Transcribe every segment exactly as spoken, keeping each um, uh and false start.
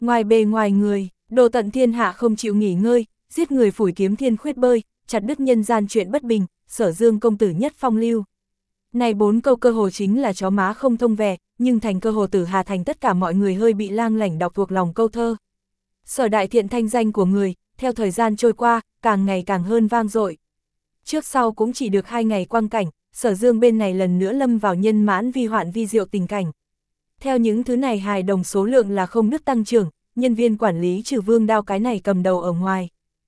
Ngoài bề ngoài người, đồ tận thiên hạ không chịu nghỉ ngơi, giết người phủi kiếm thiên khuyết bơi, chặt đứt nhân gian chuyện bất bình, Sở Dương công tử nhất phong lưu. Này bốn câu cơ hồ chính là chó má không thông về, nhưng thành cơ hồ Tử Hà thành tất cả mọi người hơi bị lang lảnh đọc thuộc lòng câu thơ. Sở Đại Thiện thanh danh của người, theo thời gian trôi qua, càng ngày càng hơn vang dội. Trước sau cũng chỉ được hai ngày quang cảnh, Sở Dương bên này lần nữa lâm vào nhân mãn vi hoạn vi diệu tình cảnh. Theo những thứ này hài đồng số lượng là không đứt tăng trưởng, nhân viên quản lý trừ Vương Đao cái này cầm đầu ở ngoài.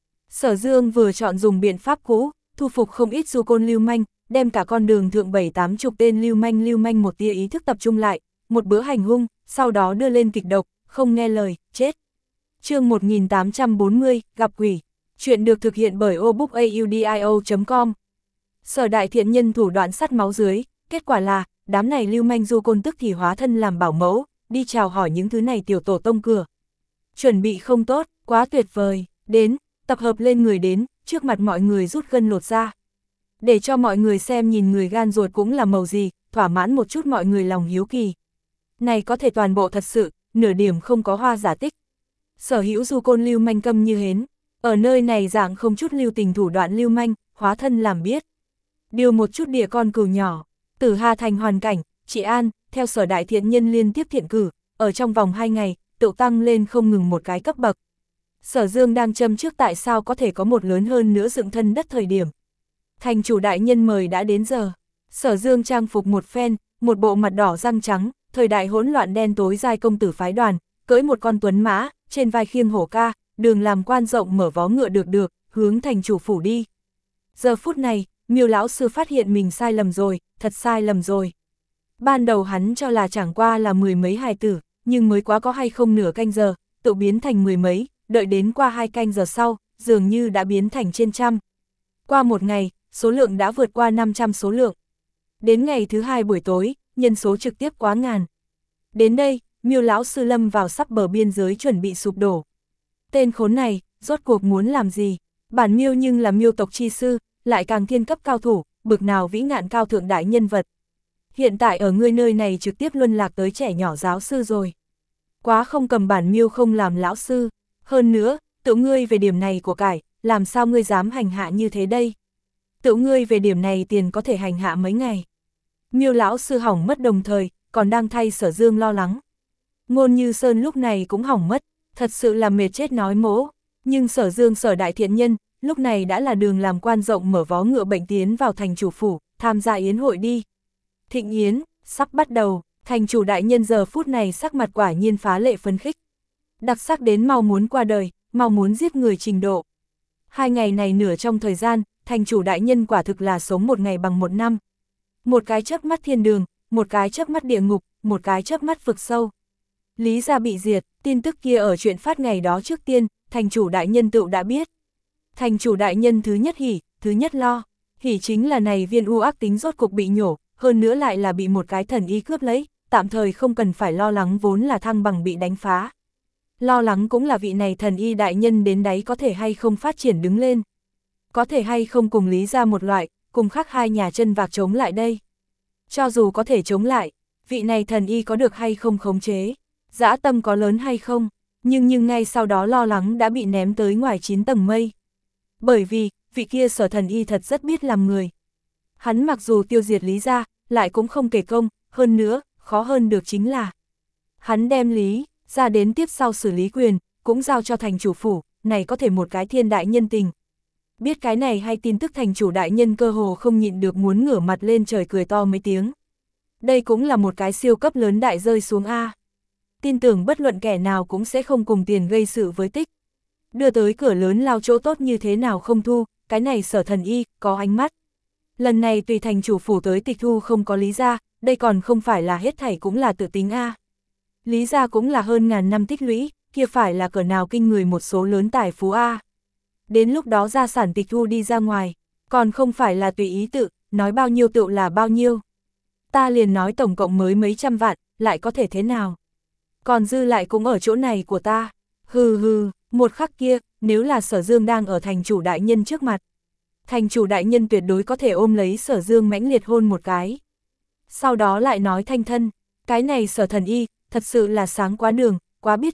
Sở Dương vừa chọn dùng biện pháp cũ, thu phục không ít du côn lưu manh, đem cả con đường thượng bảy tám chục tên lưu manh lưu manh một tia ý thức tập trung lại, một bữa hành hung, sau đó đưa lên kịch độc, không nghe lời, chết. Chương một nghìn tám trăm bốn mươi, gặp quỷ. Chuyện được thực hiện bởi obookaudio chấm com. Sở Đại Thiện nhân thủ đoạn sắt máu dưới, kết quả là, đám này lưu manh du côn tức thì hóa thân làm bảo mẫu, đi chào hỏi những thứ này tiểu tổ tông cửa. Chuẩn bị không tốt, quá tuyệt vời, đến, tập hợp lên người đến, trước mặt mọi người rút gân lột ra. Để cho mọi người xem nhìn người gan ruột cũng là màu gì, thỏa mãn một chút mọi người lòng hiếu kỳ. Này có thể toàn bộ thật sự, nửa điểm không có hoa giả tích. Sở hữu du côn lưu manh câm như hến, ở nơi này dạng không chút lưu tình thủ đoạn lưu manh, hóa thân làm biết. Điều một chút địa con cừu nhỏ, Tử Hà thành hoàn cảnh, trị an, theo Sở Đại Thiện nhân liên tiếp thiện cử, ở trong vòng hai ngày, tự tăng lên không ngừng một cái cấp bậc. Sở Dương đang châm trước tại sao có thể có một lớn hơn nữa dựng thân đất thời điểm. Thành chủ đại nhân mời đã đến giờ. Sở Dương trang phục một phen, một bộ mặt đỏ răng trắng, thời đại hỗn loạn đen tối giai công tử phái đoàn, cưỡi một con tuấn mã, trên vai khiêng hổ ca, đường làm quan rộng mở vó ngựa được được, hướng thành chủ phủ đi. Giờ phút này, Miêu lão sư phát hiện mình sai lầm rồi, thật sai lầm rồi. Ban đầu hắn cho là chẳng qua là mười mấy hài tử, nhưng mới quá có hay không nửa canh giờ, tự biến thành mười mấy, đợi đến qua hai canh giờ sau, dường như đã biến thành trên trăm. Qua một ngày, số lượng đã vượt qua năm trăm số lượng. Đến ngày thứ hai buổi tối, nhân số trực tiếp quá ngàn. Đến đây, Miêu lão sư lâm vào sắp bờ biên giới chuẩn bị sụp đổ. Tên khốn này, rốt cuộc muốn làm gì? Bản Miêu nhưng là Miêu tộc chi sư, lại càng thiên cấp cao thủ, bực nào vĩ ngạn cao thượng đại nhân vật. Hiện tại ở ngươi nơi này trực tiếp luân lạc tới trẻ nhỏ giáo sư rồi. Quá không cầm bản Miêu không làm lão sư. Hơn nữa, tự ngươi về điểm này của cải, làm sao ngươi dám hành hạ như thế đây? Tự ngươi về điểm này tiền có thể hành hạ mấy ngày. Miêu lão sư hỏng mất đồng thời, còn đang thay Sở Dương lo lắng. Ngôn Như Sơn lúc này cũng hỏng mất, thật sự là mệt chết nói mỗ. Nhưng Sở Dương Sở Đại Thiện nhân, lúc này đã là đường làm quan rộng mở vó ngựa bệnh tiến vào thành chủ phủ, tham gia yến hội đi. Thịnh yến, sắp bắt đầu, thành chủ đại nhân giờ phút này sắc mặt quả nhiên phá lệ phấn khích. Đặc sắc đến mau muốn qua đời, mau muốn giết người trình độ. Hai ngày này nửa trong thời gian, thành chủ đại nhân quả thực là sống một ngày bằng một năm. Một cái chớp mắt thiên đường, một cái chớp mắt địa ngục, một cái chớp mắt vực sâu. Lý gia bị diệt, tin tức kia ở chuyện phát ngày đó trước tiên, thành chủ đại nhân tự đã biết. Thành chủ đại nhân thứ nhất hỉ, thứ nhất lo. Hỉ chính là này viên u ác tính rốt cục bị nhổ, hơn nữa lại là bị một cái thần y cướp lấy, tạm thời không cần phải lo lắng vốn là thăng bằng bị đánh phá. Lo lắng cũng là vị này thần y đại nhân đến đấy có thể hay không phát triển đứng lên. Có thể hay không cùng Lý gia một loại, cùng khác hai nhà chân vạc chống lại đây. Cho dù có thể chống lại, vị này thần y có được hay không khống chế, dã tâm có lớn hay không, nhưng nhưng ngay sau đó lo lắng đã bị ném tới ngoài chín tầng mây. Bởi vì, vị kia Sở thần y thật rất biết làm người. Hắn mặc dù tiêu diệt Lý gia, lại cũng không kể công, hơn nữa, khó hơn được chính là hắn đem Lý ra đến tiếp sau xử lý quyền, cũng giao cho thành chủ phủ, này có thể một cái thiên đại nhân tình. Biết cái này hay tin tức thành chủ đại nhân cơ hồ không nhịn được muốn ngửa mặt lên trời cười to mấy tiếng. Đây cũng là một cái siêu cấp lớn đại rơi xuống A. Tin tưởng bất luận kẻ nào cũng sẽ không cùng tiền gây sự với tích. Đưa tới cửa lớn lao chỗ tốt như thế nào không thu, cái này Sở thần y, có ánh mắt. Lần này tùy thành chủ phủ tới tịch thu không có Lý gia, đây còn không phải là hết thảy cũng là tự tính A. Lý gia cũng là hơn ngàn năm tích lũy, kia phải là cỡ nào kinh người một số lớn tài phú A. Đến lúc đó gia sản tịch thu đi ra ngoài, còn không phải là tùy ý tự, nói bao nhiêu tự là bao nhiêu. Ta liền nói tổng cộng mới mấy trăm vạn, lại có thể thế nào? Còn dư lại cũng ở chỗ này của ta. Hừ hừ, một khắc kia, nếu là Sở Dương đang ở thành chủ đại nhân trước mặt. Thành chủ đại nhân tuyệt đối có thể ôm lấy Sở Dương mãnh liệt hôn một cái. Sau đó lại nói thanh thân, cái này Sở thần y, thật sự là sáng quá đường, quá biết chuyện,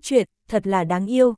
thật là đáng yêu.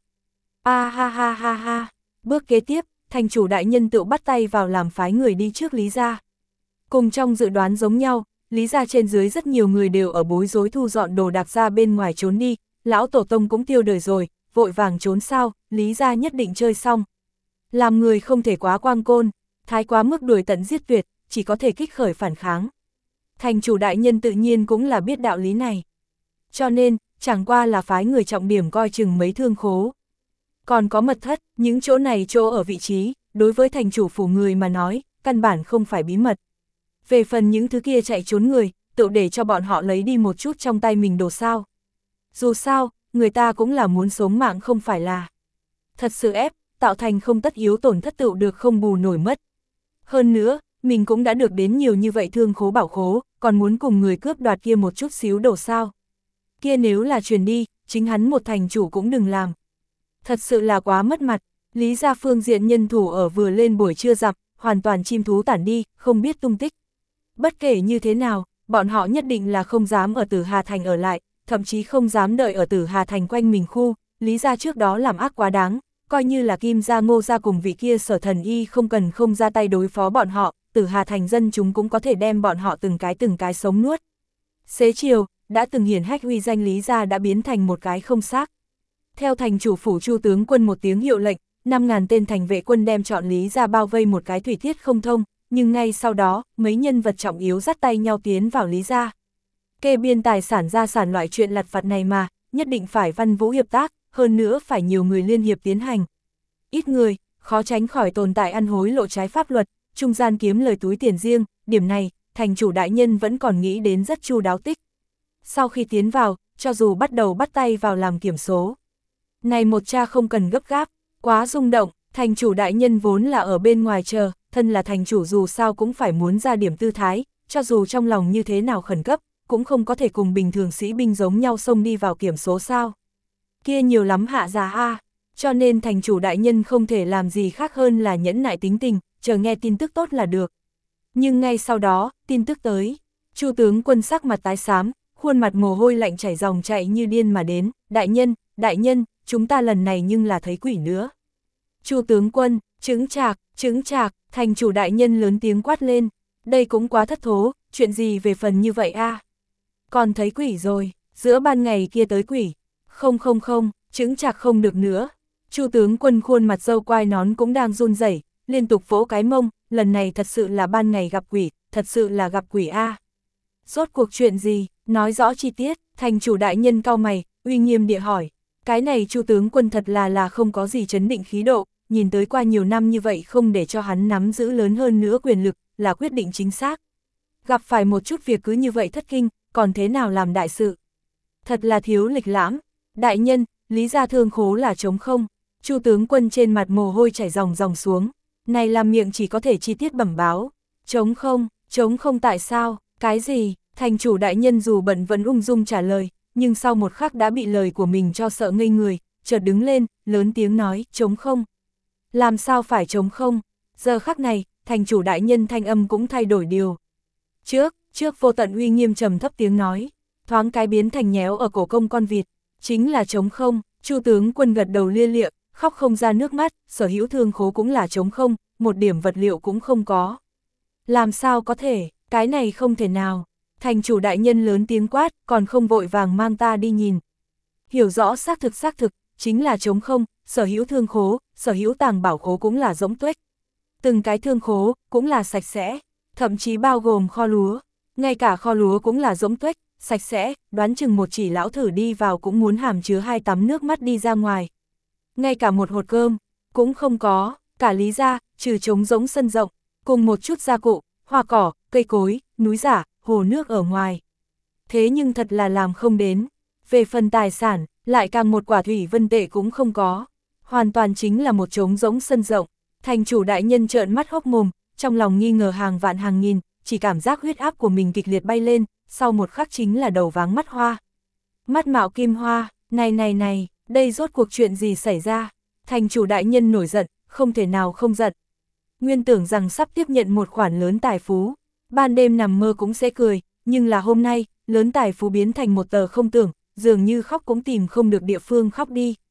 A ha ha ha ha, bước kế tiếp, thành chủ đại nhân tự bắt tay vào làm phái người đi trước Lý gia. Cùng trong dự đoán giống nhau, Lý gia trên dưới rất nhiều người đều ở bối rối thu dọn đồ đạc ra bên ngoài trốn đi, lão tổ tông cũng tiêu đời rồi, vội vàng trốn sao, Lý gia nhất định chơi xong. Làm người không thể quá quang côn, thái quá mức đuổi tận giết tuyệt, chỉ có thể kích khởi phản kháng. Thành chủ đại nhân tự nhiên cũng là biết đạo lý này. Cho nên, chẳng qua là phái người trọng điểm coi chừng mấy thương khố. Còn có mật thất, những chỗ này chỗ ở vị trí, đối với thành chủ phủ người mà nói, căn bản không phải bí mật. Về phần những thứ kia chạy trốn người, tự để cho bọn họ lấy đi một chút trong tay mình đồ sao. Dù sao, người ta cũng là muốn sống mạng không phải là. Thật sự ép, tạo thành không tất yếu tổn thất tựu được không bù nổi mất. Hơn nữa, mình cũng đã được đến nhiều như vậy thương khố bảo khố, còn muốn cùng người cướp đoạt kia một chút xíu đồ sao. Kia nếu là truyền đi, chính hắn một thành chủ cũng đừng làm. Thật sự là quá mất mặt, Lý gia phương diện nhân thủ ở vừa lên buổi trưa dặm, hoàn toàn chim thú tản đi, không biết tung tích. Bất kể như thế nào, bọn họ nhất định là không dám ở Tử Hà Thành ở lại, thậm chí không dám đợi ở Tử Hà Thành quanh mình khu, Lý gia trước đó làm ác quá đáng, coi như là Kim gia Ngô gia cùng vị kia Sở Thần Y không cần không ra tay đối phó bọn họ, Tử Hà Thành dân chúng cũng có thể đem bọn họ từng cái từng cái sống nuốt. Xế chiều, đã từng hiển hách uy danh Lý gia đã biến thành một cái không xác. Theo thành chủ phủ Chu tướng quân một tiếng hiệu lệnh, năm ngàn tên thành vệ quân đem chọn Lý gia bao vây một cái thủy tiết không thông, nhưng ngay sau đó, mấy nhân vật trọng yếu dắt tay nhau tiến vào Lý gia. Kê biên tài sản gia sản loại chuyện lặt vặt này mà, nhất định phải văn vũ hiệp tác, hơn nữa phải nhiều người liên hiệp tiến hành. Ít người, khó tránh khỏi tồn tại ăn hối lộ trái pháp luật, trung gian kiếm lời túi tiền riêng, điểm này, thành chủ đại nhân vẫn còn nghĩ đến rất chu đáo tích. Sau khi tiến vào, cho dù bắt đầu bắt tay vào làm kiểm số. Này một cha không cần gấp gáp, quá rung động, thành chủ đại nhân vốn là ở bên ngoài chờ, thân là thành chủ dù sao cũng phải muốn ra điểm tư thái, cho dù trong lòng như thế nào khẩn cấp, cũng không có thể cùng bình thường sĩ binh giống nhau xông đi vào kiểm số sao. Kia nhiều lắm hạ giá a, cho nên thành chủ đại nhân không thể làm gì khác hơn là nhẫn nại tính tình, chờ nghe tin tức tốt là được. Nhưng ngay sau đó, tin tức tới, Chu tướng quân sắc mặt tái xám, khuôn mặt mồ hôi lạnh chảy ròng chạy như điên mà đến, đại nhân, đại nhân, chúng ta lần này nhưng là thấy quỷ nữa. Chu tướng quân, chứng trạc, chứng trạc, thành chủ đại nhân lớn tiếng quát lên, đây cũng quá thất thố, chuyện gì về phần như vậy a? Còn thấy quỷ rồi, giữa ban ngày kia tới quỷ. Không không không, chứng trạc không được nữa. Chu tướng quân khuôn mặt râu quai nón cũng đang run rẩy, liên tục vỗ cái mông, lần này thật sự là ban ngày gặp quỷ, thật sự là gặp quỷ a. Rốt cuộc chuyện gì, nói rõ chi tiết, thành chủ đại nhân cau mày, uy nghiêm địa hỏi. Cái này Chu tướng quân thật là là không có gì chấn định khí độ, nhìn tới qua nhiều năm như vậy không để cho hắn nắm giữ lớn hơn nữa quyền lực, là quyết định chính xác. Gặp phải một chút việc cứ như vậy thất kinh, còn thế nào làm đại sự. Thật là thiếu lịch lãm. Đại nhân, Lý gia thương khố là trống không. Chu tướng quân trên mặt mồ hôi chảy ròng ròng xuống. Này làm miệng chỉ có thể chi tiết bẩm báo. Trống không, trống không tại sao, cái gì, thành chủ đại nhân dù bận vẫn ung dung trả lời, nhưng sau một khắc đã bị lời của mình cho sợ ngây người, chợt đứng lên, lớn tiếng nói, trống không. Làm sao phải trống không? Giờ khắc này, thành chủ đại nhân thanh âm cũng thay đổi điều. Trước, trước vô tận uy nghiêm trầm thấp tiếng nói, thoáng cái biến thành nhéo ở cổ công con vịt, chính là trống không. Chu tướng quân gật đầu lia lịa, khóc không ra nước mắt, sở hữu thương khố cũng là trống không, một điểm vật liệu cũng không có. Làm sao có thể, cái này không thể nào. Thành chủ đại nhân lớn tiếng quát, còn không vội vàng mang ta đi nhìn. Hiểu rõ xác thực xác thực, chính là trống không, sở hữu thương khố, sở hữu tàng bảo khố cũng là rỗng tuếch. Từng cái thương khố, cũng là sạch sẽ, thậm chí bao gồm kho lúa, ngay cả kho lúa cũng là rỗng tuếch, sạch sẽ, đoán chừng một chỉ lão thử đi vào cũng muốn hàm chứa hai tắm nước mắt đi ra ngoài. Ngay cả một hột cơm, cũng không có, cả Lý gia, trừ trống rỗng sân rộng, cùng một chút gia cụ, hoa cỏ, cây cối, núi giả, hồ nước ở ngoài. Thế nhưng thật là làm không đến. Về phần tài sản, lại càng một quả thủy vân tệ cũng không có. Hoàn toàn chính là một trống rỗng sân rộng. Thành chủ đại nhân trợn mắt hốc mồm, trong lòng nghi ngờ hàng vạn hàng nghìn, chỉ cảm giác huyết áp của mình kịch liệt bay lên, sau một khắc chính là đầu váng mắt hoa. Mắt mạo kim hoa, này này này, đây rốt cuộc chuyện gì xảy ra? Thành chủ đại nhân nổi giận, không thể nào không giận. Nguyên tưởng rằng sắp tiếp nhận một khoản lớn tài phú, ban đêm nằm mơ cũng sẽ cười, nhưng là hôm nay, lớn tài phú biến thành một tờ không tưởng, dường như khóc cũng tìm không được địa phương khóc đi.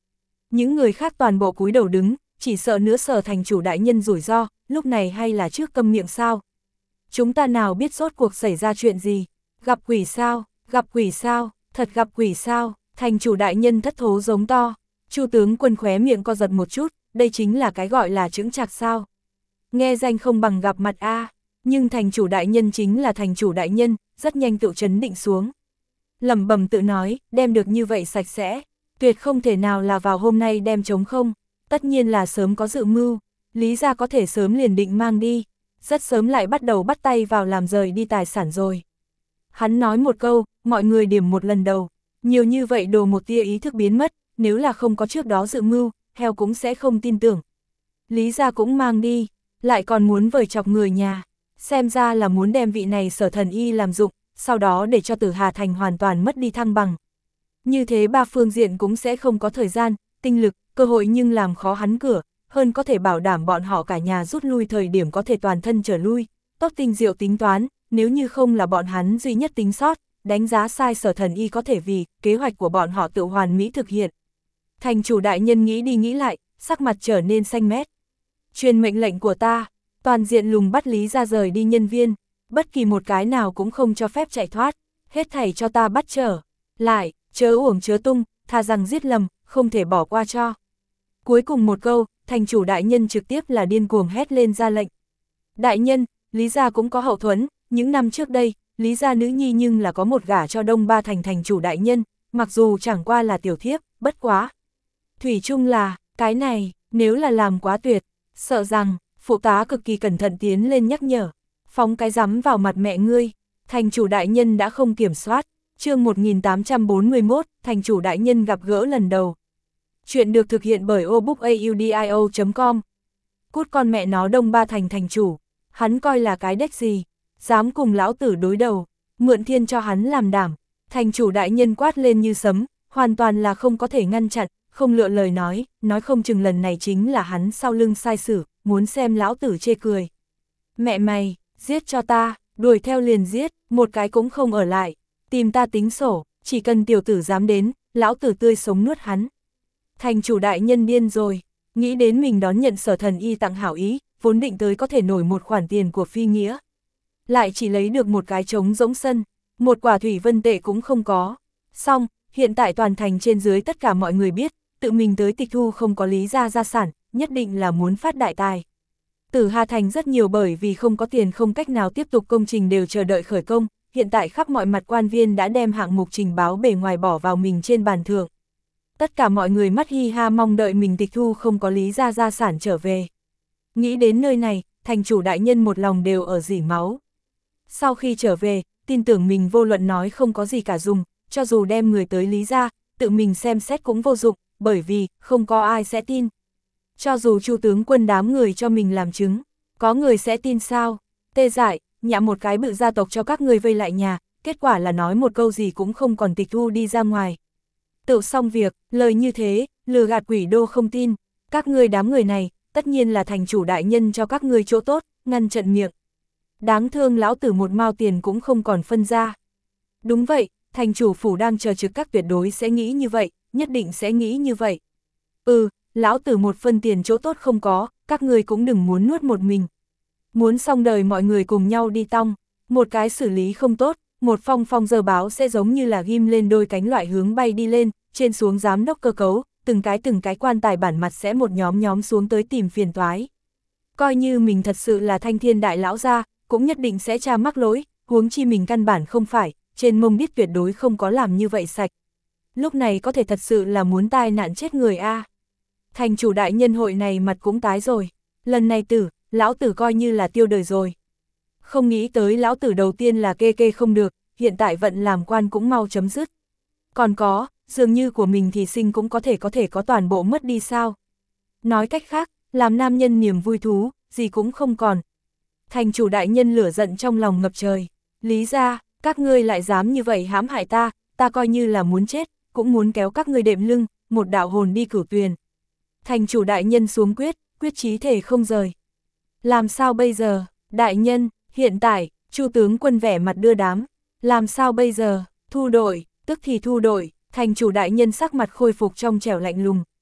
Những người khác toàn bộ cúi đầu đứng, chỉ sợ nữa Sở thành chủ đại nhân rủi ro, lúc này hay là trước câm miệng sao? Chúng ta nào biết rốt cuộc xảy ra chuyện gì? Gặp quỷ sao? Gặp quỷ sao? Thật gặp quỷ sao? Thành chủ đại nhân thất thố giống to. Chu tướng quân khóe miệng co giật một chút, đây chính là cái gọi là chững chạc sao? Nghe danh không bằng gặp mặt a, nhưng thành chủ đại nhân chính là thành chủ đại nhân, rất nhanh tự trấn định xuống. Lẩm bẩm tự nói, đem được như vậy sạch sẽ, tuyệt không thể nào là vào hôm nay đem trống không, tất nhiên là sớm có dự mưu, Lý gia có thể sớm liền định mang đi, rất sớm lại bắt đầu bắt tay vào làm rời đi tài sản rồi. Hắn nói một câu, mọi người điểm một lần đầu, nhiều như vậy đồ một tia ý thức biến mất, nếu là không có trước đó dự mưu, heo cũng sẽ không tin tưởng. Lý gia cũng mang đi, lại còn muốn vời chọc người nhà, xem ra là muốn đem vị này Sở thần y làm dụng, sau đó để cho Tử Hà Thành hoàn toàn mất đi thăng bằng. Như thế ba phương diện cũng sẽ không có thời gian, tinh lực, cơ hội nhưng làm khó hắn cửa, hơn có thể bảo đảm bọn họ cả nhà rút lui thời điểm có thể toàn thân trở lui, tốt tinh diệu tính toán, nếu như không là bọn hắn duy nhất tính sót, đánh giá sai Sở thần y có thể vì kế hoạch của bọn họ tự hoàn mỹ thực hiện. Thành chủ đại nhân nghĩ đi nghĩ lại, sắc mặt trở nên xanh mét. Truyền mệnh lệnh của ta, toàn diện lùng bắt Lý gia rời đi nhân viên, bất kỳ một cái nào cũng không cho phép chạy thoát, hết thảy cho ta bắt trở lại, chớ uổng chớ tung, tha rằng giết lầm, không thể bỏ qua cho. Cuối cùng một câu, thành chủ đại nhân trực tiếp là điên cuồng hét lên ra lệnh. Đại nhân, Lý gia cũng có hậu thuẫn, những năm trước đây, Lý gia nữ nhi nhưng là có một gả cho Đông Ba thành thành chủ đại nhân, mặc dù chẳng qua là tiểu thiếp, bất quá. Thủy chung là, cái này, nếu là làm quá tuyệt, sợ rằng, phụ tá cực kỳ cẩn thận tiến lên nhắc nhở, phóng cái rắm vào mặt mẹ ngươi, thành chủ đại nhân đã không kiểm soát, chương một nghìn tám trăm bốn mươi mốt, thành chủ đại nhân gặp gỡ lần đầu. Chuyện được thực hiện bởi obookaudio chấm com. Cút con mẹ nó Đông Ba thành thành chủ, hắn coi là cái đếch gì, dám cùng lão tử đối đầu, mượn thiên cho hắn làm đảm, thành chủ đại nhân quát lên như sấm, hoàn toàn là không có thể ngăn chặn, không lựa lời nói, nói không chừng lần này chính là hắn sau lưng sai sử, muốn xem lão tử chê cười. Mẹ mày, giết cho ta, đuổi theo liền giết, một cái cũng không ở lại, tìm ta tính sổ, chỉ cần tiểu tử dám đến, lão tử tươi sống nuốt hắn. Thành chủ đại nhân điên rồi, nghĩ đến mình đón nhận Sở thần y tặng hảo ý, vốn định tới có thể nổi một khoản tiền của phi nghĩa. Lại chỉ lấy được một cái trống rỗng sân, một quả thủy vân tệ cũng không có. Xong, hiện tại toàn thành trên dưới tất cả mọi người biết, tự mình tới tịch thu không có Lý gia gia sản, nhất định là muốn phát đại tài. Tử Hà Thành rất nhiều bởi vì không có tiền không cách nào tiếp tục công trình đều chờ đợi khởi công, hiện tại khắp mọi mặt quan viên đã đem hạng mục trình báo bề ngoài bỏ vào mình trên bàn thưởng. Tất cả mọi người mắt hi ha mong đợi mình tịch thu không có Lý gia gia sản trở về. Nghĩ đến nơi này, thành chủ đại nhân một lòng đều ở rỉ máu. Sau khi trở về, tin tưởng mình vô luận nói không có gì cả dùng, cho dù đem người tới Lý gia, tự mình xem xét cũng vô dụng, bởi vì không có ai sẽ tin. Cho dù Chu tướng quân đám người cho mình làm chứng, có người sẽ tin sao? Tê dại, nhạ một cái bự gia tộc cho các người vây lại nhà, kết quả là nói một câu gì cũng không còn tịch thu đi ra ngoài. Tự xong việc, lời như thế, lừa gạt quỷ đô không tin, các ngươi đám người này, tất nhiên là thành chủ đại nhân cho các ngươi chỗ tốt, ngăn trận miệng. Đáng thương lão tử một mao tiền cũng không còn phân ra. Đúng vậy, thành chủ phủ đang chờ trực các tuyệt đối sẽ nghĩ như vậy, nhất định sẽ nghĩ như vậy. Ừ, lão tử một phân tiền chỗ tốt không có, các ngươi cũng đừng muốn nuốt một mình. Muốn xong đời mọi người cùng nhau đi tong, một cái xử lý không tốt, một phong phong giờ báo sẽ giống như là ghim lên đôi cánh loại hướng bay đi lên, trên xuống giám đốc cơ cấu, từng cái từng cái quan tài bản mặt sẽ một nhóm nhóm xuống tới tìm phiền toái. Coi như mình thật sự là thanh thiên đại lão gia, cũng nhất định sẽ tra mắc lỗi, huống chi mình căn bản không phải, trên mông đít tuyệt đối không có làm như vậy sạch. Lúc này có thể thật sự là muốn tai nạn chết người a. À. Thành chủ đại nhân hội này mặt cũng tái rồi, lần này tử, lão tử coi như là tiêu đời rồi. Không nghĩ tới lão tử đầu tiên là kê kê không được, hiện tại vận làm quan cũng mau chấm dứt. Còn có, dường như của mình thì sinh cũng có thể có thể có toàn bộ mất đi sao. Nói cách khác, làm nam nhân niềm vui thú, gì cũng không còn. Thành chủ đại nhân lửa giận trong lòng ngập trời. Lý ra, các ngươi lại dám như vậy hãm hại ta, ta coi như là muốn chết, cũng muốn kéo các ngươi đệm lưng, một đạo hồn đi cửu tuyền. Thành chủ đại nhân xuống quyết, quyết chí thể không rời. Làm sao bây giờ, đại nhân, hiện tại, Chu tướng quân vẻ mặt đưa đám. Làm sao bây giờ, thu đội, tức thì thu đội, thành chủ đại nhân sắc mặt khôi phục trong trẻo lạnh lùng.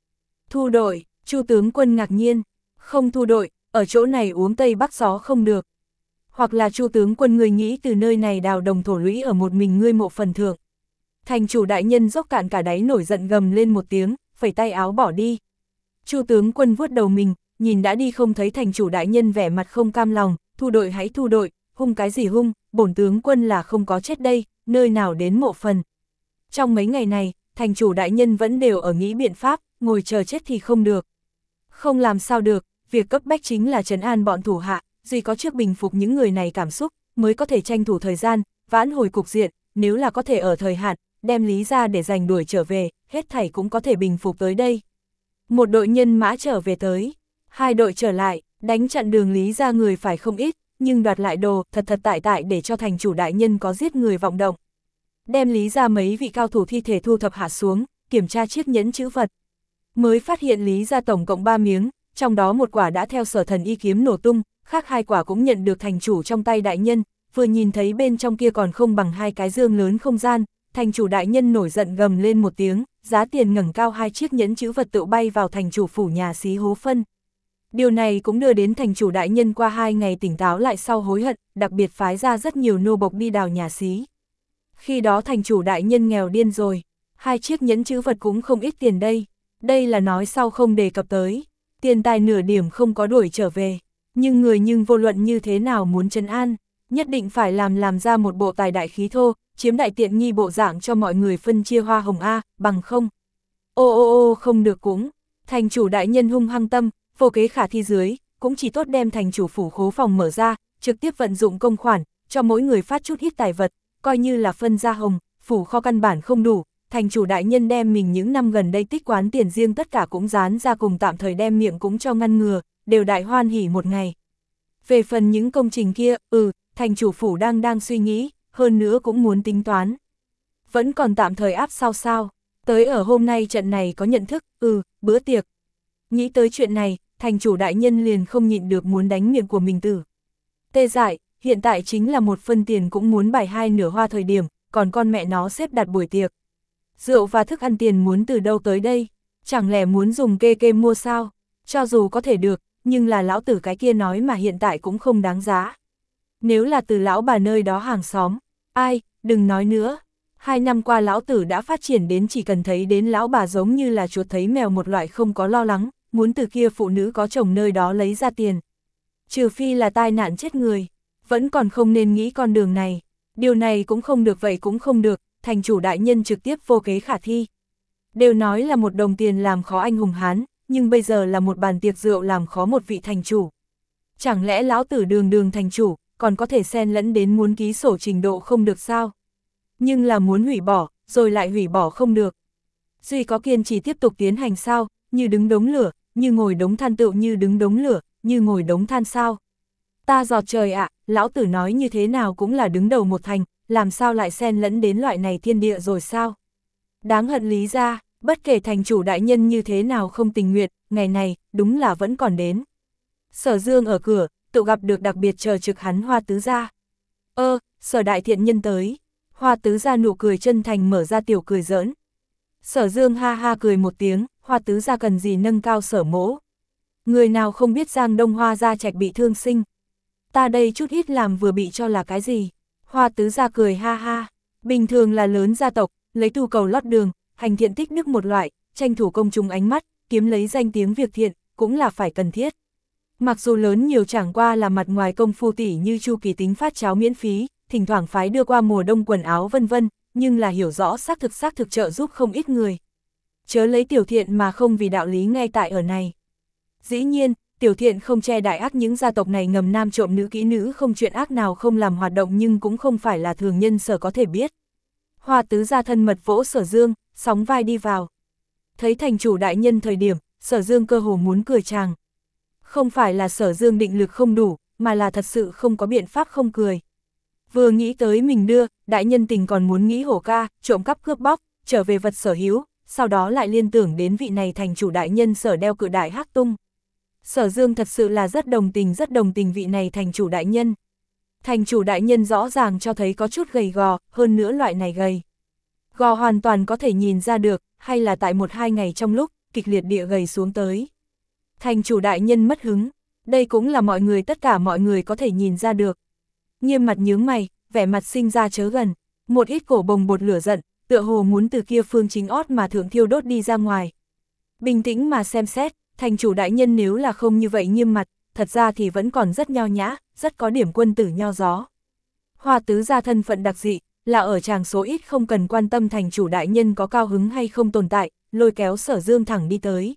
Thu đội, Chu tướng quân ngạc nhiên, không thu đội, ở chỗ này uống Tây Bắc gió không được. Hoặc là Chu tướng quân ngươi nghĩ từ nơi này đào đồng thổ lũy ở một mình ngươi mộ phần thượng. Thành chủ đại nhân dốc cạn cả đáy nổi giận gầm lên một tiếng, phẩy tay áo bỏ đi. Chu tướng quân vuốt đầu mình, nhìn đã đi không thấy thành chủ đại nhân vẻ mặt không cam lòng, thu đội hãy thu đội, hung cái gì hung, bổn tướng quân là không có chết đây, nơi nào đến mộ phần. Trong mấy ngày này, thành chủ đại nhân vẫn đều ở nghĩ biện pháp, ngồi chờ chết thì không được. Không làm sao được, việc cấp bách chính là trấn an bọn thủ hạ, duy có trước bình phục những người này cảm xúc, mới có thể tranh thủ thời gian, vãn hồi cục diện, nếu là có thể ở thời hạn, đem Lý ra để giành đuổi trở về, hết thảy cũng có thể bình phục tới đây. Một đội nhân mã trở về tới, hai đội trở lại, đánh chặn đường Lý ra người phải không ít, nhưng đoạt lại đồ thật thật tại tại để cho thành chủ đại nhân có giết người vọng động. Đem Lý ra mấy vị cao thủ thi thể thu thập hạ xuống, kiểm tra chiếc nhẫn chữ vật. Mới phát hiện Lý ra tổng cộng ba miếng, trong đó một quả đã theo Sở Thần Y kiếm nổ tung, khác hai quả cũng nhận được thành chủ trong tay đại nhân, vừa nhìn thấy bên trong kia còn không bằng hai cái dương lớn không gian, thành chủ đại nhân nổi giận gầm lên một tiếng, giá tiền ngẩng cao hai chiếc nhẫn chữ vật tự bay vào thành chủ phủ nhà xí hố phân. Điều này cũng đưa đến thành chủ đại nhân qua hai ngày tỉnh táo lại sau hối hận, đặc biệt phái ra rất nhiều nô bộc đi đào nhà xí. Khi đó thành chủ đại nhân nghèo điên rồi, hai chiếc nhẫn chữ vật cũng không ít tiền đây, đây là nói sau không đề cập tới, tiền tài nửa điểm không có đuổi trở về, nhưng người nhưng vô luận như thế nào muốn trấn an, nhất định phải làm làm ra một bộ tài đại khí thô, chiếm đại tiện nghi bộ dạng cho mọi người phân chia hoa hồng A, bằng không. Ô ô ô không được cũng, thành chủ đại nhân hung hăng tâm, vô kế khả thi dưới, cũng chỉ tốt đem thành chủ phủ khố phòng mở ra, trực tiếp vận dụng công khoản, cho mỗi người phát chút ít tài vật, coi như là phân ra hồng, phủ kho căn bản không đủ, thành chủ đại nhân đem mình những năm gần đây tích quán tiền riêng tất cả cũng dán ra cùng tạm thời đem miệng cũng cho ngăn ngừa, đều đại hoan hỉ một ngày. Về phần những công trình kia, ừ, thành chủ phủ đang đang suy nghĩ, hơn nữa cũng muốn tính toán. Vẫn còn tạm thời áp sao sao, tới ở hôm nay trận này có nhận thức, ừ, bữa tiệc. Nghĩ tới chuyện này, thành chủ đại nhân liền không nhịn được muốn đánh miệng của mình tử. Tê dại, hiện tại chính là một phân tiền cũng muốn bài hai nửa hoa thời điểm, còn con mẹ nó xếp đặt buổi tiệc. Rượu và thức ăn tiền muốn từ đâu tới đây, chẳng lẽ muốn dùng kê kê mua sao, cho dù có thể được, nhưng là lão tử cái kia nói mà hiện tại cũng không đáng giá. Nếu là từ lão bà nơi đó hàng xóm, ai, đừng nói nữa, hai năm qua lão tử đã phát triển đến chỉ cần thấy đến lão bà giống như là chuột thấy mèo một loại không có lo lắng, muốn từ kia phụ nữ có chồng nơi đó lấy ra tiền. Trừ phi là tai nạn chết người, vẫn còn không nên nghĩ con đường này, điều này cũng không được vậy cũng không được, thành chủ đại nhân trực tiếp vô kế khả thi. Đều nói là một đồng tiền làm khó anh hùng Hán, nhưng bây giờ là một bàn tiệc rượu làm khó một vị thành chủ. Chẳng lẽ lão tử đường đường thành chủ, còn có thể xen lẫn đến muốn ký sổ trình độ không được sao? Nhưng là muốn hủy bỏ, rồi lại hủy bỏ không được. Duy có kiên trì tiếp tục tiến hành sao, như đứng đống lửa, như ngồi đống than tựu như đứng đống lửa, như ngồi đống than sao? Ta giọt trời ạ, à, lão tử nói như thế nào cũng là đứng đầu một thành, làm sao lại xen lẫn đến loại này thiên địa rồi sao? Đáng hận Lý ra, bất kể thành chủ đại nhân như thế nào không tình nguyện, ngày này, đúng là vẫn còn đến. Sở Dương ở cửa, tự gặp được đặc biệt chờ trực hắn Hoa Tứ Gia. Ơ, Sở đại thiện nhân tới. Hoa Tứ Gia nụ cười chân thành mở ra tiểu cười giỡn. Sở Dương ha ha cười một tiếng, Hoa Tứ Gia cần gì nâng cao Sở mỗ. Người nào không biết Giang Đông Hoa gia trạch bị thương sinh. Ta đây chút ít làm vừa bị cho là cái gì. Hoa Tứ Gia cười ha ha, bình thường là lớn gia tộc, lấy tu cầu lót đường, hành thiện tích đức một loại, tranh thủ công chúng ánh mắt, kiếm lấy danh tiếng việc thiện, cũng là phải cần thiết. Mặc dù lớn nhiều chẳng qua là mặt ngoài công phu tỉ như Chu Kỳ tính phát cháo miễn phí, thỉnh thoảng phái đưa qua mùa đông quần áo vân vân, nhưng là hiểu rõ xác thực xác thực trợ giúp không ít người. Chớ lấy tiểu thiện mà không vì đạo lý ngay tại ở này. Dĩ nhiên, tiểu thiện không che đại ác, những gia tộc này ngầm nam trộm nữ kỹ nữ không chuyện ác nào không làm hoạt động, nhưng cũng không phải là thường nhân sở có thể biết. Hoa Tứ Gia thân mật vỗ Sở Dương, sóng vai đi vào. Thấy thành chủ đại nhân thời điểm, Sở Dương cơ hồ muốn cười tràng. Không phải là Sở Dương định lực không đủ, mà là thật sự không có biện pháp không cười. Vừa nghĩ tới mình đưa, đại nhân tình còn muốn nghĩ hổ ca, trộm cắp cướp bóc, trở về vật sở hữu, sau đó lại liên tưởng đến vị này thành chủ đại nhân Sở đeo cự đại hắc tung. Sở Dương thật sự là rất đồng tình rất đồng tình vị này thành chủ đại nhân. Thành chủ đại nhân rõ ràng cho thấy có chút gầy gò, hơn nữa loại này gầy gò hoàn toàn có thể nhìn ra được, hay là tại một hai ngày trong lúc, kịch liệt địa gầy xuống tới. Thành chủ đại nhân mất hứng, đây cũng là mọi người tất cả mọi người có thể nhìn ra được. Nghiêm mặt nhướng mày, vẻ mặt sinh ra chớ gần, một ít cổ bồng bột lửa giận, tựa hồ muốn từ kia phương chính ót mà thượng thiêu đốt đi ra ngoài. Bình tĩnh mà xem xét, thành chủ đại nhân nếu là không như vậy nghiêm mặt, thật ra thì vẫn còn rất nho nhã, rất có điểm quân tử nho gió. Hoa tứ gia thân phận đặc dị, là ở chàng số ít không cần quan tâm thành chủ đại nhân có cao hứng hay không tồn tại, lôi kéo Sở Dương thẳng đi tới.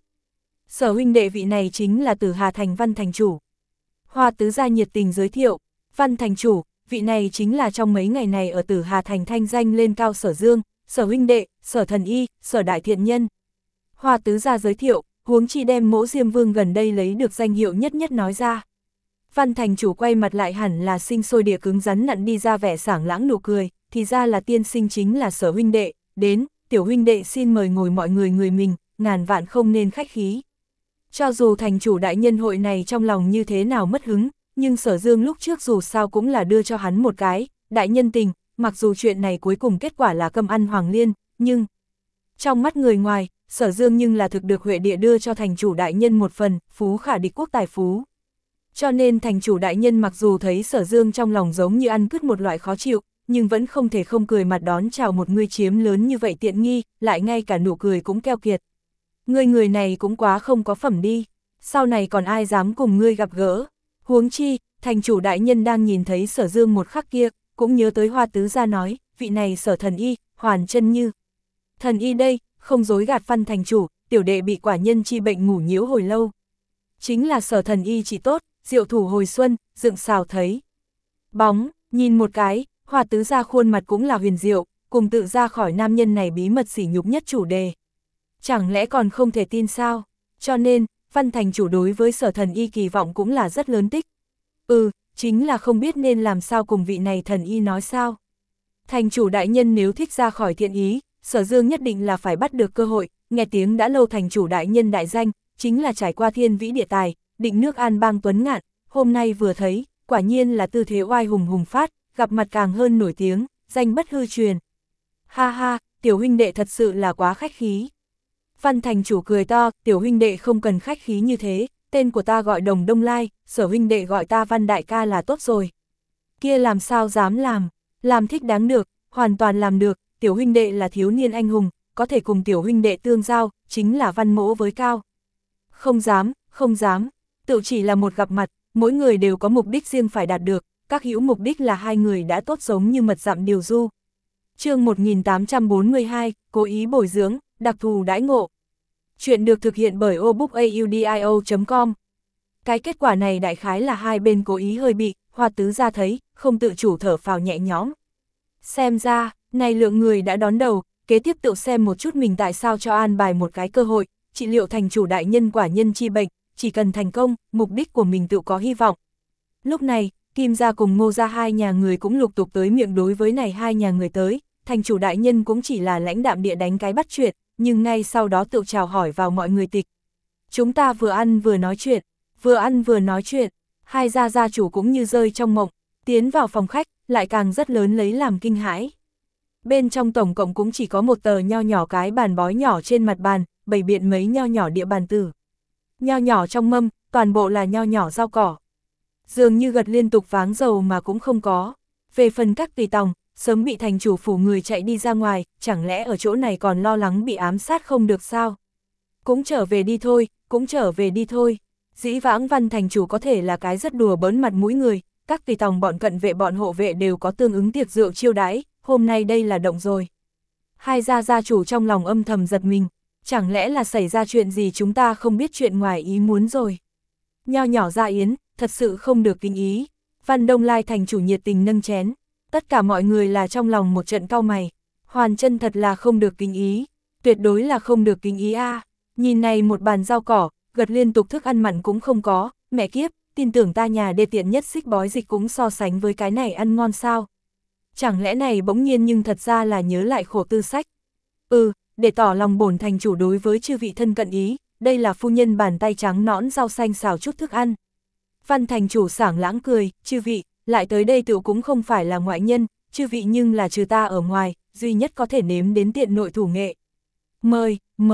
Sở huynh đệ vị này chính là Tử Hà Thành Văn thành chủ. Hoa tứ gia nhiệt tình giới thiệu, Văn thành chủ, vị này chính là trong mấy ngày này ở Tử Hà Thành thanh danh lên cao Sở Dương, Sở huynh đệ, Sở thần y, Sở đại thiện nhân. Hoa tứ gia giới thiệu, huống chi đem Mỗ Diêm Vương gần đây lấy được danh hiệu nhất nhất nói ra. Văn thành chủ quay mặt lại hẳn là sinh sôi địa cứng rắn nặn đi ra vẻ sảng lãng nụ cười, thì ra là tiên sinh chính là Sở huynh đệ, đến, tiểu huynh đệ xin mời ngồi mọi người người mình, ngàn vạn không nên khách khí. Cho dù thành chủ đại nhân hội này trong lòng như thế nào mất hứng, nhưng Sở Dương lúc trước dù sao cũng là đưa cho hắn một cái, đại nhân tình, mặc dù chuyện này cuối cùng kết quả là cơm ăn hoàng liên, nhưng trong mắt người ngoài, Sở Dương nhưng là thực được Huệ địa đưa cho thành chủ đại nhân một phần, phú khả địch quốc tài phú. Cho nên thành chủ đại nhân mặc dù thấy Sở Dương trong lòng giống như ăn cứt một loại khó chịu, nhưng vẫn không thể không cười mặt đón chào một người chiếm lớn như vậy tiện nghi, lại ngay cả nụ cười cũng keo kiệt. Ngươi người này cũng quá không có phẩm đi, sau này còn ai dám cùng ngươi gặp gỡ. Huống chi, thành chủ đại nhân đang nhìn thấy Sở Dương một khắc kia, cũng nhớ tới Hoa tứ gia nói, vị này Sở thần y, hoàn chân như. Thần y đây, không dối gạt Văn thành chủ, tiểu đệ bị quả nhân chi bệnh ngủ nhiễu hồi lâu. Chính là Sở thần y chỉ tốt, diệu thủ hồi xuân, dựng xào thấy. Bóng, nhìn một cái, Hoa tứ gia khuôn mặt cũng là huyền diệu, cùng tự ra khỏi nam nhân này bí mật sỉ nhục nhất chủ đề. Chẳng lẽ còn không thể tin sao? Cho nên, Văn thành chủ đối với Sở thần y kỳ vọng cũng là rất lớn tích. Ừ, chính là không biết nên làm sao cùng vị này thần y nói sao. Thành chủ đại nhân nếu thích ra khỏi thiện ý, Sở Dương nhất định là phải bắt được cơ hội, nghe tiếng đã lâu thành chủ đại nhân đại danh, chính là trải qua thiên vĩ địa tài, định nước an bang tuấn ngạn, hôm nay vừa thấy, quả nhiên là tư thế oai hùng hùng phát, gặp mặt càng hơn nổi tiếng, danh bất hư truyền. Ha ha, tiểu huynh đệ thật sự là quá khách khí. Văn thành chủ cười to, tiểu huynh đệ không cần khách khí như thế, tên của ta gọi Đồng Đông Lai, Sở huynh đệ gọi ta Văn đại ca là tốt rồi. Kia làm sao dám làm, làm thích đáng được, hoàn toàn làm được, tiểu huynh đệ là thiếu niên anh hùng, có thể cùng tiểu huynh đệ tương giao, chính là văn mỗ với cao. Không dám, không dám, tự chỉ là một gặp mặt, mỗi người đều có mục đích riêng phải đạt được, các hữu mục đích là hai người đã tốt giống như mật dặm điều du. Chương một nghìn tám trăm bốn mươi hai, cố ý bồi dưỡng, đặc thù đãi ngộ. Chuyện được thực hiện bởi obookaudio chấm com. Cái kết quả này đại khái là hai bên cố ý hơi bị, Hoa tứ gia thấy, không tự chủ thở phào nhẹ nhõm. Xem ra, này lượng người đã đón đầu, kế tiếp tự xem một chút mình tại sao cho an bài một cái cơ hội, trị liệu thành chủ đại nhân quả nhân chi bệnh, chỉ cần thành công, mục đích của mình tự có hy vọng. Lúc này, Kim gia cùng Ngô gia hai nhà người cũng lục tục tới miệng đối với này hai nhà người tới, thành chủ đại nhân cũng chỉ là lãnh đạm địa đánh cái bắt chuyện, nhưng ngay sau đó tự chào hỏi vào mọi người tịch. Chúng ta vừa ăn vừa nói chuyện, vừa ăn vừa nói chuyện, hai gia gia chủ cũng như rơi trong mộng, tiến vào phòng khách, lại càng rất lớn lấy làm kinh hãi. Bên trong tổng cộng cũng chỉ có một tờ nho nhỏ cái bàn bói nhỏ trên mặt bàn, bày biện mấy nho nhỏ địa bàn tử. Nho nhỏ trong mâm, toàn bộ là nho nhỏ rau cỏ. Dường như gật liên tục váng dầu mà cũng không có. Về phần các tùy tòng, sớm bị thành chủ phủ người chạy đi ra ngoài, chẳng lẽ ở chỗ này còn lo lắng bị ám sát không được sao? Cũng trở về đi thôi, cũng trở về đi thôi. Dĩ vãng Văn thành chủ có thể là cái rất đùa bỡn mặt mũi người, các tùy tòng bọn cận vệ bọn hộ vệ đều có tương ứng tiệc rượu chiêu đãi, hôm nay đây là động rồi. Hai gia gia chủ trong lòng âm thầm giật mình, chẳng lẽ là xảy ra chuyện gì chúng ta không biết chuyện ngoài ý muốn rồi. Nho nhỏ gia yến, thật sự không được kinh ý. Văn Đông Lai thành chủ nhiệt tình nâng chén, tất cả mọi người là trong lòng một trận cau mày. Hoàn chân thật là không được kinh ý, tuyệt đối là không được kinh ý a. À. Nhìn này một bàn rau cỏ, gật liên tục thức ăn mặn cũng không có, mẹ kiếp, tin tưởng ta nhà đê tiện nhất xích bói dịch cũng so sánh với cái này ăn ngon sao. Chẳng lẽ này bỗng nhiên nhưng thật ra là nhớ lại khổ tư sách. Ừ, để tỏ lòng bổn thành chủ đối với chư vị thân cận ý, đây là phu nhân bàn tay trắng nõn rau xanh xào chút thức ăn. Văn thành chủ sảng lãng cười, chư vị, lại tới đây tựu cũng không phải là ngoại nhân, chư vị nhưng là trừ ta ở ngoài, duy nhất có thể nếm đến tiện nội thủ nghệ. Mời, mời,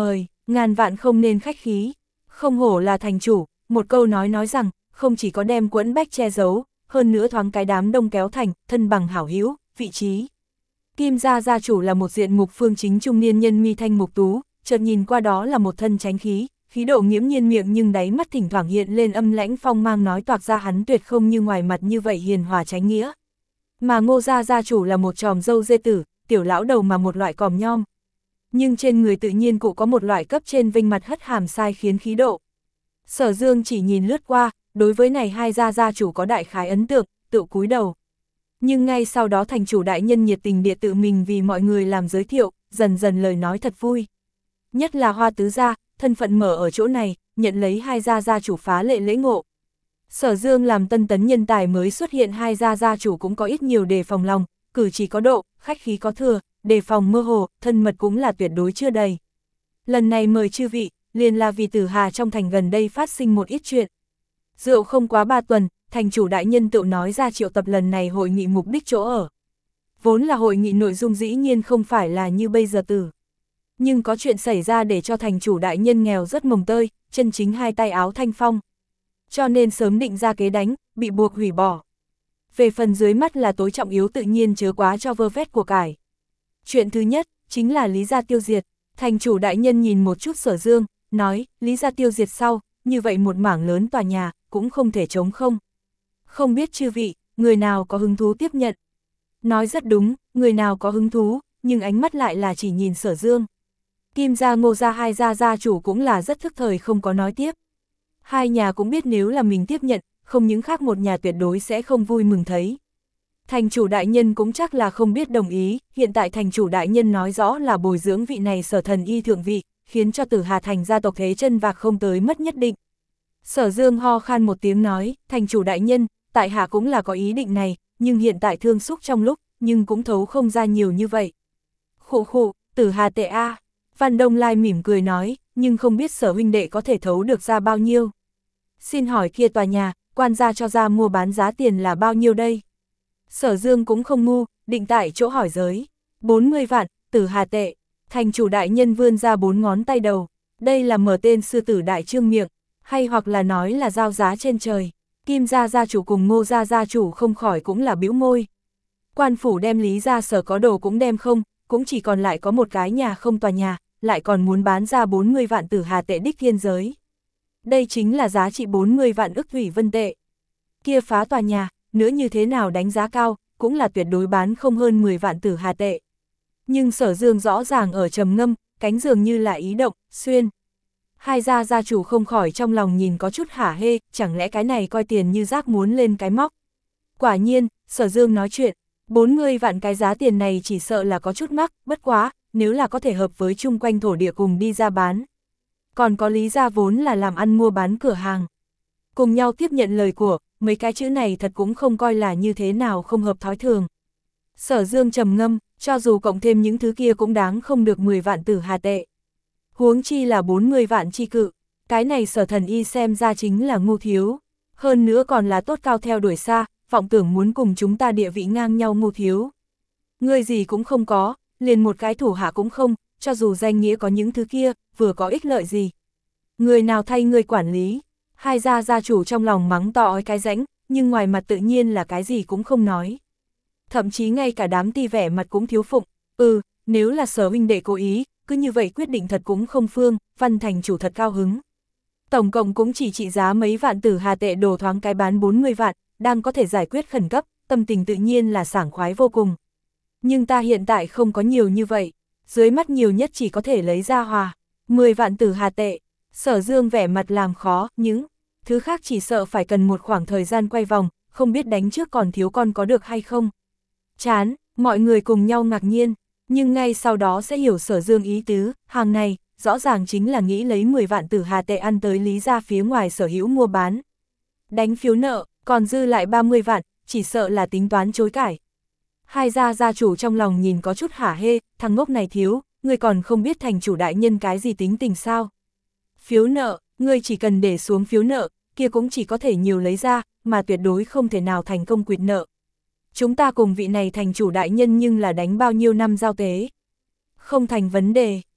ngàn vạn không nên khách khí, không hổ là thành chủ, một câu nói nói rằng, không chỉ có đem Quẫn Bách che giấu, hơn nữa thoáng cái đám đông kéo thành, thân bằng hảo hữu, vị trí. Kim gia gia chủ là một diện mục phương chính trung niên nhân mi thanh mục tú, chợt nhìn qua đó là một thân tránh khí, khí độ nghiễm nhiên miệng nhưng đáy mắt thỉnh thoảng hiện lên âm lãnh phong mang nói toạc ra hắn tuyệt không như ngoài mặt như vậy hiền hòa tránh nghĩa. Mà Ngô gia gia chủ là một tròm dâu dê tử, tiểu lão đầu mà một loại còm nhom. Nhưng trên người tự nhiên cụ có một loại cấp trên vinh mặt hất hàm sai khiến khí độ. Sở Dương chỉ nhìn lướt qua, đối với này hai gia gia chủ có đại khái ấn tượng, tự cúi đầu. Nhưng ngay sau đó thành chủ đại nhân nhiệt tình địa tự mình vì mọi người làm giới thiệu, dần dần lời nói thật vui. Nhất là Hoa tứ gia, thân phận mở ở chỗ này, nhận lấy hai gia gia chủ phá lệ lễ ngộ. Sở Dương làm tân tấn nhân tài mới xuất hiện hai gia gia chủ cũng có ít nhiều đề phòng lòng, cử chỉ có độ, khách khí có thừa, đề phòng mơ hồ, thân mật cũng là tuyệt đối chưa đầy. Lần này mời chư vị, liền là vì Tử Hà trong thành gần đây phát sinh một ít chuyện. Rượu không quá ba tuần, thành chủ đại nhân tự nói ra triệu tập lần này hội nghị mục đích chỗ ở. Vốn là hội nghị nội dung dĩ nhiên không phải là như bây giờ tử. Nhưng có chuyện xảy ra để cho thành chủ đại nhân nghèo rất mồng tơi, chân chính hai tay áo thanh phong. Cho nên sớm định ra kế đánh, bị buộc hủy bỏ. Về phần dưới mắt là tối trọng yếu tự nhiên chớ quá cho vơ vét của cải. Chuyện thứ nhất, chính là Lý gia tiêu diệt. Thành chủ đại nhân nhìn một chút Sở Dương, nói, Lý gia tiêu diệt sau, như vậy một mảng lớn tòa nhà, cũng không thể trống không. Không biết chư vị, người nào có hứng thú tiếp nhận. Nói rất đúng, người nào có hứng thú, nhưng ánh mắt lại là chỉ nhìn Sở Dương. Kim gia Ngô gia hai gia gia chủ cũng là rất thức thời không có nói tiếp. Hai nhà cũng biết nếu là mình tiếp nhận, không những khác một nhà tuyệt đối sẽ không vui mừng thấy. Thành chủ đại nhân cũng chắc là không biết đồng ý, hiện tại thành chủ đại nhân nói rõ là bồi dưỡng vị này Sở thần y thượng vị, khiến cho Tử Hà thành gia tộc thế chân vạc không tới mất nhất định. Sở Dương ho khan một tiếng nói, thành chủ đại nhân, tại hạ cũng là có ý định này, nhưng hiện tại thương xúc trong lúc, nhưng cũng thấu không ra nhiều như vậy. Khụ khụ, Tử Hà tệ a. Văn Đông Lai mỉm cười nói, nhưng không biết Sở huynh đệ có thể thấu được ra bao nhiêu. Xin hỏi kia tòa nhà, quan gia cho ra mua bán giá tiền là bao nhiêu đây? Sở Dương cũng không ngu, định tại chỗ hỏi giới. bốn mươi vạn, Tử Hà tệ. Thành chủ đại nhân vươn ra bốn ngón tay đầu. Đây là mở tên sư tử đại trương miệng, hay hoặc là nói là giao giá trên trời. Kim gia gia chủ cùng Ngô gia gia chủ không khỏi cũng là bĩu môi. Quan phủ đem Lý gia Sở có đồ cũng đem không, cũng chỉ còn lại có một cái nhà không tòa nhà, lại còn muốn bán ra bốn mươi vạn Tử Hà tệ đích thiên giới. Đây chính là giá trị bốn mươi vạn ức thủy vân tệ. Kia phá tòa nhà, nữa như thế nào đánh giá cao, cũng là tuyệt đối bán không hơn mười vạn Tử Hà tệ. Nhưng Sở Dương rõ ràng ở trầm ngâm, cánh dường như là ý động, xuyên. Hai gia gia chủ không khỏi trong lòng nhìn có chút hả hê, chẳng lẽ cái này coi tiền như rác muốn lên cái móc. Quả nhiên, Sở Dương nói chuyện, bốn mươi vạn cái giá tiền này chỉ sợ là có chút mắc, bất quá, nếu là có thể hợp với chung quanh thổ địa cùng đi ra bán. Còn có Lý gia vốn là làm ăn mua bán cửa hàng. Cùng nhau tiếp nhận lời của, mấy cái chữ này thật cũng không coi là như thế nào không hợp thói thường. Sở Dương trầm ngâm, cho dù cộng thêm những thứ kia cũng đáng không được mười vạn Tử Hà tệ. Huống chi là bốn mươi vạn chi cự, cái này Sở thần y xem ra chính là ngu thiếu. Hơn nữa còn là tốt cao theo đuổi xa, vọng tưởng muốn cùng chúng ta địa vị ngang nhau ngu thiếu. Người gì cũng không có, liền một cái thủ hạ cũng không, cho dù danh nghĩa có những thứ kia, vừa có ích lợi gì. Người nào thay người quản lý, hai gia gia chủ trong lòng mắng to ói cái rãnh, nhưng ngoài mặt tự nhiên là cái gì cũng không nói. Thậm chí ngay cả đám ti vẻ mặt cũng thiếu phụng, ừ, nếu là Sở huynh đệ cố ý, cứ như vậy quyết định thật cũng không phương, Văn thành chủ thật cao hứng. Tổng cộng cũng chỉ trị giá mấy vạn Tử Hà tệ đồ thoáng cái bán bốn mươi vạn, đang có thể giải quyết khẩn cấp, tâm tình tự nhiên là sảng khoái vô cùng. Nhưng ta hiện tại không có nhiều như vậy, dưới mắt nhiều nhất chỉ có thể lấy ra hòa, mười vạn Tử Hà tệ. Sở Dương vẻ mặt làm khó, những thứ khác chỉ sợ phải cần một khoảng thời gian quay vòng, không biết đánh trước còn thiếu con có được hay không. Chán, mọi người cùng nhau ngạc nhiên, nhưng ngay sau đó sẽ hiểu Sở Dương ý tứ, hàng này, rõ ràng chính là nghĩ lấy mười vạn Tử Hà tệ ăn tới Lý gia phía ngoài sở hữu mua bán. Đánh phiếu nợ, còn dư lại ba mươi vạn, chỉ sợ là tính toán chối cải. Hai gia gia chủ trong lòng nhìn có chút hả hê, thằng ngốc này thiếu, người còn không biết thành chủ đại nhân cái gì tính tình sao. Phiếu nợ, người chỉ cần để xuống phiếu nợ, kia cũng chỉ có thể nhiều lấy ra, mà tuyệt đối không thể nào thành công quyệt nợ. Chúng ta cùng vị này thành chủ đại nhân nhưng là đánh bao nhiêu năm giao tế. Không thành vấn đề,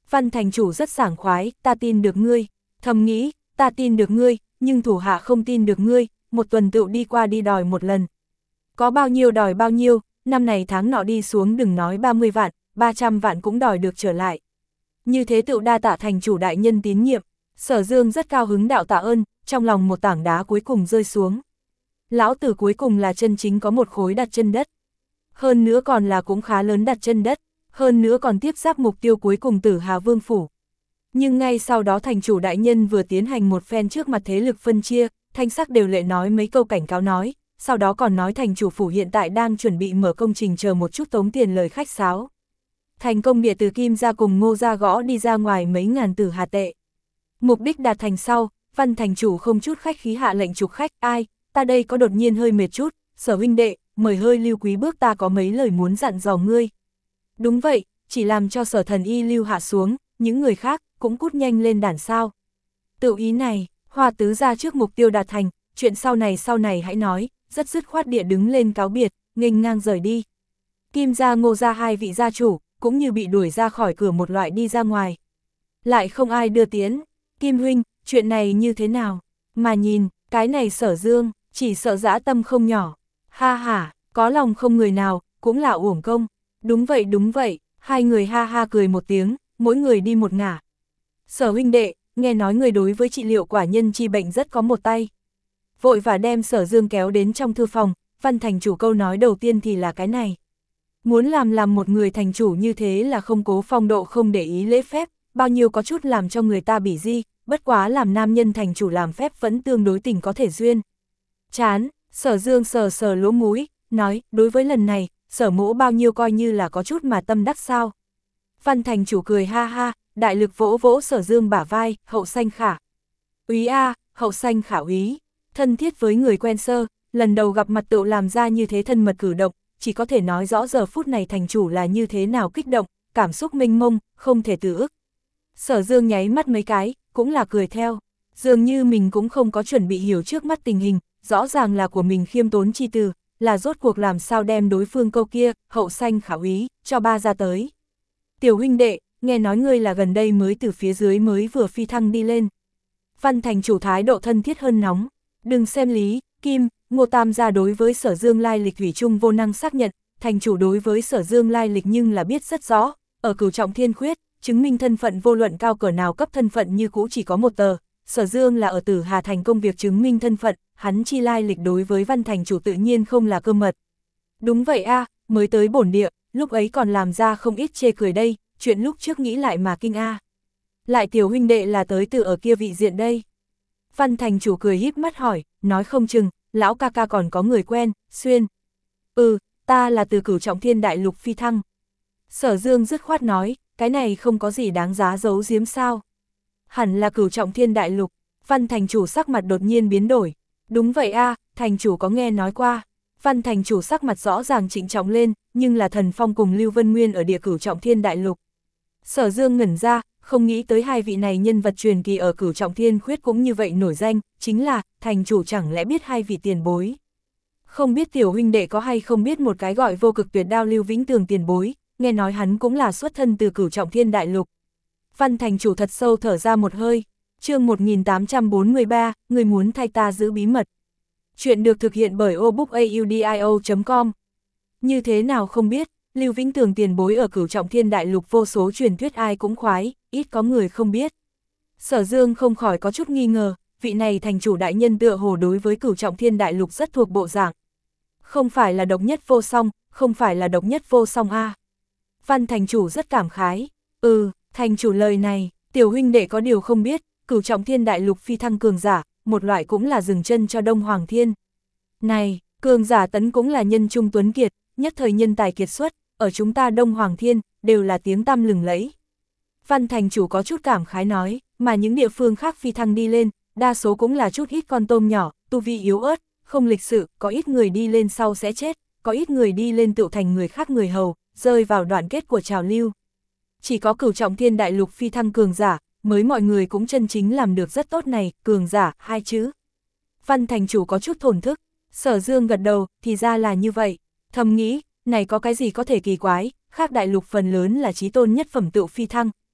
Văn thành chủ rất sảng khoái, ta tin được ngươi, thầm nghĩ, ta tin được ngươi, nhưng thủ hạ không tin được ngươi, một tuần tựu đi qua đi đòi một lần. Có bao nhiêu đòi bao nhiêu, năm này tháng nọ đi xuống đừng nói ba mươi vạn, ba trăm vạn cũng đòi được trở lại. Như thế tựu đa tạ thành chủ đại nhân tín nhiệm, Sở Dương rất cao hứng đạo tạ ơn, trong lòng một tảng đá cuối cùng rơi xuống. Lão tử cuối cùng là chân chính có một khối đặt chân đất. Hơn nữa còn là cũng khá lớn đặt chân đất, hơn nữa còn tiếp giáp mục tiêu cuối cùng Tử Hà Vương Phủ. Nhưng ngay sau đó thành chủ đại nhân vừa tiến hành một phen trước mặt thế lực phân chia, thanh sắc đều lệ nói mấy câu cảnh cáo nói, sau đó còn nói thành chủ phủ hiện tại đang chuẩn bị mở công trình chờ một chút tống tiền lời khách sáo. Thành công địa từ Kim ra cùng Ngô ra gõ đi ra ngoài mấy ngàn tử hà tệ. Mục đích đạt thành sau, Văn thành chủ không chút khách khí hạ lệnh trục khách, ai, ta đây có đột nhiên hơi mệt chút, Sở huynh đệ, mời hơi lưu quý bước ta có mấy lời muốn dặn dò ngươi. Đúng vậy, chỉ làm cho Sở thần y lưu hạ xuống, những người khác cũng cút nhanh lên đàn sao. Tự ý này, Hoa tứ ra trước mục tiêu đạt thành, chuyện sau này sau này hãy nói, rất dứt khoát địa đứng lên cáo biệt, nghênh ngang rời đi. Kim gia Ngô gia hai vị gia chủ, cũng như bị đuổi ra khỏi cửa một loại đi ra ngoài. Lại không ai đưa tiến, Kim huynh, chuyện này như thế nào? Mà nhìn, cái này Sở Dương, chỉ sợ dã tâm không nhỏ. Ha ha, có lòng không người nào, cũng là uổng công. Đúng vậy đúng vậy, hai người ha ha cười một tiếng, mỗi người đi một ngả. Sở huynh đệ, nghe nói người đối với trị liệu quả nhân chi bệnh rất có một tay. Vội và đem Sở Dương kéo đến trong thư phòng, Văn thành chủ câu nói đầu tiên thì là cái này. Muốn làm làm một người thành chủ như thế là không cố phong độ không để ý lễ phép, bao nhiêu có chút làm cho người ta bỉ di, bất quá làm nam nhân thành chủ làm phép vẫn tương đối tình có thể duyên. Chán, Sở Dương sờ sờ lỗ mũi, nói, đối với lần này, Sở mỗ bao nhiêu coi như là có chút mà tâm đắc sao. Văn thành chủ cười ha ha, đại lực vỗ vỗ Sở Dương bả vai, hậu sanh khả. Úy a, hậu sanh khả úy, thân thiết với người quen sơ, lần đầu gặp mặt tựu làm ra như thế thân mật cử động, chỉ có thể nói rõ giờ phút này thành chủ là như thế nào kích động, cảm xúc mênh mông, không thể tự ức. Sở Dương nháy mắt mấy cái, cũng là cười theo, dường như mình cũng không có chuẩn bị hiểu trước mắt tình hình, rõ ràng là của mình khiêm tốn chi từ, là rốt cuộc làm sao đem đối phương câu kia, hậu sanh khả úy, cho ba ra tới. Tiểu huynh đệ, nghe nói ngươi là gần đây mới từ phía dưới mới vừa phi thăng đi lên. Văn thành chủ thái độ thân thiết hơn nóng, đừng xem Lý, Kim, Ngô Tam gia đối với Sở Dương lai lịch thủy chung vô năng xác nhận, thành chủ đối với Sở Dương lai lịch nhưng là biết rất rõ, ở Cửu Trọng Thiên Khuyết, chứng minh thân phận vô luận cao cỡ nào cấp thân phận như cũ chỉ có một tờ, Sở Dương là ở Tử Hà Thành công việc chứng minh thân phận, hắn chi lai lịch đối với Văn thành chủ tự nhiên không là cơ mật. Đúng vậy a, mới tới bổn địa, lúc ấy còn làm ra không ít chê cười đây, chuyện lúc trước nghĩ lại mà kinh a. Lại tiểu huynh đệ là tới từ ở kia vị diện đây. Văn thành chủ cười híp mắt hỏi, nói không chừng, lão ca ca còn có người quen, Xuyên. Ừ, ta là từ Cửu Trọng Thiên Đại Lục phi thăng. Sở Dương dứt khoát nói, cái này không có gì đáng giá giấu giếm sao. Hẳn là Cửu Trọng Thiên Đại Lục. Văn thành chủ sắc mặt đột nhiên biến đổi. Đúng vậy a, thành chủ có nghe nói qua. Văn thành chủ sắc mặt rõ ràng trịnh trọng lên, nhưng là Thần Phong cùng Lưu Vân Nguyên ở địa Cửu Trọng Thiên Đại Lục. Sở Dương ngẩn ra, không nghĩ tới hai vị này nhân vật truyền kỳ ở Cửu Trọng Thiên Khuyết cũng như vậy nổi danh, chính là, thành chủ chẳng lẽ biết hai vị tiền bối. Không biết tiểu huynh đệ có hay không biết một cái gọi vô cực tuyệt đao Lưu Vĩnh Tường tiền bối, nghe nói hắn cũng là xuất thân từ Cửu Trọng Thiên Đại Lục. Văn thành chủ thật sâu thở ra một hơi, chương một nghìn tám trăm bốn mươi ba, người muốn thay ta giữ bí mật. Chuyện được thực hiện bởi obookaudio chấm com. Như thế nào không biết, Lưu Vĩnh Tường tiền bối ở Cửu Trọng Thiên Đại Lục vô số truyền thuyết ai cũng khoái, ít có người không biết. Sở Dương không khỏi có chút nghi ngờ, vị này thành chủ đại nhân tựa hồ đối với Cửu Trọng Thiên Đại Lục rất thuộc bộ dạng. Không phải là độc nhất vô song, không phải là độc nhất vô song a. Văn thành chủ rất cảm khái, ừ, thành chủ lời này, tiểu huynh đệ có điều không biết, Cửu Trọng Thiên Đại Lục phi thăng cường giả, một loại cũng là dừng chân cho Đông Hoàng Thiên. Này, cường giả tấn cũng là nhân trung tuấn kiệt, nhất thời nhân tài kiệt xuất, ở chúng ta Đông Hoàng Thiên, đều là tiếng tăm lừng lẫy. Văn thành chủ có chút cảm khái nói, mà những địa phương khác phi thăng đi lên, đa số cũng là chút ít con tôm nhỏ, tu vi yếu ớt, không lịch sự, có ít người đi lên sau sẽ chết, có ít người đi lên tựu thành người khác người hầu, rơi vào đoạn kết của trào lưu. Chỉ có Cửu Trọng Thiên Đại Lục phi thăng cường giả, mới mọi người cũng chân chính làm được rất tốt này, cường giả, hai chữ. Văn thành chủ có chút thổn thức, Sở Dương gật đầu, thì ra là như vậy, thầm nghĩ, này có cái gì có thể kỳ quái, khác đại lục phần lớn là chí tôn nhất phẩm tựu phi thăng,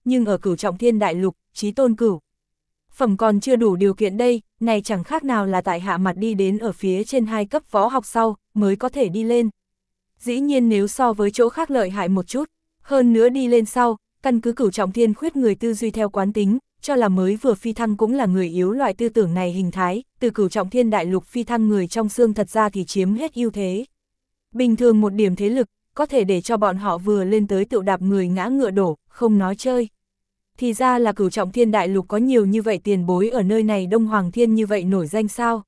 nhưng ở Cửu Trọng Thiên Đại Lục, chí tôn cửu phẩm còn chưa đủ điều kiện đây, này chẳng khác nào là tại hạ mặt đi đến ở phía trên hai cấp võ học sau, mới có thể đi lên. Dĩ nhiên nếu so với chỗ khác lợi hại một chút, hơn nữa đi lên sau, căn cứ Cửu Trọng Thiên khuyết người tư duy theo quán tính, cho là mới vừa phi thăng cũng là người yếu loại tư tưởng này hình thái, từ Cửu Trọng Thiên Đại Lục phi thăng người trong xương thật ra thì chiếm hết ưu thế. Bình thường một điểm thế lực, có thể để cho bọn họ vừa lên tới tự đạp người ngã ngựa đổ, không nói chơi. Thì ra là Cửu Trọng Thiên Đại Lục có nhiều như vậy tiền bối ở nơi này Đông Hoàng Thiên như vậy nổi danh sao.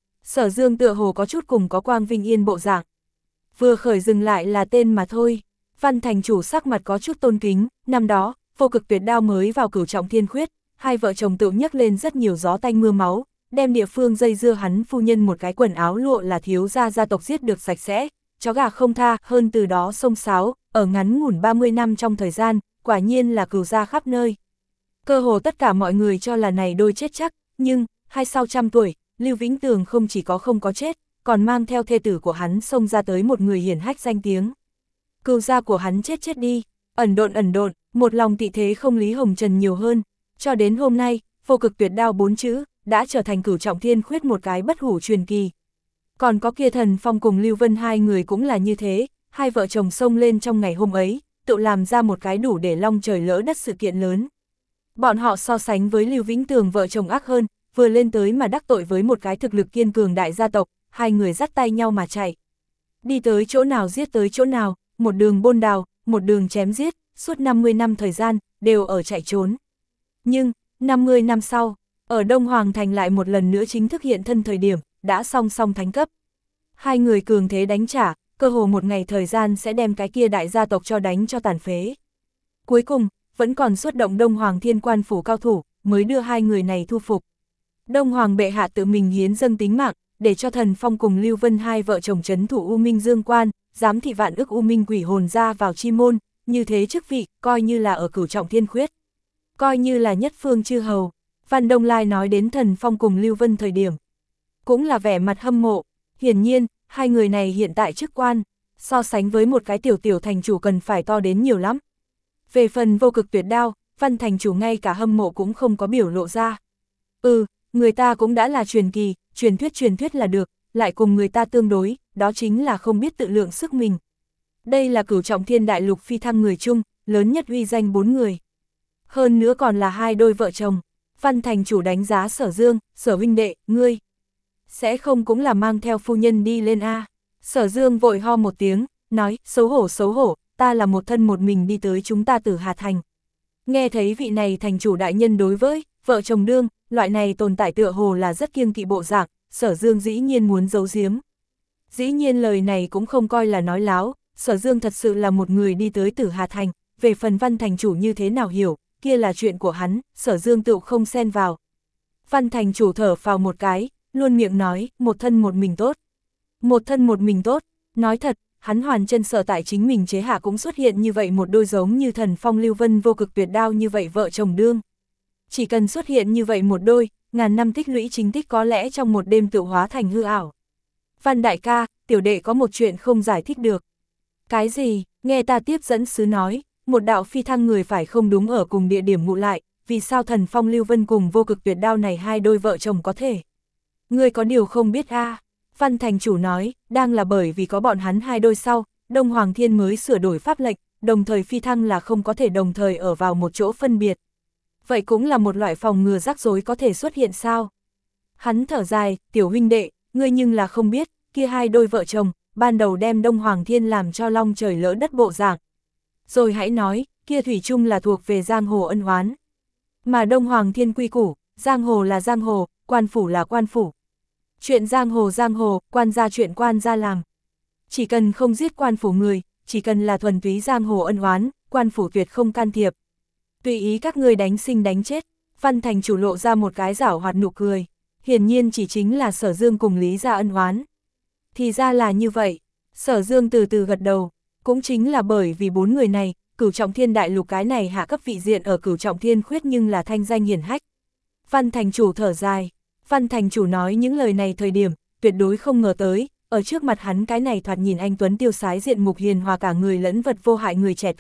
Sở Dương tựa hồ có chút cùng có quang vinh yên bộ dạng. Vừa khởi dừng lại là tên mà thôi. Văn thành chủ sắc mặt có chút tôn kính, năm đó, Vô Cực Tuyệt Đao mới vào Cửu Trọng Thiên khuyết, hai vợ chồng tự nhấc lên rất nhiều gió tanh mưa máu, đem địa phương dây dưa hắn phu nhân một cái quần áo lụa là thiếu gia gia tộc giết được sạch sẽ, chó gà không tha, hơn từ đó xông xáo, ở ngắn ngủn ba mươi năm trong thời gian, quả nhiên là cừu gia khắp nơi. Cơ hồ tất cả mọi người cho là này đôi chết chắc, nhưng, hai sau trăm tuổi, Lưu Vĩnh Tường không chỉ có không có chết, còn mang theo thê tử của hắn xông ra tới một người hiển hách danh tiếng. Cừu gia của hắn chết chết đi, ẩn độn ẩn độn, một lòng tị thế không Lý Hồng Trần nhiều hơn, cho đến hôm nay, Vô Cực Tuyệt Đao bốn chữ, đã trở thành Cửu Trọng Thiên khuyết một cái bất hủ truyền kỳ. Còn có kia Thần Phong cùng Lưu Vân hai người cũng là như thế, hai vợ chồng xông lên trong ngày hôm ấy, tự làm ra một cái đủ để long trời lỡ đất sự kiện lớn. Bọn họ so sánh với Lưu Vĩnh Tường vợ chồng ác hơn, vừa lên tới mà đắc tội với một cái thực lực kiên cường đại gia tộc, hai người dắt tay nhau mà chạy. Đi tới chỗ nào giết tới chỗ nào, một đường bôn đào, một đường chém giết, suốt năm mươi năm thời gian, đều ở chạy trốn. Nhưng, năm mươi năm sau, ở Đông Hoàng Thành lại một lần nữa chính thức hiện thân thời điểm, đã song song thánh cấp. Hai người cường thế đánh trả, cơ hồ một ngày thời gian sẽ đem cái kia đại gia tộc cho đánh cho tàn phế. Cuối cùng, vẫn còn xuất động Đông Hoàng Thiên Quan phủ cao thủ, mới đưa hai người này thu phục. Đông Hoàng bệ hạ tự mình hiến dâng tính mạng, để cho Thần Phong cùng Lưu Vân hai vợ chồng trấn thủ U Minh Dương Quan, giám thị vạn ức U Minh quỷ hồn ra vào chi môn, như thế chức vị, coi như là ở Cửu Trọng Thiên khuyết. Coi như là nhất phương chư hầu. Văn Đông Lai nói đến Thần Phong cùng Lưu Vân thời điểm, cũng là vẻ mặt hâm mộ. Hiển nhiên, hai người này hiện tại chức quan, so sánh với một cái tiểu tiểu thành chủ cần phải to đến nhiều lắm. Về phần Vô Cực Tuyệt Đao, Văn thành chủ ngay cả hâm mộ cũng không có biểu lộ ra. Ừ, người ta cũng đã là truyền kỳ, truyền thuyết truyền thuyết là được, lại cùng người ta tương đối, đó chính là không biết tự lượng sức mình. Đây là Cửu Trọng Thiên Đại Lục phi thăng người chung, lớn nhất uy danh bốn người. Hơn nữa còn là hai đôi vợ chồng. Văn thành chủ đánh giá Sở Dương, Sở huynh đệ, ngươi sẽ không cũng là mang theo phu nhân đi lên a. Sở Dương vội ho một tiếng, nói, xấu hổ xấu hổ, ta là một thân một mình đi tới chúng ta Tử Hà Thành. Nghe thấy vị này thành chủ đại nhân đối với vợ chồng đương, loại này tồn tại tựa hồ là rất kiêng kỵ bộ dạng, Sở Dương dĩ nhiên muốn giấu giếm. Dĩ nhiên lời này cũng không coi là nói láo, Sở Dương thật sự là một người đi tới Tử Hà Thành, về phần Văn thành chủ như thế nào hiểu, kia là chuyện của hắn, Sở Dương tự không xen vào. Văn thành chủ thở phào một cái, luôn miệng nói, một thân một mình tốt. Một thân một mình tốt, nói thật, hắn hoàn chân sở tại chính mình chế hạ cũng xuất hiện như vậy một đôi giống như Thần Phong Lưu Vân Vô Cực Tuyệt Đao như vậy vợ chồng đương. Chỉ cần xuất hiện như vậy một đôi, ngàn năm tích lũy chính tích có lẽ trong một đêm tự hóa thành hư ảo. Văn đại ca, tiểu đệ có một chuyện không giải thích được. Cái gì, nghe ta tiếp dẫn sứ nói, một đạo phi thăng người phải không đúng ở cùng địa điểm ngụ lại, vì sao Thần Phong Lưu Vân cùng Vô Cực Tuyệt Đao này hai đôi vợ chồng có thể? Ngươi có điều không biết a? À? Văn thành chủ nói, đang là bởi vì có bọn hắn hai đôi sau, Đông Hoàng Thiên mới sửa đổi pháp lệnh, đồng thời phi thăng là không có thể đồng thời ở vào một chỗ phân biệt. Vậy cũng là một loại phòng ngừa rắc rối có thể xuất hiện sao? Hắn thở dài, tiểu huynh đệ, ngươi nhưng là không biết, kia hai đôi vợ chồng, ban đầu đem Đông Hoàng Thiên làm cho long trời lỡ đất bộ dạng. Rồi hãy nói, kia thủy chung là thuộc về giang hồ ân oán. Mà Đông Hoàng Thiên quy củ, giang hồ là giang hồ, quan phủ là quan phủ. Chuyện giang hồ giang hồ, quan gia chuyện quan gia làm. Chỉ cần không giết quan phủ người, chỉ cần là thuần túy giang hồ ân oán, quan phủ tuyệt không can thiệp. Tùy ý các ngươi đánh sinh đánh chết, Văn thành chủ lộ ra một cái giảo hoạt nụ cười. Hiển nhiên chỉ chính là Sở Dương cùng Lý gia ân oán. Thì ra là như vậy, Sở Dương từ từ gật đầu, cũng chính là bởi vì bốn người này, Cửu Trọng Thiên Đại Lục cái này hạ cấp vị diện ở Cửu Trọng Thiên khuyết nhưng là thanh danh hiển hách. Văn thành chủ thở dài, Văn thành chủ nói những lời này thời điểm, tuyệt đối không ngờ tới, ở trước mặt hắn cái này thoạt nhìn anh tuấn tiêu sái diện mục hiền hòa cả người lẫn vật vô hại người trẻ tuổi,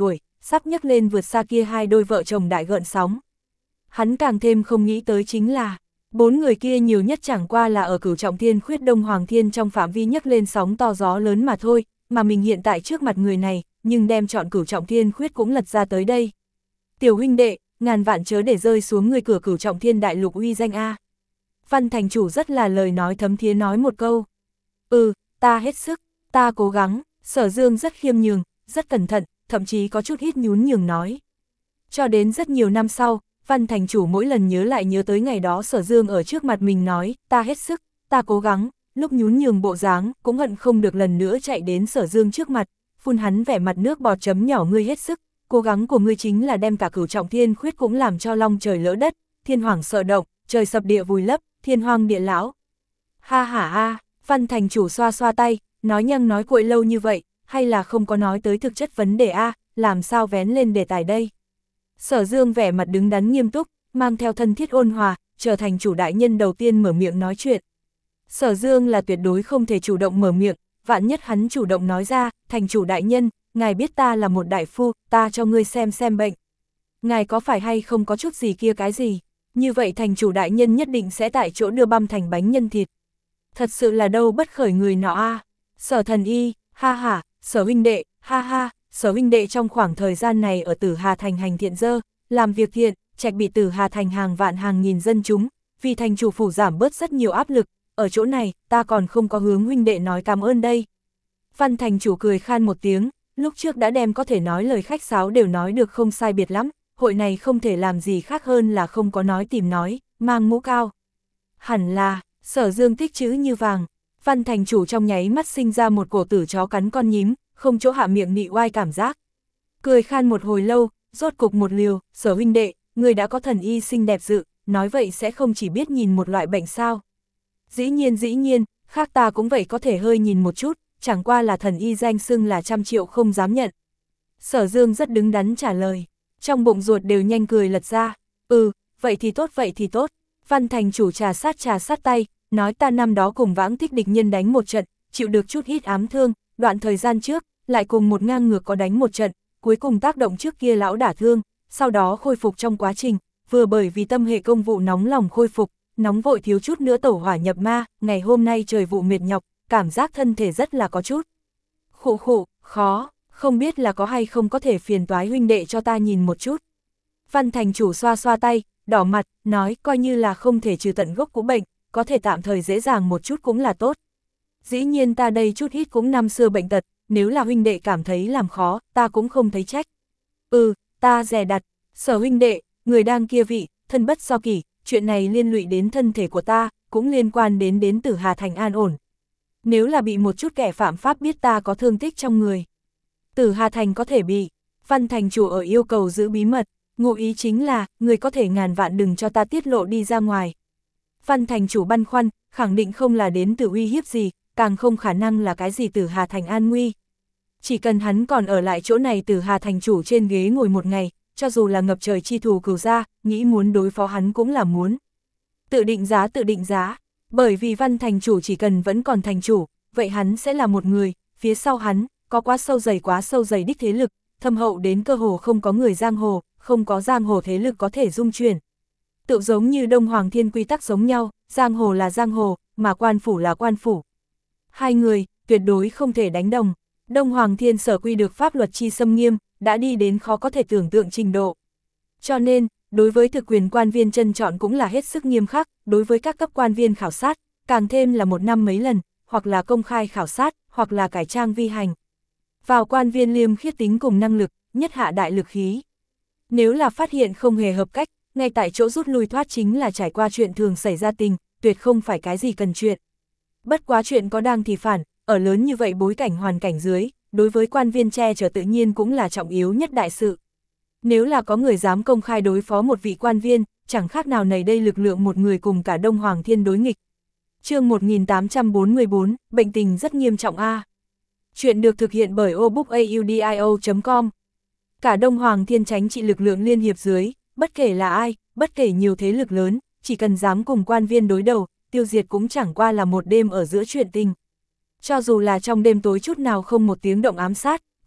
sắp nhấc lên vượt xa kia hai đôi vợ chồng đại gợn sóng. Hắn càng thêm không nghĩ tới chính là, bốn người kia nhiều nhất chẳng qua là ở Cửu Trọng Thiên khuyết Đông Hoàng Thiên trong phạm vi nhấc lên sóng to gió lớn mà thôi, mà mình hiện tại trước mặt người này, nhưng đem chọn Cửu Trọng Thiên khuyết cũng lật ra tới đây. Tiểu huynh đệ, ngàn vạn chớ để rơi xuống người cửa Cửu Trọng Thiên đại lục uy danh a. Văn thành chủ rất là lời nói thấm thía nói một câu. Ừ, ta hết sức, ta cố gắng. Sở Dương rất khiêm nhường, rất cẩn thận, thậm chí có chút ít nhún nhường nói. Cho đến rất nhiều năm sau, Văn thành chủ mỗi lần nhớ lại nhớ tới ngày đó Sở Dương ở trước mặt mình nói, ta hết sức, ta cố gắng, lúc nhún nhường bộ dáng, cũng hận không được lần nữa chạy đến Sở Dương trước mặt, phun hắn vẻ mặt nước bọt chấm nhỏ, ngươi hết sức, cố gắng của ngươi chính là đem cả Cửu Trọng Thiên khuyết cũng làm cho long trời lỡ đất, thiên hoàng sợ động, trời sập địa vùi lấp, thiên hoang địa lão. Ha ha ha, Văn thành chủ xoa xoa tay, nói nhăng nói cuội lâu như vậy, hay là không có nói tới thực chất vấn đề a, làm sao vén lên đề tài đây. Sở Dương vẻ mặt đứng đắn nghiêm túc, mang theo thân thiết ôn hòa, trở thành chủ đại nhân đầu tiên mở miệng nói chuyện. Sở Dương là tuyệt đối không thể chủ động mở miệng, vạn nhất hắn chủ động nói ra, thành chủ đại nhân, ngài biết ta là một đại phu, ta cho ngươi xem xem bệnh. Ngài có phải hay không có chút gì kia cái gì, như vậy thành chủ đại nhân nhất định sẽ tại chỗ đưa băm thành bánh nhân thịt. Thật sự là đâu bất khởi người nọ a. Sở thần y, ha ha, Sở huynh đệ, ha ha, Sở huynh đệ trong khoảng thời gian này ở Tử Hà Thành hành thiện dơ, làm việc thiện, trạch bị Tử Hà Thành hàng vạn hàng nghìn dân chúng, vì thành chủ phủ giảm bớt rất nhiều áp lực, ở chỗ này, ta còn không có hướng huynh đệ nói cảm ơn đây. Văn thành chủ cười khan một tiếng, lúc trước đã đem có thể nói lời khách sáo đều nói được không sai biệt lắm, hội này không thể làm gì khác hơn là không có nói tìm nói, mang mũ cao. Hẳn là, Sở Dương tích chữ như vàng. Văn thành chủ trong nháy mắt sinh ra một cổ tử chó cắn con nhím, không chỗ hạ miệng nị oai cảm giác. Cười khan một hồi lâu, rốt cục một liều, Sở huynh đệ, người đã có thần y xinh đẹp dự, nói vậy sẽ không chỉ biết nhìn một loại bệnh sao. Dĩ nhiên dĩ nhiên, khác ta cũng vậy có thể hơi nhìn một chút, chẳng qua là thần y danh xưng là trăm triệu không dám nhận. Sở Dương rất đứng đắn trả lời, trong bụng ruột đều nhanh cười lật ra, ừ, vậy thì tốt vậy thì tốt. Văn thành chủ trà sát trà sát tay, nói ta năm đó cùng Vãng Tích địch nhân đánh một trận, chịu được chút ít ám thương, đoạn thời gian trước, lại cùng một ngang ngược có đánh một trận, cuối cùng tác động trước kia lão đả thương, sau đó khôi phục trong quá trình, vừa bởi vì tâm hệ công vụ nóng lòng khôi phục, nóng vội thiếu chút nữa tẩu hỏa nhập ma, ngày hôm nay trời vụ mệt nhọc, cảm giác thân thể rất là có chút. Khụ khụ, khó, không biết là có hay không có thể phiền toái huynh đệ cho ta nhìn một chút. Văn thành chủ xoa xoa tay, đỏ mặt, nói coi như là không thể trừ tận gốc của bệnh, có thể tạm thời dễ dàng một chút cũng là tốt. Dĩ nhiên ta đây chút ít cũng năm xưa bệnh tật, nếu là huynh đệ cảm thấy làm khó, ta cũng không thấy trách. Ừ, ta dè đặt, Sở huynh đệ, người đang kia vị, thân bất do kỷ, chuyện này liên lụy đến thân thể của ta, cũng liên quan đến đến Tử Hà Thành an ổn. Nếu là bị một chút kẻ phạm pháp biết ta có thương tích trong người, Tử Hà Thành có thể bị. Văn thành chủ ở yêu cầu giữ bí mật, ngụ ý chính là, người có thể ngàn vạn đừng cho ta tiết lộ đi ra ngoài. Văn thành chủ băn khoăn, khẳng định không là đến từ uy hiếp gì, càng không khả năng là cái gì Tử Hà Thành an nguy. Chỉ cần hắn còn ở lại chỗ này Tử Hà Thành chủ trên ghế ngồi một ngày, cho dù là ngập trời chi thù cửu gia, nghĩ muốn đối phó hắn cũng là muốn. Tự định giá tự định giá, bởi vì Văn thành chủ chỉ cần vẫn còn thành chủ, vậy hắn sẽ là một người, phía sau hắn, có quá sâu dày quá sâu dày đích thế lực, thâm hậu đến cơ hồ không có người giang hồ, không có giang hồ thế lực có thể dung chuyển. Tự giống như Đông Hoàng Thiên quy tắc giống nhau, giang hồ là giang hồ, mà quan phủ là quan phủ. Hai người, tuyệt đối không thể đánh đồng. Đông Hoàng Thiên sở quy được pháp luật chi xâm nghiêm, đã đi đến khó có thể tưởng tượng trình độ. Cho nên, đối với thực quyền quan viên chân chọn cũng là hết sức nghiêm khắc, đối với các cấp quan viên khảo sát, càng thêm là một năm mấy lần, hoặc là công khai khảo sát, hoặc là cải trang vi hành. Vào quan viên liêm khiết tính cùng năng lực, nhất hạ đại lực khí. Nếu là phát hiện không hề hợp cách, ngay tại chỗ rút lui thoát chính là trải qua chuyện thường xảy ra tình, tuyệt không phải cái gì cần chuyện. Bất quá chuyện có đang thì phản, ở lớn như vậy bối cảnh hoàn cảnh dưới, đối với quan viên che chở tự nhiên cũng là trọng yếu nhất đại sự. Nếu là có người dám công khai đối phó một vị quan viên, chẳng khác nào này đây lực lượng một người cùng cả Đông Hoàng Thiên đối nghịch. Chương một nghìn tám trăm bốn mươi bốn, bệnh tình rất nghiêm trọng a. Chuyện được thực hiện bởi obookaudio chấm com. Cả Đông Hoàng Thiên tránh trị lực lượng liên hiệp dưới, bất kể là ai, bất kể nhiều thế lực lớn, chỉ cần dám cùng quan viên đối đầu, tiêu diệt cũng chẳng qua là một đêm ở giữa chuyện tình. Cho dù là trong đêm tối chút nào không một tiếng động ám sát,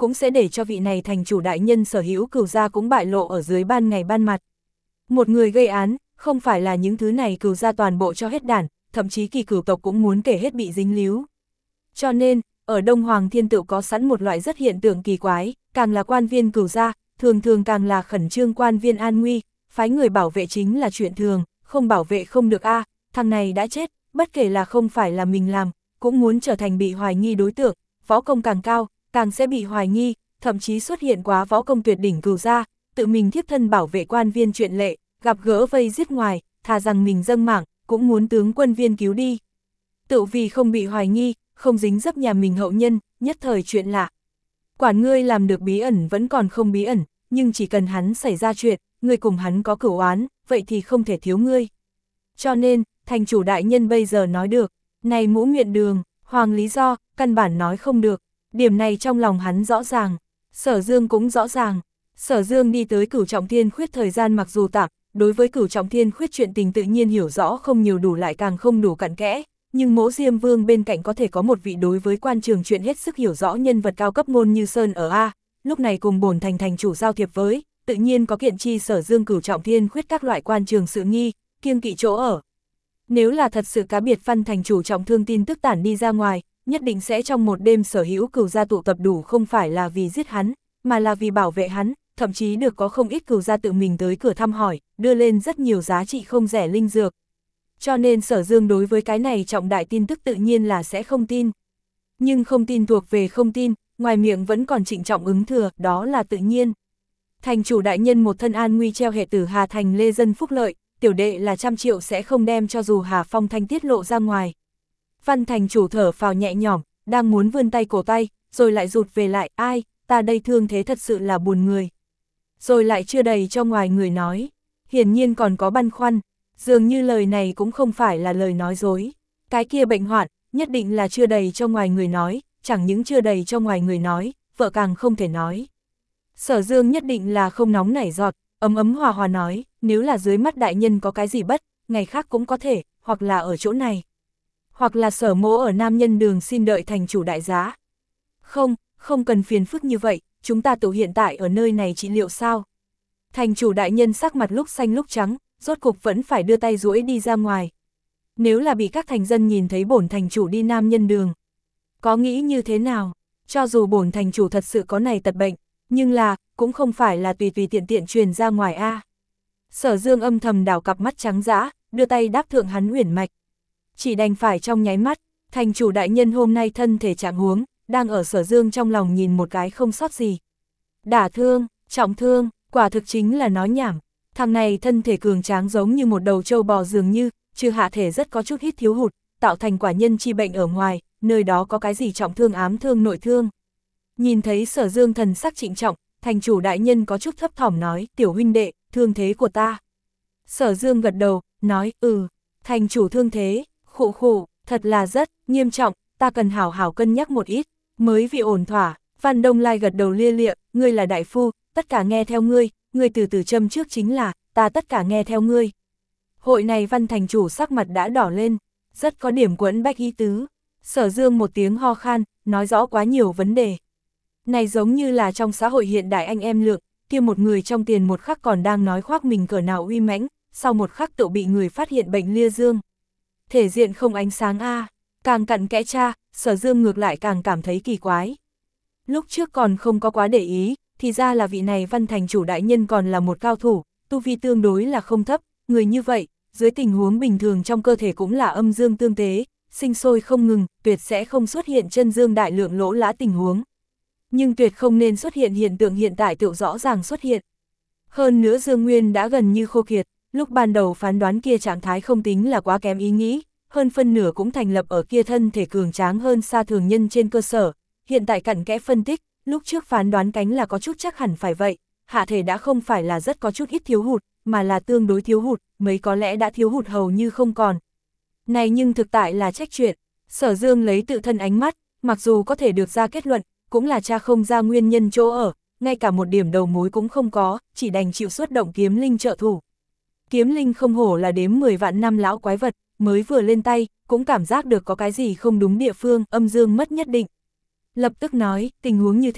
cũng sẽ để cho vị này thành chủ đại nhân sở hữu cửu gia cũng bại lộ ở dưới ban ngày ban mặt. Một người gây án, không phải là những thứ này cửu gia toàn bộ cho hết đản, thậm chí kỳ cửu tộc cũng muốn kể hết bị dính líu. Cho nên, ở Đông Hoàng Thiên Tự có sẵn một loại rất hiện tượng kỳ quái, càng là quan viên cửu gia, thường thường càng là khẩn trương quan viên an nguy, phái người bảo vệ chính là chuyện thường, không bảo vệ không được a, thằng này đã chết, bất kể là không phải là mình làm, cũng muốn trở thành bị hoài nghi đối tượng, võ công càng cao, càng sẽ bị hoài nghi, thậm chí xuất hiện quá võ công tuyệt đỉnh cửu gia, tự mình thiếp thân bảo vệ quan viên chuyện lệ, gặp gỡ vây giết ngoài, thà rằng mình dâng mạng, cũng muốn tướng quân viên cứu đi. Tự vì không bị hoài nghi, không dính dấp nhà mình hậu nhân, nhất thời chuyện lạ. Quản ngươi làm được bí ẩn vẫn còn không bí ẩn, nhưng chỉ cần hắn xảy ra chuyện, ngươi cùng hắn có cửu oán, vậy thì không thể thiếu ngươi. Cho nên, thành chủ đại nhân bây giờ nói được, này mũ miệng đường, hoàng lý do, căn bản nói không được. Điểm này trong lòng hắn rõ ràng, Sở Dương cũng rõ ràng. Sở Dương đi tới Cửu Trọng Thiên Khuyết thời gian mặc dù tạm, đối với Cửu Trọng Thiên Khuyết chuyện tình tự nhiên hiểu rõ không nhiều đủ lại càng không đủ cặn kẽ, nhưng Mỗ Diêm Vương bên cạnh có thể có một vị đối với quan trường chuyện hết sức hiểu rõ nhân vật cao cấp Ngôn Như Sơn ở A, lúc này cùng bổn thành thành chủ giao thiệp với, tự nhiên có kiện chi Sở Dương Cửu Trọng Thiên Khuyết các loại quan trường sự nghi, kiêng kỵ chỗ ở. Nếu là thật sự cá biệt văn thành chủ trọng thương tin tức tản đi ra ngoài, nhất định sẽ trong một đêm sở hữu cửu gia tụ tập đủ không phải là vì giết hắn, mà là vì bảo vệ hắn, thậm chí được có không ít cửu gia tự mình tới cửa thăm hỏi, đưa lên rất nhiều giá trị không rẻ linh dược. Cho nên Sở Dương đối với cái này trọng đại tin tức tự nhiên là sẽ không tin. Nhưng không tin thuộc về không tin, ngoài miệng vẫn còn trịnh trọng ứng thừa, đó là tự nhiên. Thành chủ đại nhân một thân an nguy treo hệ tử Hà Thành lê dân phúc lợi, tiểu đệ là trăm triệu sẽ không đem cho dù Hà Phong Thanh tiết lộ ra ngoài. Văn thành chủ thở phào nhẹ nhõm, đang muốn vươn tay cổ tay, rồi lại rụt về lại, ai, ta đây thương thế thật sự là buồn người. Rồi lại chưa đầy cho ngoài người nói, hiển nhiên còn có băn khoăn, dường như lời này cũng không phải là lời nói dối. Cái kia bệnh hoạn, nhất định là chưa đầy cho ngoài người nói, chẳng những chưa đầy cho ngoài người nói, vợ càng không thể nói. Sở Dương nhất định là không nóng nảy giọt, ấm ấm hòa hòa nói, nếu là dưới mắt đại nhân có cái gì bất, ngày khác cũng có thể, hoặc là ở chỗ này. Hoặc là Sở Mỗ ở Nam Nhân Đường xin đợi thành chủ đại giá. Không, không cần phiền phức như vậy, chúng ta tự hiện tại ở nơi này trị liệu sao. Thành chủ đại nhân sắc mặt lúc xanh lúc trắng, rốt cục vẫn phải đưa tay duỗi đi ra ngoài. Nếu là bị các thành dân nhìn thấy bổn thành chủ đi Nam Nhân Đường, có nghĩ như thế nào? Cho dù bổn thành chủ thật sự có này tật bệnh, nhưng là, cũng không phải là tùy tùy tiện tiện truyền ra ngoài a. Sở Dương âm thầm đảo cặp mắt trắng dã, đưa tay đáp thượng hắn uyển mạch. Chỉ đành phải trong nháy mắt, thành chủ đại nhân hôm nay thân thể trạng huống, đang ở Sở Dương trong lòng nhìn một cái không sót gì. Đả thương, trọng thương, quả thực chính là nói nhảm. Thằng này thân thể cường tráng giống như một đầu trâu bò dường như, trừ hạ thể rất có chút hít thiếu hụt, tạo thành quả nhân chi bệnh ở ngoài, nơi đó có cái gì trọng thương ám thương nội thương. Nhìn thấy Sở Dương thần sắc trịnh trọng, thành chủ đại nhân có chút thấp thỏm nói, tiểu huynh đệ, thương thế của ta. Sở Dương gật đầu, nói, ừ, thành chủ thương thế, khụ khụ, thật là rất nghiêm trọng, ta cần hảo hảo cân nhắc một ít, mới vì ổn thỏa. Văn Đông Lai gật đầu lia lịa, ngươi là đại phu, tất cả nghe theo ngươi, ngươi từ từ châm trước chính là, ta tất cả nghe theo ngươi. Hội này Văn thành chủ sắc mặt đã đỏ lên, rất có điểm quẫn bách ý tứ. Sở Dương một tiếng ho khan, nói rõ quá nhiều vấn đề. Này giống như là trong xã hội hiện đại anh em lượng, kia một người trong tiền một khắc còn đang nói khoác mình cỡ nào uy mãnh, sau một khắc tự bị người phát hiện bệnh lia dương. Thể diện không ánh sáng a, càng cặn kẽ cha, Sở Dương ngược lại càng cảm thấy kỳ quái. Lúc trước còn không có quá để ý, thì ra là vị này Văn thành chủ đại nhân còn là một cao thủ, tu vi tương đối là không thấp, người như vậy, dưới tình huống bình thường trong cơ thể cũng là âm dương tương tế, sinh sôi không ngừng, tuyệt sẽ không xuất hiện chân dương đại lượng lỗ lã tình huống. Nhưng tuyệt không nên xuất hiện hiện tượng hiện tại tự rõ ràng xuất hiện. Hơn nữa Dương Nguyên đã gần như khô kiệt, lúc ban đầu phán đoán kia trạng thái không tính là quá kém ý nghĩ, hơn phân nửa cũng thành lập ở kia thân thể cường tráng hơn xa thường nhân trên cơ sở, hiện tại cặn kẽ phân tích, lúc trước phán đoán cánh là có chút chắc hẳn phải vậy, hạ thể đã không phải là rất có chút ít thiếu hụt, mà là tương đối thiếu hụt, mấy có lẽ đã thiếu hụt hầu như không còn. Này nhưng thực tại là trách chuyện, Sở Dương lấy tự thân ánh mắt, mặc dù có thể được ra kết luận, cũng là tra không ra nguyên nhân chỗ ở, ngay cả một điểm đầu mối cũng không có, chỉ đành chịu xuất động kiếm linh trợ thủ. Kiếm linh không hổ là đếm mười vạn năm lão quái vật, mới vừa lên tay, cũng cảm giác được có cái gì không đúng địa phương, âm dương mất nhất định. Lập tức nói, tình huống như thế,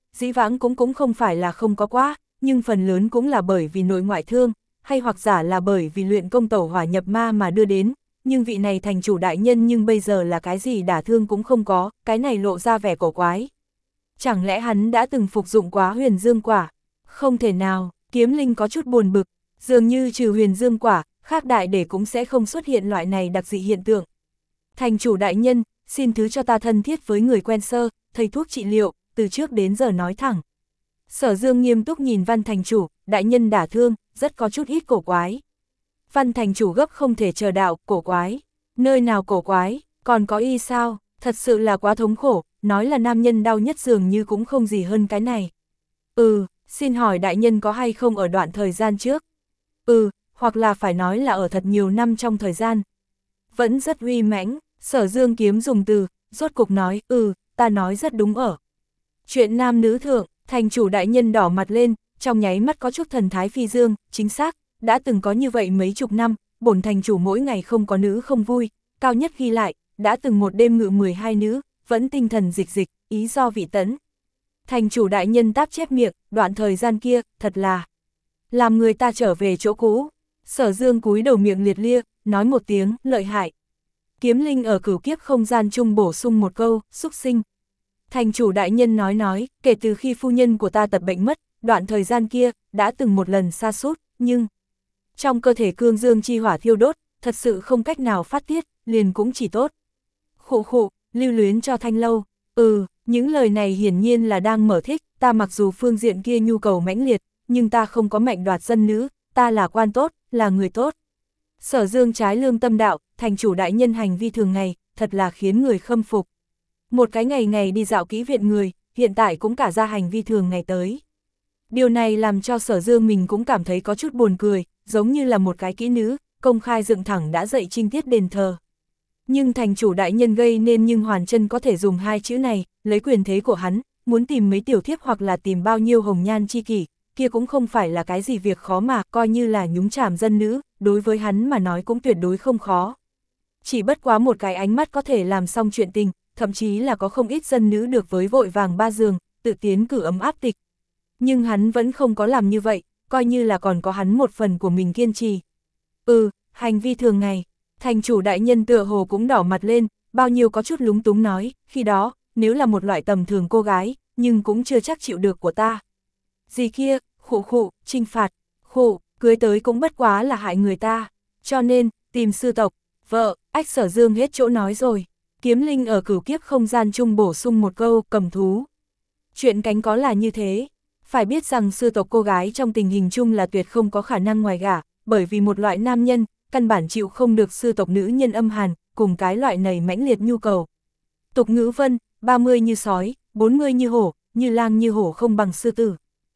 dĩ vãng cũng cũng không phải là không có quá, nhưng phần lớn cũng là bởi vì nội ngoại thương, hay hoặc giả là bởi vì luyện công tẩu hỏa nhập ma mà đưa đến, nhưng vị này thành chủ đại nhân nhưng bây giờ là cái gì đả thương cũng không có, cái này lộ ra vẻ cổ quái. Chẳng lẽ hắn đã từng phục dụng quá huyền dương quả? Không thể nào, Kiếm Linh có chút buồn bực, dường như trừ huyền dương quả, khác đại để cũng sẽ không xuất hiện loại này đặc dị hiện tượng. Thành chủ đại nhân, xin thứ cho ta thân thiết với người quen sơ, thầy thuốc trị liệu, từ trước đến giờ nói thẳng. Sở Dương nghiêm túc nhìn Văn thành chủ, đại nhân đả thương, rất có chút ít cổ quái. Văn thành chủ gấp không thể chờ đạo, cổ quái. Nơi nào cổ quái, còn có y sao, thật sự là quá thống khổ, nói là nam nhân đau nhất dường như cũng không gì hơn cái này. Ừ, xin hỏi đại nhân có hay không ở đoạn thời gian trước? Ừ, hoặc là phải nói là ở thật nhiều năm trong thời gian. Vẫn rất uy mãnh, Sở Dương kiếm dùng từ, rốt cục nói, ừ, ta nói rất đúng ở. Chuyện nam nữ thượng, thành chủ đại nhân đỏ mặt lên, trong nháy mắt có chút thần thái phi dương, chính xác, đã từng có như vậy mấy chục năm, bổn thành chủ mỗi ngày không có nữ không vui, cao nhất ghi lại, đã từng một đêm ngự mười hai nữ, vẫn tinh thần dịch dịch, ý do vị tấn. Thành chủ đại nhân táp chép miệng, đoạn thời gian kia, thật là làm người ta trở về chỗ cũ. Sở Dương cúi đầu miệng liệt lia, nói một tiếng, lợi hại. Kiếm Linh ở cửu kiếp không gian chung bổ sung một câu, xúc sinh. Thành chủ đại nhân nói nói, kể từ khi phu nhân của ta tật bệnh mất, đoạn thời gian kia, đã từng một lần sa sút nhưng trong cơ thể cương dương chi hỏa thiêu đốt, thật sự không cách nào phát tiết, liền cũng chỉ tốt. Khụ khụ, lưu luyến cho thanh lâu, ừ, những lời này hiển nhiên là đang mở thích, ta mặc dù phương diện kia nhu cầu mãnh liệt, nhưng ta không có mệnh đoạt dân nữ, ta là quan tốt, là người tốt. Sở Dương trái lương tâm đạo, thành chủ đại nhân hành vi thường ngày, thật là khiến người khâm phục. Một cái ngày ngày đi dạo kỹ viện người, hiện tại cũng cả ra hành vi thường ngày tới. Điều này làm cho Sở Dương mình cũng cảm thấy có chút buồn cười, giống như là một cái kỹ nữ, công khai dựng thẳng đã dậy trinh tiết đền thờ. Nhưng thành chủ đại nhân gây nên nhưng Hoàn Chân có thể dùng hai chữ này, lấy quyền thế của hắn, muốn tìm mấy tiểu thiếp hoặc là tìm bao nhiêu hồng nhan chi kỷ, kia cũng không phải là cái gì việc khó mà, coi như là nhúng chàm dân nữ, đối với hắn mà nói cũng tuyệt đối không khó. Chỉ bất quá một cái ánh mắt có thể làm xong chuyện tình, thậm chí là có không ít dân nữ được với vội vàng ba giường, tự tiến cử ấm áp tịch. Nhưng hắn vẫn không có làm như vậy, coi như là còn có hắn một phần của mình kiên trì. Ừ, hành vi thường ngày, thành chủ đại nhân tựa hồ cũng đỏ mặt lên, bao nhiêu có chút lúng túng nói, khi đó, nếu là một loại tầm thường cô gái, nhưng cũng chưa chắc chịu được của ta. Gì kia, khụ khụ, trinh phạt, khụ, cưới tới cũng bất quá là hại người ta, cho nên, tìm sư tộc, vợ, ách Sở Dương hết chỗ nói rồi. Kiếm Linh ở cửu kiếp không gian chung bổ sung một câu, cầm thú. Chuyện cánh có là như thế, phải biết rằng sư tộc cô gái trong tình hình chung là tuyệt không có khả năng ngoài gả, bởi vì một loại nam nhân, căn bản chịu không được sư tộc nữ nhân âm hàn, cùng cái loại này mãnh liệt nhu cầu. Tục ngữ vân, ba mươi như sói, bốn mươi như hổ, như lang như hổ không bằng sư tử.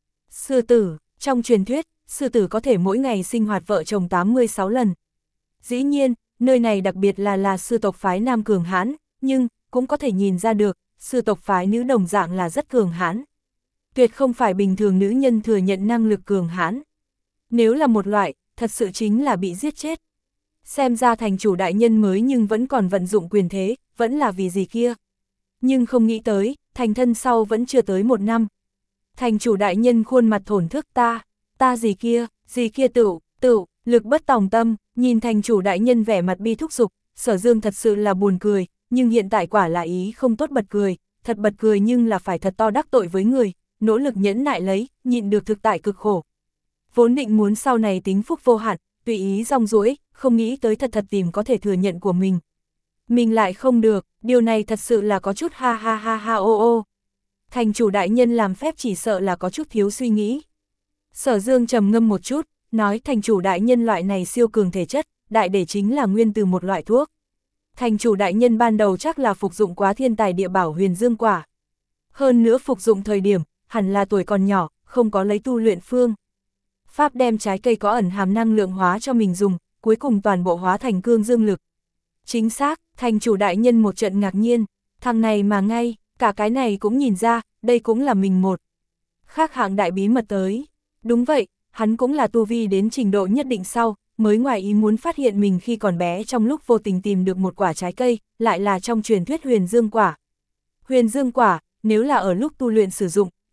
Sư tử, trong truyền thuyết, sư tử có thể mỗi ngày sinh hoạt vợ chồng tám mươi sáu lần. Dĩ nhiên, nơi này đặc biệt là là sư tộc phái nam cường hãn, nhưng, cũng có thể nhìn ra được, sư tộc phái nữ đồng dạng là rất cường hãn. Tuyệt không phải bình thường nữ nhân thừa nhận năng lực cường hãn. Nếu là một loại, thật sự chính là bị giết chết. Xem ra thành chủ đại nhân mới nhưng vẫn còn vận dụng quyền thế, vẫn là vì gì kia. Nhưng không nghĩ tới, thành thân sau vẫn chưa tới một năm. Thành chủ đại nhân khuôn mặt thổn thức ta, ta gì kia, gì kia tựu, tựu, lực bất tòng tâm, nhìn thành chủ đại nhân vẻ mặt bi thúc giục, Sở Dương thật sự là buồn cười, nhưng hiện tại quả là ý không tốt bật cười, thật bật cười nhưng là phải thật to đắc tội với người, nỗ lực nhẫn nại lấy, nhịn được thực tại cực khổ. Vốn định muốn sau này tính phúc vô hạn, tùy ý rong ruổi, không nghĩ tới thật thật tìm có thể thừa nhận của mình. Mình lại không được, điều này thật sự là có chút ha ha ha ha ô ô. Thành chủ đại nhân làm phép chỉ sợ là có chút thiếu suy nghĩ. Sở Dương trầm ngâm một chút, nói thành chủ đại nhân loại này siêu cường thể chất, đại để chính là nguyên từ một loại thuốc. Thành chủ đại nhân ban đầu chắc là phục dụng quá thiên tài địa bảo huyền dương quả. Hơn nữa phục dụng thời điểm, hẳn là tuổi còn nhỏ, không có lấy tu luyện phương. Pháp đem trái cây có ẩn hàm năng lượng hóa cho mình dùng, cuối cùng toàn bộ hóa thành cương dương lực. Chính xác, thành chủ đại nhân một trận ngạc nhiên, thằng này mà ngay, cả cái này cũng nhìn ra, đây cũng là mình một khác hạng đại bí mật tới. Đúng vậy, hắn cũng là tu vi đến trình độ nhất định sau, mới ngoài ý muốn phát hiện mình khi còn bé trong lúc vô tình tìm được một quả trái cây, lại là trong truyền thuyết huyền dương quả. Huyền dương quả, nếu là ở lúc tu luyện sử dụng,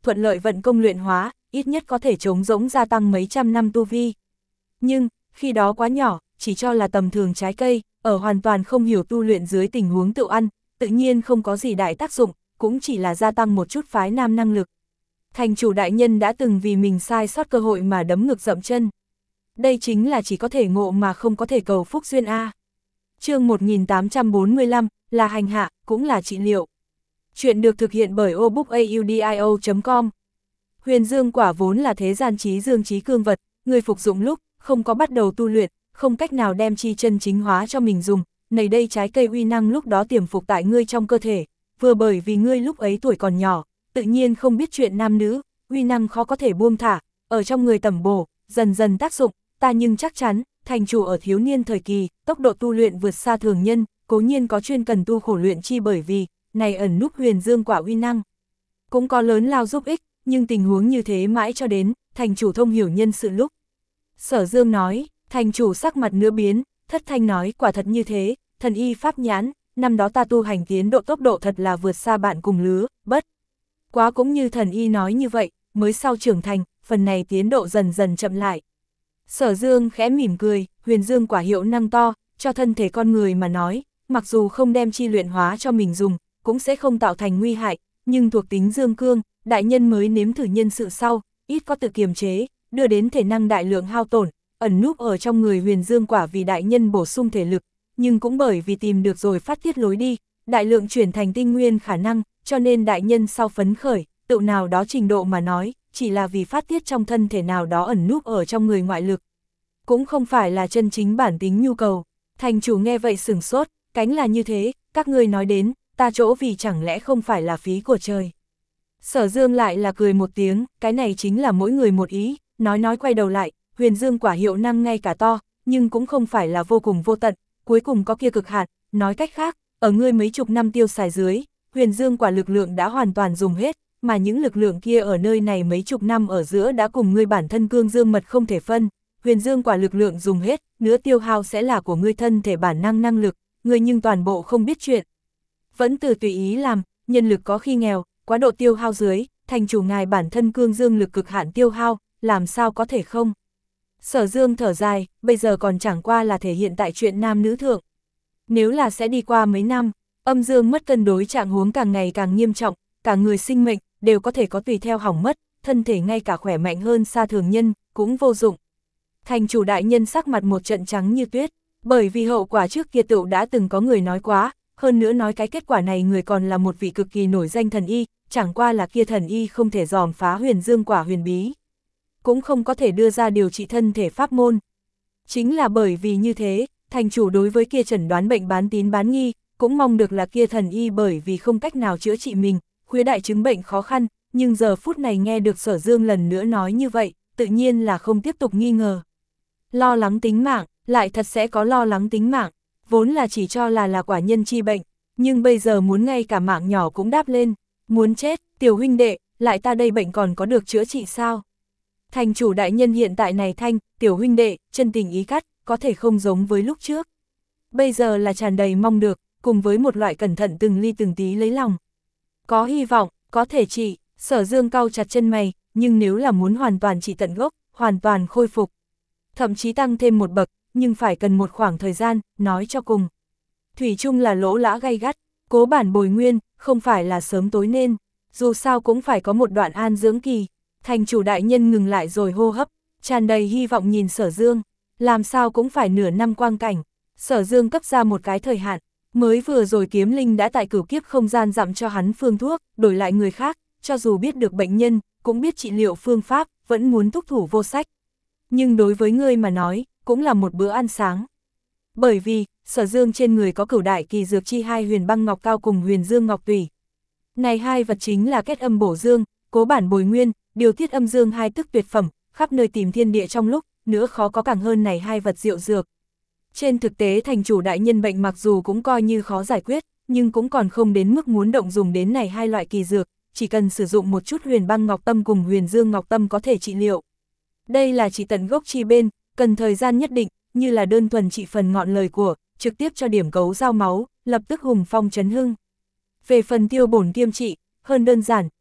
thuận lợi vận công luyện hóa, ít nhất có thể trống rỗng gia tăng mấy trăm năm tu vi. Nhưng, khi đó quá nhỏ, chỉ cho là tầm thường trái cây, ở hoàn toàn không hiểu tu luyện dưới tình huống tự ăn, tự nhiên không có gì đại tác dụng, cũng chỉ là gia tăng một chút phái nam năng lực. Thành chủ đại nhân đã từng vì mình sai sót cơ hội mà đấm ngực dậm chân. Đây chính là chỉ có thể ngộ mà không có thể cầu phúc duyên A. Chương một nghìn tám trăm bốn mươi lăm, là hành hạ, cũng là trị liệu. Chuyện được thực hiện bởi obookaudio chấm com. Huyền dương quả vốn là thế gian trí dương trí cương vật, người phục dụng lúc, không có bắt đầu tu luyện, không cách nào đem chi chân chính hóa cho mình dùng, này đây trái cây uy năng lúc đó tiềm phục tại ngươi trong cơ thể, vừa bởi vì ngươi lúc ấy tuổi còn nhỏ, tự nhiên không biết chuyện nam nữ, uy năng khó có thể buông thả, ở trong người tẩm bổ, dần dần tác dụng, ta nhưng chắc chắn, thành chủ ở thiếu niên thời kỳ, tốc độ tu luyện vượt xa thường nhân, cố nhiên có chuyên cần tu khổ luyện chi bởi vì, này ẩn núp huyền dương quả uy năng. Cũng có lớn lao giúp ích, nhưng tình huống như thế mãi cho đến, thành chủ thông hiểu nhân sự lúc. Sở Dương nói, thành chủ sắc mặt nữa biến, thất thanh nói quả thật như thế, thần y pháp nhãn, năm đó ta tu hành tiến độ tốc độ thật là vượt xa bạn cùng lứa, bất. Quá cũng như thần y nói như vậy, mới sau trưởng thành, phần này tiến độ dần dần chậm lại. Sở Dương khẽ mỉm cười, huyền dương quả hiệu năng to, cho thân thể con người mà nói, mặc dù không đem chi luyện hóa cho mình dùng, cũng sẽ không tạo thành nguy hại, nhưng thuộc tính dương cương, đại nhân mới nếm thử nhân sự sau, ít có tự kiềm chế, đưa đến thể năng đại lượng hao tổn, ẩn núp ở trong người huyền dương quả vì đại nhân bổ sung thể lực, nhưng cũng bởi vì tìm được rồi phát tiết lối đi, đại lượng chuyển thành tinh nguyên khả năng, cho nên đại nhân sau phấn khởi, tự nào đó trình độ mà nói, chỉ là vì phát tiết trong thân thể nào đó ẩn núp ở trong người ngoại lực. Cũng không phải là chân chính bản tính nhu cầu. Thành chủ nghe vậy sửng sốt, cánh là như thế, các ngươi nói đến, ta chỗ vì chẳng lẽ không phải là phí của trời. Sở Dương lại là cười một tiếng, cái này chính là mỗi người một ý, nói nói quay đầu lại, huyền dương quả hiệu năng ngay cả to, nhưng cũng không phải là vô cùng vô tận, cuối cùng có kia cực hạn, nói cách khác, ở ngươi mấy chục năm tiêu xài dưới, huyền dương quả lực lượng đã hoàn toàn dùng hết, mà những lực lượng kia ở nơi này mấy chục năm ở giữa đã cùng ngươi bản thân cương dương mật không thể phân, huyền dương quả lực lượng dùng hết, nữa tiêu hao sẽ là của ngươi thân thể bản năng năng lực, ngươi nhưng toàn bộ không biết chuyện. Vẫn từ tùy ý làm, nhân lực có khi nghèo, quá độ tiêu hao dưới, thành chủ ngài bản thân cương dương lực cực hạn tiêu hao, làm sao có thể không? Sở Dương thở dài, bây giờ còn chẳng qua là thể hiện tại chuyện nam nữ thượng. Nếu là sẽ đi qua mấy năm, âm dương mất cân đối trạng huống càng ngày càng nghiêm trọng, cả người sinh mệnh, đều có thể có tùy theo hỏng mất, thân thể ngay cả khỏe mạnh hơn xa thường nhân, cũng vô dụng. Thành chủ đại nhân sắc mặt một trận trắng như tuyết, bởi vì hậu quả trước kia tựu đã từng có người nói quá, hơn nữa nói cái kết quả này người còn là một vị cực kỳ nổi danh thần y, chẳng qua là kia thần y không thể dòm phá huyền dương quả huyền bí. Cũng không có thể đưa ra điều trị thân thể pháp môn. Chính là bởi vì như thế, thành chủ đối với kia chẩn đoán bệnh bán tín bán nghi, cũng mong được là kia thần y bởi vì không cách nào chữa trị mình, khuya đại chứng bệnh khó khăn, nhưng giờ phút này nghe được Sở Dương lần nữa nói như vậy, tự nhiên là không tiếp tục nghi ngờ. Lo lắng tính mạng, lại thật sẽ có lo lắng tính mạng, vốn là chỉ cho là là quả nhân chi bệnh, nhưng bây giờ muốn ngay cả mạng nhỏ cũng đáp lên, muốn chết, tiểu huynh đệ, lại ta đây bệnh còn có được chữa trị sao? Thành chủ đại nhân hiện tại này thanh, tiểu huynh đệ, chân tình ý cắt, có thể không giống với lúc trước. Bây giờ là tràn đầy mong được, cùng với một loại cẩn thận từng ly từng tí lấy lòng. Có hy vọng, có thể trị, Sở Dương cau chặt chân mày, nhưng nếu là muốn hoàn toàn trị tận gốc, hoàn toàn khôi phục, thậm chí tăng thêm một bậc, nhưng phải cần một khoảng thời gian, nói cho cùng. Thủy chung là lỗ lã gay gắt, cố bản bồi nguyên, không phải là sớm tối nên, dù sao cũng phải có một đoạn an dưỡng kỳ. Thành chủ đại nhân ngừng lại rồi hô hấp, tràn đầy hy vọng nhìn Sở Dương, làm sao cũng phải nửa năm quang cảnh. Sở Dương cấp ra một cái thời hạn, mới vừa rồi kiếm linh đã tại cửu kiếp không gian dặm cho hắn phương thuốc, đổi lại người khác, cho dù biết được bệnh nhân, cũng biết trị liệu phương pháp, vẫn muốn thúc thủ vô sách. Nhưng đối với ngươi mà nói, cũng là một bữa ăn sáng. Bởi vì, Sở Dương trên người có cửu đại kỳ dược chi hai huyền băng ngọc cao cùng huyền dương ngọc tùy. Này hai vật chính là kết âm bổ dương, cố bản bồi nguyên, điều tiết âm dương hai tức tuyệt phẩm, khắp nơi tìm thiên địa trong lúc, nữa khó có càng hơn này hai vật diệu dược. Trên thực tế thành chủ đại nhân bệnh mặc dù cũng coi như khó giải quyết, nhưng cũng còn không đến mức muốn động dùng đến này hai loại kỳ dược, chỉ cần sử dụng một chút huyền băng ngọc tâm cùng huyền dương ngọc tâm có thể trị liệu. Đây là trị tận gốc chi bên, cần thời gian nhất định, như là đơn thuần trị phần ngọn lời của, trực tiếp cho điểm cấu giao máu, lập tức hùng phong chấn hưng. Về phần tiêu bổn kiêm trị, hơn đơn giản,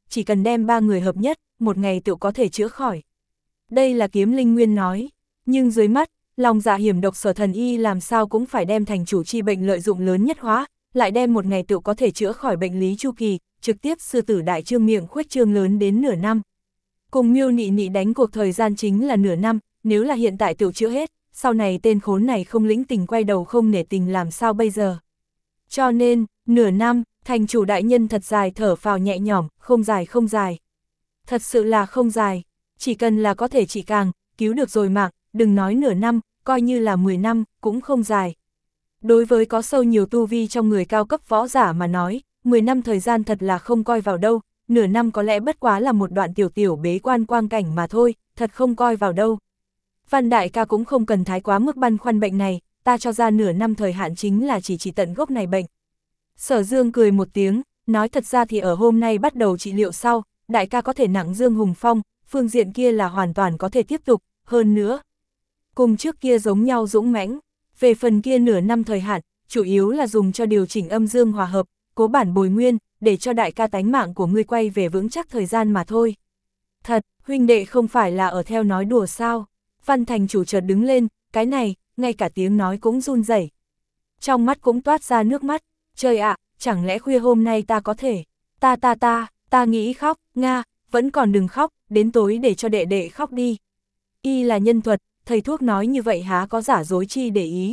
chỉ cần đem ba người hợp nhất, một ngày tự có thể chữa khỏi. Đây là Kiếm Linh Nguyên nói, nhưng dưới mắt, lòng dạ hiểm độc Sở Thần Y làm sao cũng phải đem thành chủ chi bệnh lợi dụng lớn nhất hóa, lại đem một ngày tự có thể chữa khỏi bệnh lý chu kỳ, trực tiếp sư tử đại trương miệng khuếch trương lớn đến nửa năm. Cùng Miêu Nị Nị đánh cuộc thời gian chính là nửa năm, nếu là hiện tại tự chữa hết, sau này tên khốn này không lĩnh tình quay đầu không nể tình làm sao bây giờ. Cho nên, nửa năm, thành chủ đại nhân thật dài thở phào nhẹ nhõm, không dài không dài. Thật sự là không dài, chỉ cần là có thể trị càng, cứu được rồi mạng, đừng nói nửa năm, coi như là mười năm, cũng không dài. Đối với có sâu nhiều tu vi trong người cao cấp võ giả mà nói, mười năm thời gian thật là không coi vào đâu, nửa năm có lẽ bất quá là một đoạn tiểu tiểu bế quan quang cảnh mà thôi, thật không coi vào đâu. Văn đại ca cũng không cần thái quá mức băn khoăn bệnh này, ta cho ra nửa năm thời hạn chính là chỉ chỉ tận gốc này bệnh. Sở Dương cười một tiếng, nói thật ra thì ở hôm nay bắt đầu trị liệu sau, đại ca có thể nặng Dương Hùng Phong, phương diện kia là hoàn toàn có thể tiếp tục, hơn nữa. Cùng trước kia giống nhau dũng mãnh, về phần kia nửa năm thời hạn, chủ yếu là dùng cho điều chỉnh âm dương hòa hợp, cố bản bồi nguyên, để cho đại ca tánh mạng của ngươi quay về vững chắc thời gian mà thôi. Thật, huynh đệ không phải là ở theo nói đùa sao? Văn thành chủ chợt đứng lên, cái này, ngay cả tiếng nói cũng run rẩy. Trong mắt cũng toát ra nước mắt, trời ạ, chẳng lẽ khuya hôm nay ta có thể, ta ta ta, ta nghĩ khóc, Nga, vẫn còn đừng khóc, đến tối để cho đệ đệ khóc đi. Y là nhân thuật, thầy thuốc nói như vậy há có giả dối chi để ý.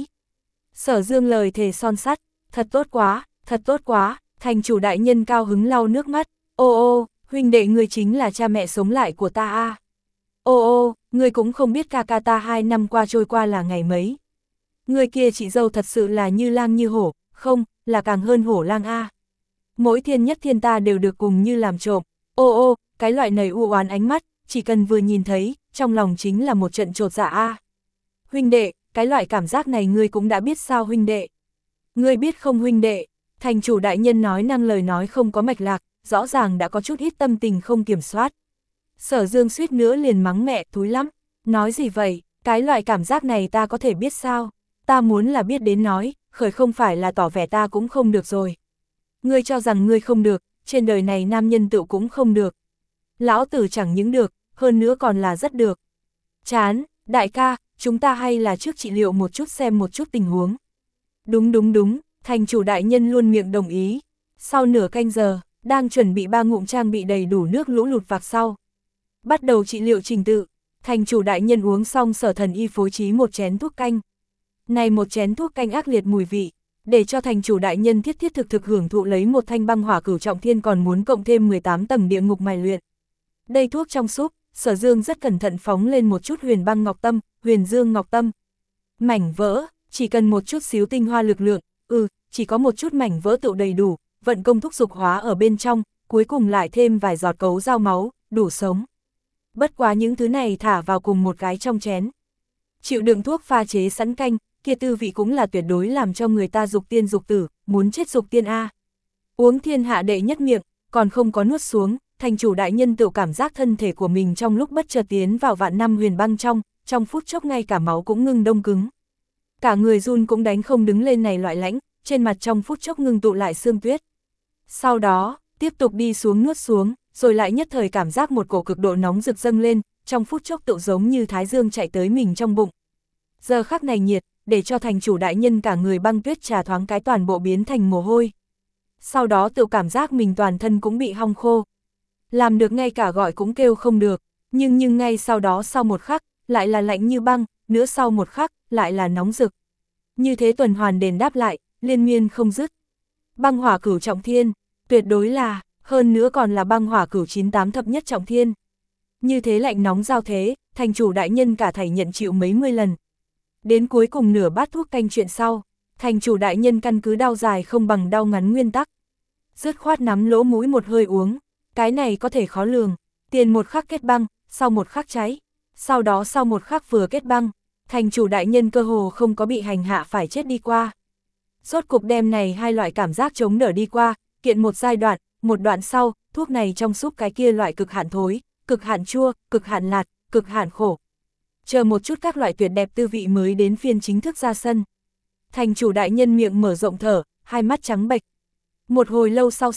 Sở Dương lời thề son sắt, thật tốt quá, thật tốt quá, thành chủ đại nhân cao hứng lau nước mắt, ô ô, huynh đệ người chính là cha mẹ sống lại của ta a. Ô ô, người cũng không biết ca ca ta hai năm qua trôi qua là ngày mấy. Người kia chị dâu thật sự là như lang như hổ, không, là càng hơn hổ lang a. Mỗi thiên nhất thiên ta đều được cùng như làm trộm, ô ô, cái loại này u oán ánh mắt, chỉ cần vừa nhìn thấy, trong lòng chính là một trận chột dạ a. Huynh đệ, cái loại cảm giác này ngươi cũng đã biết sao huynh đệ. Ngươi biết không huynh đệ, thành chủ đại nhân nói năng lời nói không có mạch lạc, rõ ràng đã có chút ít tâm tình không kiểm soát. Sở Dương suýt nữa liền mắng mẹ, thúi lắm, nói gì vậy, cái loại cảm giác này ta có thể biết sao, ta muốn là biết đến nói, khởi không phải là tỏ vẻ ta cũng không được rồi. Ngươi cho rằng ngươi không được, trên đời này nam nhân tự cũng không được. Lão tử chẳng những được, hơn nữa còn là rất được. Chán, đại ca, chúng ta hay là trước trị liệu một chút xem một chút tình huống. Đúng đúng đúng, thành chủ đại nhân luôn miệng đồng ý. Sau nửa canh giờ, đang chuẩn bị ba ngụm trang bị đầy đủ nước lũ lụt vạc sau. Bắt đầu trị liệu trình tự, thành chủ đại nhân uống xong Sở Thần Y phối trí một chén thuốc canh. Này một chén thuốc canh ác liệt mùi vị, để cho thành chủ đại nhân thiết thiết thực thực hưởng thụ lấy một thanh băng hỏa cửu trọng thiên còn muốn cộng thêm mười tám tầng địa ngục mài luyện. Đây thuốc trong súp, Sở Dương rất cẩn thận phóng lên một chút huyền băng ngọc tâm, huyền dương ngọc tâm. Mảnh vỡ, chỉ cần một chút xíu tinh hoa lực lượng, ừ, chỉ có một chút mảnh vỡ tựu đầy đủ, vận công thúc dục hóa ở bên trong, cuối cùng lại thêm vài giọt cấu dao máu, đủ sống. Bất quá những thứ này thả vào cùng một cái trong chén. Chịu đựng thuốc pha chế sẵn canh, kia tư vị cũng là tuyệt đối làm cho người ta dục tiên dục tử, muốn chết dục tiên a. Uống thiên hạ đệ nhất miệng, còn không có nuốt xuống, thành chủ đại nhân tự cảm giác thân thể của mình trong lúc bất chợt tiến vào vạn năm huyền băng trong, trong phút chốc ngay cả máu cũng ngưng đông cứng. Cả người run cũng đánh không đứng lên này loại lãnh, trên mặt trong phút chốc ngưng tụ lại sương tuyết. Sau đó, tiếp tục đi xuống nuốt xuống, rồi lại nhất thời cảm giác một cổ cực độ nóng rực dâng lên, trong phút chốc tự giống như thái dương chạy tới mình trong bụng. Giờ khắc này nhiệt, để cho thành chủ đại nhân cả người băng tuyết trà thoáng cái toàn bộ biến thành mồ hôi. Sau đó tự cảm giác mình toàn thân cũng bị hong khô. Làm được ngay cả gọi cũng kêu không được, nhưng nhưng ngay sau đó sau một khắc, lại là lạnh như băng, nữa sau một khắc, lại là nóng rực. Như thế tuần hoàn đền đáp lại, liên miên không dứt. Băng hỏa cửu trọng thiên, tuyệt đối là, hơn nữa còn là băng hỏa cửu chín tám thập nhất trọng thiên. Như thế lạnh nóng giao thế, thành chủ đại nhân cả thảy nhận chịu mấy mươi lần. Đến cuối cùng nửa bát thuốc canh chuyện sau, thành chủ đại nhân căn cứ đau dài không bằng đau ngắn nguyên tắc. Dứt khoát nắm lỗ mũi một hơi uống, cái này có thể khó lường, tiền một khắc kết băng, sau một khắc cháy, sau đó sau một khắc vừa kết băng, thành chủ đại nhân cơ hồ không có bị hành hạ phải chết đi qua. Rốt cục đem này hai loại cảm giác chống đỡ đi qua, kiện một giai đoạn, một đoạn sau, thuốc này trong súp cái kia loại cực hạn thối, cực hạn chua, cực hạn lạt, cực hạn khổ. Chờ một chút các loại tuyệt đẹp tư vị mới đến phiên chính thức ra sân. Thành chủ đại nhân miệng mở rộng thở, hai mắt trắng bệch. Một hồi lâu sau sau,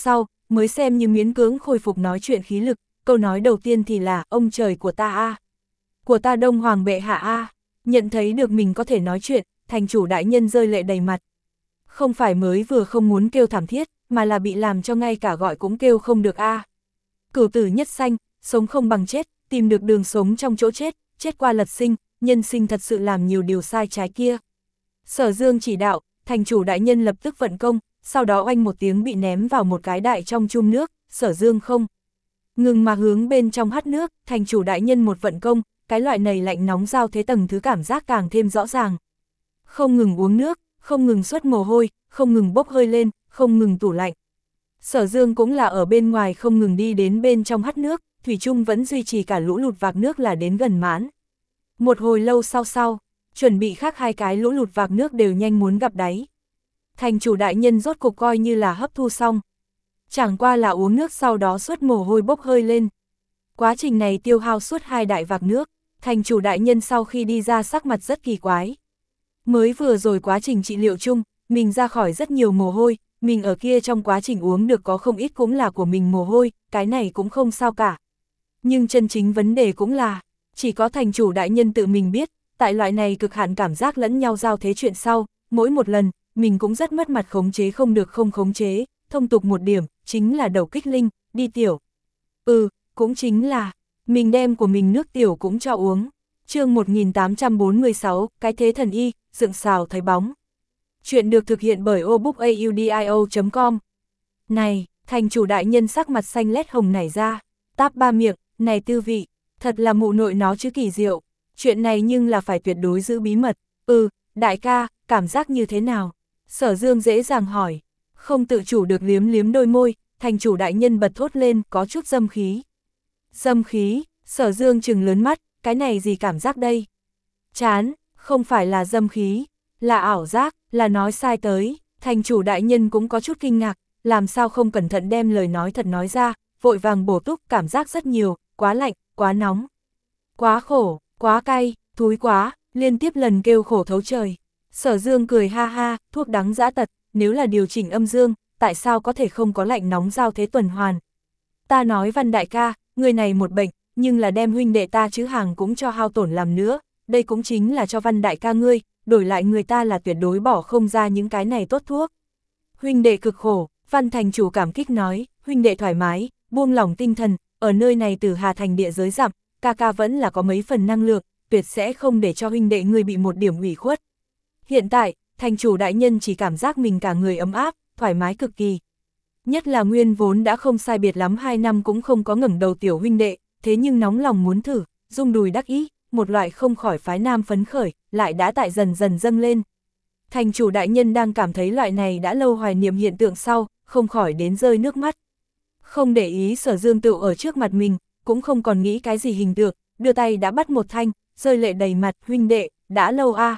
mới xem như miễn cưỡng khôi phục nói chuyện khí lực, câu nói đầu tiên thì là, ông trời của ta a, của ta Đông Hoàng bệ hạ a. Nhận thấy được mình có thể nói chuyện, thành chủ đại nhân rơi lệ đầy mặt. Không phải mới vừa không muốn kêu thảm thiết, mà là bị làm cho ngay cả gọi cũng kêu không được a. Cửu tử nhất sanh, sống không bằng chết, tìm được đường sống trong chỗ chết, chết qua lật sinh, nhân sinh thật sự làm nhiều điều sai trái kia. Sở Dương chỉ đạo, thành chủ đại nhân lập tức vận công, sau đó oanh một tiếng bị ném vào một cái đại trong chum nước, Sở Dương không ngừng mà hướng bên trong hắt nước, thành chủ đại nhân một vận công, cái loại này lạnh nóng giao thế tầng thứ cảm giác càng thêm rõ ràng. Không ngừng uống nước, không ngừng xuất mồ hôi, không ngừng bốc hơi lên, không ngừng tủ lạnh. Sở Dương cũng là ở bên ngoài không ngừng đi đến bên trong hắt nước, thủy chung vẫn duy trì cả lũ lụt vạc nước là đến gần mãn. Một hồi lâu sau sau, chuẩn bị khác hai cái lũ lụt vạc nước đều nhanh muốn gặp đáy. Thành chủ đại nhân rốt cục coi như là hấp thu xong. Chẳng qua là uống nước sau đó suốt mồ hôi bốc hơi lên. Quá trình này tiêu hao suốt hai đại vạc nước, thành chủ đại nhân sau khi đi ra sắc mặt rất kỳ quái. Mới vừa rồi quá trình trị liệu chung, mình ra khỏi rất nhiều mồ hôi, mình ở kia trong quá trình uống được có không ít cũng là của mình mồ hôi, cái này cũng không sao cả. Nhưng chân chính vấn đề cũng là, chỉ có thành chủ đại nhân tự mình biết, tại loại này cực hạn cảm giác lẫn nhau giao thế chuyện sau, mỗi một lần, mình cũng rất mất mặt khống chế không được không khống chế, thông tục một điểm, chính là đầu kích linh, đi tiểu. Ừ, cũng chính là, mình đem của mình nước tiểu cũng cho uống. Chương một nghìn tám trăm bốn mươi sáu, cái thế thần y, dựng xào thấy bóng. Chuyện được thực hiện bởi obookaudio chấm com. Này, thành chủ đại nhân sắc mặt xanh lét hồng nảy ra, táp ba miệng, này tư vị, thật là mụ nội nó chứ kỳ diệu. Chuyện này nhưng là phải tuyệt đối giữ bí mật. Ừ, đại ca, cảm giác như thế nào? Sở Dương dễ dàng hỏi. Không tự chủ được liếm liếm đôi môi, thành chủ đại nhân bật thốt lên có chút dâm khí. Dâm khí, Sở Dương trừng lớn mắt, cái này gì cảm giác đây? Chán, không phải là dâm khí, là ảo giác, là nói sai tới. Thành chủ đại nhân cũng có chút kinh ngạc, làm sao không cẩn thận đem lời nói thật nói ra, vội vàng bổ túc cảm giác rất nhiều, quá lạnh, quá nóng, quá khổ, quá cay, thúi quá, liên tiếp lần kêu khổ thấu trời. Sở Dương cười ha ha, thuốc đắng dã tật, nếu là điều chỉnh âm dương, tại sao có thể không có lạnh nóng giao thế tuần hoàn? Ta nói Văn đại ca, người này một bệnh, nhưng là đem huynh đệ ta chứ hàng cũng cho hao tổn làm nữa, đây cũng chính là cho Văn đại ca ngươi, đổi lại người ta là tuyệt đối bỏ không ra những cái này tốt thuốc. Huynh đệ cực khổ, Văn thành chủ cảm kích nói, huynh đệ thoải mái, buông lỏng tinh thần, ở nơi này từ Hà Thành địa giới dặm, ca ca vẫn là có mấy phần năng lượng, tuyệt sẽ không để cho huynh đệ ngươi bị một điểm ủy khuất. Hiện tại, thành chủ đại nhân chỉ cảm giác mình cả người ấm áp, thoải mái cực kỳ. Nhất là nguyên vốn đã không sai biệt lắm hai năm cũng không có ngẩng đầu tiểu huynh đệ, thế nhưng nóng lòng muốn thử, rung đùi đắc ý, một loại không khỏi phái nam phấn khởi, lại đã tại dần dần dâng lên. Thành chủ đại nhân đang cảm thấy loại này đã lâu hoài niệm hiện tượng sau, không khỏi đến rơi nước mắt. Không để ý Sở Dương tựu ở trước mặt mình, cũng không còn nghĩ cái gì hình tượng, đưa tay đã bắt một thanh, rơi lệ đầy mặt, huynh đệ, đã lâu a. À.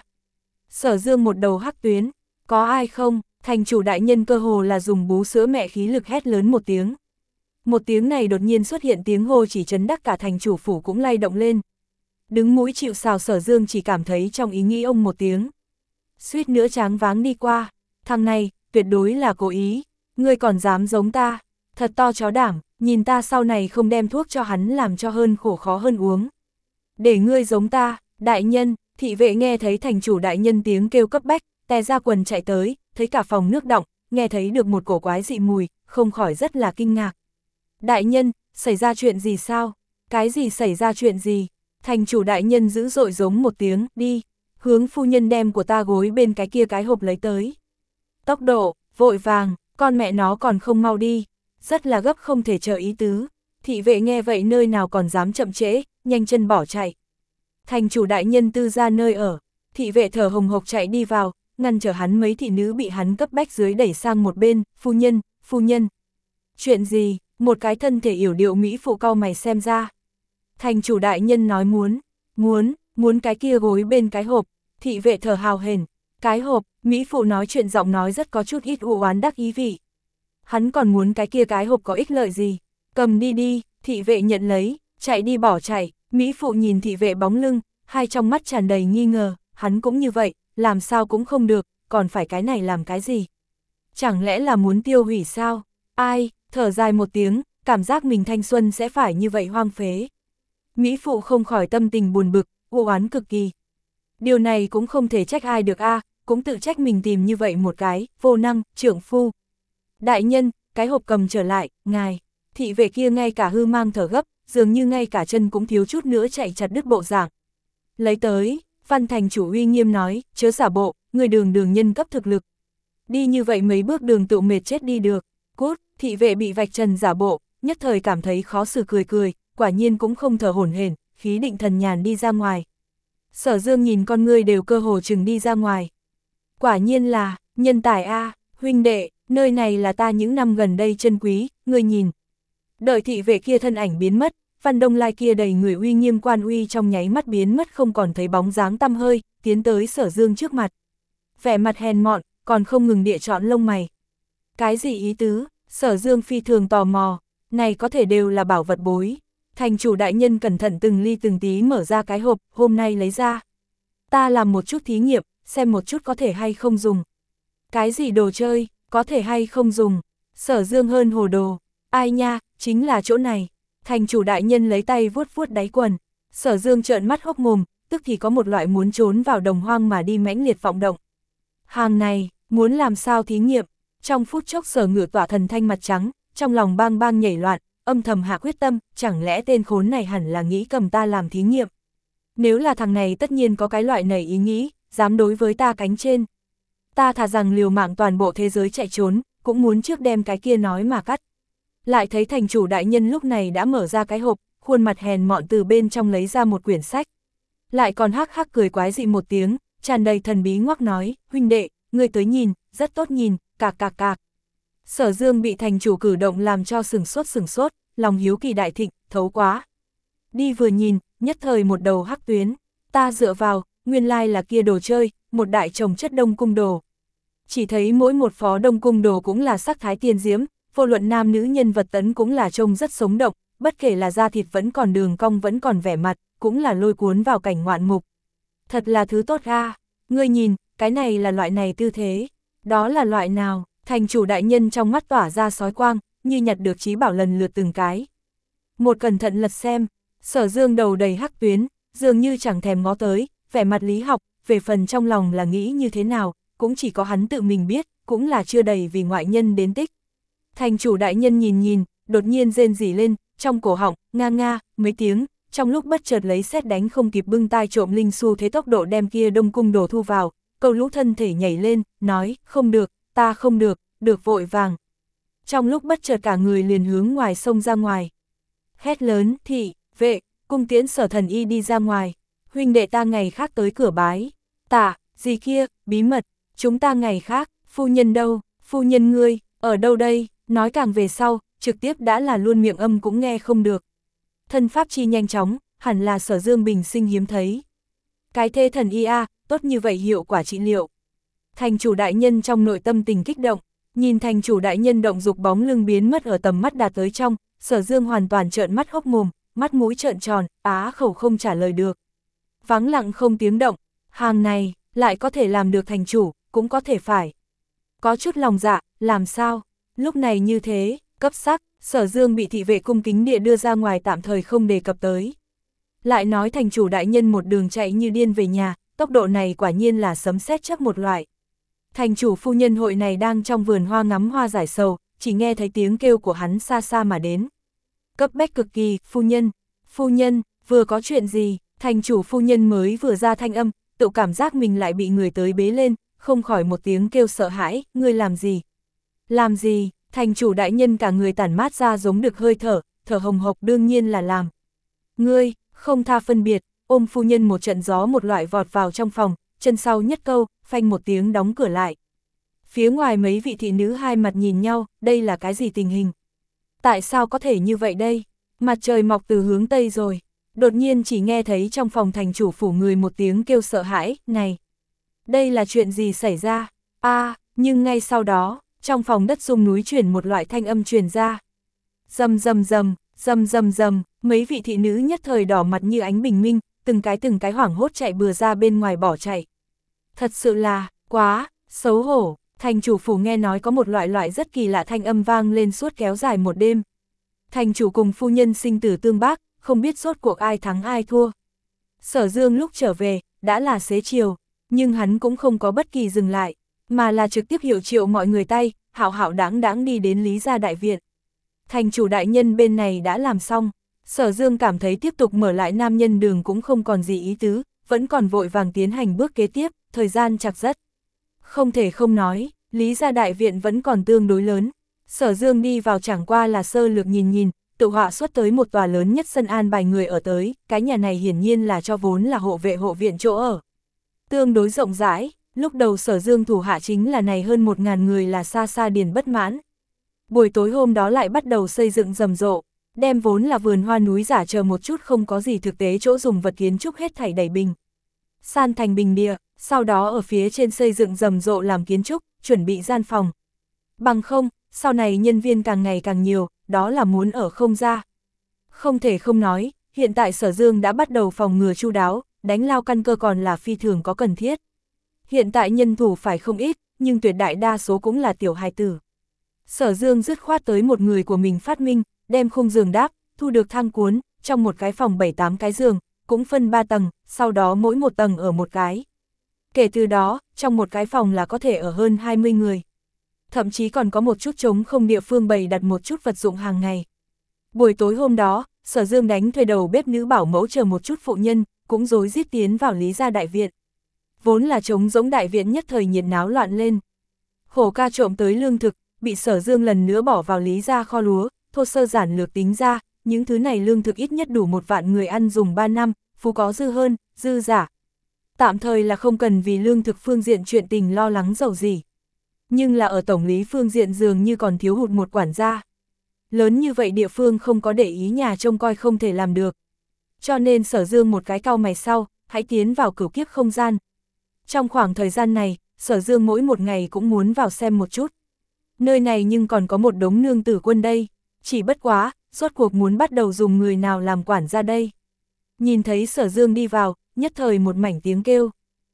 Sở Dương một đầu hắc tuyến, có ai không? Thành chủ đại nhân cơ hồ là dùng bú sữa mẹ khí lực hét lớn một tiếng. Một tiếng này đột nhiên xuất hiện tiếng hô chỉ chấn đắc cả thành chủ phủ cũng lay động lên. Đứng mũi chịu sào Sở Dương chỉ cảm thấy trong ý nghĩ ông một tiếng. Suýt nữa tráng váng đi qua, thằng này, tuyệt đối là cố ý, ngươi còn dám giống ta, thật to chó đảm, nhìn ta sau này không đem thuốc cho hắn làm cho hơn khổ khó hơn uống. Để ngươi giống ta, đại nhân, thị vệ nghe thấy thành chủ đại nhân tiếng kêu cấp bách, tè ra quần chạy tới, thấy cả phòng nước đọng, nghe thấy được một cổ quái dị mùi, không khỏi rất là kinh ngạc. Đại nhân, xảy ra chuyện gì sao? Cái gì xảy ra chuyện gì? Thành chủ đại nhân dữ dội giống một tiếng, đi, hướng phu nhân đem của ta gối bên cái kia cái hộp lấy tới. Tốc độ, vội vàng, con mẹ nó còn không mau đi, rất là gấp không thể chờ ý tứ. Thị vệ nghe vậy nơi nào còn dám chậm trễ, nhanh chân bỏ chạy. Thành chủ đại nhân tư ra nơi ở, thị vệ thở hồng hộc chạy đi vào, ngăn trở hắn mấy thị nữ bị hắn cấp bách dưới đẩy sang một bên, phu nhân, phu nhân. Chuyện gì? Một cái thân thể yểu điệu mỹ phụ cau mày xem ra. Thành chủ đại nhân nói muốn, muốn, muốn cái kia gối bên cái hộp, thị vệ thở hào hển, cái hộp, mỹ phụ nói chuyện giọng nói rất có chút ít u oán đắc ý vị. Hắn còn muốn cái kia cái hộp có ích lợi gì? Cầm đi đi, thị vệ nhận lấy, chạy đi bỏ chạy, mỹ phụ nhìn thị vệ bóng lưng, hai trong mắt tràn đầy nghi ngờ, hắn cũng như vậy, làm sao cũng không được, còn phải cái này làm cái gì? Chẳng lẽ là muốn tiêu hủy sao? Ai? thở dài một tiếng, cảm giác mình thanh xuân sẽ phải như vậy hoang phế. Mỹ phụ không khỏi tâm tình buồn bực, u oán cực kỳ. Điều này cũng không thể trách ai được a, cũng tự trách mình tìm như vậy một cái, vô năng, trưởng phu. Đại nhân, cái hộp cầm trở lại, ngài. Thị vệ kia ngay cả hư mang thở gấp, dường như ngay cả chân cũng thiếu chút nữa chạy chặt đứt bộ dạng. Lấy tới, Văn thành chủ uy nghiêm nói, chớ giả bộ, người đường đường nhân cấp thực lực. Đi như vậy mấy bước đường tự mệt chết đi được. Cút, thị vệ bị vạch trần giả bộ, nhất thời cảm thấy khó xử cười cười, quả nhiên cũng không thở hổn hển, khí định thần nhàn đi ra ngoài. Sở Dương nhìn con ngươi đều cơ hồ chừng đi ra ngoài. Quả nhiên là, nhân tài a, huynh đệ, nơi này là ta những năm gần đây chân quý, ngươi nhìn. Đợi thị vệ kia thân ảnh biến mất, Văn Đông Lai kia đầy người uy nghiêm quan uy trong nháy mắt biến mất không còn thấy bóng dáng tăm hơi, tiến tới Sở Dương trước mặt. Vẻ mặt hèn mọn, còn không ngừng địa chọn lông mày. Cái gì ý tứ? Sở Dương phi thường tò mò, này có thể đều là bảo vật bối. Thành chủ đại nhân cẩn thận từng ly từng tí mở ra cái hộp, hôm nay lấy ra. Ta làm một chút thí nghiệm, xem một chút có thể hay không dùng. Cái gì đồ chơi, có thể hay không dùng. Sở Dương hơn hồ đồ. Ai nha, chính là chỗ này. Thành chủ đại nhân lấy tay vuốt vuốt đáy quần. Sở Dương trợn mắt hốc mồm, tức thì có một loại muốn trốn vào đồng hoang mà đi mãnh liệt vọng động. Hàng này, muốn làm sao thí nghiệm? Trong phút chốc Sở Ngự tỏa thần thanh mặt trắng, trong lòng bang bang nhảy loạn, âm thầm hạ quyết tâm, chẳng lẽ tên khốn này hẳn là nghĩ cầm ta làm thí nghiệm. Nếu là thằng này tất nhiên có cái loại này ý nghĩ, dám đối với ta cánh trên. Ta thà rằng liều mạng toàn bộ thế giới chạy trốn, cũng muốn trước đem cái kia nói mà cắt. Lại thấy thành chủ đại nhân lúc này đã mở ra cái hộp, khuôn mặt hèn mọn từ bên trong lấy ra một quyển sách. Lại còn hắc hắc cười quái dị một tiếng, tràn đầy thần bí ngoắc nói, huynh đệ, ngươi tới nhìn, rất tốt nhìn, cạc cạc cạc. Sở Dương bị thành chủ cử động làm cho sừng sốt sừng sốt, lòng hiếu kỳ đại thịnh, thấu quá. Đi vừa nhìn, nhất thời một đầu hắc tuyến, ta dựa vào, nguyên lai là kia đồ chơi, một đại chồng chất đông cung đồ. Chỉ thấy mỗi một phó đông cung đồ cũng là sắc thái tiên diễm, vô luận nam nữ nhân vật tấn cũng là trông rất sống động, bất kể là da thịt vẫn còn đường cong vẫn còn vẻ mặt, cũng là lôi cuốn vào cảnh ngoạn mục. Thật là thứ tốt ra, ngươi nhìn, cái này là loại này tư thế, đó là loại nào? Thành chủ đại nhân trong mắt tỏa ra sói quang, như nhặt được trí bảo lần lượt từng cái. Một cẩn thận lật xem, Sở Dương đầu đầy hắc tuyến, dường như chẳng thèm ngó tới, vẻ mặt lý học, về phần trong lòng là nghĩ như thế nào, cũng chỉ có hắn tự mình biết, cũng là chưa đầy vì ngoại nhân đến tích. Thành chủ đại nhân nhìn nhìn, đột nhiên rên rỉ lên, trong cổ họng, nga nga, mấy tiếng, trong lúc bất chợt lấy sét đánh không kịp bưng tai trộm linh xu thế tốc độ đem kia đông cung đồ thu vào, câu lũ thân thể nhảy lên, nói, không được, ta không được, được vội vàng. Trong lúc bất chợt cả người liền hướng ngoài sông ra ngoài. Hét lớn, thị, vệ, cung tiễn Sở Thần Y đi ra ngoài. Huynh đệ ta ngày khác tới cửa bái. Tạ, gì kia, bí mật, chúng ta ngày khác, phu nhân đâu, phu nhân ngươi, ở đâu đây, nói càng về sau, trực tiếp đã là luôn miệng âm cũng nghe không được. Thân pháp chi nhanh chóng, hẳn là Sở Dương bình sinh hiếm thấy. Cái thê thần y a, tốt như vậy hiệu quả trị liệu. Thành chủ đại nhân trong nội tâm tình kích động, nhìn thành chủ đại nhân động dục bóng lưng biến mất ở tầm mắt đạt tới trong, Sở Dương hoàn toàn trợn mắt hốc mồm, mắt mũi trợn tròn, á khẩu không trả lời được. Vắng lặng không tiếng động, hàng này, lại có thể làm được thành chủ, cũng có thể phải. Có chút lòng dạ, làm sao? Lúc này như thế, cấp sắc, Sở Dương bị thị vệ cung kính địa đưa ra ngoài tạm thời không đề cập tới. Lại nói thành chủ đại nhân một đường chạy như điên về nhà, tốc độ này quả nhiên là sấm sét chắc một loại. Thành chủ phu nhân hội này đang trong vườn hoa ngắm hoa giải sầu, chỉ nghe thấy tiếng kêu của hắn xa xa mà đến. Cấp bách cực kỳ, phu nhân, phu nhân, vừa có chuyện gì, thành chủ phu nhân mới vừa ra thanh âm, tự cảm giác mình lại bị người tới bế lên, không khỏi một tiếng kêu sợ hãi, ngươi làm gì? Làm gì? Thành chủ đại nhân cả người tản mát ra giống được hơi thở, thở hồng hộc đương nhiên là làm. Ngươi, không tha phân biệt, ôm phu nhân một trận gió một loại vọt vào trong phòng, chân sau nhất câu, phanh một tiếng đóng cửa lại. Phía ngoài mấy vị thị nữ hai mặt nhìn nhau, đây là cái gì tình hình? Tại sao có thể như vậy đây? Mặt trời mọc từ hướng Tây rồi. Đột nhiên chỉ nghe thấy trong phòng thành chủ phủ người một tiếng kêu sợ hãi, này. Đây là chuyện gì xảy ra? A, à, nhưng ngay sau đó, trong phòng đất rung núi chuyển một loại thanh âm truyền ra. Rầm rầm rầm, rầm rầm rầm, mấy vị thị nữ nhất thời đỏ mặt như ánh bình minh, từng cái từng cái hoảng hốt chạy bừa ra bên ngoài bỏ chạy. Thật sự là, quá, xấu hổ, Thành chủ phủ nghe nói có một loại loại rất kỳ lạ thanh âm vang lên suốt kéo dài một đêm. Thành chủ cùng phu nhân sinh tử tương bác, không biết rốt cuộc ai thắng ai thua. Sở Dương lúc trở về, đã là xế chiều, nhưng hắn cũng không có bất kỳ dừng lại, mà là trực tiếp hiệu triệu mọi người tay, hạo hạo đáng đáng đi đến Lý gia đại viện. Thành chủ đại nhân bên này đã làm xong, Sở Dương cảm thấy tiếp tục mở lại nam nhân đường cũng không còn gì ý tứ, vẫn còn vội vàng tiến hành bước kế tiếp, thời gian chặt rất. Không thể không nói, Lý gia đại viện vẫn còn tương đối lớn. Sở Dương đi vào chẳng qua là sơ lược nhìn nhìn, tự họa xuất tới một tòa lớn nhất sân an bài người ở tới, cái nhà này hiển nhiên là cho vốn là hộ vệ hộ viện chỗ ở. Tương đối rộng rãi, lúc đầu Sở Dương thủ hạ chính là này hơn một ngàn người là xa xa điền bất mãn. Buổi tối hôm đó lại bắt đầu xây dựng rầm rộ, đem vốn là vườn hoa núi giả chờ một chút không có gì thực tế chỗ dùng vật kiến trúc hết thảy đẩy bình. San thành bình địa, sau đó ở phía trên xây dựng rầm rộ làm kiến trúc, chuẩn bị gian phòng. Bằng không, sau này nhân viên càng ngày càng nhiều, đó là muốn ở không ra. Không thể không nói, hiện tại Sở Dương đã bắt đầu phòng ngừa chu đáo, đánh lao căn cơ còn là phi thường có cần thiết. Hiện tại nhân thủ phải không ít, nhưng tuyệt đại đa số cũng là tiểu hài tử. Sở Dương dứt khoát tới một người của mình phát minh, đem khung giường đáp, thu được thang cuốn, trong một cái phòng bảy tám cái giường, cũng phân ba tầng, sau đó mỗi một tầng ở một cái. Kể từ đó, trong một cái phòng là có thể ở hơn hai mươi người. Thậm chí còn có một chút trống không địa phương bày đặt một chút vật dụng hàng ngày. Buổi tối hôm đó, Sở Dương đánh thuê đầu bếp nữ bảo mẫu chờ một chút phụ nhân, cũng rối rít tiến vào Lý gia đại viện. Vốn là trống rỗng đại viện nhất thời nhiệt náo loạn lên. Hổ ca trộm tới lương thực, bị Sở Dương lần nữa bỏ vào Lý gia kho lúa, thô sơ giản lược tính ra, những thứ này lương thực ít nhất đủ một vạn người ăn dùng ba năm, phú có dư hơn, dư giả. Tạm thời là không cần vì lương thực phương diện chuyện tình lo lắng dầu gì. Nhưng là ở tổng lý phương diện dường như còn thiếu hụt một quản gia. Lớn như vậy địa phương không có để ý nhà trông coi không thể làm được. Cho nên Sở Dương một cái cau mày sau, hãy tiến vào cửu kiếp không gian. Trong khoảng thời gian này, Sở Dương mỗi một ngày cũng muốn vào xem một chút. Nơi này nhưng còn có một đống nương tử quân đây, chỉ bất quá, rốt cuộc muốn bắt đầu dùng người nào làm quản gia đây. Nhìn thấy Sở Dương đi vào, nhất thời một mảnh tiếng kêu.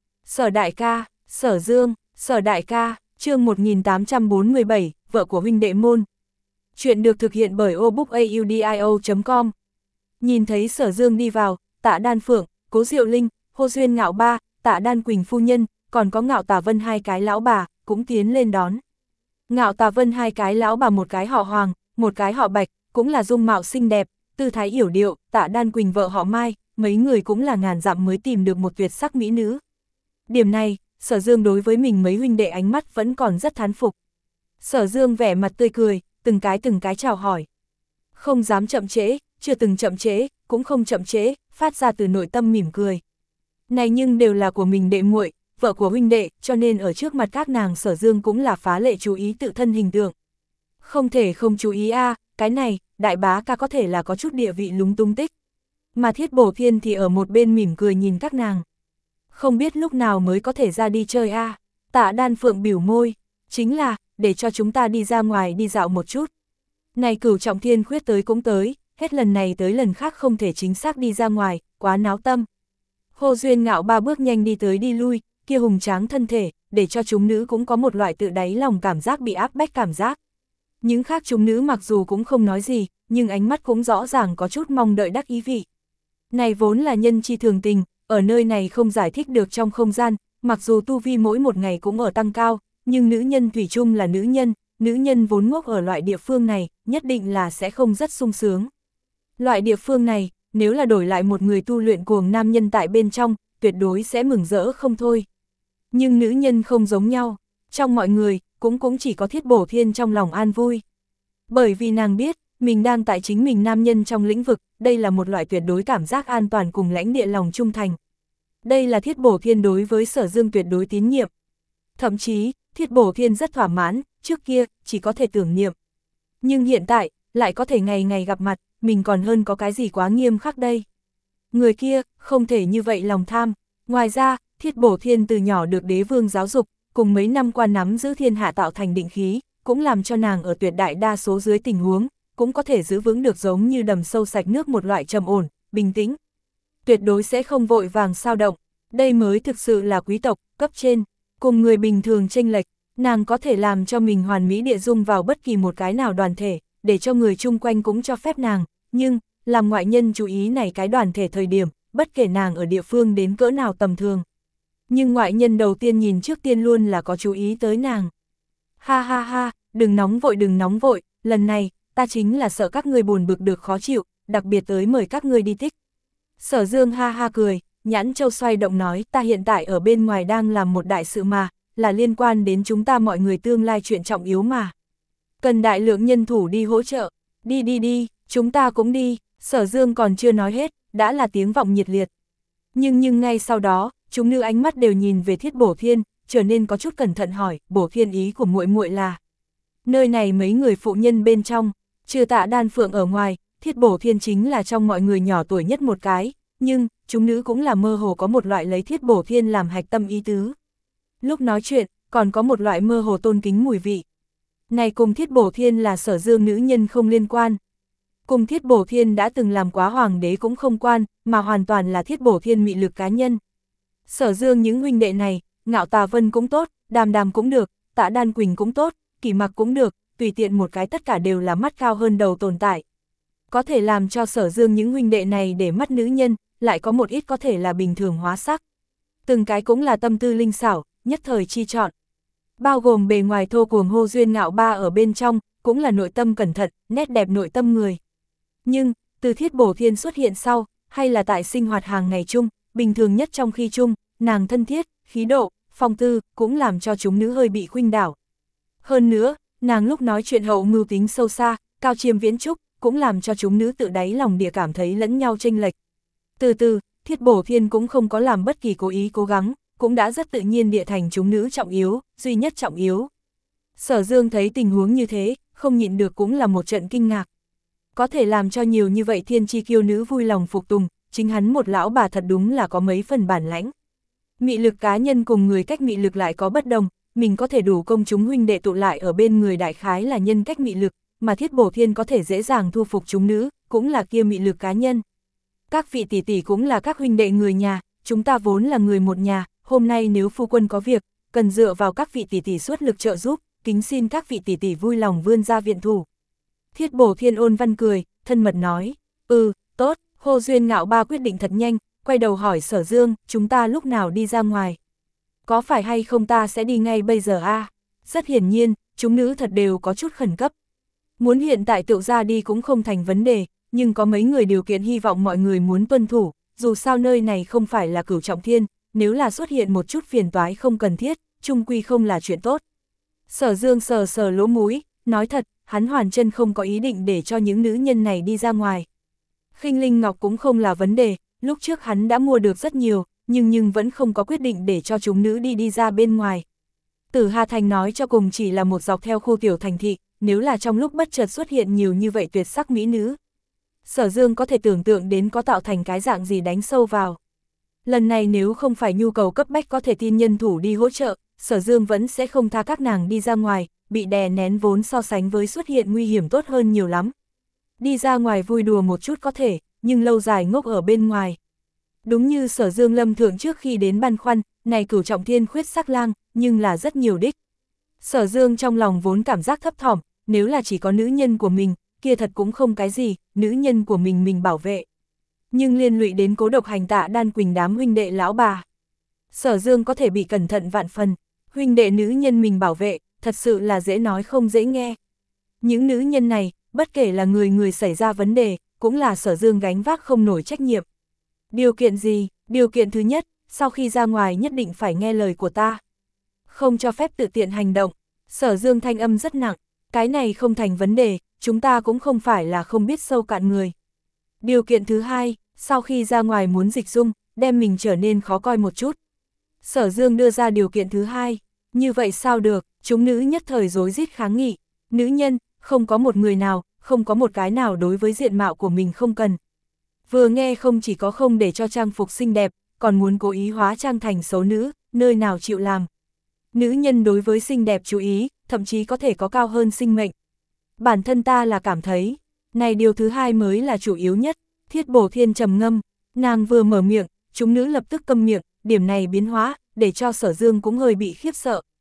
Sở đại ca, Sở Dương, Sở đại ca, chương một nghìn tám trăm bốn mươi bảy, vợ của huynh đệ môn. Chuyện được thực hiện bởi obookaudio chấm com. Nhìn thấy Sở Dương đi vào, Tạ Đan Phượng, Cố Diệu Linh, Hồ Duyên Ngạo Ba, Tạ Đan Quỳnh phu nhân, còn có Ngạo Tà Vân hai cái lão bà, cũng tiến lên đón. Ngạo Tà Vân hai cái lão bà một cái họ Hoàng, một cái họ Bạch, cũng là dung mạo xinh đẹp, tư thái yểu điệu, Tạ Đan Quỳnh vợ họ Mai, mấy người cũng là ngàn dặm mới tìm được một tuyệt sắc mỹ nữ. Điểm này, Sở Dương đối với mình mấy huynh đệ ánh mắt vẫn còn rất thán phục. Sở Dương vẻ mặt tươi cười, từng cái từng cái chào hỏi. Không dám chậm trễ, chưa từng chậm trễ, cũng không chậm trễ, phát ra từ nội tâm mỉm cười. Này nhưng đều là của mình đệ muội, vợ của huynh đệ, cho nên ở trước mặt các nàng Sở Dương cũng là phá lệ chú ý tự thân hình tượng. Không thể không chú ý a, à, cái này, đại bá ca có thể là có chút địa vị lúng tung tích. Mà Thiết Bổ Thiên thì ở một bên mỉm cười nhìn các nàng. Không biết lúc nào mới có thể ra đi chơi a. À. Tạ Đan Phượng biểu môi, chính là, để cho chúng ta đi ra ngoài đi dạo một chút. Này Cửu Trọng Thiên khuyết tới cũng tới, hết lần này tới lần khác không thể chính xác đi ra ngoài, quá náo tâm. Hồ Duyên Ngạo Ba bước nhanh đi tới đi lui, kia hùng tráng thân thể, để cho chúng nữ cũng có một loại tự đáy lòng cảm giác bị áp bách cảm giác. Những khác chúng nữ mặc dù cũng không nói gì, nhưng ánh mắt cũng rõ ràng có chút mong đợi đắc ý vị. Này vốn là nhân chi thường tình, ở nơi này không giải thích được trong không gian, mặc dù tu vi mỗi một ngày cũng ở tăng cao, nhưng nữ nhân thủy chung là nữ nhân, nữ nhân vốn ngốc ở loại địa phương này, nhất định là sẽ không rất sung sướng. Loại địa phương này, nếu là đổi lại một người tu luyện cuồng nam nhân tại bên trong, tuyệt đối sẽ mừng rỡ không thôi. Nhưng nữ nhân không giống nhau, trong mọi người, cũng cũng chỉ có Thiết Bổ Thiên trong lòng an vui. Bởi vì nàng biết, mình đang tại chính mình nam nhân trong lĩnh vực, đây là một loại tuyệt đối cảm giác an toàn cùng lãnh địa lòng trung thành. Đây là Thiết Bổ Thiên đối với Sở Dương tuyệt đối tín nhiệm. Thậm chí, Thiết Bổ Thiên rất thỏa mãn, trước kia, chỉ có thể tưởng niệm. Nhưng hiện tại, lại có thể ngày ngày gặp mặt, mình còn hơn có cái gì quá nghiêm khắc đây. Người kia, không thể như vậy lòng tham. Ngoài ra, Thiết Bổ Thiên từ nhỏ được đế vương giáo dục, cùng mấy năm qua nắm giữ thiên hạ tạo thành định khí, cũng làm cho nàng ở tuyệt đại đa số dưới tình huống, cũng có thể giữ vững được giống như đầm sâu sạch nước một loại trầm ổn, bình tĩnh. Tuyệt đối sẽ không vội vàng sao động, đây mới thực sự là quý tộc, cấp trên, cùng người bình thường chênh lệch. Nàng có thể làm cho mình hoàn mỹ địa dung vào bất kỳ một cái nào đoàn thể, để cho người chung quanh cũng cho phép nàng, nhưng, làm ngoại nhân chú ý này cái đoàn thể thời điểm, bất kể nàng ở địa phương đến cỡ nào tầm thường. Nhưng ngoại nhân đầu tiên nhìn trước tiên luôn là có chú ý tới nàng. Ha ha ha, đừng nóng vội đừng nóng vội, lần này, ta chính là sợ các ngươi buồn bực được khó chịu, đặc biệt tới mời các ngươi đi tích. Sở Dương ha ha cười, nhãn châu xoay động nói, ta hiện tại ở bên ngoài đang làm một đại sự mà, là liên quan đến chúng ta mọi người tương lai chuyện trọng yếu mà. Cần đại lượng nhân thủ đi hỗ trợ, đi đi đi, chúng ta cũng đi, Sở Dương còn chưa nói hết, đã là tiếng vọng nhiệt liệt. Nhưng nhưng ngay sau đó, chúng nữ ánh mắt đều nhìn về Thiết Bổ Thiên, trở nên có chút cẩn thận hỏi, Bổ Thiên ý của muội muội là. Nơi này mấy người phụ nhân bên trong, trừ Tạ Đan Phượng ở ngoài, Thiết Bổ Thiên chính là trong mọi người nhỏ tuổi nhất một cái, nhưng, chúng nữ cũng là mơ hồ có một loại lấy Thiết Bổ Thiên làm hạch tâm ý tứ. Lúc nói chuyện, còn có một loại mơ hồ tôn kính mùi vị. Này cùng Thiết Bổ Thiên là Sở Dương nữ nhân không liên quan. Cùng Thiết Bổ Thiên đã từng làm quá hoàng đế cũng không quan, mà hoàn toàn là Thiết Bổ Thiên mị lực cá nhân. Sở Dương những huynh đệ này, Ngạo Tà Vân cũng tốt, Đàm Đàm cũng được, Tạ Đan Quỳnh cũng tốt, Kỳ Mặc cũng được, tùy tiện một cái tất cả đều là mắt cao hơn đầu tồn tại. Có thể làm cho Sở Dương những huynh đệ này để mắt nữ nhân, lại có một ít có thể là bình thường hóa sắc. Từng cái cũng là tâm tư linh xảo, nhất thời chi chọn. Bao gồm bề ngoài thô cuồng hô duyên ngạo ba ở bên trong, cũng là nội tâm cẩn thận, nét đẹp nội tâm người. Nhưng, từ Thiết Bổ Thiên xuất hiện sau, hay là tại sinh hoạt hàng ngày chung, bình thường nhất trong khi chung, nàng thân thiết, khí độ, phong tư, cũng làm cho chúng nữ hơi bị khuynh đảo. Hơn nữa, nàng lúc nói chuyện hậu mưu tính sâu xa, cao chiêm viễn trúc, cũng làm cho chúng nữ tự đáy lòng địa cảm thấy lẫn nhau chênh lệch. Từ từ, Thiết Bổ Thiên cũng không có làm bất kỳ cố ý cố gắng, cũng đã rất tự nhiên địa thành chúng nữ trọng yếu, duy nhất trọng yếu. Sở Dương thấy tình huống như thế, không nhịn được cũng là một trận kinh ngạc. Có thể làm cho nhiều như vậy thiên chi kiêu nữ vui lòng phục tùng, chính hắn một lão bà thật đúng là có mấy phần bản lãnh. Mị lực cá nhân cùng người cách mị lực lại có bất đồng, mình có thể đủ công chúng huynh đệ tụ lại ở bên người đại khái là nhân cách mị lực, mà Thiết Bổ Thiên có thể dễ dàng thu phục chúng nữ, cũng là kia mị lực cá nhân. Các vị tỷ tỷ cũng là các huynh đệ người nhà, chúng ta vốn là người một nhà, hôm nay nếu phu quân có việc, cần dựa vào các vị tỷ tỷ suốt lực trợ giúp, kính xin các vị tỷ tỷ vui lòng vươn ra viện thủ. Thiết Bổ Thiên ôn văn cười, thân mật nói, ừ, tốt, Hồ Duyên Ngạo ba quyết định thật nhanh, quay đầu hỏi Sở Dương, chúng ta lúc nào đi ra ngoài? Có phải hay không ta sẽ đi ngay bây giờ a? À? Rất hiển nhiên, chúng nữ thật đều có chút khẩn cấp. Muốn hiện tại tự ra đi cũng không thành vấn đề, nhưng có mấy người điều kiện hy vọng mọi người muốn tuân thủ, dù sao nơi này không phải là Cửu Trọng Thiên, nếu là xuất hiện một chút phiền toái không cần thiết, chung quy không là chuyện tốt. Sở Dương sờ sờ lỗ mũi, nói thật, hắn hoàn chân không có ý định để cho những nữ nhân này đi ra ngoài. Khinh Linh Ngọc cũng không là vấn đề, lúc trước hắn đã mua được rất nhiều, nhưng nhưng vẫn không có quyết định để cho chúng nữ đi đi ra bên ngoài. Tử Hà Thành nói cho cùng chỉ là một dọc theo khu tiểu thành thị, nếu là trong lúc bất chợt xuất hiện nhiều như vậy tuyệt sắc mỹ nữ. Sở Dương có thể tưởng tượng đến có tạo thành cái dạng gì đánh sâu vào. Lần này nếu không phải nhu cầu cấp bách có thể tin nhân thủ đi hỗ trợ, Sở Dương vẫn sẽ không tha các nàng đi ra ngoài, bị đè nén vốn so sánh với xuất hiện nguy hiểm tốt hơn nhiều lắm. Đi ra ngoài vui đùa một chút có thể, nhưng lâu dài ngốc ở bên ngoài. Đúng như Sở Dương lâm thượng trước khi đến băn khoăn, này Cửu Trọng Thiên khuyết sắc lang, nhưng là rất nhiều đích. Sở Dương trong lòng vốn cảm giác thấp thỏm, nếu là chỉ có nữ nhân của mình, kia thật cũng không cái gì, nữ nhân của mình mình bảo vệ. Nhưng liên lụy đến Cố Độc Hành Tạ Đan Quỳnh đám huynh đệ lão bà. Sở Dương có thể bị cẩn thận vạn phần, huynh đệ nữ nhân mình bảo vệ, thật sự là dễ nói không dễ nghe. Những nữ nhân này, bất kể là người người xảy ra vấn đề, cũng là Sở Dương gánh vác không nổi trách nhiệm. Điều kiện gì? Điều kiện thứ nhất, sau khi ra ngoài nhất định phải nghe lời của ta. Không cho phép tự tiện hành động. Sở Dương thanh âm rất nặng, cái này không thành vấn đề, chúng ta cũng không phải là không biết sâu cạn người. Điều kiện thứ hai, sau khi ra ngoài muốn dịch dung, đem mình trở nên khó coi một chút. Sở Dương đưa ra điều kiện thứ hai, như vậy sao được, chúng nữ nhất thời rối rít kháng nghị. Nữ nhân, không có một người nào, không có một cái nào đối với diện mạo của mình không cần. Vừa nghe không chỉ có không để cho trang phục xinh đẹp, còn muốn cố ý hóa trang thành xấu nữ, nơi nào chịu làm. Nữ nhân đối với xinh đẹp chú ý, thậm chí có thể có cao hơn sinh mệnh. Bản thân ta là cảm thấy, này điều thứ hai mới là chủ yếu nhất. Thiết Bổ Thiên trầm ngâm, nàng vừa mở miệng, chúng nữ lập tức câm miệng, điểm này biến hóa, để cho Sở Dương cũng hơi bị khiếp sợ.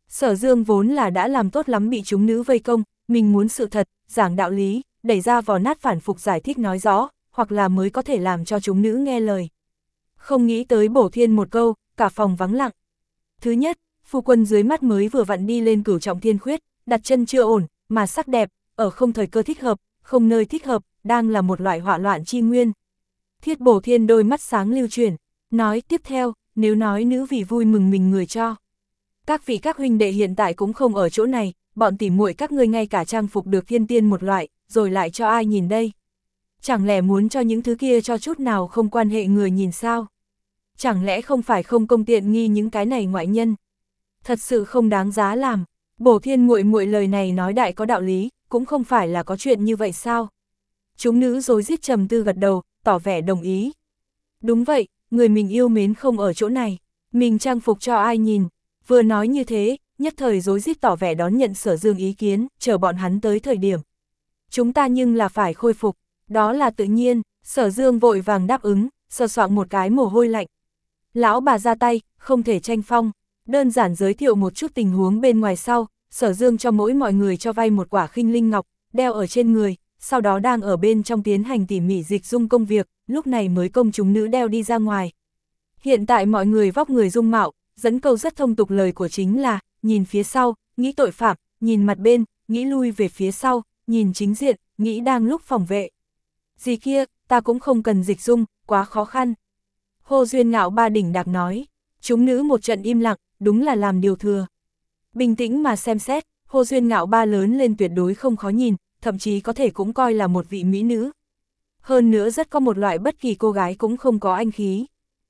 Sở Dương vốn là đã làm tốt lắm bị chúng nữ vây công, mình muốn sự thật, giảng đạo lý, đẩy ra vò nát phản phục giải thích nói rõ, hoặc là mới có thể làm cho chúng nữ nghe lời. Không nghĩ tới bổ thiên một câu, cả phòng vắng lặng. Thứ nhất, phu quân dưới mắt mới vừa vặn đi lên cửu trọng thiên khuyết, đặt chân chưa ổn, mà sắc đẹp, ở không thời cơ thích hợp, không nơi thích hợp, đang là một loại họa loạn chi nguyên. Thiết bổ thiên đôi mắt sáng lưu chuyển, nói tiếp theo, nếu nói nữ vì vui mừng mình người cho. Các vị các huynh đệ hiện tại cũng không ở chỗ này, bọn tỉ muội các ngươi ngay cả trang phục được thiên tiên một loại, rồi lại cho ai nhìn đây? Chẳng lẽ muốn cho những thứ kia cho chút nào không quan hệ người nhìn sao? Chẳng lẽ không phải không công tiện nghi những cái này ngoại nhân? Thật sự không đáng giá làm. Bổ thiên muội muội lời này nói đại có đạo lý, cũng không phải là có chuyện như vậy sao? Chúng nữ rối rít trầm tư gật đầu, tỏ vẻ đồng ý. Đúng vậy, người mình yêu mến không ở chỗ này, mình trang phục cho ai nhìn? Vừa nói như thế, nhất thời rối rít tỏ vẻ đón nhận Sở Dương ý kiến, chờ bọn hắn tới thời điểm. Chúng ta nhưng là phải khôi phục, đó là tự nhiên. Sở Dương vội vàng đáp ứng, sờ soạng một cái mồ hôi lạnh. Lão bà ra tay, không thể tranh phong. Đơn giản giới thiệu một chút tình huống bên ngoài sau, Sở Dương cho mỗi mọi người cho vay một quả khinh linh ngọc, đeo ở trên người, sau đó đang ở bên trong tiến hành tỉ mỉ dịch dung công việc, lúc này mới công chúng nữ đeo đi ra ngoài. Hiện tại mọi người vóc người dung mạo, dẫn câu rất thông tục lời của chính là, nhìn phía sau, nghĩ tội phạm, nhìn mặt bên, nghĩ lui về phía sau, nhìn chính diện, nghĩ đang lúc phòng vệ. Gì kia, ta cũng không cần dịch dung, quá khó khăn. Hồ Duyên Ngạo ba đỉnh đạc nói, chúng nữ một trận im lặng, đúng là làm điều thừa. Bình tĩnh mà xem xét, Hồ Duyên Ngạo ba lớn lên tuyệt đối không khó nhìn, thậm chí có thể cũng coi là một vị mỹ nữ. Hơn nữa rất có một loại bất kỳ cô gái cũng không có anh khí.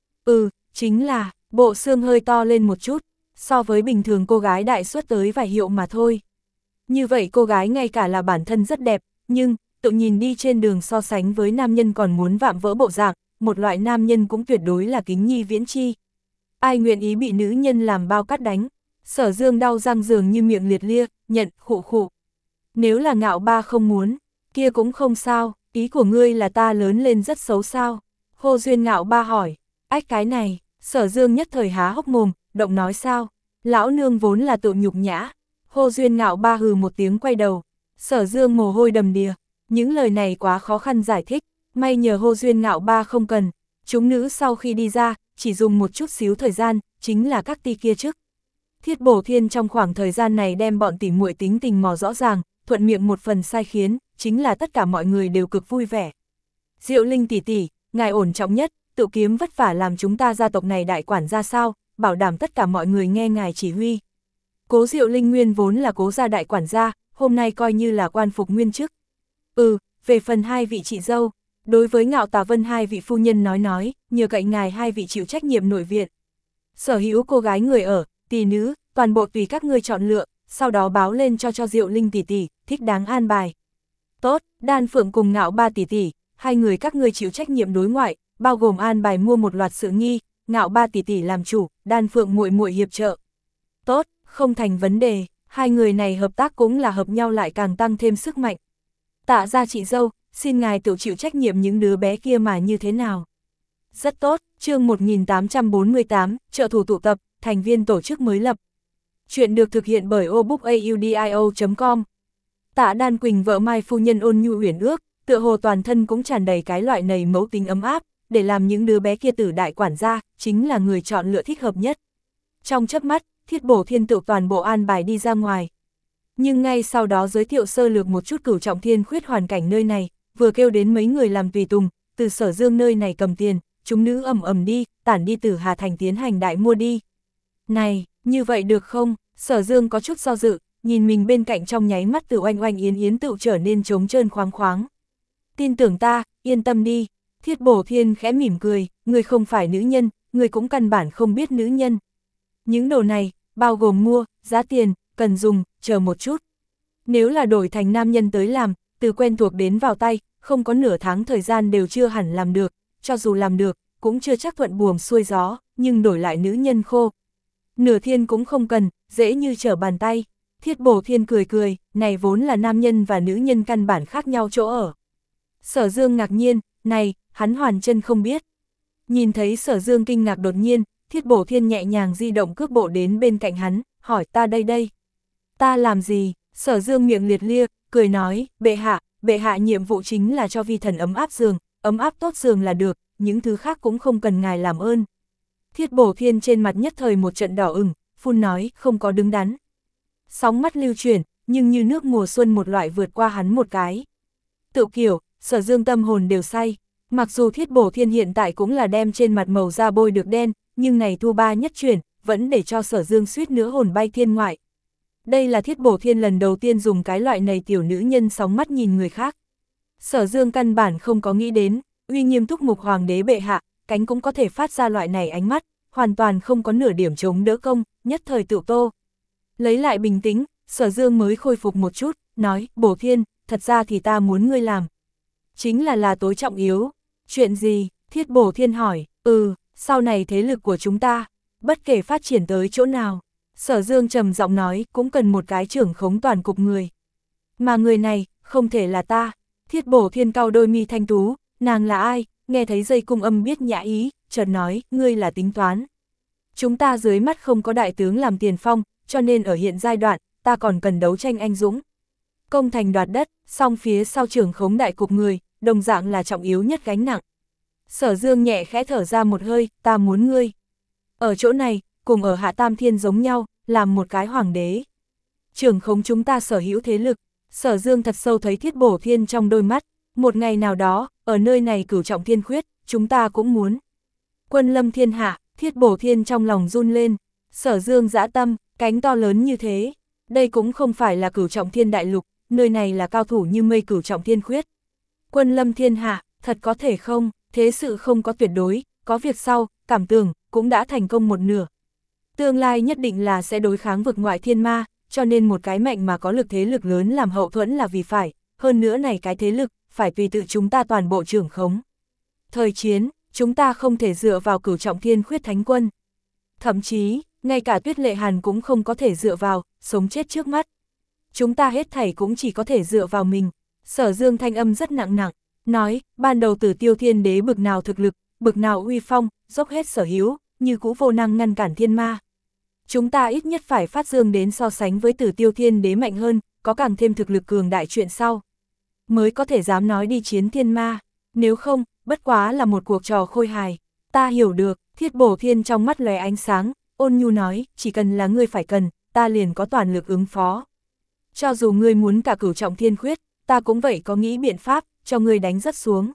Ừ, chính là, bộ xương hơi to lên một chút, so với bình thường cô gái đại suất tới vài hiệu mà thôi. Như vậy cô gái ngay cả là bản thân rất đẹp, nhưng, tự nhìn đi trên đường so sánh với nam nhân còn muốn vạm vỡ bộ dạng, một loại nam nhân cũng tuyệt đối là kính nhi viễn chi. Ai nguyện ý bị nữ nhân làm bao cắt đánh? Sở Dương đau răng dường như miệng liệt lia, nhận, khụ khụ. Nếu là Ngạo ba không muốn, kia cũng không sao, ý của ngươi là ta lớn lên rất xấu sao? Hồ Duyên Ngạo ba hỏi, ách cái này, Sở Dương nhất thời há hốc mồm, động nói sao? Lão nương vốn là tự nhục nhã. Hồ Duyên Ngạo ba hừ một tiếng quay đầu, Sở Dương mồ hôi đầm đìa, những lời này quá khó khăn giải thích, may nhờ Hồ Duyên Ngạo ba không cần. Chúng nữ sau khi đi ra, chỉ dùng một chút xíu thời gian, chính là các ti kia trước. Thiết Bổ Thiên trong khoảng thời gian này đem bọn tỉ muội tính tình mò rõ ràng, thuận miệng một phần sai khiến, chính là tất cả mọi người đều cực vui vẻ. Diệu Linh tỷ tỷ, ngài ổn trọng nhất, tự kiếm vất vả làm chúng ta gia tộc này đại quản ra sao, bảo đảm tất cả mọi người nghe ngài chỉ huy. Cố Diệu Linh nguyên vốn là cố gia đại quản gia, hôm nay coi như là quan phục nguyên chức. Ừ, về phần hai vị chị dâu, đối với Ngạo Tà Vân hai vị phu nhân nói nói, nhờ cậy ngài hai vị chịu trách nhiệm nội viện. Sở hữu cô gái người ở, tỷ nữ, toàn bộ tùy các ngươi chọn lựa, sau đó báo lên cho cho Diệu Linh tỷ tỷ, thích đáng an bài. Tốt, Đan Phượng cùng Ngạo ba tỷ tỷ, hai người các ngươi chịu trách nhiệm đối ngoại, bao gồm an bài mua một loạt sự nghi, Ngạo ba tỷ tỷ làm chủ, Đan Phượng muội muội hiệp trợ. Tốt, không thành vấn đề, hai người này hợp tác cũng là hợp nhau lại càng tăng thêm sức mạnh. Tạ gia chị dâu, xin ngài tự chịu trách nhiệm những đứa bé kia mà như thế nào. Rất tốt, chương một nghìn tám trăm bốn mươi tám, trợ thủ tụ tập, thành viên tổ chức mới lập. Chuyện được thực hiện bởi obookaudio chấm com. Tạ Đan Quỳnh vợ Mai phu nhân ôn nhu uyển ước, tựa hồ toàn thân cũng tràn đầy cái loại này mẫu tính ấm áp, để làm những đứa bé kia tử đại quản gia, chính là người chọn lựa thích hợp nhất. Trong chớp mắt, Thiết Bổ Thiên tự toàn bộ an bài đi ra ngoài. Nhưng ngay sau đó giới thiệu sơ lược một chút cửu trọng thiên khuyết hoàn cảnh nơi này, vừa kêu đến mấy người làm tùy tùng, từ Sở Dương nơi này cầm tiền, chúng nữ ầm ầm đi, tản đi từ Hà Thành tiến hành đại mua đi. Này, như vậy được không? Sở Dương có chút do dự, nhìn mình bên cạnh trong nháy mắt từ oanh oanh yến yến tự trở nên trống trơn khoáng khoáng. Tin tưởng ta, yên tâm đi. Thiết Bổ Thiên khẽ mỉm cười, người không phải nữ nhân, người cũng căn bản không biết nữ nhân. Những đồ này, bao gồm mua, giá tiền, cần dùng, chờ một chút. Nếu là đổi thành nam nhân tới làm, từ quen thuộc đến vào tay, không có nửa tháng thời gian đều chưa hẳn làm được, cho dù làm được, cũng chưa chắc thuận buồm xuôi gió, nhưng đổi lại nữ nhân khô. Nửa thiên cũng không cần, dễ như trở bàn tay. Thiết Bổ Thiên cười cười, này vốn là nam nhân và nữ nhân căn bản khác nhau chỗ ở. Sở Dương ngạc nhiên, này, hắn hoàn chân không biết. Nhìn thấy Sở Dương kinh ngạc đột nhiên, Thiết Bổ Thiên nhẹ nhàng di động cước bộ đến bên cạnh hắn, hỏi ta đây đây. Ta làm gì? Sở Dương miệng liệt lia, cười nói, bệ hạ, bệ hạ nhiệm vụ chính là cho vi thần ấm áp giường, ấm áp tốt giường là được, những thứ khác cũng không cần ngài làm ơn. Thiết Bổ Thiên trên mặt nhất thời một trận đỏ ửng, phun nói, không có đứng đắn. Sóng mắt lưu chuyển, nhưng như nước mùa xuân một loại vượt qua hắn một cái. Tự kiểu, Sở Dương tâm hồn đều say, mặc dù Thiết Bổ Thiên hiện tại cũng là đem trên mặt màu da bôi được đen, nhưng này thu ba nhất chuyển, vẫn để cho Sở Dương suýt nữa hồn bay thiên ngoại. Đây là Thiết Bổ Thiên lần đầu tiên dùng cái loại này tiểu nữ nhân sóng mắt nhìn người khác. Sở Dương căn bản không có nghĩ đến, uy nghiêm túc mục hoàng đế bệ hạ, cánh cũng có thể phát ra loại này ánh mắt, hoàn toàn không có nửa điểm chống đỡ công, nhất thời tự tô. Lấy lại bình tĩnh, Sở Dương mới khôi phục một chút, nói, Bổ Thiên, thật ra thì ta muốn ngươi làm. Chính là là tối trọng yếu. Chuyện gì? Thiết Bổ Thiên hỏi, ừ, sau này thế lực của chúng ta, bất kể phát triển tới chỗ nào. Sở Dương trầm giọng nói, cũng cần một cái trưởng khống toàn cục người. Mà người này, không thể là ta. Thiết Bổ Thiên cau đôi mi thanh tú, nàng là ai? Nghe thấy dây cung âm biết nhã ý, chợt nói, ngươi là tính toán. Chúng ta dưới mắt không có đại tướng làm tiền phong, cho nên ở hiện giai đoạn, ta còn cần đấu tranh anh dũng. Công thành đoạt đất, song phía sau trưởng khống đại cục người, đồng dạng là trọng yếu nhất gánh nặng. Sở Dương nhẹ khẽ thở ra một hơi, ta muốn ngươi. Ở chỗ này, cùng ở Hạ Tam Thiên giống nhau, làm một cái hoàng đế. Trưởng khống chúng ta sở hữu thế lực, Sở Dương thật sâu thấy Thiết Bổ Thiên trong đôi mắt, một ngày nào đó, ở nơi này cửu trọng thiên khuyết, chúng ta cũng muốn. Quân lâm thiên hạ, Thiết Bổ Thiên trong lòng run lên, Sở Dương dã tâm, cánh to lớn như thế. Đây cũng không phải là cửu trọng thiên đại lục, nơi này là cao thủ như mây cửu trọng thiên khuyết. Quân lâm thiên hạ, thật có thể không, thế sự không có tuyệt đối, có việc sau, cảm tưởng, cũng đã thành công một nửa. Tương lai nhất định là sẽ đối kháng vực ngoại thiên ma, cho nên một cái mạnh mà có lực thế lực lớn làm hậu thuẫn là vì phải, hơn nữa này cái thế lực, phải tùy tự chúng ta toàn bộ trưởng khống. Thời chiến, chúng ta không thể dựa vào cửu trọng thiên khuyết thánh quân. Thậm chí, ngay cả Tuyết Lệ Hàn cũng không có thể dựa vào, sống chết trước mắt. Chúng ta hết thảy cũng chỉ có thể dựa vào mình. Sở Dương thanh âm rất nặng nặng, nói, ban đầu Tử Tiêu Thiên Đế bực nào thực lực, bực nào uy phong, dốc hết sở hữu, như cũ vô năng ngăn cản thiên ma. Chúng ta ít nhất phải phát dương đến so sánh với Tử Tiêu Thiên Đế mạnh hơn, có càng thêm thực lực cường đại chuyện sau. Mới có thể dám nói đi chiến thiên ma, nếu không, bất quá là một cuộc trò khôi hài. Ta hiểu được, Thiết Bổ Thiên trong mắt lóe ánh sáng, ôn nhu nói, chỉ cần là ngươi phải cần, ta liền có toàn lực ứng phó. Cho dù ngươi muốn cả cửu trọng thiên khuyết, ta cũng vậy có nghĩ biện pháp, cho ngươi đánh rất xuống.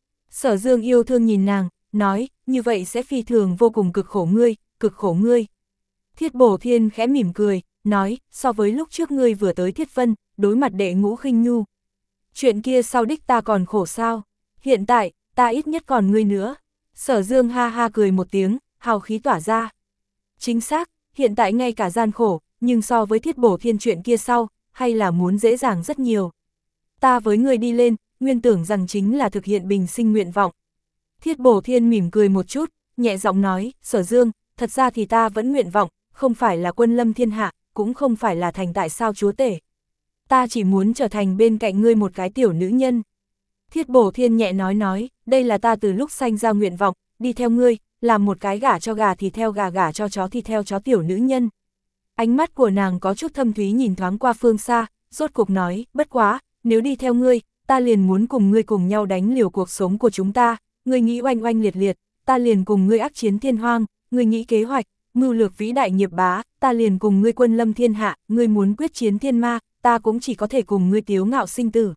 Sở Dương yêu thương nhìn nàng, nói, như vậy sẽ phi thường vô cùng cực khổ ngươi, cực khổ ngươi. Thiết Bổ Thiên khẽ mỉm cười, nói, so với lúc trước ngươi vừa tới Thiết Vân, đối mặt Đệ Ngũ Khinh Nhu. Chuyện kia sau đích ta còn khổ sao, hiện tại, ta ít nhất còn ngươi nữa. Sở Dương ha ha cười một tiếng, hào khí tỏa ra. Chính xác, hiện tại ngay cả gian khổ, nhưng so với Thiết Bổ Thiên chuyện kia sau, hay là muốn dễ dàng rất nhiều. Ta với ngươi đi lên, nguyên tưởng rằng chính là thực hiện bình sinh nguyện vọng. Thiết Bổ Thiên mỉm cười một chút, nhẹ giọng nói, Sở Dương, thật ra thì ta vẫn nguyện vọng, không phải là quân lâm thiên hạ, cũng không phải là thành tại sao chúa tể. Ta chỉ muốn trở thành bên cạnh ngươi một cái tiểu nữ nhân. Thiết Bổ Thiên nhẹ nói nói, đây là ta từ lúc sanh ra nguyện vọng, đi theo ngươi, làm một cái gả cho gà thì theo gà, gả cho chó thì theo chó tiểu nữ nhân. Ánh mắt của nàng có chút thâm thúy nhìn thoáng qua phương xa, rốt cuộc nói, bất quá, nếu đi theo ngươi, ta liền muốn cùng ngươi cùng nhau đánh liều cuộc sống của chúng ta, ngươi nghĩ oanh oanh liệt liệt, ta liền cùng ngươi ác chiến thiên hoang, ngươi nghĩ kế hoạch, mưu lược vĩ đại nghiệp bá, ta liền cùng ngươi quân lâm thiên hạ, ngươi muốn quyết chiến thiên ma, ta cũng chỉ có thể cùng ngươi tiếu ngạo sinh tử.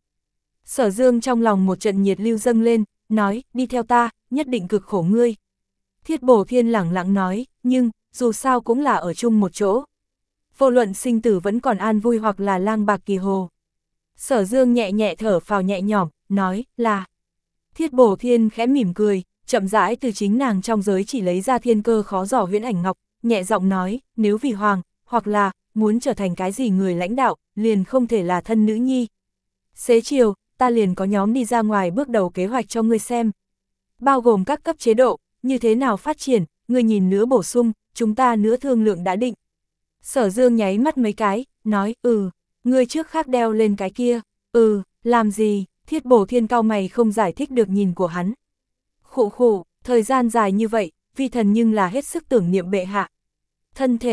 Sở Dương trong lòng một trận nhiệt lưu dâng lên, nói, đi theo ta, nhất định cực khổ ngươi. Thiết Bổ Thiên lẳng lặng nói, nhưng, dù sao cũng là ở chung một chỗ. Vô luận sinh tử vẫn còn an vui hoặc là lang bạc kỳ hồ. Sở Dương nhẹ nhẹ thở phào nhẹ nhõm, nói, là. Thiết Bổ Thiên khẽ mỉm cười, chậm rãi từ chính nàng trong giới chỉ lấy ra thiên cơ khó dò huyễn ảnh ngọc, nhẹ giọng nói, nếu vì hoàng, hoặc là, muốn trở thành cái gì người lãnh đạo, liền không thể là thân nữ nhi. Xế chiều, ta liền có nhóm đi ra ngoài bước đầu kế hoạch cho ngươi xem. Bao gồm các cấp chế độ, như thế nào phát triển, ngươi nhìn nữa bổ sung, chúng ta nữa thương lượng đã định. Sở Dương nháy mắt mấy cái, nói, ừ, ngươi trước khác đeo lên cái kia, ừ, làm gì, Thiết Bổ Thiên cau mày không giải thích được nhìn của hắn. Khụ khụ, thời gian dài như vậy, vi thần nhưng là hết sức tưởng niệm bệ hạ. Thân thể,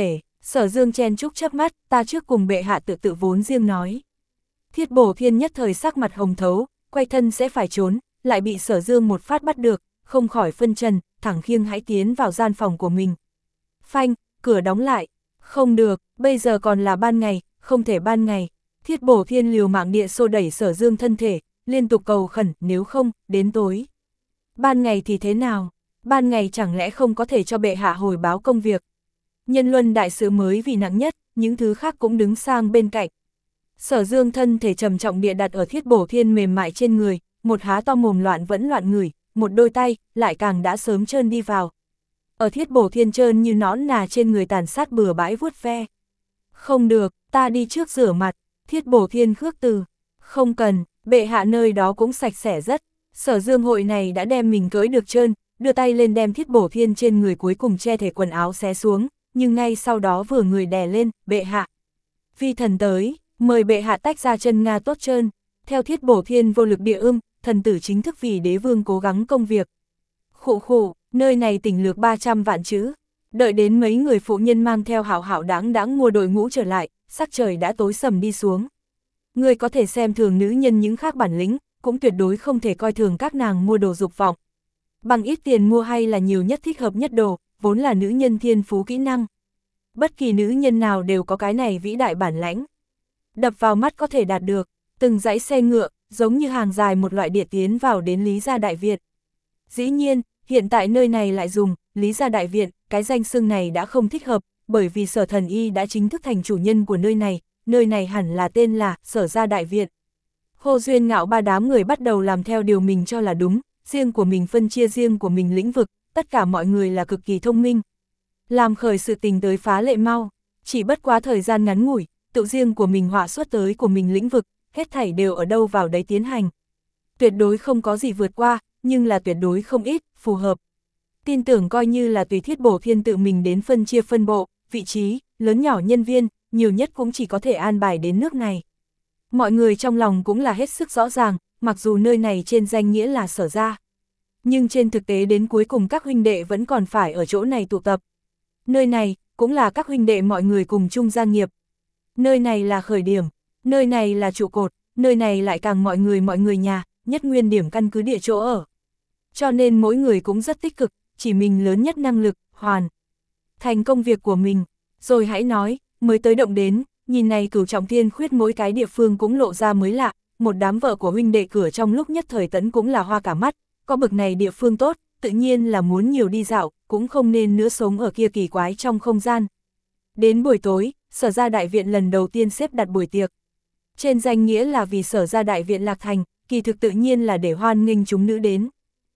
Sở Dương chen chúc chớp mắt, ta trước cùng bệ hạ tự tự vốn riêng nói. Thiết Bổ Thiên nhất thời sắc mặt hồng thấu, quay thân sẽ phải trốn, lại bị Sở Dương một phát bắt được, không khỏi phân trần, thẳng khiêng hãy tiến vào gian phòng của mình. Phanh, cửa đóng lại. Không được, bây giờ còn là ban ngày, không thể ban ngày. Thiết Bổ Thiên liều mạng địa xô đẩy Sở Dương thân thể, liên tục cầu khẩn, nếu không, đến tối. Ban ngày thì thế nào? Ban ngày chẳng lẽ không có thể cho bệ hạ hồi báo công việc? Nhân luân đại sự mới vì nặng nhất, những thứ khác cũng đứng sang bên cạnh. Sở Dương thân thể trầm trọng địa đặt ở Thiết Bổ Thiên mềm mại trên người, một há to mồm loạn vẫn loạn ngửi, một đôi tay, lại càng đã sớm trơn đi vào. Ở Thiết Bổ Thiên trơn như nõn nà trên người tàn sát bừa bãi vuốt ve. Không được, ta đi trước rửa mặt. Thiết Bổ Thiên khước từ. Không cần, bệ hạ nơi đó cũng sạch sẽ rất. Sở Dương hội này đã đem mình cưỡi được trơn, đưa tay lên đem Thiết Bổ Thiên trên người cuối cùng che thể quần áo xé xuống, nhưng ngay sau đó vừa người đè lên, bệ hạ. Vi thần tới, mời bệ hạ tách ra chân Nga tốt trơn. Theo Thiết Bổ Thiên vô lực địa ưm, thần tử chính thức vì đế vương cố gắng công việc. Khụ khụ, nơi này tỉnh lược ba trăm vạn chữ. Đợi đến mấy người phụ nhân mang theo hảo hảo đáng đáng mua đội ngũ trở lại, sắc trời đã tối sầm đi xuống. Người có thể xem thường nữ nhân những khác bản lĩnh, cũng tuyệt đối không thể coi thường các nàng mua đồ dục vọng. Bằng ít tiền mua hay là nhiều nhất thích hợp nhất đồ, vốn là nữ nhân thiên phú kỹ năng. Bất kỳ nữ nhân nào đều có cái này vĩ đại bản lãnh. Đập vào mắt có thể đạt được, từng dãy xe ngựa, giống như hàng dài một loại địa tiến vào đến Lý Gia Đại Viện. Dĩ nhiên, hiện tại nơi này lại dùng Lý Gia Đại Viện, cái danh xưng này đã không thích hợp, bởi vì Sở Thần Y đã chính thức thành chủ nhân của nơi này, nơi này hẳn là tên là Sở Gia Đại Viện. Hồ Duyên Ngạo ba đám người bắt đầu làm theo điều mình cho là đúng, riêng của mình phân chia riêng của mình lĩnh vực, tất cả mọi người là cực kỳ thông minh. Làm khởi sự tình tới phá lệ mau, chỉ bất quá thời gian ngắn ngủi, tự riêng của mình họa xuất tới của mình lĩnh vực, hết thảy đều ở đâu vào đấy tiến hành. Tuyệt đối không có gì vượt qua, nhưng là tuyệt đối không ít, phù hợp. Tin tưởng coi như là tùy Thiết Bổ Thiên tự mình đến phân chia phân bộ, vị trí, lớn nhỏ nhân viên, nhiều nhất cũng chỉ có thể an bài đến nước này. Mọi người trong lòng cũng là hết sức rõ ràng, mặc dù nơi này trên danh nghĩa là Sở Gia. Nhưng trên thực tế đến cuối cùng các huynh đệ vẫn còn phải ở chỗ này tụ tập. Nơi này, cũng là các huynh đệ mọi người cùng chung gia nghiệp. Nơi này là khởi điểm, nơi này là trụ cột, nơi này lại càng mọi người mọi người nhà, nhất nguyên điểm căn cứ địa chỗ ở. Cho nên mỗi người cũng rất tích cực, chỉ mình lớn nhất năng lực, hoàn thành công việc của mình. Rồi hãy nói, mới tới động đến, nhìn này Cửu Trọng Thiên Khuyết mỗi cái địa phương cũng lộ ra mới lạ, một đám vợ của huynh đệ cửa trong lúc nhất thời tẫn cũng là hoa cả mắt, có bực này địa phương tốt, tự nhiên là muốn nhiều đi dạo, cũng không nên nữa sống ở kia kỳ quái trong không gian. Đến buổi tối, Sở Gia Đại Viện lần đầu tiên xếp đặt buổi tiệc. Trên danh nghĩa là vì Sở Gia Đại Viện Lạc Thành, kỳ thực tự nhiên là để hoan nghênh chúng nữ đến.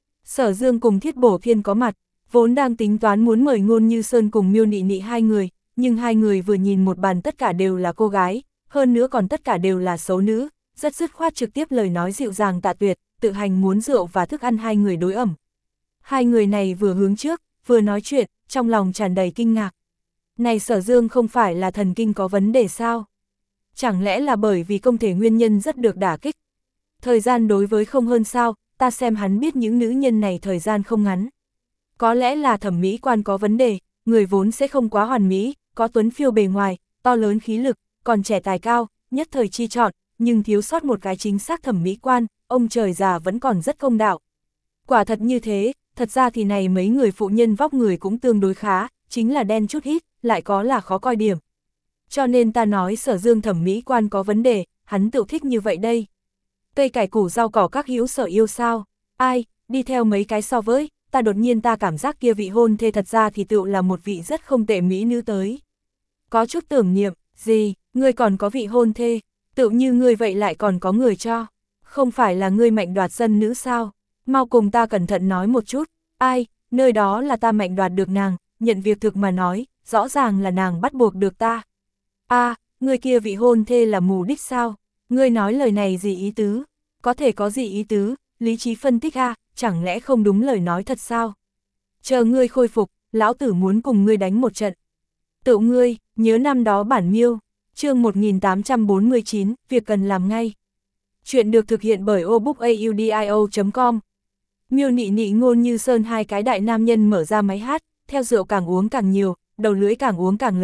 Sở Dương cùng Thiết Bổ Thiên có mặt, vốn đang tính toán muốn mời Ngôn Như Sơn cùng Miêu Nị Nị hai người, nhưng hai người vừa nhìn một bàn tất cả đều là cô gái, hơn nữa còn tất cả đều là xấu nữ, rất dứt khoát trực tiếp lời nói dịu dàng tạ tuyệt, tự hành muốn rượu và thức ăn hai người đối ẩm. Hai người này vừa hướng trước, vừa nói chuyện, trong lòng tràn đầy kinh ngạc. Này Sở Dương không phải là thần kinh có vấn đề sao? Chẳng lẽ là bởi vì công thể nguyên nhân rất được đả kích? Thời gian đối với không hơn sao, ta xem hắn biết những nữ nhân này thời gian không ngắn. Có lẽ là thẩm mỹ quan có vấn đề, người vốn sẽ không quá hoàn mỹ, có tuấn phiêu bề ngoài, to lớn khí lực, còn trẻ tài cao, nhất thời chi chọn, nhưng thiếu sót một cái chính xác thẩm mỹ quan, ông trời già vẫn còn rất công đạo. Quả thật như thế, thật ra thì này mấy người phụ nhân vóc người cũng tương đối khá, chính là đen chút ít, lại có là khó coi điểm. Cho nên ta nói Sở Dương thẩm mỹ quan có vấn đề, hắn tự thích như vậy đây. Cây cải củ rau cỏ các hữu sở yêu sao, ai, đi theo mấy cái so với, ta đột nhiên ta cảm giác kia vị hôn thê thật ra thì tựu là một vị rất không tệ mỹ nữ tới. Có chút tưởng niệm, gì, ngươi còn có vị hôn thê, tựu như ngươi vậy lại còn có người cho, không phải là ngươi mạnh đoạt dân nữ sao, mau cùng ta cẩn thận nói một chút, ai, nơi đó là ta mạnh đoạt được nàng, nhận việc thực mà nói, rõ ràng là nàng bắt buộc được ta. A, à, ngươi kia vị hôn thê là mù đích sao, ngươi nói lời này gì ý tứ, có thể có gì ý tứ, lý trí phân tích a, chẳng lẽ không đúng lời nói thật sao? Chờ ngươi khôi phục, lão tử muốn cùng ngươi đánh một trận. Tự ngươi, nhớ năm đó bản miêu, chương một nghìn tám trăm bốn mươi chín, việc cần làm ngay. Chuyện được thực hiện bởi obookaudio chấm com. Miêu Nị Nị Ngôn Như Sơn hai cái đại nam nhân mở ra máy hát, theo rượu càng uống càng nhiều, đầu lưỡi càng uống càng lớn,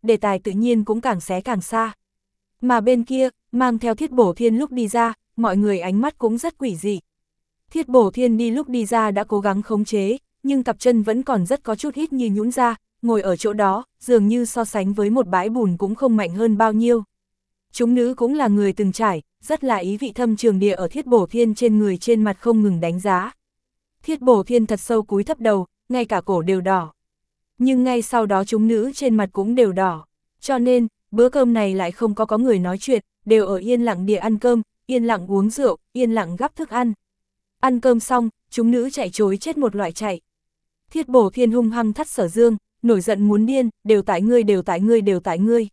đề tài tự nhiên cũng càng xé càng xa. Mà bên kia, mang theo Thiết Bổ Thiên lúc đi ra, mọi người ánh mắt cũng rất quỷ dị. Thiết Bổ Thiên đi lúc đi ra đã cố gắng khống chế, nhưng cặp chân vẫn còn rất có chút ít như nhũn ra, ngồi ở chỗ đó, dường như so sánh với một bãi bùn cũng không mạnh hơn bao nhiêu. Chúng nữ cũng là người từng trải, rất là ý vị thâm trường địa ở Thiết Bổ Thiên trên người trên mặt không ngừng đánh giá. Thiết Bổ Thiên thật sâu cúi thấp đầu, ngay cả cổ đều đỏ. Nhưng ngay sau đó chúng nữ trên mặt cũng đều đỏ. Cho nên, bữa cơm này lại không có có người nói chuyện, đều ở yên lặng địa ăn cơm, yên lặng uống rượu, yên lặng gắp thức ăn. Ăn cơm xong, chúng nữ chạy trối chết một loại chạy. Thiết Bổ Thiên hung hăng thắt Sở Dương, nổi giận muốn điên, đều tại ngươi, đều tại ngươi, đều tại ngươi.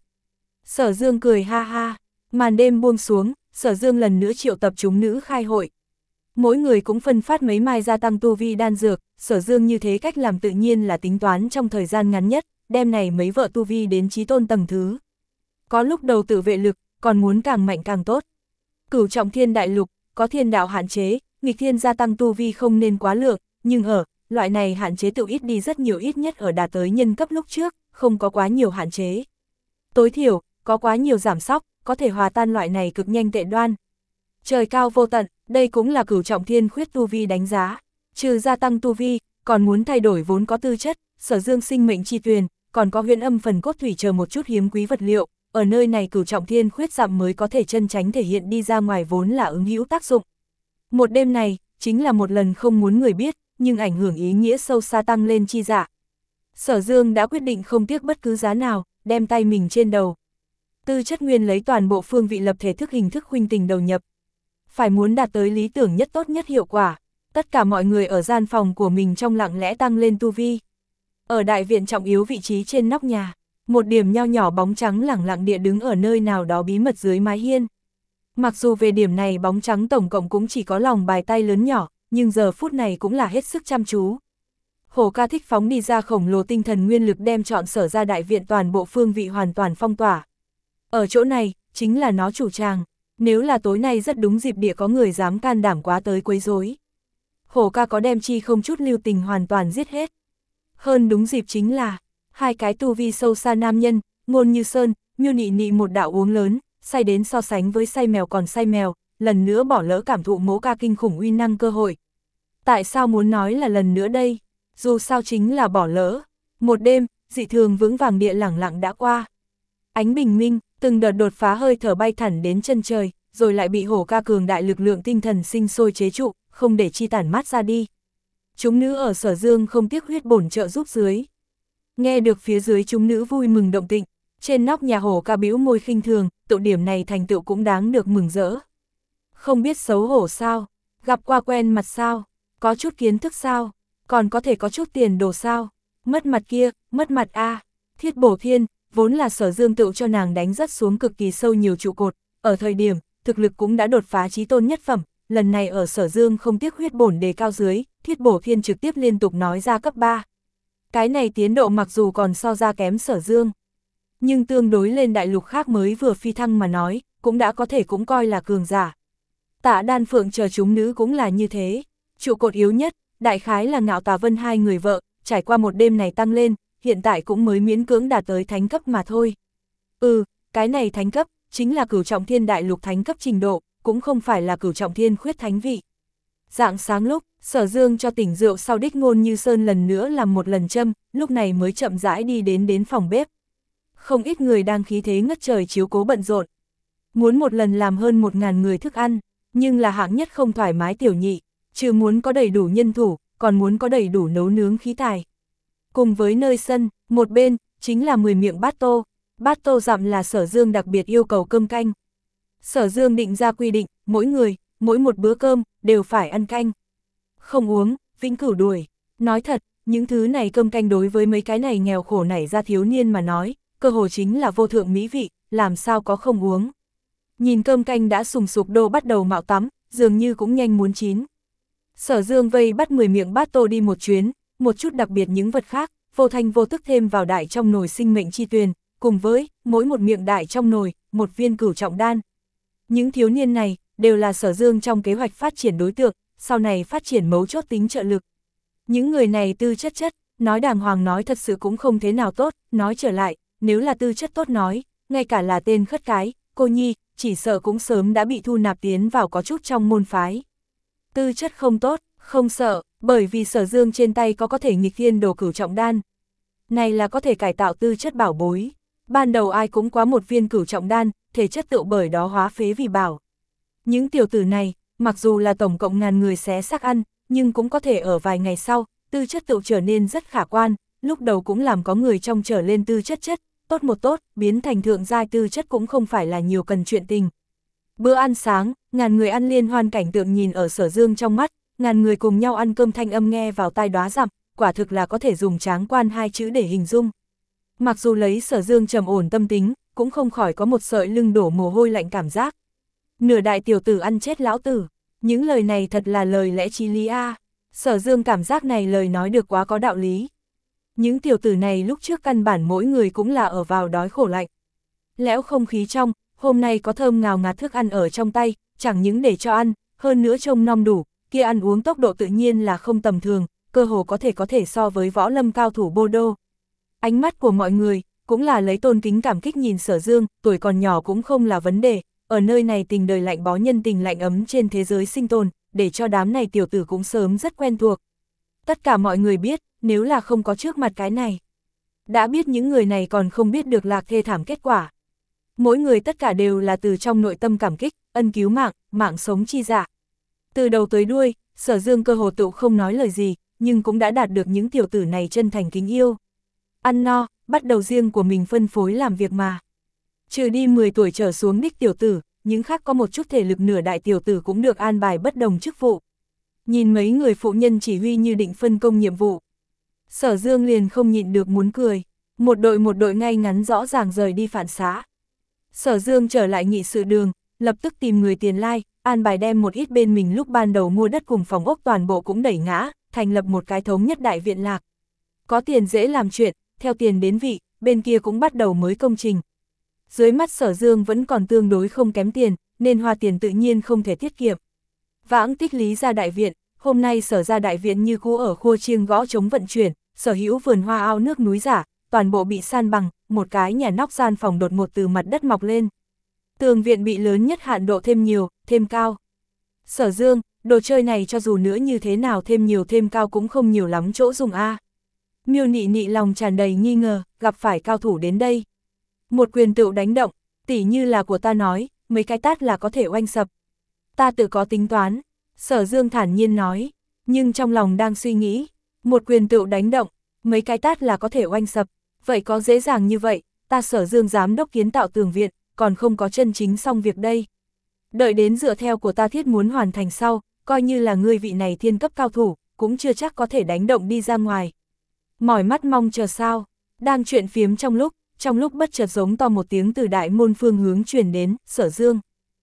Sở Dương cười ha ha, màn đêm buông xuống, Sở Dương lần nữa triệu tập chúng nữ khai hội. Mỗi người cũng phân phát mấy mai gia tăng tu vi đan dược, Sở Dương như thế cách làm tự nhiên là tính toán trong thời gian ngắn nhất, đem này mấy vợ tu vi đến chí tôn tầng thứ. Có lúc đầu tự vệ lực, còn muốn càng mạnh càng tốt. Cửu trọng thiên đại lục, có thiên đạo hạn chế, nghịch thiên gia tăng tu vi không nên quá lượng, nhưng ở, loại này hạn chế tự ít đi rất nhiều, ít nhất ở đạt tới nhân cấp lúc trước, không có quá nhiều hạn chế. Tối thiểu, có quá nhiều giảm sóc, có thể hòa tan loại này cực nhanh tệ đoan. Trời cao vô tận, đây cũng là cửu trọng thiên khuyết tu vi đánh giá. Trừ gia tăng tu vi, còn muốn thay đổi vốn có tư chất, Sở Dương sinh mệnh chi tuyền, còn có huyễn âm phần cốt thủy chờ một chút hiếm quý vật liệu. Ở nơi này cửu trọng thiên khuyết giảm mới có thể chân tránh thể hiện đi ra ngoài vốn là ứng hữu tác dụng. Một đêm này, chính là một lần không muốn người biết, nhưng ảnh hưởng ý nghĩa sâu xa tăng lên chi dạ. Sở Dương đã quyết định không tiếc bất cứ giá nào, đem tay mình trên đầu. Tư chất nguyên lấy toàn bộ phương vị lập thể thức hình thức huynh tình đầu nhập. Phải muốn đạt tới lý tưởng nhất tốt nhất hiệu quả, tất cả mọi người ở gian phòng của mình trong lặng lẽ tăng lên tu vi. Ở đại viện trọng yếu vị trí trên nóc nhà, một điểm nho nhỏ bóng trắng lẳng lặng địa đứng ở nơi nào đó bí mật dưới mái hiên. Mặc dù về điểm này bóng trắng tổng cộng cũng chỉ có lòng bài tay lớn nhỏ, nhưng giờ phút này cũng là hết sức chăm chú. Hổ Ca thích phóng đi ra khổng lồ tinh thần nguyên lực đem chọn Sở ra đại viện toàn bộ phương vị hoàn toàn phong tỏa. Ở chỗ này, chính là nó chủ tràng, nếu là tối nay rất đúng dịp địa có người dám can đảm quá tới quấy rối. Hổ Ca có đem chi không chút lưu tình hoàn toàn giết hết. Hơn đúng dịp chính là, hai cái tu vi sâu xa nam nhân, Ngôn Như Sơn, Miêu Nị Nị một đạo uống lớn, say đến so sánh với say mèo còn say mèo, lần nữa bỏ lỡ cảm thụ Mỗ Ca kinh khủng uy năng cơ hội. Tại sao muốn nói là lần nữa đây? Dù sao chính là bỏ lỡ. Một đêm, dị thường vững vàng địa lẳng lặng đã qua. Ánh bình minh, từng đợt đột phá hơi thở bay thẳng đến chân trời, rồi lại bị Hổ Ca cường đại lực lượng tinh thần sinh sôi chế trụ, không để chi tản mát ra đi. Chúng nữ ở Sở Dương không tiếc huyết bổn trợ giúp dưới. Nghe được phía dưới chúng nữ vui mừng động tĩnh, trên nóc nhà Hổ Ca bĩu môi khinh thường, tụ điểm này thành tựu cũng đáng được mừng rỡ. Không biết xấu hổ sao, gặp qua quen mặt sao, có chút kiến thức sao, còn có thể có chút tiền đồ sao, mất mặt kia, mất mặt a. Thiết Bổ Thiên, vốn là Sở Dương tựu cho nàng đánh rất xuống cực kỳ sâu nhiều trụ cột, ở thời điểm, thực lực cũng đã đột phá chí tôn nhất phẩm, lần này ở Sở Dương không tiếc huyết bổn đề cao dưới, Thiết Bổ Thiên trực tiếp liên tục nói ra cấp ba. Cái này tiến độ mặc dù còn so ra kém Sở Dương, nhưng tương đối lên đại lục khác mới vừa phi thăng mà nói, cũng đã có thể cũng coi là cường giả. Tạ Đan Phượng chờ chúng nữ cũng là như thế, trụ cột yếu nhất, đại khái là Ngạo Tà Vân hai người vợ, trải qua một đêm này tăng lên, hiện tại cũng mới miễn cưỡng đạt tới thánh cấp mà thôi. Ừ, cái này thánh cấp, chính là cửu trọng thiên đại lục thánh cấp trình độ, cũng không phải là cửu trọng thiên khuyết thánh vị. Rạng sáng lúc, Sở Dương cho tỉnh rượu sau đích Ngôn Như Sơn lần nữa làm một lần châm, lúc này mới chậm rãi đi đến đến phòng bếp. Không ít người đang khí thế ngất trời chiếu cố bận rộn. Muốn một lần làm hơn một ngàn người thức ăn, nhưng là hạng nhất không thoải mái tiểu nhị, trừ muốn có đầy đủ nhân thủ, còn muốn có đầy đủ nấu nướng khí tài. Cùng với nơi sân, một bên, chính là mười miệng bát tô. Bát tô dặm là Sở Dương đặc biệt yêu cầu cơm canh. Sở Dương định ra quy định, mỗi người, mỗi một bữa cơm, đều phải ăn canh. Không uống, vĩnh cửu đuổi. Nói thật, những thứ này cơm canh đối với mấy cái này nghèo khổ nảy ra thiếu niên mà nói, cơ hồ chính là vô thượng mỹ vị, làm sao có không uống. Nhìn cơm canh đã sùng sục đô bắt đầu mạo tắm, dường như cũng nhanh muốn chín. Sở Dương vây bắt mười miệng bát tô đi một chuyến, một chút đặc biệt những vật khác, vô thanh vô tức thêm vào đại trong nồi sinh mệnh chi tuyền, cùng với mỗi một miệng đại trong nồi, một viên cửu trọng đan. Những thiếu niên này đều là Sở Dương trong kế hoạch phát triển đối tượng, sau này phát triển mấu chốt tính trợ lực. Những người này tư chất chất, nói đàng hoàng nói thật sự cũng không thế nào tốt, nói trở lại, nếu là tư chất tốt nói, ngay cả là tên khất cái, cô nhi, chỉ sợ cũng sớm đã bị thu nạp tiến vào có chút trong môn phái. Tư chất không tốt, không sợ, bởi vì Sở Dương trên tay có có thể nghịch thiên đồ cửu trọng đan. Này là có thể cải tạo tư chất bảo bối. Ban đầu ai cũng quá một viên cửu trọng đan, thể chất tự bởi đó hóa phế vì bảo. Những tiểu tử này, mặc dù là tổng cộng ngàn người xé xác ăn, nhưng cũng có thể ở vài ngày sau, tư chất tự trở nên rất khả quan, lúc đầu cũng làm có người trong trở lên tư chất chất, tốt một tốt, biến thành thượng giai tư chất cũng không phải là nhiều cần chuyện tình. Bữa ăn sáng, ngàn người ăn liên hoan cảnh tượng nhìn ở Sở Dương trong mắt, ngàn người cùng nhau ăn cơm thanh âm nghe vào tai đoá dặm, quả thực là có thể dùng tráng quan hai chữ để hình dung. Mặc dù lấy Sở Dương trầm ổn tâm tính, cũng không khỏi có một sợi lưng đổ mồ hôi lạnh cảm giác. Nửa đại tiểu tử ăn chết lão tử, những lời này thật là lời lẽ chí lý a. Sở Dương cảm giác này lời nói được quá có đạo lý. Những tiểu tử này lúc trước căn bản mỗi người cũng là ở vào đói khổ lạnh. Lẽo không khí trong, hôm nay có thơm ngào ngạt thức ăn ở trong tay, chẳng những để cho ăn, hơn nữa trông nom đủ, kia ăn uống tốc độ tự nhiên là không tầm thường, cơ hồ có thể có thể so với võ lâm cao thủ Bô Đô. Ánh mắt của mọi người, cũng là lấy tôn kính cảm kích nhìn Sở Dương, tuổi còn nhỏ cũng không là vấn đề, ở nơi này tình đời lạnh bó nhân tình lạnh ấm trên thế giới sinh tồn, để cho đám này tiểu tử cũng sớm rất quen thuộc. Tất cả mọi người biết, nếu là không có trước mặt cái này. Đã biết những người này còn không biết được lạc thê thảm kết quả. Mỗi người tất cả đều là từ trong nội tâm cảm kích, ân cứu mạng, mạng sống chi dạ. Từ đầu tới đuôi, Sở Dương cơ hồ tựu không nói lời gì, nhưng cũng đã đạt được những tiểu tử này chân thành kính yêu. Ăn no, bắt đầu riêng của mình phân phối làm việc mà. Trừ đi mười tuổi trở xuống đích tiểu tử, những khác có một chút thể lực nửa đại tiểu tử cũng được an bài bất đồng chức vụ. Nhìn mấy người phụ nhân chỉ huy như định phân công nhiệm vụ. Sở Dương liền không nhịn được muốn cười, một đội một đội ngay ngắn rõ ràng rời đi phản xá. Sở Dương trở lại nghị sự đường, lập tức tìm người tiền lai, an bài đem một ít bên mình lúc ban đầu mua đất cùng phòng ốc toàn bộ cũng đẩy ngã, thành lập một cái thống nhất đại viện lạc. Có tiền dễ làm chuyện, theo tiền đến vị, bên kia cũng bắt đầu mới công trình. Dưới mắt Sở Dương vẫn còn tương đối không kém tiền, nên hoa tiền tự nhiên không thể tiết kiệm. Vãng tích lý ra đại viện, hôm nay Sở ra đại viện như cũ ở khua chiêng gõ chống vận chuyển, sở hữu vườn hoa ao nước núi giả, toàn bộ bị san bằng, một cái nhà nóc gian phòng đột ngột từ mặt đất mọc lên. Tường viện bị lớn nhất hạn độ thêm nhiều, thêm cao. Sở Dương, đồ chơi này cho dù nữa như thế nào thêm nhiều thêm cao cũng không nhiều lắm chỗ dùng a. Miêu Nị Nị lòng tràn đầy nghi ngờ, gặp phải cao thủ đến đây. Một quyền tựu đánh động, tỉ như là của ta nói, mấy cái tát là có thể oanh sập. Ta tự có tính toán, Sở Dương thản nhiên nói, nhưng trong lòng đang suy nghĩ, một quyền tựu đánh động, mấy cái tát là có thể oanh sập, vậy có dễ dàng như vậy, ta Sở Dương giám đốc kiến tạo tường viện, còn không có chân chính xong việc đây. Đợi đến dựa theo của ta thiết muốn hoàn thành sau, coi như là ngươi vị này thiên cấp cao thủ, cũng chưa chắc có thể đánh động đi ra ngoài. Mỏi mắt mong chờ sao, đang chuyện phiếm trong lúc, trong lúc bất chợt giống to một tiếng từ đại môn phương hướng truyền đến, Sở Dương.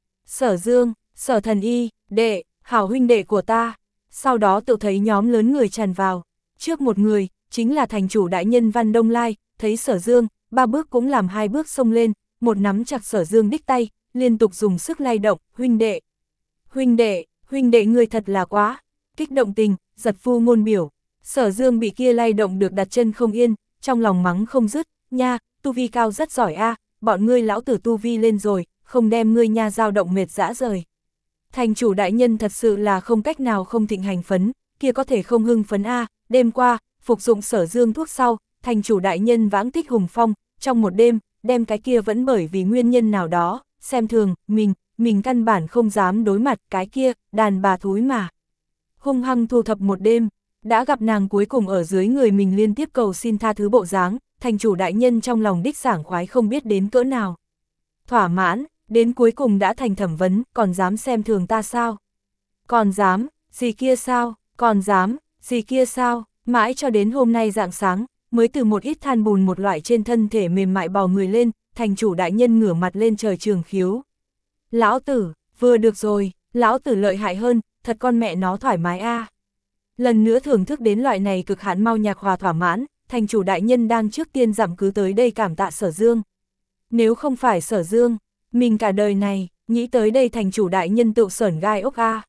Sở Dương, Sở Thần Y, đệ, hảo huynh đệ của ta. Sau đó tự thấy nhóm lớn người tràn vào. Trước một người, chính là thành chủ đại nhân Văn Đông Lai, thấy Sở Dương, ba bước cũng làm hai bước xông lên, một nắm chặt Sở Dương đích tay, liên tục dùng sức lay động, huynh đệ. Huynh đệ, huynh đệ ngươi thật là quá. Kích động tình, giật phu ngôn biểu. Sở Dương bị kia lay động được đặt chân không yên, trong lòng mắng không dứt, nha, tu vi cao rất giỏi a, bọn ngươi lão tử tu vi lên rồi, không đem ngươi nha dao động mệt dã rời. Thành chủ đại nhân thật sự là không cách nào không thịnh hành phấn, kia có thể không hưng phấn a, đêm qua, phục dụng Sở Dương thuốc sau, thành chủ đại nhân vãng tích hùng phong, trong một đêm, đem cái kia vẫn bởi vì nguyên nhân nào đó, xem thường, mình, mình căn bản không dám đối mặt cái kia, đàn bà thúi mà. Hung hăng thu thập một đêm, đã gặp nàng cuối cùng ở dưới người mình liên tiếp cầu xin tha thứ bộ dáng, thành chủ đại nhân trong lòng đích sảng khoái không biết đến cỡ nào. Thỏa mãn, đến cuối cùng đã thành thẩm vấn, còn dám xem thường ta sao? Còn dám, gì kia sao? Còn dám, gì kia sao? Mãi cho đến hôm nay rạng sáng, mới từ một ít than bùn một loại trên thân thể mềm mại bò người lên, thành chủ đại nhân ngửa mặt lên trời trường khiếu. Lão tử, vừa được rồi, lão tử lợi hại hơn, thật con mẹ nó thoải mái a. Lần nữa thưởng thức đến loại này cực hạn mau nhạc hòa thỏa mãn, thành chủ đại nhân đang trước tiên dặm cứ tới đây cảm tạ Sở Dương. Nếu không phải Sở Dương, mình cả đời này, nghĩ tới đây thành chủ đại nhân tự sởn gai ốc a.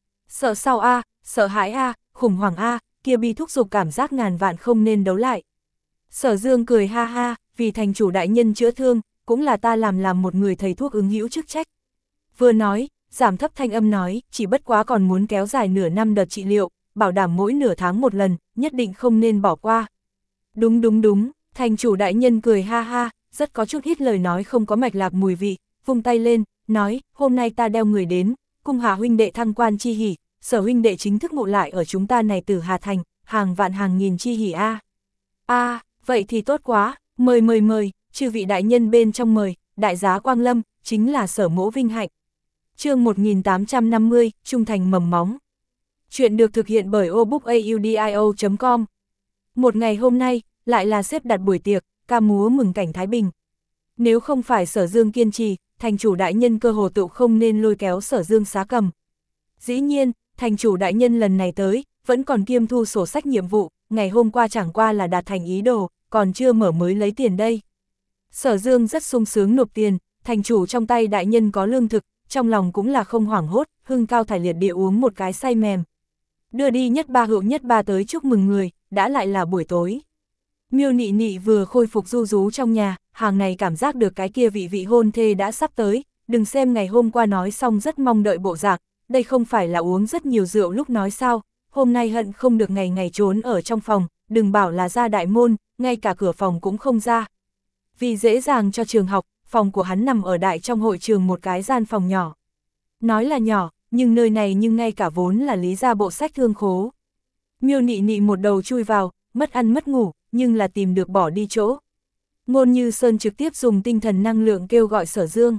Sợ sau a, sợ hãi a, khủng hoảng a, kia bi thúc dục cảm giác ngàn vạn không nên đấu lại. Sở Dương cười ha ha, vì thành chủ đại nhân chữa thương, cũng là ta làm làm một người thầy thuốc ứng hữu chức trách. Vừa nói, giảm thấp thanh âm nói, chỉ bất quá còn muốn kéo dài nửa năm đợt trị liệu, bảo đảm mỗi nửa tháng một lần, nhất định không nên bỏ qua. Đúng đúng đúng, thành chủ đại nhân cười ha ha, rất có chút ít lời nói không có mạch lạc mùi vị, vung tay lên, nói, hôm nay ta đeo người đến, cung Hà huynh đệ thăng quan chi hỉ, Sở huynh đệ chính thức ngụ lại ở chúng ta này Tử Hà Thành, hàng vạn hàng nghìn chi hỉ a. A, à, vậy thì tốt quá, mời mời mời, chư vị đại nhân bên trong mời, đại giá Quang Lâm, chính là Sở mỗ vinh hạnh. Chương một nghìn tám trăm năm mươi, Trung thành mầm móng. Chuyện được thực hiện bởi obookaudio chấm com. Một ngày hôm nay, lại là xếp đặt buổi tiệc, ca múa mừng cảnh Thái Bình. Nếu không phải Sở Dương kiên trì, thành chủ đại nhân cơ hồ tự không nên lôi kéo Sở Dương xá cầm. Dĩ nhiên, thành chủ đại nhân lần này tới, vẫn còn kiêm thu sổ sách nhiệm vụ, ngày hôm qua chẳng qua là đạt thành ý đồ, còn chưa mở mới lấy tiền đây. Sở Dương rất sung sướng nộp tiền, thành chủ trong tay đại nhân có lương thực, trong lòng cũng là không hoảng hốt, hưng cao thải liệt địa uống một cái say mềm. Đưa đi nhất ba hữu nhất ba tới chúc mừng người, đã lại là buổi tối. Miêu Nị Nị vừa khôi phục ru rú trong nhà, hàng này cảm giác được cái kia vị vị hôn thê đã sắp tới, đừng xem ngày hôm qua nói xong rất mong đợi bộ dạng, đây không phải là uống rất nhiều rượu lúc nói sao, hôm nay hận không được ngày ngày trốn ở trong phòng, đừng bảo là ra đại môn, ngay cả cửa phòng cũng không ra. Vì dễ dàng cho trường học, phòng của hắn nằm ở đại trong hội trường một cái gian phòng nhỏ. Nói là nhỏ, nhưng nơi này nhưng ngay cả vốn là lý ra bộ sách thương khố. Miêu Nị Nị một đầu chui vào, mất ăn mất ngủ, nhưng là tìm được bỏ đi chỗ. Ngôn Như Sơn trực tiếp dùng tinh thần năng lượng kêu gọi Sở Dương.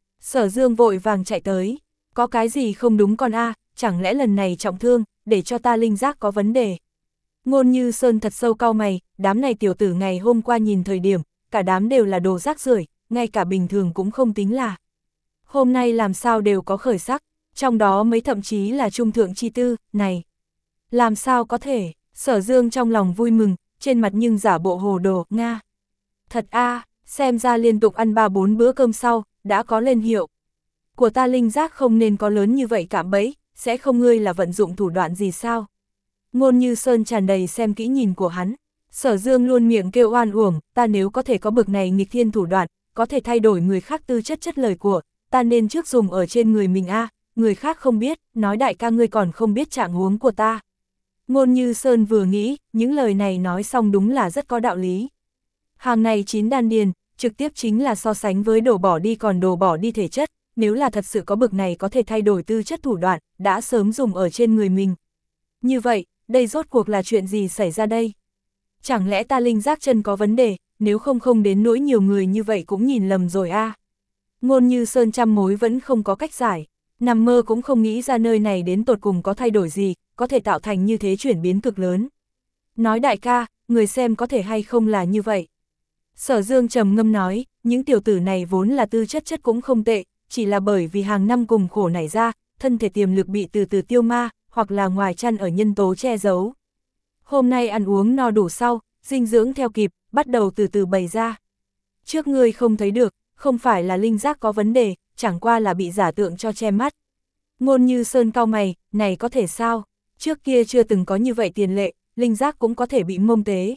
Sở Dương vội vàng chạy tới. Có cái gì không đúng con a, chẳng lẽ lần này trọng thương, để cho ta linh giác có vấn đề. Ngôn Như Sơn thật sâu cau mày, đám này tiểu tử ngày hôm qua nhìn thời điểm, cả đám đều là đồ rác rưởi, ngay cả bình thường cũng không tính là. Hôm nay làm sao đều có khởi sắc, trong đó mấy thậm chí là trung thượng chi tư, này. Làm sao có thể, Sở Dương trong lòng vui mừng, trên mặt nhưng giả bộ hồ đồ, nga. Thật a, à, xem ra liên tục ăn ba bốn bữa cơm sau, đã có lên hiệu. Của ta linh giác không nên có lớn như vậy cạm bẫy, sẽ không ngươi là vận dụng thủ đoạn gì sao? Ngôn Như Sơn tràn đầy xem kỹ nhìn của hắn. Sở Dương luôn miệng kêu oan uổng, ta nếu có thể có bực này nghịch thiên thủ đoạn, có thể thay đổi người khác tư chất chất lời của, ta nên trước dùng ở trên người mình a, à, người khác không biết, nói đại ca ngươi còn không biết trạng huống của ta. Ngôn Như Sơn vừa nghĩ, những lời này nói xong đúng là rất có đạo lý. Hàng này chín đan điền, trực tiếp chính là so sánh với đồ bỏ đi còn đồ bỏ đi thể chất, nếu là thật sự có bực này có thể thay đổi tư chất thủ đoạn, đã sớm dùng ở trên người mình. Như vậy, đây rốt cuộc là chuyện gì xảy ra đây? Chẳng lẽ ta linh giác chân có vấn đề, nếu không không đến nỗi nhiều người như vậy cũng nhìn lầm rồi a. À? Ngôn Như Sơn trăm mối vẫn không có cách giải, nằm mơ cũng không nghĩ ra nơi này đến tột cùng có thay đổi gì, có thể tạo thành như thế chuyển biến cực lớn. Nói đại ca, người xem có thể hay không là như vậy. Sở Dương trầm ngâm nói, những tiểu tử này vốn là tư chất chất cũng không tệ, chỉ là bởi vì hàng năm cùng khổ nảy ra, thân thể tiềm lực bị từ từ tiêu ma, hoặc là ngoài chăn ở nhân tố che giấu. Hôm nay ăn uống no đủ sau, dinh dưỡng theo kịp, bắt đầu từ từ bày ra. Trước ngươi không thấy được, không phải là linh giác có vấn đề, chẳng qua là bị giả tượng cho che mắt. Ngôn Như Sơn cau mày, này có thể sao? Trước kia chưa từng có như vậy tiền lệ, linh giác cũng có thể bị mông tế.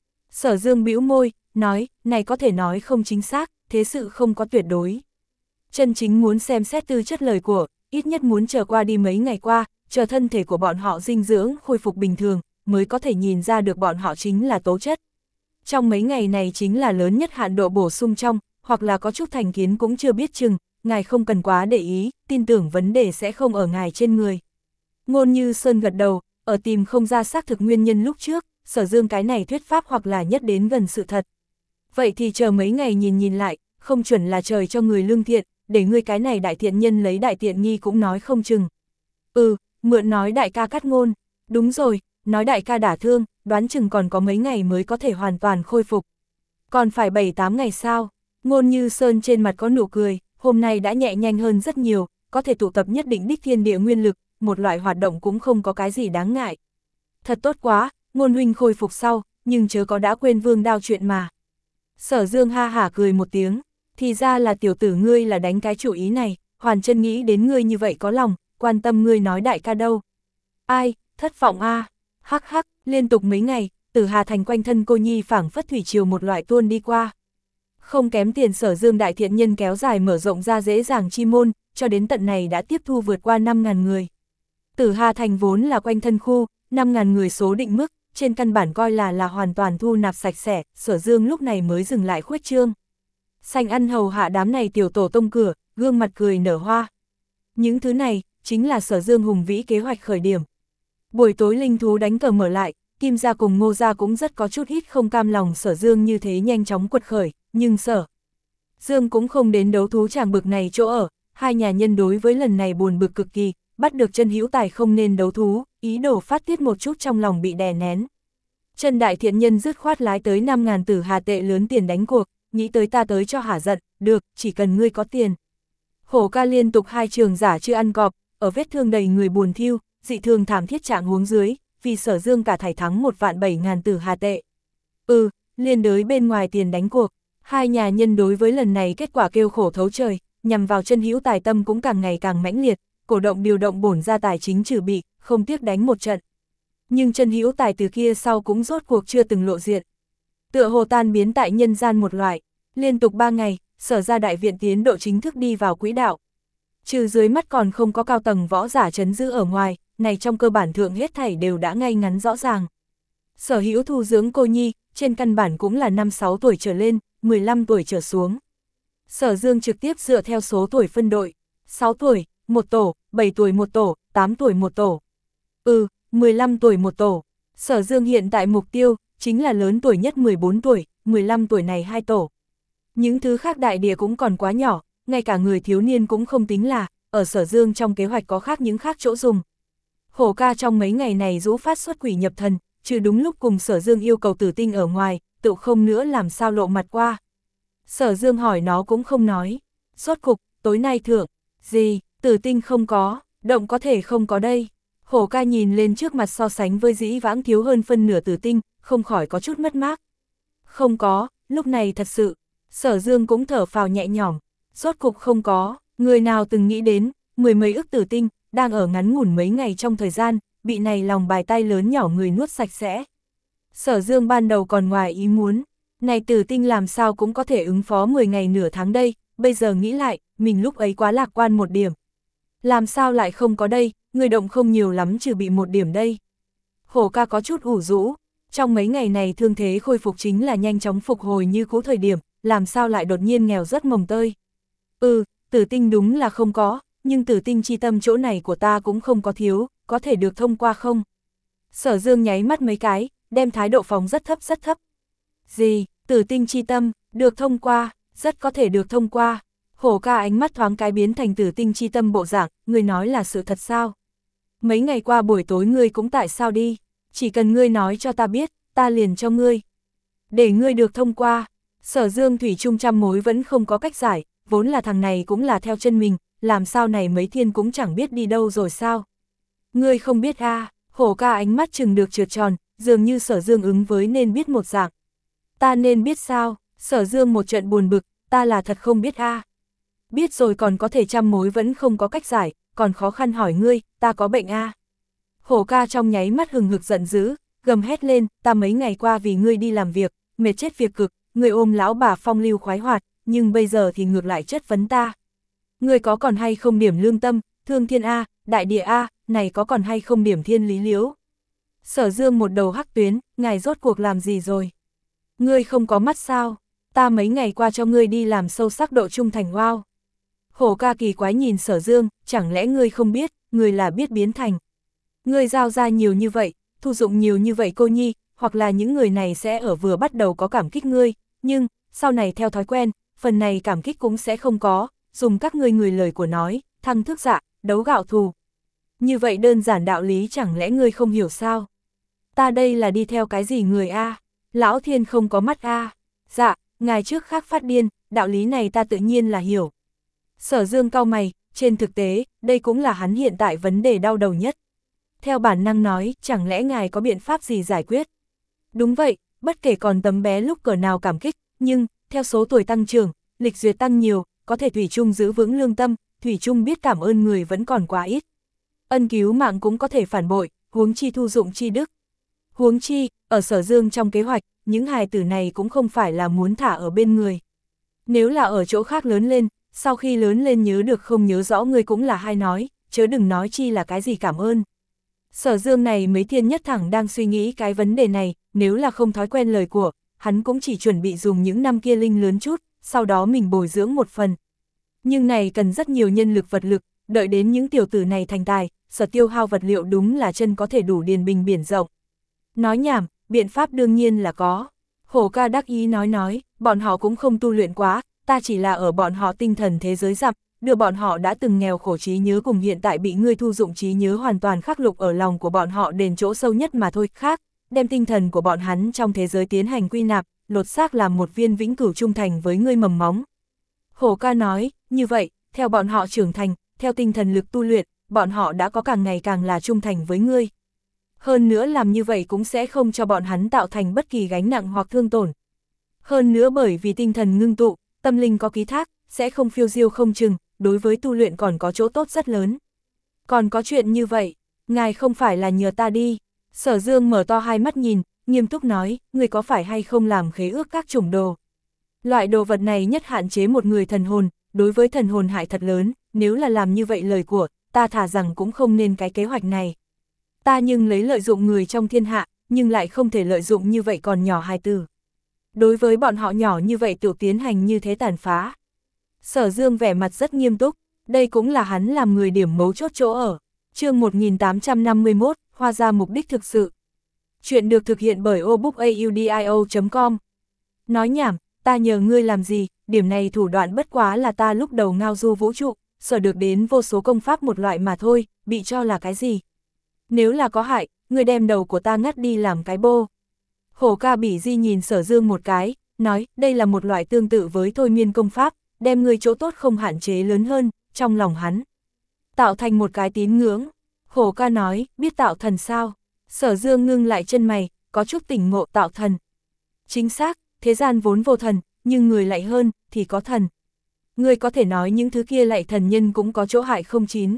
Sở Dương bĩu môi, nói, này có thể nói không chính xác, thế sự không có tuyệt đối. Chân chính muốn xem xét tư chất lời của, ít nhất muốn chờ qua đi mấy ngày qua, chờ thân thể của bọn họ dinh dưỡng khôi phục bình thường, mới có thể nhìn ra được bọn họ chính là tố chất. Trong mấy ngày này chính là lớn nhất hạn độ bổ sung trong, hoặc là có chút thành kiến cũng chưa biết chừng, ngài không cần quá để ý, tin tưởng vấn đề sẽ không ở ngài trên người. Ngôn Như Sơn gật đầu, ở tìm không ra xác thực nguyên nhân lúc trước, Sở Dương cái này thuyết pháp hoặc là nhất đến gần sự thật. Vậy thì chờ mấy ngày nhìn nhìn lại, không chuẩn là trời cho người lương thiện, để ngươi cái này đại thiện nhân lấy đại tiện nghi cũng nói không chừng. Ừ, mượn nói đại ca cắt ngôn, đúng rồi, nói đại ca đả thương, đoán chừng còn có mấy ngày mới có thể hoàn toàn khôi phục. Còn phải bảy tám ngày sao? Ngôn Như Sơn trên mặt có nụ cười, hôm nay đã nhẹ nhanh hơn rất nhiều, có thể tụ tập nhất định đích thiên địa nguyên lực, một loại hoạt động cũng không có cái gì đáng ngại. Thật tốt quá, Ngôn huynh khôi phục sau, nhưng chớ có đã quên Vương Đao chuyện mà. Sở Dương ha hả cười một tiếng, thì ra là tiểu tử ngươi là đánh cái chủ ý này, hoàn chân nghĩ đến ngươi như vậy có lòng, quan tâm ngươi nói đại ca đâu. Ai, thất vọng a. À. Hắc hắc, liên tục mấy ngày, Tử Hà Thành quanh thân cô nhi phảng phất thủy triều một loại tuôn đi qua. Không kém tiền Sở Dương đại thiện nhân kéo dài mở rộng ra dễ dàng chi môn, cho đến tận này đã tiếp thu vượt qua năm nghìn người. Tử Hà Thành vốn là quanh thân khu, năm nghìn người số định mức, trên căn bản coi là là hoàn toàn thu nạp sạch sẽ, Sở Dương lúc này mới dừng lại khuếch trương. Sành ăn hầu hạ đám này tiểu tổ tông cửa, gương mặt cười nở hoa. Những thứ này, chính là Sở Dương hùng vĩ kế hoạch khởi điểm. Buổi tối linh thú đánh cờ mở lại, Kim gia cùng Ngô gia cũng rất có chút ít không cam lòng Sở Dương như thế nhanh chóng quật khởi, nhưng Sở Dương cũng không đến đấu thú tràng bực này chỗ ở, hai nhà nhân đối với lần này buồn bực cực kỳ, bắt được chân hữu tài không nên đấu thú, ý đồ phát tiết một chút trong lòng bị đè nén. Chân đại thiện nhân dứt khoát lái tới năm nghìn tử hà tệ lớn tiền đánh cuộc, nghĩ tới ta tới cho hả giận, được, chỉ cần ngươi có tiền. Hổ ca liên tục hai trường giả chưa ăn cọp, ở vết thương đầy người buồn thiêu, dị thường thảm thiết trạng huống dưới, vì Sở Dương cả thảy thắng một vạn bảy ngàn tử hà tệ. Ừ, liên đới bên ngoài tiền đánh cuộc, hai nhà nhân đối với lần này kết quả kêu khổ thấu trời, nhằm vào chân hữu tài tâm cũng càng ngày càng mãnh liệt, cổ động điều động bổn ra tài chính trừ bị, không tiếc đánh một trận. Nhưng chân hữu tài từ kia sau cũng rốt cuộc chưa từng lộ diện. Tựa hồ tan biến tại nhân gian một loại, liên tục ba ngày, Sở ra đại viện tiến độ chính thức đi vào quỹ đạo. Trừ dưới mắt còn không có cao tầng võ giả trấn giữ ở ngoài, này trong cơ bản thượng hết thảy đều đã ngay ngắn rõ ràng. Sở hữu thu dưỡng cô nhi, trên căn bản cũng là năm sáu tuổi trở lên, mười lăm tuổi trở xuống. Sở Dương trực tiếp dựa theo số tuổi phân đội, sáu tuổi, một tổ, bảy tuổi một tổ, tám tuổi một tổ. Ừ, mười lăm tuổi một tổ. Sở Dương hiện tại mục tiêu, chính là lớn tuổi nhất mười bốn tuổi, mười lăm tuổi này hai tổ. Những thứ khác đại địa cũng còn quá nhỏ, ngay cả người thiếu niên cũng không tính là, ở Sở Dương trong kế hoạch có khác những khác chỗ dùng. Hổ ca trong mấy ngày này rũ phát xuất quỷ nhập thần, trừ đúng lúc cùng Sở Dương yêu cầu tử tinh ở ngoài, tự không nữa làm sao lộ mặt qua. Sở Dương hỏi nó cũng không nói. Rốt cục, tối nay thượng, gì, tử tinh không có, động có thể không có đây. Hổ ca nhìn lên trước mặt so sánh với dĩ vãng thiếu hơn phân nửa tử tinh, không khỏi có chút mất mát. Không có, lúc này thật sự, Sở Dương cũng thở phào nhẹ nhõm. Rốt cục không có, người nào từng nghĩ đến, mười mấy ức tử tinh, đang ở ngắn ngủn mấy ngày trong thời gian, bị này lòng bài tay lớn nhỏ người nuốt sạch sẽ. Sở Dương ban đầu còn ngoài ý muốn, này tử tinh làm sao cũng có thể ứng phó mười ngày nửa tháng đây, bây giờ nghĩ lại, mình lúc ấy quá lạc quan một điểm. Làm sao lại không có đây, người động không nhiều lắm trừ bị một điểm đây. Hổ ca có chút ủ rũ, trong mấy ngày này thương thế khôi phục chính là nhanh chóng phục hồi như cũ thời điểm, làm sao lại đột nhiên nghèo rất mồng tơi. Ừ, tử tinh đúng là không có, nhưng tử tinh chi tâm chỗ này của ta cũng không có thiếu, có thể được thông qua không? Sở Dương nháy mắt mấy cái, đem thái độ phóng rất thấp rất thấp. Gì, tử tinh chi tâm, được thông qua, rất có thể được thông qua. Hổ ca ánh mắt thoáng cái biến thành tử tinh chi tâm bộ dạng, ngươi nói là sự thật sao? Mấy ngày qua buổi tối ngươi cũng tại sao đi? Chỉ cần ngươi nói cho ta biết, ta liền cho ngươi. Để ngươi được thông qua, Sở Dương thủy chung trăm mối vẫn không có cách giải, vốn là thằng này cũng là theo chân mình, làm sao này mấy thiên cũng chẳng biết đi đâu rồi sao? Ngươi không biết a? À, hổ ca ánh mắt chừng được trượt tròn, dường như Sở Dương ứng với nên biết một dạng. Ta nên biết sao? Sở Dương một trận buồn bực, ta là thật không biết a. À. Biết rồi còn có thể trăm mối vẫn không có cách giải, còn khó khăn hỏi ngươi, ta có bệnh a. À. Hổ ca trong nháy mắt hừng hực giận dữ, gầm hét lên, ta mấy ngày qua vì ngươi đi làm việc, mệt chết việc cực, ngươi ôm lão bà phong lưu khoái hoạt, nhưng bây giờ thì ngược lại chất vấn ta. Ngươi có còn hay không điểm lương tâm, thương thiên A, đại địa A, này có còn hay không điểm thiên lý liếu. Sở Dương một đầu hắc tuyến, ngài rốt cuộc làm gì rồi? Ngươi không có mắt sao? Ta mấy ngày qua cho ngươi đi làm sâu sắc độ trung thành wow. Hổ ca kỳ quái nhìn Sở Dương, chẳng lẽ ngươi không biết, ngươi là biết biến thành. Ngươi giao ra nhiều như vậy, thu dụng nhiều như vậy cô nhi, hoặc là những người này sẽ ở vừa bắt đầu có cảm kích ngươi, nhưng, sau này theo thói quen, phần này cảm kích cũng sẽ không có, dùng các ngươi người lời của nói, thăng thức dạ, đấu gạo thù. Như vậy đơn giản đạo lý chẳng lẽ ngươi không hiểu sao? Ta đây là đi theo cái gì người a? Lão thiên không có mắt a? Dạ, ngài trước khác phát điên, đạo lý này ta tự nhiên là hiểu. Sở Dương cau mày, trên thực tế, đây cũng là hắn hiện tại vấn đề đau đầu nhất. Theo bản năng nói, chẳng lẽ ngài có biện pháp gì giải quyết? Đúng vậy, bất kể còn tấm bé lúc cỡ nào cảm kích, nhưng, theo số tuổi tăng trưởng, lịch duyệt tăng nhiều, có thể thủy chung giữ vững lương tâm, thủy chung biết cảm ơn người vẫn còn quá ít. Ân cứu mạng cũng có thể phản bội, huống chi thu dụng chi đức. Huống chi, ở Sở Dương trong kế hoạch, những hài tử này cũng không phải là muốn thả ở bên người. Nếu là ở chỗ khác lớn lên, sau khi lớn lên nhớ được không nhớ rõ người cũng là hay nói, chớ đừng nói chi là cái gì cảm ơn. Sở Dương này mấy thiên nhất thẳng đang suy nghĩ cái vấn đề này, nếu là không thói quen lời của, hắn cũng chỉ chuẩn bị dùng những năm kia linh lớn chút, sau đó mình bồi dưỡng một phần. Nhưng này cần rất nhiều nhân lực vật lực, đợi đến những tiểu tử này thành tài, Sở tiêu hao vật liệu đúng là chân có thể đủ điền bình biển rộng. Nói nhảm, biện pháp đương nhiên là có. Hổ ca đắc ý nói nói, bọn họ cũng không tu luyện quá, ta chỉ là ở bọn họ tinh thần thế giới dặm, đưa bọn họ đã từng nghèo khổ trí nhớ cùng hiện tại bị ngươi thu dụng trí nhớ hoàn toàn khắc lục ở lòng của bọn họ đền chỗ sâu nhất mà thôi. Khác, đem tinh thần của bọn hắn trong thế giới tiến hành quy nạp, lột xác làm một viên vĩnh cửu trung thành với ngươi mầm móng. Hổ ca nói, như vậy, theo bọn họ trưởng thành, theo tinh thần lực tu luyện, bọn họ đã có càng ngày càng là trung thành với ngươi. Hơn nữa làm như vậy cũng sẽ không cho bọn hắn tạo thành bất kỳ gánh nặng hoặc thương tổn. Hơn nữa bởi vì tinh thần ngưng tụ, tâm linh có ký thác, sẽ không phiêu diêu không chừng, đối với tu luyện còn có chỗ tốt rất lớn. Còn có chuyện như vậy, ngài không phải là nhờ ta đi. Sở Dương mở to hai mắt nhìn, nghiêm túc nói, người có phải hay không làm khế ước các chủng đồ. Loại đồ vật này nhất hạn chế một người thần hồn, đối với thần hồn hại thật lớn, nếu là làm như vậy lời của, ta thả rằng cũng không nên cái kế hoạch này. Ta nhưng lấy lợi dụng người trong thiên hạ, nhưng lại không thể lợi dụng như vậy còn nhỏ hài tử. Đối với bọn họ nhỏ như vậy tự tiến hành như thế tàn phá. Sở Dương vẻ mặt rất nghiêm túc, đây cũng là hắn làm người điểm mấu chốt chỗ ở. Chương một nghìn tám trăm năm mươi mốt, Hoa ra mục đích thực sự. Chuyện được thực hiện bởi obookaudio chấm com. Nói nhảm, ta nhờ ngươi làm gì, điểm này thủ đoạn bất quá là ta lúc đầu ngao du vũ trụ, sở được đến vô số công pháp một loại mà thôi, bị cho là cái gì. Nếu là có hại, ngươi đem đầu của ta ngắt đi làm cái bô. Hổ ca bỉ di nhìn Sở Dương một cái, nói, đây là một loại tương tự với thôi miên công pháp, đem ngươi chỗ tốt không hạn chế lớn hơn, trong lòng hắn. Tạo thành một cái tín ngưỡng. Hổ ca nói, biết tạo thần sao? Sở Dương ngưng lại chân mày, có chút tỉnh ngộ tạo thần. Chính xác, thế gian vốn vô thần, nhưng người lại hơn, thì có thần. Ngươi có thể nói những thứ kia lại thần nhân cũng có chỗ hại không chín.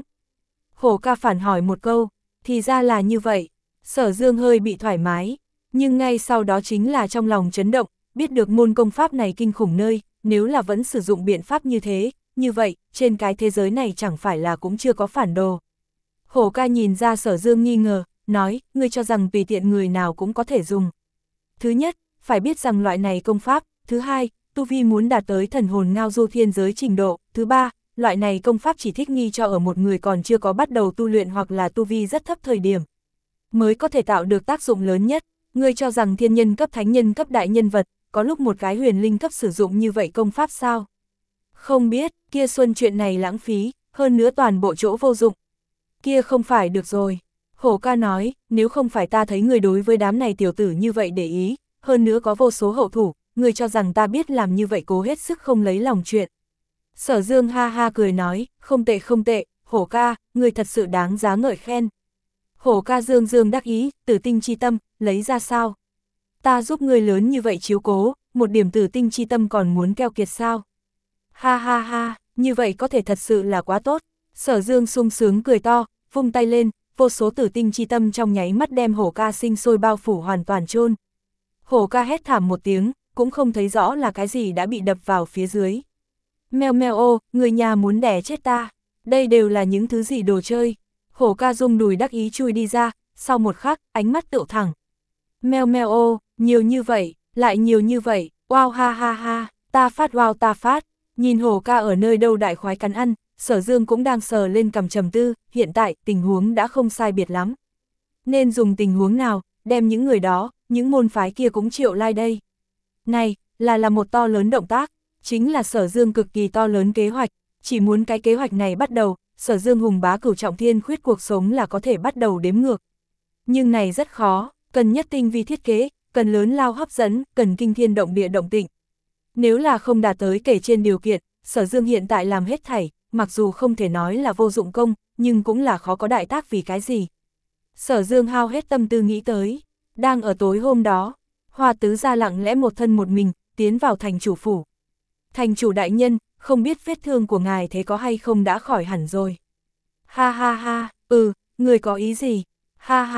Hổ ca phản hỏi một câu, thì ra là như vậy. Sở Dương hơi bị thoải mái, nhưng ngay sau đó chính là trong lòng chấn động, biết được môn công pháp này kinh khủng nơi, nếu là vẫn sử dụng biện pháp như thế, như vậy, trên cái thế giới này chẳng phải là cũng chưa có phản đồ. Hổ ca nhìn ra Sở Dương nghi ngờ, nói, ngươi cho rằng tùy tiện người nào cũng có thể dùng. Thứ nhất, phải biết rằng loại này công pháp, thứ hai, tu vi muốn đạt tới thần hồn ngao du thiên giới trình độ, thứ ba, loại này công pháp chỉ thích nghi cho ở một người còn chưa có bắt đầu tu luyện hoặc là tu vi rất thấp thời điểm, mới có thể tạo được tác dụng lớn nhất. Ngươi cho rằng thiên nhân cấp thánh nhân cấp đại nhân vật, có lúc một cái huyền linh cấp sử dụng như vậy công pháp sao? Không biết, kia xuân chuyện này lãng phí, hơn nữa toàn bộ chỗ vô dụng. Kia không phải được rồi. Hổ ca nói, nếu không phải ta thấy người đối với đám này tiểu tử như vậy để ý, hơn nữa có vô số hậu thủ, người cho rằng ta biết làm như vậy cố hết sức không lấy lòng chuyện. Sở Dương ha ha cười nói, không tệ không tệ, hổ ca, người thật sự đáng giá ngợi khen. Hổ ca dương dương đắc ý, tử tinh chi tâm, lấy ra sao? Ta giúp người lớn như vậy chiếu cố, một điểm tử tinh chi tâm còn muốn keo kiệt sao? Ha ha ha, như vậy có thể thật sự là quá tốt. Sở Dương sung sướng cười to, vung tay lên, vô số tử tinh chi tâm trong nháy mắt đem hổ ca sinh sôi bao phủ hoàn toàn chôn. Hổ ca hét thảm một tiếng, cũng không thấy rõ là cái gì đã bị đập vào phía dưới. Meo meo ô, người nhà muốn đẻ chết ta, đây đều là những thứ gì đồ chơi. Hổ ca rung đùi đắc ý chui đi ra, sau một khắc, ánh mắt tựu thẳng. Meo meo ô, nhiều như vậy, lại nhiều như vậy, wow ha ha ha, ta phát wow ta phát. Nhìn hổ ca ở nơi đâu đại khoái cắn ăn, Sở Dương cũng đang sờ lên cầm trầm tư, hiện tại tình huống đã không sai biệt lắm. Nên dùng tình huống nào, đem những người đó, những môn phái kia cũng triệu lai like đây. Này, là là một to lớn động tác, chính là Sở Dương cực kỳ to lớn kế hoạch, chỉ muốn cái kế hoạch này bắt đầu, Sở Dương hùng bá cửu trọng thiên khuyết cuộc sống là có thể bắt đầu đếm ngược. Nhưng này rất khó, cần nhất tinh vi thiết kế, cần lớn lao hấp dẫn, cần kinh thiên động địa động tịnh. Nếu là không đạt tới kể trên điều kiện, Sở Dương hiện tại làm hết thảy, mặc dù không thể nói là vô dụng công, nhưng cũng là khó có đại tác vì cái gì. Sở Dương hao hết tâm tư nghĩ tới, đang ở tối hôm đó, Hoa tứ gia lặng lẽ một thân một mình, tiến vào thành chủ phủ. Thành chủ đại nhân, không biết vết thương của ngài thế có hay không đã khỏi hẳn rồi. Ha ha ha, ừ, người có ý gì? Ha ha,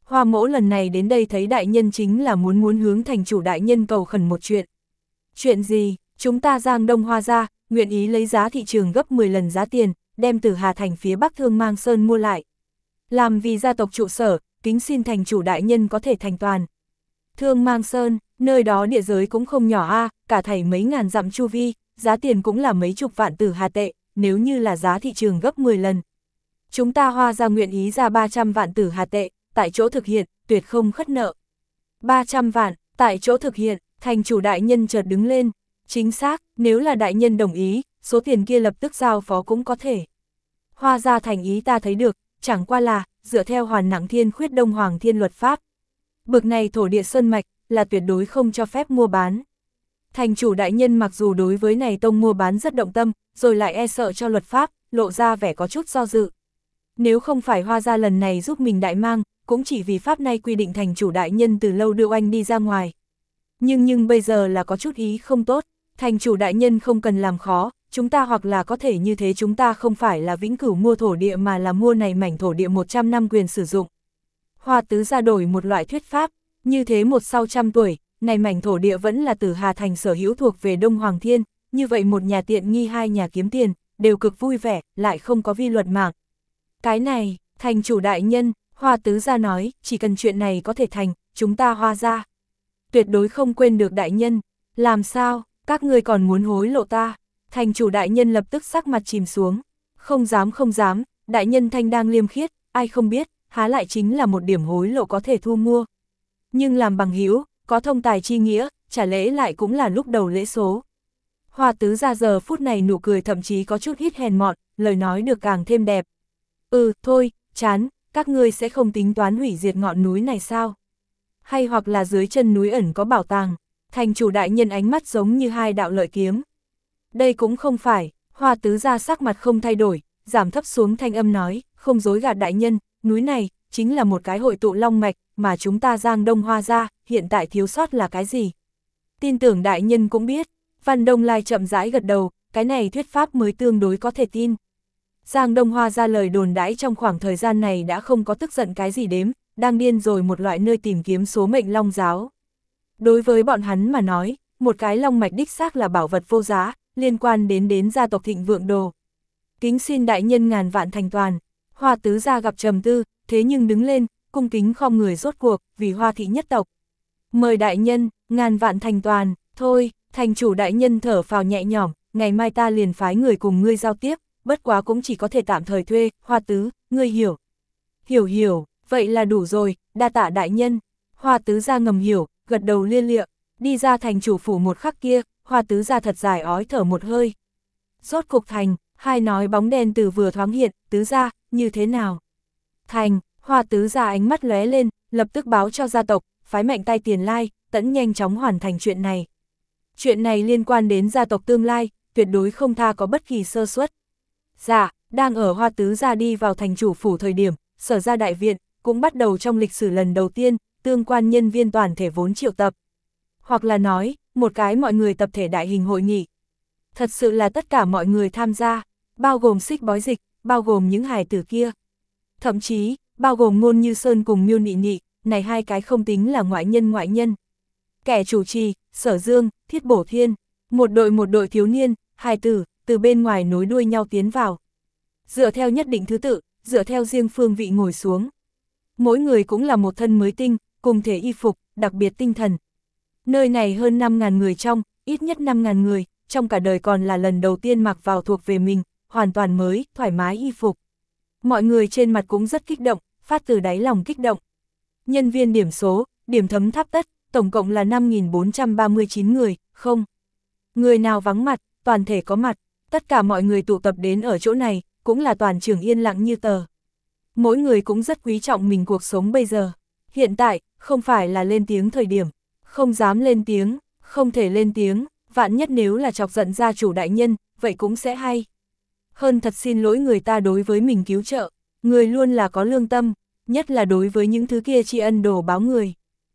Hoa mẫu lần này đến đây thấy đại nhân chính là muốn muốn hướng thành chủ đại nhân cầu khẩn một chuyện. Chuyện gì? Chúng ta Giang Đông Hoa gia, nguyện ý lấy giá thị trường gấp mười lần giá tiền, đem từ Hà Thành phía Bắc Thương Mang Sơn mua lại. Làm vì gia tộc trụ sở, kính xin thành chủ đại nhân có thể thành toàn. Thương Mang Sơn, nơi đó địa giới cũng không nhỏ a, cả thảy mấy ngàn dặm chu vi, giá tiền cũng là mấy chục vạn tử Hà tệ, nếu như là giá thị trường gấp mười lần. Chúng ta Hoa gia nguyện ý ra ba trăm vạn tử Hà tệ, tại chỗ thực hiện, tuyệt không khất nợ. ba trăm vạn, tại chỗ thực hiện, thành chủ đại nhân chợt đứng lên. Chính xác, nếu là đại nhân đồng ý, số tiền kia lập tức giao phó cũng có thể. Hoa gia thành ý ta thấy được, chẳng qua là, dựa theo hoàn nặng thiên khuyết Đông Hoàng thiên luật pháp. Bực này thổ địa sơn mạch, là tuyệt đối không cho phép mua bán. Thành chủ đại nhân mặc dù đối với này tông mua bán rất động tâm, rồi lại e sợ cho luật pháp, lộ ra vẻ có chút do dự. Nếu không phải Hoa gia lần này giúp mình đại mang, cũng chỉ vì pháp này quy định thành chủ đại nhân từ lâu đưa oanh đi ra ngoài. Nhưng nhưng bây giờ là có chút ý không tốt, thành chủ đại nhân không cần làm khó, chúng ta hoặc là có thể như thế, chúng ta không phải là vĩnh cửu mua thổ địa mà là mua này mảnh thổ địa một trăm năm quyền sử dụng. Hoa tứ ra đổi một loại thuyết pháp, như thế một sau trăm tuổi, này mảnh thổ địa vẫn là Tử Hà Thành sở hữu thuộc về Đông Hoàng Thiên, như vậy một nhà tiện nghi hai nhà kiếm tiền, đều cực vui vẻ, lại không có vi luật mạng. Cái này, thành chủ đại nhân, Hoa tứ gia nói, chỉ cần chuyện này có thể thành, chúng ta Hoa gia tuyệt đối không quên được đại nhân. Làm sao, các ngươi còn muốn hối lộ ta? Thành chủ đại nhân lập tức sắc mặt chìm xuống. Không dám không dám, đại nhân thanh đang liêm khiết, ai không biết, há lại chính là một điểm hối lộ có thể thu mua. Nhưng làm bằng hữu, có thông tài chi nghĩa, chả lẽ lại cũng là lúc đầu lễ số. Hoa tứ ra giờ phút này nụ cười thậm chí có chút hít hèn mọn, lời nói được càng thêm đẹp. Ừ, thôi, chán, các ngươi sẽ không tính toán hủy diệt ngọn núi này sao? Hay hoặc là dưới chân núi ẩn có bảo tàng? Thành chủ đại nhân ánh mắt giống như hai đạo lợi kiếm. Đây cũng không phải, Hoa tứ ra sắc mặt không thay đổi, giảm thấp xuống thanh âm nói, không dối gạt đại nhân, núi này, chính là một cái hội tụ long mạch, mà chúng ta Giang Đông Hoa gia, hiện tại thiếu sót là cái gì? Tin tưởng đại nhân cũng biết. Văn Đông Lai chậm rãi gật đầu, cái này thuyết pháp mới tương đối có thể tin. Giang Đông Hoa gia lời đồn đãi trong khoảng thời gian này đã không có tức giận cái gì đếm, đang điên rồi một loại nơi tìm kiếm số mệnh long giáo. Đối với bọn hắn mà nói, một cái long mạch đích xác là bảo vật vô giá, liên quan đến đến gia tộc Thịnh Vượng Đồ. Kính xin đại nhân ngàn vạn thành toàn. Hoa tứ gia gặp trầm tư, thế nhưng đứng lên, cung kính khom người rốt cuộc, vì Hoa thị nhất tộc. Mời đại nhân, ngàn vạn thành toàn, thôi, thành chủ đại nhân thở phào nhẹ nhõm, ngày mai ta liền phái người cùng ngươi giao tiếp, bất quá cũng chỉ có thể tạm thời thuê, Hoa tứ, ngươi hiểu. Hiểu hiểu, vậy là đủ rồi, đa tạ đại nhân. Hoa tứ gia ngầm hiểu, gật đầu lia lịa, đi ra thành chủ phủ một khắc kia, Hoa tứ gia thật dài ói thở một hơi. Rốt cục thành, hai nói bóng đen từ vừa thoáng hiện, tứ gia, như thế nào? Thành, Hoa tứ gia ánh mắt lóe lên, lập tức báo cho gia tộc, phái mạnh tay tiền lai, tẫn nhanh chóng hoàn thành chuyện này. Chuyện này liên quan đến gia tộc tương lai, tuyệt đối không tha có bất kỳ sơ suất. Dạ, đang ở Hoa tứ gia đi vào thành chủ phủ thời điểm, Sở gia đại viện, cũng bắt đầu trong lịch sử lần đầu tiên, tương quan nhân viên toàn thể vốn triệu tập. Hoặc là nói, một cái mọi người tập thể đại hình hội nghị. Thật sự là tất cả mọi người tham gia, bao gồm Xích Bói Dịch, bao gồm những hài tử kia. Thậm chí, bao gồm Ngôn Như Sơn cùng Miêu Nị Nị, này hai cái không tính là ngoại nhân ngoại nhân. Kẻ chủ trì, Sở Dương, Thiết Bổ Thiên, một đội một đội thiếu niên, hài tử, từ bên ngoài nối đuôi nhau tiến vào. Dựa theo nhất định thứ tự, dựa theo riêng phương vị ngồi xuống. Mỗi người cũng là một thân mới tinh, cùng thể y phục, đặc biệt tinh thần. Nơi này hơn năm ngàn người trong, ít nhất năm ngàn người, trong cả đời còn là lần đầu tiên mặc vào thuộc về mình, hoàn toàn mới, thoải mái y phục. Mọi người trên mặt cũng rất kích động, phát từ đáy lòng kích động. Nhân viên điểm số, điểm thấm tháp tất, tổng cộng là năm nghìn bốn trăm ba mươi chín người, không. Người nào vắng mặt, toàn thể có mặt, tất cả mọi người tụ tập đến ở chỗ này, cũng là toàn trường yên lặng như tờ. Mỗi người cũng rất quý trọng mình cuộc sống bây giờ. Hiện tại, không phải là lên tiếng thời điểm, không dám lên tiếng, không thể lên tiếng, vạn nhất nếu là chọc giận gia chủ đại nhân, vậy cũng sẽ hay. Hơn thật xin lỗi người ta đối với mình cứu trợ, người luôn là có lương tâm, nhất là đối với những thứ kia tri ân đồ báo người.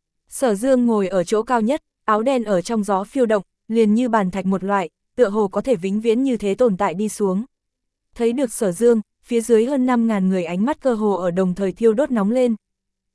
Sở Dương ngồi ở chỗ cao nhất, áo đen ở trong gió phiêu động, liền như bàn thạch một loại, tựa hồ có thể vĩnh viễn như thế tồn tại đi xuống. Thấy được Sở Dương, phía dưới hơn năm ngàn người ánh mắt cơ hồ ở đồng thời thiêu đốt nóng lên.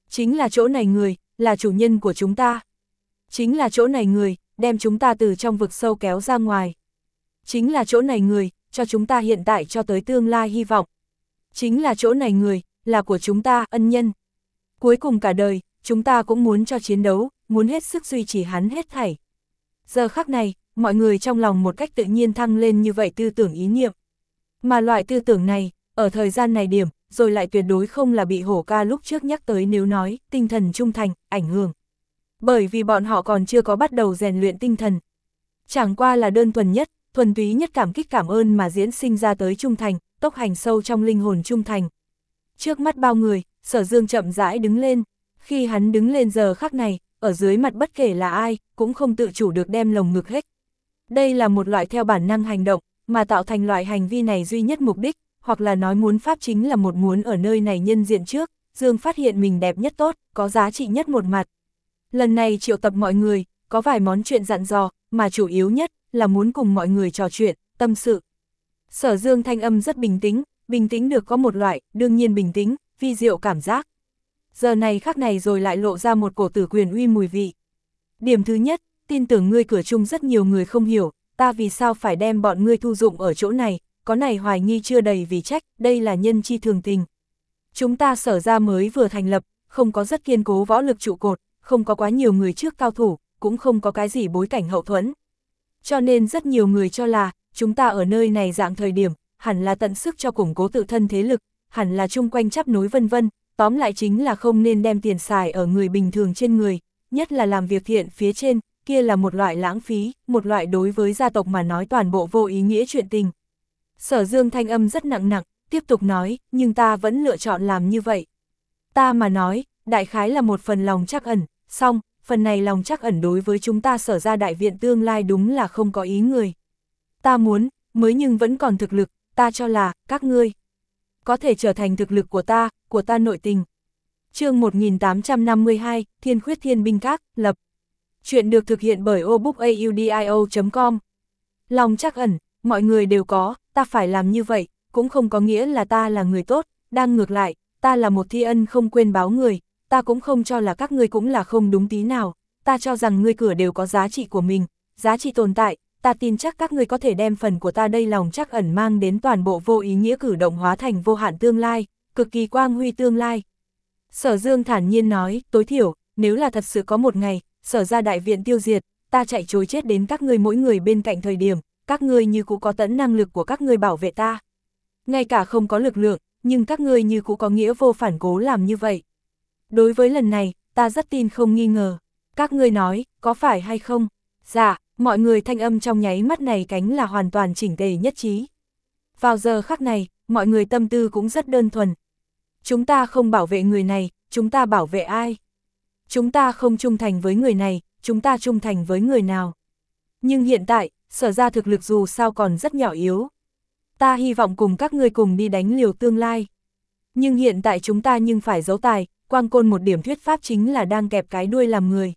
Chính là chỗ này người, là chủ nhân của chúng ta. Chính là chỗ này người, đem chúng ta từ trong vực sâu kéo ra ngoài. Chính là chỗ này người, cho chúng ta hiện tại cho tới tương lai hy vọng. Chính là chỗ này người, là của chúng ta ân nhân. Cuối cùng cả đời, chúng ta cũng muốn cho chiến đấu, muốn hết sức duy trì hắn hết thảy. Giờ khắc này, mọi người trong lòng một cách tự nhiên thăng lên như vậy tư tưởng ý niệm. Mà loại tư tưởng này, ở thời gian này điểm, rồi lại tuyệt đối không là bị hổ ca lúc trước nhắc tới nếu nói, tinh thần trung thành, ảnh hưởng. Bởi vì bọn họ còn chưa có bắt đầu rèn luyện tinh thần. Chẳng qua là đơn thuần nhất, thuần túy nhất cảm kích cảm ơn mà diễn sinh ra tới trung thành, tốc hành sâu trong linh hồn trung thành. Trước mắt bao người, Sở Dương chậm rãi đứng lên. Khi hắn đứng lên giờ khắc này, ở dưới mặt bất kể là ai, cũng không tự chủ được đem lồng ngực hết. Đây là một loại theo bản năng hành động, mà tạo thành loại hành vi này duy nhất mục đích, hoặc là nói muốn pháp chính là một muốn ở nơi này nhân diện trước, Dương phát hiện mình đẹp nhất tốt, có giá trị nhất một mặt. Lần này triệu tập mọi người, có vài món chuyện dặn dò, mà chủ yếu nhất là muốn cùng mọi người trò chuyện, tâm sự. Sở Dương thanh âm rất bình tĩnh, bình tĩnh được có một loại, đương nhiên bình tĩnh, vi diệu cảm giác. Giờ này khắc này rồi lại lộ ra một cổ tử quyền uy mùi vị. Điểm thứ nhất, tin tưởng ngươi cửa chung rất nhiều người không hiểu, ta vì sao phải đem bọn ngươi thu dụng ở chỗ này, có này hoài nghi chưa đầy vì trách, đây là nhân chi thường tình. Chúng ta Sở ra mới vừa thành lập, không có rất kiên cố võ lực trụ cột, không có quá nhiều người trước cao thủ, cũng không có cái gì bối cảnh hậu thuẫn. Cho nên rất nhiều người cho là, chúng ta ở nơi này dạng thời điểm, hẳn là tận sức cho củng cố tự thân thế lực, hẳn là chung quanh chấp nối vân vân, tóm lại chính là không nên đem tiền xài ở người bình thường trên người, nhất là làm việc thiện phía trên, kia là một loại lãng phí, một loại đối với gia tộc mà nói toàn bộ vô ý nghĩa chuyện tình. Sở Dương thanh âm rất nặng nặng, tiếp tục nói, nhưng ta vẫn lựa chọn làm như vậy. Ta mà nói, đại khái là một phần lòng trắc ẩn, xong, phần này lòng trắc ẩn đối với chúng ta Sở ra đại viện tương lai đúng là không có ý người. Ta muốn, mới nhưng vẫn còn thực lực, ta cho là, các ngươi có thể trở thành thực lực của ta, của ta nội tình. Chương một nghìn tám trăm năm mươi hai, Thiên Khuyết Thiên Binh Các, lập. Chuyện được thực hiện bởi obookaudio chấm com. Lòng trắc ẩn, mọi người đều có, ta phải làm như vậy, cũng không có nghĩa là ta là người tốt, đang ngược lại, ta là một thi ân không quên báo người, ta cũng không cho là các ngươi cũng là không đúng tí nào, ta cho rằng ngươi cửa đều có giá trị của mình, giá trị tồn tại, ta tin chắc các ngươi có thể đem phần của ta đây lòng trắc ẩn mang đến toàn bộ vô ý nghĩa cử động hóa thành vô hạn tương lai, cực kỳ quang huy tương lai. Sở Dương thản nhiên nói, tối thiểu, nếu là thật sự có một ngày, Sở ra đại viện tiêu diệt, ta chạy trối chết đến các ngươi mỗi người bên cạnh thời điểm, các ngươi như cũ có tận năng lực của các ngươi bảo vệ ta. Ngay cả không có lực lượng, nhưng các ngươi như cũ có nghĩa vô phản cố làm như vậy. Đối với lần này, ta rất tin không nghi ngờ. Các ngươi nói, có phải hay không? Dạ, mọi người thanh âm trong nháy mắt này cánh là hoàn toàn chỉnh tề nhất trí. Vào giờ khắc này, mọi người tâm tư cũng rất đơn thuần. Chúng ta không bảo vệ người này, chúng ta bảo vệ ai? Chúng ta không trung thành với người này, chúng ta trung thành với người nào? Nhưng hiện tại, Sở ra thực lực dù sao còn rất nhỏ yếu. Ta hy vọng cùng các ngươi cùng đi đánh liều tương lai. Nhưng hiện tại chúng ta nhưng phải giấu tài, quang côn một điểm thuyết pháp chính là đang kẹp cái đuôi làm người.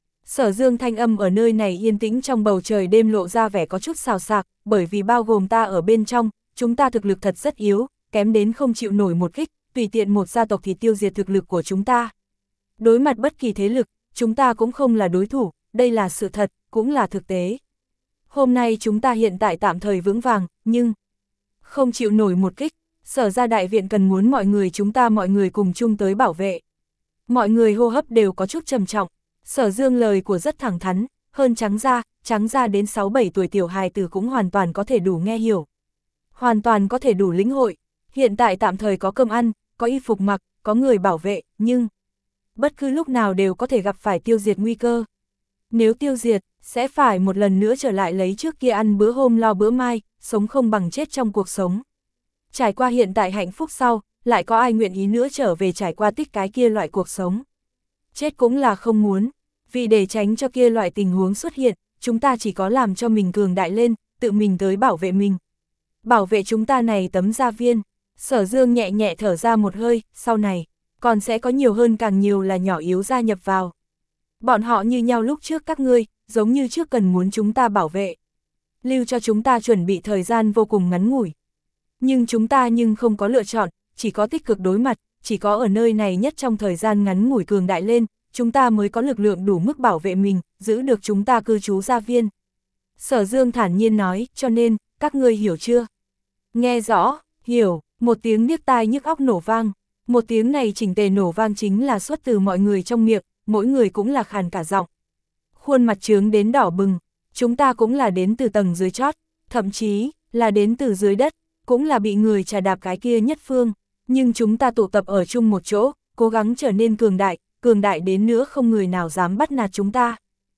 Sở Dương thanh âm ở nơi này yên tĩnh trong bầu trời đêm lộ ra vẻ có chút xào xạc, bởi vì bao gồm ta ở bên trong, chúng ta thực lực thật rất yếu, kém đến không chịu nổi một kích, tùy tiện một gia tộc thì tiêu diệt thực lực của chúng ta. Đối mặt bất kỳ thế lực, chúng ta cũng không là đối thủ, đây là sự thật, cũng là thực tế. Hôm nay chúng ta hiện tại tạm thời vững vàng, nhưng không chịu nổi một kích, Sở ra đại viện cần muốn mọi người chúng ta mọi người cùng chung tới bảo vệ. Mọi người hô hấp đều có chút trầm trọng. Sở Dương lời của rất thẳng thắn, hơn trắng ra, trắng ra đến sáu bảy tuổi tiểu hài tử cũng hoàn toàn có thể đủ nghe hiểu. Hoàn toàn có thể đủ lĩnh hội, hiện tại tạm thời có cơm ăn, có y phục mặc, có người bảo vệ, nhưng bất cứ lúc nào đều có thể gặp phải tiêu diệt nguy cơ. Nếu tiêu diệt, sẽ phải một lần nữa trở lại lấy trước kia ăn bữa hôm lo bữa mai, sống không bằng chết trong cuộc sống. Trải qua hiện tại hạnh phúc sau, lại có ai nguyện ý nữa trở về trải qua tích cái kia loại cuộc sống. Chết cũng là không muốn, vì để tránh cho kia loại tình huống xuất hiện, chúng ta chỉ có làm cho mình cường đại lên, tự mình tới bảo vệ mình. Bảo vệ chúng ta này tấm gia viên. Sở Dương nhẹ nhẹ thở ra một hơi, sau này, còn sẽ có nhiều hơn càng nhiều là nhỏ yếu gia nhập vào. Bọn họ như nhau lúc trước các ngươi, giống như trước cần muốn chúng ta bảo vệ. Lưu cho chúng ta chuẩn bị thời gian vô cùng ngắn ngủi. Nhưng chúng ta nhưng không có lựa chọn, chỉ có tích cực đối mặt, chỉ có ở nơi này nhất trong thời gian ngắn ngủi cường đại lên, chúng ta mới có lực lượng đủ mức bảo vệ mình, giữ được chúng ta cư trú gia viên. Sở Dương thản nhiên nói, cho nên, các ngươi hiểu chưa? Nghe rõ, hiểu, một tiếng điếc tai nhức óc nổ vang. Một tiếng này chỉnh tề nổ vang chính là xuất từ mọi người trong miệng, mỗi người cũng là khàn cả giọng. Khuôn mặt trướng đến đỏ bừng, chúng ta cũng là đến từ tầng dưới chót, thậm chí là đến từ dưới đất, cũng là bị người trà đạp cái kia nhất phương, nhưng chúng ta tụ tập ở chung một chỗ, cố gắng trở nên cường đại, cường đại đến nữa không người nào dám bắt nạt chúng ta.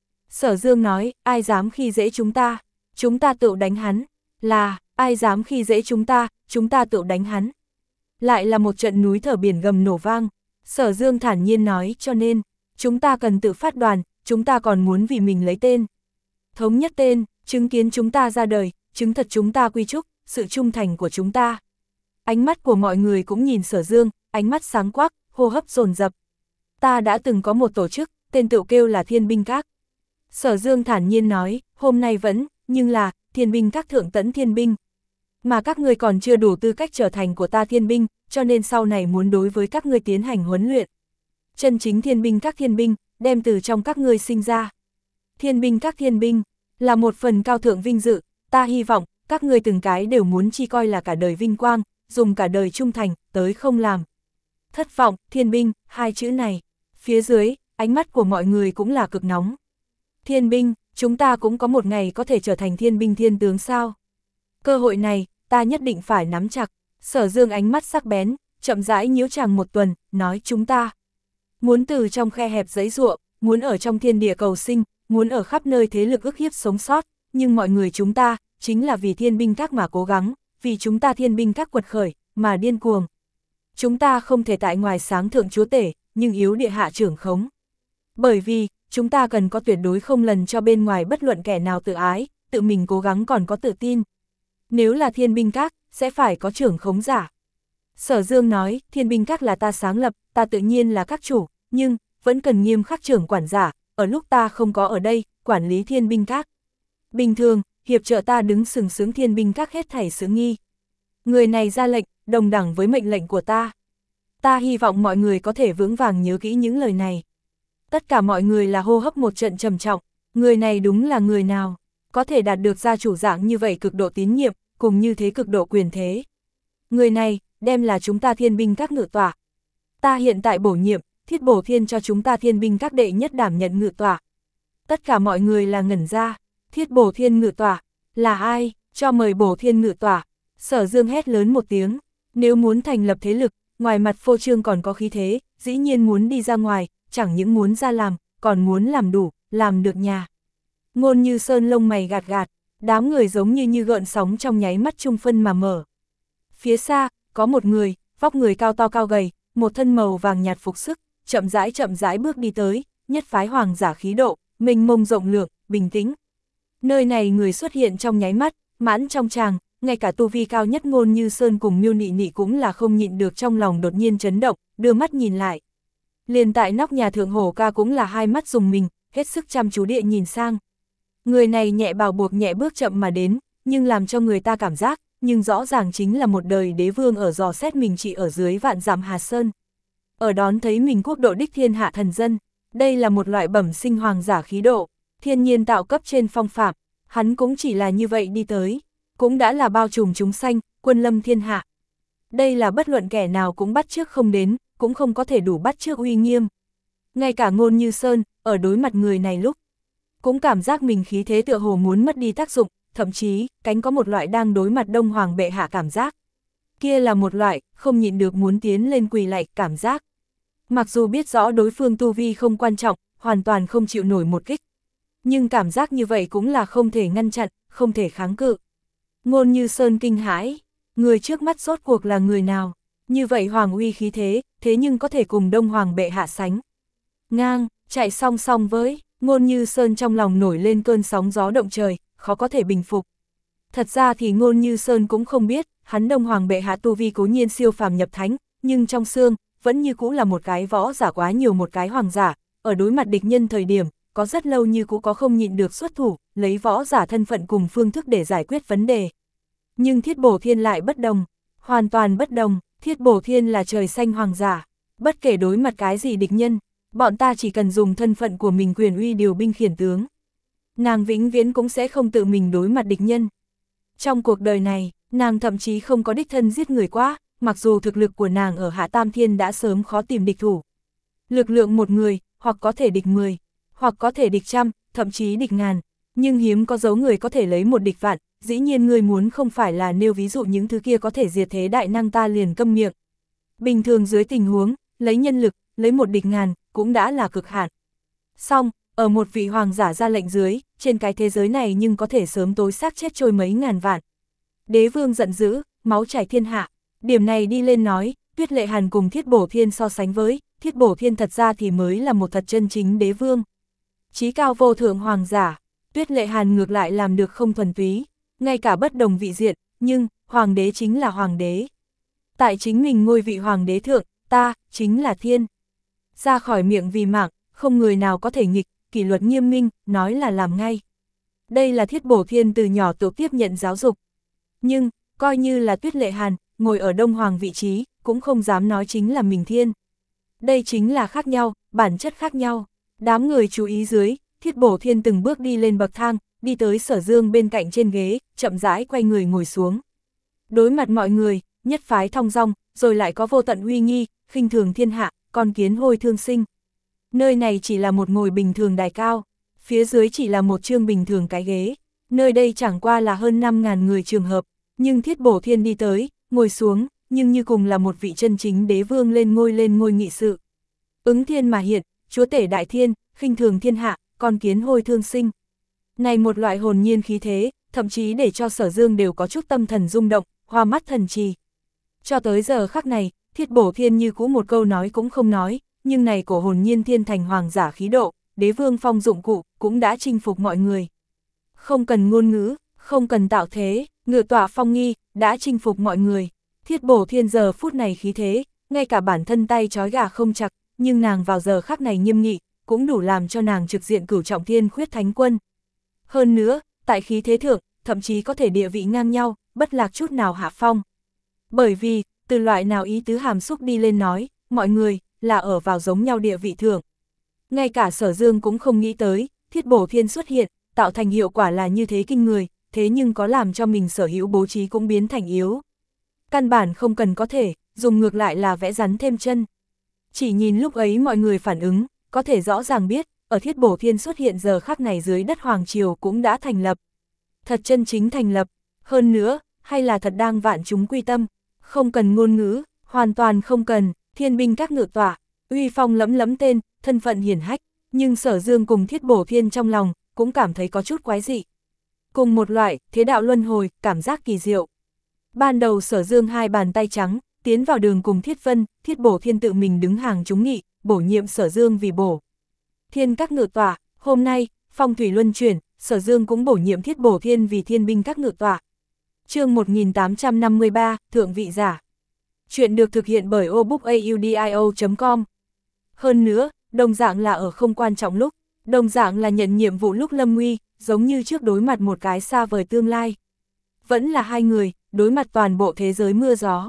Sở Dương nói, ai dám khi dễ chúng ta, chúng ta tự đánh hắn, là, ai dám khi dễ chúng ta, chúng ta tự đánh hắn. Lại là một trận núi thở biển gầm nổ vang, Sở Dương thản nhiên nói, cho nên, chúng ta cần tự phát đoàn, chúng ta còn muốn vì mình lấy tên. Thống nhất tên, chứng kiến chúng ta ra đời, chứng thật chúng ta quy trúc, sự trung thành của chúng ta. Ánh mắt của mọi người cũng nhìn Sở Dương, ánh mắt sáng quắc, hô hấp dồn dập. Ta đã từng có một tổ chức, tên tựu kêu là Thiên Binh Các. Sở Dương thản nhiên nói, hôm nay vẫn, nhưng là, Thiên Binh Các thượng tẫn thiên binh. Mà các ngươi còn chưa đủ tư cách trở thành của ta thiên binh, cho nên sau này muốn đối với các ngươi tiến hành huấn luyện. Chân chính Thiên Binh Các thiên binh, đem từ trong các ngươi sinh ra. Thiên Binh Các thiên binh, là một phần cao thượng vinh dự, ta hy vọng, các ngươi từng cái đều muốn chi coi là cả đời vinh quang, dùng cả đời trung thành, tới không làm. Thất vọng, thiên binh, hai chữ này. Phía dưới, ánh mắt của mọi người cũng là cực nóng. Thiên binh, chúng ta cũng có một ngày có thể trở thành thiên binh thiên tướng sao? Cơ hội này, ta nhất định phải nắm chặt. Sở Dương ánh mắt sắc bén, chậm rãi nhiễu chàng một tuần, nói chúng ta. Muốn từ trong khe hẹp giấy ruộng, muốn ở trong thiên địa cầu sinh, muốn ở khắp nơi thế lực ức hiếp sống sót, nhưng mọi người chúng ta, chính là vì Thiên Binh Các mà cố gắng, vì chúng ta Thiên Binh Các quật khởi, mà điên cuồng. Chúng ta không thể tại ngoài sáng thượng chúa tể, nhưng yếu địa hạ trưởng khống. Bởi vì, chúng ta cần có tuyệt đối không lần cho bên ngoài bất luận kẻ nào tự ái, tự mình cố gắng còn có tự tin. Nếu là Thiên Binh Các, sẽ phải có trưởng khống giả. Sở Dương nói, Thiên Binh Các là ta sáng lập, ta tự nhiên là các chủ, nhưng, vẫn cần nghiêm khắc trưởng quản giả, ở lúc ta không có ở đây, quản lý Thiên Binh Các. Bình thường, hiệp trợ ta đứng sừng sướng Thiên Binh Các hết thảy sự nghi. Người này ra lệnh, đồng đẳng với mệnh lệnh của ta. Ta hy vọng mọi người có thể vững vàng nhớ kỹ những lời này. Tất cả mọi người là hô hấp một trận trầm trọng, người này đúng là người nào, có thể đạt được gia chủ dạng như vậy cực độ tín nhiệm, cùng như thế cực độ quyền thế. Người này, đem là chúng ta Thiên Binh Các ngự tọa. Ta hiện tại bổ nhiệm, thiết bổ thiên cho chúng ta Thiên Binh Các đệ nhất đảm nhận ngự tọa. Tất cả mọi người là ngẩn ra, thiết bổ thiên ngự tọa, là ai, cho mời bổ thiên ngự tọa. Sở Dương hét lớn một tiếng, nếu muốn thành lập thế lực, ngoài mặt phô trương còn có khí thế, dĩ nhiên muốn đi ra ngoài, chẳng những muốn ra làm, còn muốn làm đủ, làm được nhà. Ngôn Như Sơn lông mày gạt gạt, đám người giống như như gợn sóng trong nháy mắt trung phân mà mở. Phía xa, có một người, vóc người cao to cao gầy, một thân màu vàng nhạt phục sức, chậm rãi chậm rãi bước đi tới, nhất phái hoàng giả khí độ, mênh mông rộng lượng, bình tĩnh. Nơi này người xuất hiện trong nháy mắt, mãn trong tràng, ngay cả tu vi cao nhất Ngôn Như Sơn cùng Miêu Nị Nị cũng là không nhịn được trong lòng đột nhiên chấn động, đưa mắt nhìn lại. Liền tại nóc nhà thượng hổ ca cũng là hai mắt rùng mình, hết sức chăm chú địa nhìn sang. Người này nhẹ bào buộc nhẹ bước chậm mà đến, nhưng làm cho người ta cảm giác, nhưng rõ ràng chính là một đời đế vương ở dò xét mình trị ở dưới vạn dặm Hà Sơn. Ở đón thấy mình quốc độ đích thiên hạ thần dân, đây là một loại bẩm sinh hoàng giả khí độ, thiên nhiên tạo cấp trên phong phạm, hắn cũng chỉ là như vậy đi tới, cũng đã là bao trùm chúng sanh, quân lâm thiên hạ. Đây là bất luận kẻ nào cũng bắt chước không đến, cũng không có thể đủ bắt chước uy nghiêm. Ngay cả Ngôn Như Sơn, ở đối mặt người này lúc, cũng cảm giác mình khí thế tựa hồ muốn mất đi tác dụng, thậm chí, cánh có một loại đang đối mặt Đông Hoàng bệ hạ cảm giác. Kia là một loại, không nhịn được muốn tiến lên quỳ lạy cảm giác. Mặc dù biết rõ đối phương tu vi không quan trọng, hoàn toàn không chịu nổi một kích. Nhưng cảm giác như vậy cũng là không thể ngăn chặn, không thể kháng cự. Ngôn Như Sơn kinh hãi, người trước mắt rốt cuộc là người nào? Như vậy hoàng uy khí thế, thế nhưng có thể cùng Đông Hoàng bệ hạ sánh. Ngang, chạy song song với, Ngôn Như Sơn trong lòng nổi lên cơn sóng gió động trời, khó có thể bình phục. Thật ra thì Ngôn Như Sơn cũng không biết, hắn Đông Hoàng bệ hạ tu vi cố nhiên siêu phàm nhập thánh, nhưng trong xương, vẫn như cũ là một cái võ giả quá nhiều một cái hoàng giả, ở đối mặt địch nhân thời điểm, có rất lâu như cũ có không nhịn được xuất thủ, lấy võ giả thân phận cùng phương thức để giải quyết vấn đề. Nhưng Thiết Bổ Thiên lại bất đồng, hoàn toàn bất đồng, Thiết Bổ Thiên là trời xanh hoàng giả, bất kể đối mặt cái gì địch nhân, bọn ta chỉ cần dùng thân phận của mình quyền uy điều binh khiển tướng. Nàng vĩnh viễn cũng sẽ không tự mình đối mặt địch nhân. Trong cuộc đời này, nàng thậm chí không có đích thân giết người quá, mặc dù thực lực của nàng ở Hạ Tam Thiên đã sớm khó tìm địch thủ. Lực lượng một người, hoặc có thể địch mười, hoặc có thể địch trăm, thậm chí địch ngàn, nhưng hiếm có dấu người có thể lấy một địch vạn, dĩ nhiên người muốn không phải là nêu ví dụ những thứ kia có thể diệt thế đại năng ta liền câm miệng. Bình thường dưới tình huống, lấy nhân lực, lấy một địch ngàn, cũng đã là cực hạn. Xong, ở một vị hoàng giả ra lệnh dưới, trên cái thế giới này nhưng có thể sớm tối xác chết trôi mấy ngàn vạn. Đế vương giận dữ, máu chảy thiên hạ, điểm này đi lên nói, Tuyết Lệ Hàn cùng Thiết Bổ Thiên so sánh với, Thiết Bổ Thiên thật ra thì mới là một thật chân chính đế vương. Chí cao vô thượng hoàng giả, Tuyết Lệ Hàn ngược lại làm được không thuần túy, ngay cả bất đồng vị diện, nhưng, hoàng đế chính là hoàng đế. Tại chính mình ngôi vị hoàng đế thượng, ta, chính là thiên. Ra khỏi miệng vì mạng, không người nào có thể nghịch, kỷ luật nghiêm minh, nói là làm ngay. Đây là Thiết Bổ Thiên từ nhỏ tự tiếp nhận giáo dục. Nhưng, coi như là Tuyết Lệ Hàn, ngồi ở Đông Hoàng vị trí, cũng không dám nói chính là mình thiên. Đây chính là khác nhau, bản chất khác nhau. Đám người chú ý dưới, Thiết Bổ Thiên từng bước đi lên bậc thang, đi tới Sở Dương bên cạnh trên ghế, chậm rãi quay người ngồi xuống. Đối mặt mọi người, nhất phái thong dong, rồi lại có vô tận uy nghi, khinh thường thiên hạ, con kiến hôi thương sinh. Nơi này chỉ là một ngồi bình thường đài cao, phía dưới chỉ là một chương bình thường cái ghế. Nơi đây chẳng qua là hơn năm ngàn người trường hợp, nhưng Thiết Bổ Thiên đi tới, ngồi xuống, nhưng như cùng là một vị chân chính đế vương lên ngôi lên ngôi nghị sự. Ứng thiên mà hiện, chúa tể đại thiên, khinh thường thiên hạ, con kiến hôi thương sinh. Này một loại hồn nhiên khí thế, thậm chí để cho Sở Dương đều có chút tâm thần rung động, hoa mắt thần trì. Cho tới giờ khắc này, Thiết Bổ Thiên như cũ một câu nói cũng không nói, nhưng này cổ hồn nhiên thiên thành hoàng giả khí độ, đế vương phong dụng cụ, cũng đã chinh phục mọi người. Không cần ngôn ngữ, không cần tạo thế, ngự tọa phong nghi, đã chinh phục mọi người. Thiết Bổ Thiên giờ phút này khí thế, ngay cả bản thân tay trói gà không chặt, nhưng nàng vào giờ khắc này nghiêm nghị, cũng đủ làm cho nàng trực diện cửu trọng thiên khuyết thánh quân. Hơn nữa, tại khí thế thượng, thậm chí có thể địa vị ngang nhau, bất lạc chút nào hạ phong. Bởi vì, từ loại nào ý tứ hàm xúc đi lên nói, mọi người, là ở vào giống nhau địa vị thượng. Ngay cả Sở Dương cũng không nghĩ tới, Thiết Bổ Thiên xuất hiện, tạo thành hiệu quả là như thế kinh người, thế nhưng có làm cho mình sở hữu bố trí cũng biến thành yếu. Căn bản không cần có thể, dùng ngược lại là vẽ rắn thêm chân. Chỉ nhìn lúc ấy mọi người phản ứng, có thể rõ ràng biết, ở Thiết Bổ Thiên xuất hiện giờ khắc này dưới đất Hoàng Triều cũng đã thành lập. Thật chân chính thành lập, hơn nữa, hay là thật đang vạn chúng quy tâm, không cần ngôn ngữ, hoàn toàn không cần, thiên binh các ngự tọa, uy phong lẫm lẫm tên, thân phận hiển hách, nhưng Sở Dương cùng Thiết Bổ Thiên trong lòng, cũng cảm thấy có chút quái dị. Cùng một loại, thế đạo luân hồi, cảm giác kỳ diệu. Ban đầu Sở Dương hai bàn tay trắng, tiến vào đường cùng Thiết Vân, Thiết Bổ Thiên tự mình đứng hàng chúng nghị, bổ nhiệm Sở Dương vì bổ. Thiên các ngự tọa, hôm nay, phong thủy luân chuyển, Sở Dương cũng bổ nhiệm Thiết Bổ Thiên vì thiên binh các ngự tọa. Chương một nghìn tám trăm năm mươi ba, Thượng vị giả. Chuyện được thực hiện bởi obookaudio chấm com. Hơn nữa, đồng dạng là ở không quan trọng lúc, đồng dạng là nhận nhiệm vụ lúc lâm nguy, giống như trước đối mặt một cái xa vời tương lai. Vẫn là hai người, đối mặt toàn bộ thế giới mưa gió.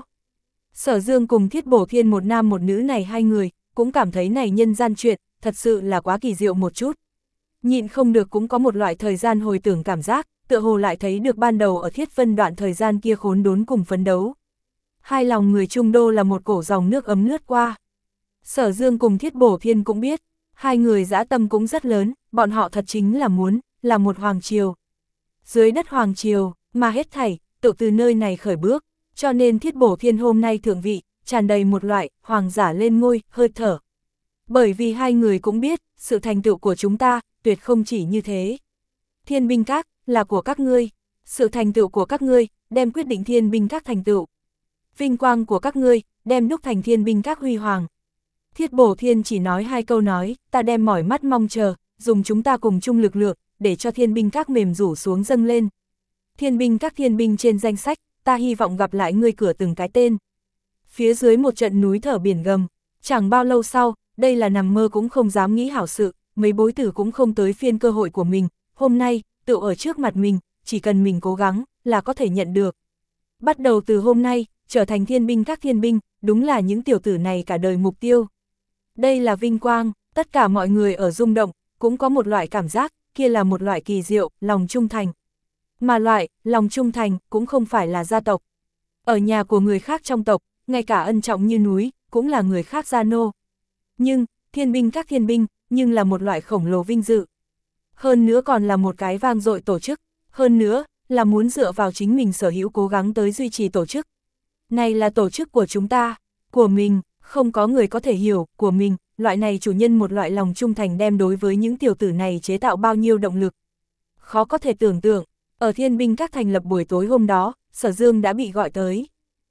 Sở Dương cùng Thiết Bổ Thiên một nam một nữ này hai người, cũng cảm thấy này nhân gian chuyện, thật sự là quá kỳ diệu một chút. Nhịn không được cũng có một loại thời gian hồi tưởng cảm giác, tựa hồ lại thấy được ban đầu ở Thiết Vân đoạn thời gian kia khốn đốn cùng phấn đấu. Hai lòng người Trung Đô là một cổ dòng nước ấm lướt qua. Sở Dương cùng Thiết Bổ Thiên cũng biết, hai người dã tâm cũng rất lớn, bọn họ thật chính là muốn, là một hoàng triều. Dưới đất hoàng triều, mà hết thảy, tự từ nơi này khởi bước, cho nên Thiết Bổ Thiên hôm nay thượng vị, tràn đầy một loại, hoàng giả lên ngôi, hơi thở. Bởi vì hai người cũng biết, sự thành tựu của chúng ta, tuyệt không chỉ như thế. Thiên binh các, là của các ngươi, sự thành tựu của các ngươi, đem quyết định thiên binh các thành tựu. Vinh quang của các ngươi, đem đúc thành thiên binh các huy hoàng. Thiết Bổ Thiên chỉ nói hai câu nói, ta đem mỏi mắt mong chờ, dùng chúng ta cùng chung lực lượng, để cho thiên binh các mềm rủ xuống dâng lên. Thiên binh các thiên binh trên danh sách, ta hy vọng gặp lại ngươi cửa từng cái tên. Phía dưới một trận núi thở biển gầm, chẳng bao lâu sau, đây là nằm mơ cũng không dám nghĩ hảo sự, mấy bối tử cũng không tới phiên cơ hội của mình, hôm nay, tự ở trước mặt mình, chỉ cần mình cố gắng, là có thể nhận được. Bắt đầu từ hôm nay, trở thành thiên binh các thiên binh, đúng là những tiểu tử này cả đời mục tiêu. Đây là vinh quang, tất cả mọi người ở rung động, cũng có một loại cảm giác, kia là một loại kỳ diệu, lòng trung thành. Mà loại, lòng trung thành, cũng không phải là gia tộc. Ở nhà của người khác trong tộc, ngay cả ân trọng như núi, cũng là người khác gia nô. Nhưng, thiên binh các thiên binh, nhưng là một loại khổng lồ vinh dự. Hơn nữa còn là một cái vang dội tổ chức, hơn nữa, là muốn dựa vào chính mình sở hữu cố gắng tới duy trì tổ chức. Này là tổ chức của chúng ta, của mình, không có người có thể hiểu, của mình, loại này chủ nhân một loại lòng trung thành đem đối với những tiểu tử này chế tạo bao nhiêu động lực. Khó có thể tưởng tượng, ở thiên binh các thành lập buổi tối hôm đó, Sở Dương đã bị gọi tới.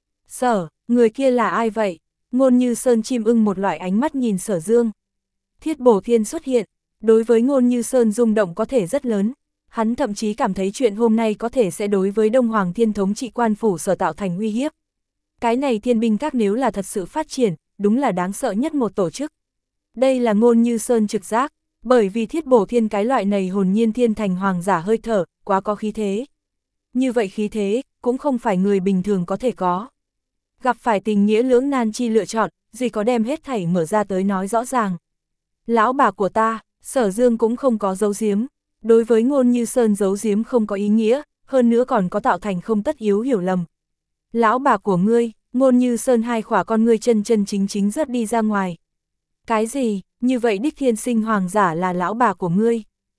Sở, người kia là ai vậy? Ngôn Như Sơn chim ưng một loại ánh mắt nhìn Sở Dương. Thiết Bổ Thiên xuất hiện, đối với Ngôn Như Sơn rung động có thể rất lớn. Hắn thậm chí cảm thấy chuyện hôm nay có thể sẽ đối với Đông Hoàng Thiên thống trị quan phủ Sở tạo thành uy hiếp. Cái này thiên binh các nếu là thật sự phát triển, đúng là đáng sợ nhất một tổ chức. Đây là Ngôn Như Sơn trực giác, bởi vì Thiết Bổ Thiên cái loại này hồn nhiên thiên thành hoàng giả hơi thở, quá có khí thế. Như vậy khí thế, cũng không phải người bình thường có thể có. Gặp phải tình nghĩa lưỡng nan chi lựa chọn, duy có đem hết thảy mở ra tới nói rõ ràng. Lão bà của ta, Sở Dương cũng không có giấu giếm. Đối với Ngôn Như Sơn giấu giếm không có ý nghĩa, hơn nữa còn có tạo thành không tất yếu hiểu lầm. Lão bà của ngươi, Ngôn Như Sơn hai khỏa con ngươi chân chân chính chính rớt đi ra ngoài. Cái gì, như vậy đích thiên sinh hoàng giả là lão bà của ngươi.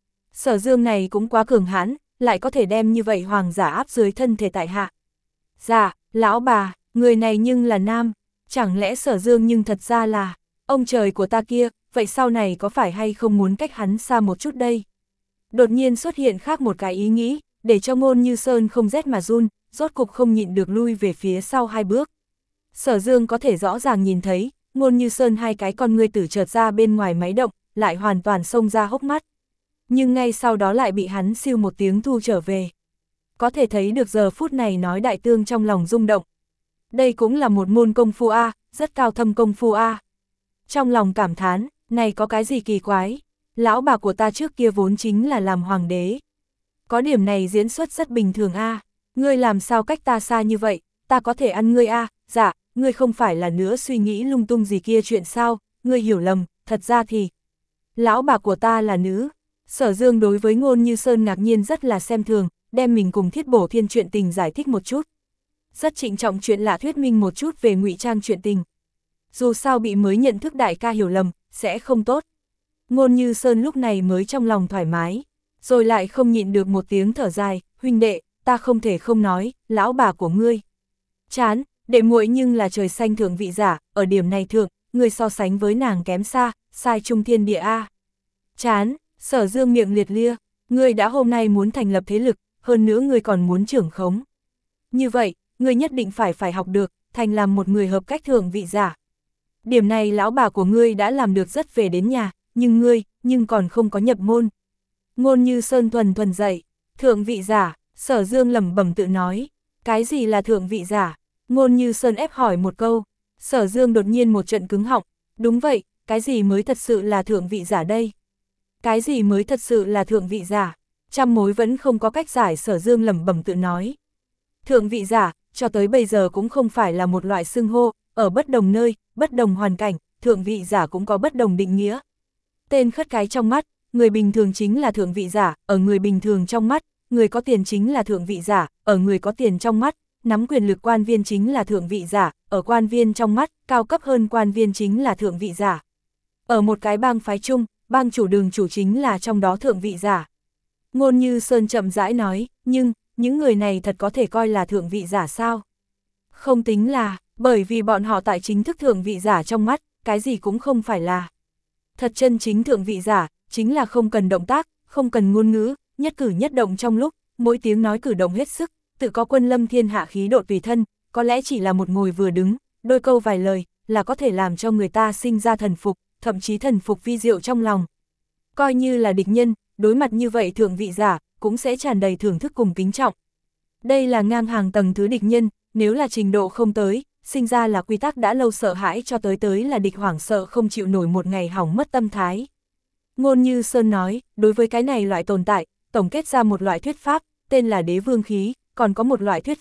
Sở Dương này cũng quá cường hãn, lại có thể đem như vậy hoàng giả áp dưới thân thể tại hạ. Dạ, lão bà, người này nhưng là nam, chẳng lẽ Sở Dương nhưng thật ra là, ông trời của ta kia, vậy sau này có phải hay không muốn cách hắn xa một chút đây? Đột nhiên xuất hiện khác một cái ý nghĩ, để cho Ngôn Như Sơn không rét mà run, rốt cục không nhịn được lui về phía sau hai bước. Sở Dương có thể rõ ràng nhìn thấy, Ngôn Như Sơn hai cái con ngươi tử chợt ra bên ngoài máy động, lại hoàn toàn xông ra hốc mắt. Nhưng ngay sau đó lại bị hắn siêu một tiếng thu trở về. Có thể thấy được giờ phút này nói đại tương trong lòng rung động. Đây cũng là một môn công phu A, rất cao thâm công phu A. Trong lòng cảm thán, này có cái gì kỳ quái, lão bà của ta trước kia vốn chính là làm hoàng đế. Có điểm này diễn xuất rất bình thường A, ngươi làm sao cách ta xa như vậy, ta có thể ăn ngươi A, dạ, ngươi không phải là nữa suy nghĩ lung tung gì kia chuyện sao, ngươi hiểu lầm, thật ra thì, lão bà của ta là nữ. Sở Dương đối với Ngôn Như Sơn ngạc nhiên rất là xem thường, đem mình cùng Thiết Bổ Thiên chuyện tình giải thích một chút. Rất trịnh trọng chuyện lạ thuyết minh một chút về ngụy trang chuyện tình. Dù sao bị mới nhận thức đại ca hiểu lầm, sẽ không tốt. Ngôn Như Sơn lúc này mới trong lòng thoải mái, rồi lại không nhịn được một tiếng thở dài, huynh đệ, ta không thể không nói, lão bà của ngươi. Chán, đệ muội nhưng là trời xanh thượng vị giả, ở điểm này thượng, ngươi so sánh với nàng kém xa, sai trung thiên địa A. Chán, Sở Dương miệng liệt lia, ngươi đã hôm nay muốn thành lập thế lực, hơn nữa ngươi còn muốn trưởng khống. Như vậy, ngươi nhất định phải phải học được, thành làm một người hợp cách thượng vị giả. Điểm này lão bà của ngươi đã làm được rất về đến nhà, nhưng ngươi, nhưng còn không có nhập môn. Ngôn Như Sơn thuần thuần dậy, thượng vị giả, Sở Dương lẩm bẩm tự nói, cái gì là thượng vị giả? Ngôn Như Sơn ép hỏi một câu, Sở Dương đột nhiên một trận cứng họng, đúng vậy, cái gì mới thật sự là thượng vị giả đây? Cái gì mới thật sự là thượng vị giả? Trăm mối vẫn không có cách giải, Sở Dương lẩm bẩm tự nói. Thượng vị giả, cho tới bây giờ cũng không phải là một loại xưng hô, ở bất đồng nơi, bất đồng hoàn cảnh, thượng vị giả cũng có bất đồng định nghĩa. Tên khất cái trong mắt, người bình thường chính là thượng vị giả, ở người bình thường trong mắt, người có tiền chính là thượng vị giả, ở người có tiền trong mắt, nắm quyền lực quan viên chính là thượng vị giả, ở quan viên trong mắt, cao cấp hơn quan viên chính là thượng vị giả. Ở một cái bang phái chung, bang chủ đường chủ chính là trong đó thượng vị giả. Ngôn Như Sơn chậm rãi nói, nhưng, những người này thật có thể coi là thượng vị giả sao? Không tính là, bởi vì bọn họ tại chính thức thượng vị giả trong mắt, cái gì cũng không phải là. Thật chân chính thượng vị giả, chính là không cần động tác, không cần ngôn ngữ, nhất cử nhất động trong lúc, mỗi tiếng nói cử động hết sức, tự có quân lâm thiên hạ khí độ tùy thân, có lẽ chỉ là một ngồi vừa đứng, đôi câu vài lời, là có thể làm cho người ta sinh ra thần phục, thậm chí thần phục vi diệu trong lòng. Coi như là địch nhân, đối mặt như vậy thượng vị giả, cũng sẽ tràn đầy thưởng thức cùng kính trọng. Đây là ngang hàng tầng thứ địch nhân, nếu là trình độ không tới, sinh ra là quy tắc đã lâu sợ hãi cho tới tới là địch hoảng sợ không chịu nổi một ngày hỏng mất tâm thái. Ngôn Như Sơn nói, đối với cái này loại tồn tại, tổng kết ra một loại thuyết pháp, tên là đế vương khí, còn có một loại thuyết pháp,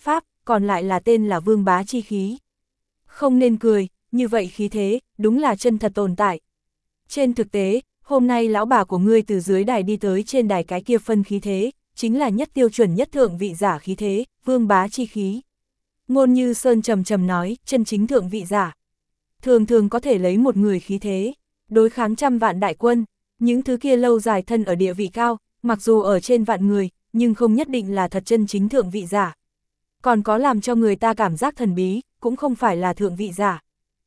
còn lại là tên là vương bá chi khí. Không nên cười, như vậy khí thế, đúng là chân thật tồn tại. Trên thực tế, hôm nay lão bà của ngươi từ dưới đài đi tới trên đài cái kia phân khí thế, chính là nhất tiêu chuẩn nhất thượng vị giả khí thế, vương bá chi khí. Ngôn Như Sơn trầm trầm nói, chân chính thượng vị giả. Thường thường có thể lấy một người khí thế, đối kháng trăm vạn đại quân, những thứ kia lâu dài thân ở địa vị cao, mặc dù ở trên vạn người, nhưng không nhất định là thật chân chính thượng vị giả. Còn có làm cho người ta cảm giác thần bí, cũng không phải là thượng vị giả.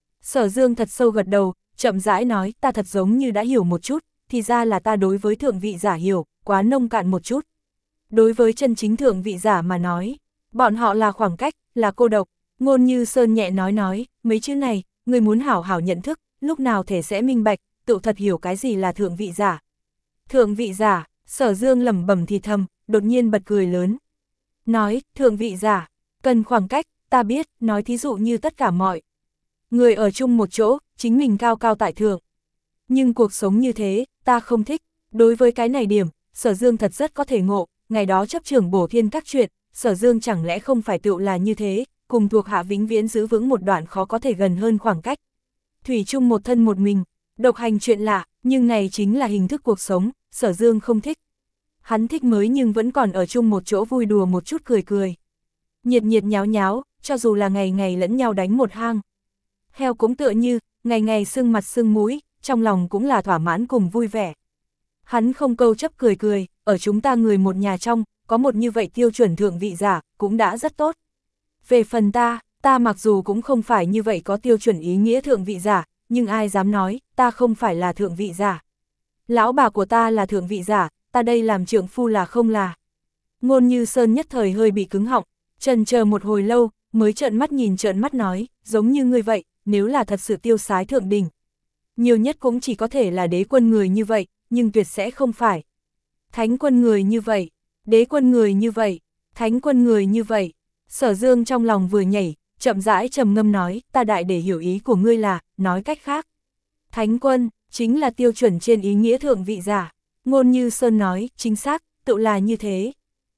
Sở Dương thật sâu gật đầu, chậm rãi nói, ta thật giống như đã hiểu một chút, thì ra là ta đối với thượng vị giả hiểu, quá nông cạn một chút. Đối với chân chính thượng vị giả mà nói, bọn họ là khoảng cách, là cô độc. Ngôn Như Sơn nhẹ nói nói, mấy chữ này, người muốn hảo hảo nhận thức, lúc nào thể sẽ minh bạch, tự thật hiểu cái gì là thượng vị giả. Thượng vị giả, Sở Dương lẩm bẩm thì thầm, đột nhiên bật cười lớn. Nói, thượng vị giả, cần khoảng cách, ta biết, nói thí dụ như tất cả mọi người ở chung một chỗ, chính mình cao cao tại thượng. Nhưng cuộc sống như thế, ta không thích. Đối với cái này điểm, Sở Dương thật rất có thể ngộ, ngày đó chấp trưởng bổ thiên các chuyện, Sở Dương chẳng lẽ không phải tựu là như thế, cùng thuộc hạ vĩnh viễn giữ vững một đoạn khó có thể gần hơn khoảng cách. Thủy chung một thân một mình, độc hành chuyện lạ, nhưng này chính là hình thức cuộc sống, Sở Dương không thích. Hắn thích mới nhưng vẫn còn ở chung một chỗ vui đùa một chút cười cười. Nhiệt nhiệt nháo nháo, cho dù là ngày ngày lẫn nhau đánh một hang. Heo cũng tựa như, ngày ngày sưng mặt sưng mũi, trong lòng cũng là thỏa mãn cùng vui vẻ. Hắn không câu chấp cười cười, ở chúng ta người một nhà trong, có một như vậy tiêu chuẩn thượng vị giả, cũng đã rất tốt. Về phần ta, ta mặc dù cũng không phải như vậy có tiêu chuẩn ý nghĩa thượng vị giả, nhưng ai dám nói, ta không phải là thượng vị giả. Lão bà của ta là thượng vị giả, ta đây làm trượng phu là không là. Ngôn Như Sơn nhất thời hơi bị cứng họng, chần chờ một hồi lâu, mới trợn mắt nhìn trợn mắt nói, giống như ngươi vậy, nếu là thật sự tiêu sái thượng đỉnh. Nhiều nhất cũng chỉ có thể là đế quân người như vậy, nhưng tuyệt sẽ không phải. Thánh quân người như vậy, đế quân người như vậy, thánh quân người như vậy. Sở Dương trong lòng vừa nhảy, chậm rãi trầm ngâm nói, ta đại để hiểu ý của ngươi là, nói cách khác. Thánh quân, chính là tiêu chuẩn trên ý nghĩa thượng vị giả. Ngôn Như Sơn nói, chính xác, tự là như thế.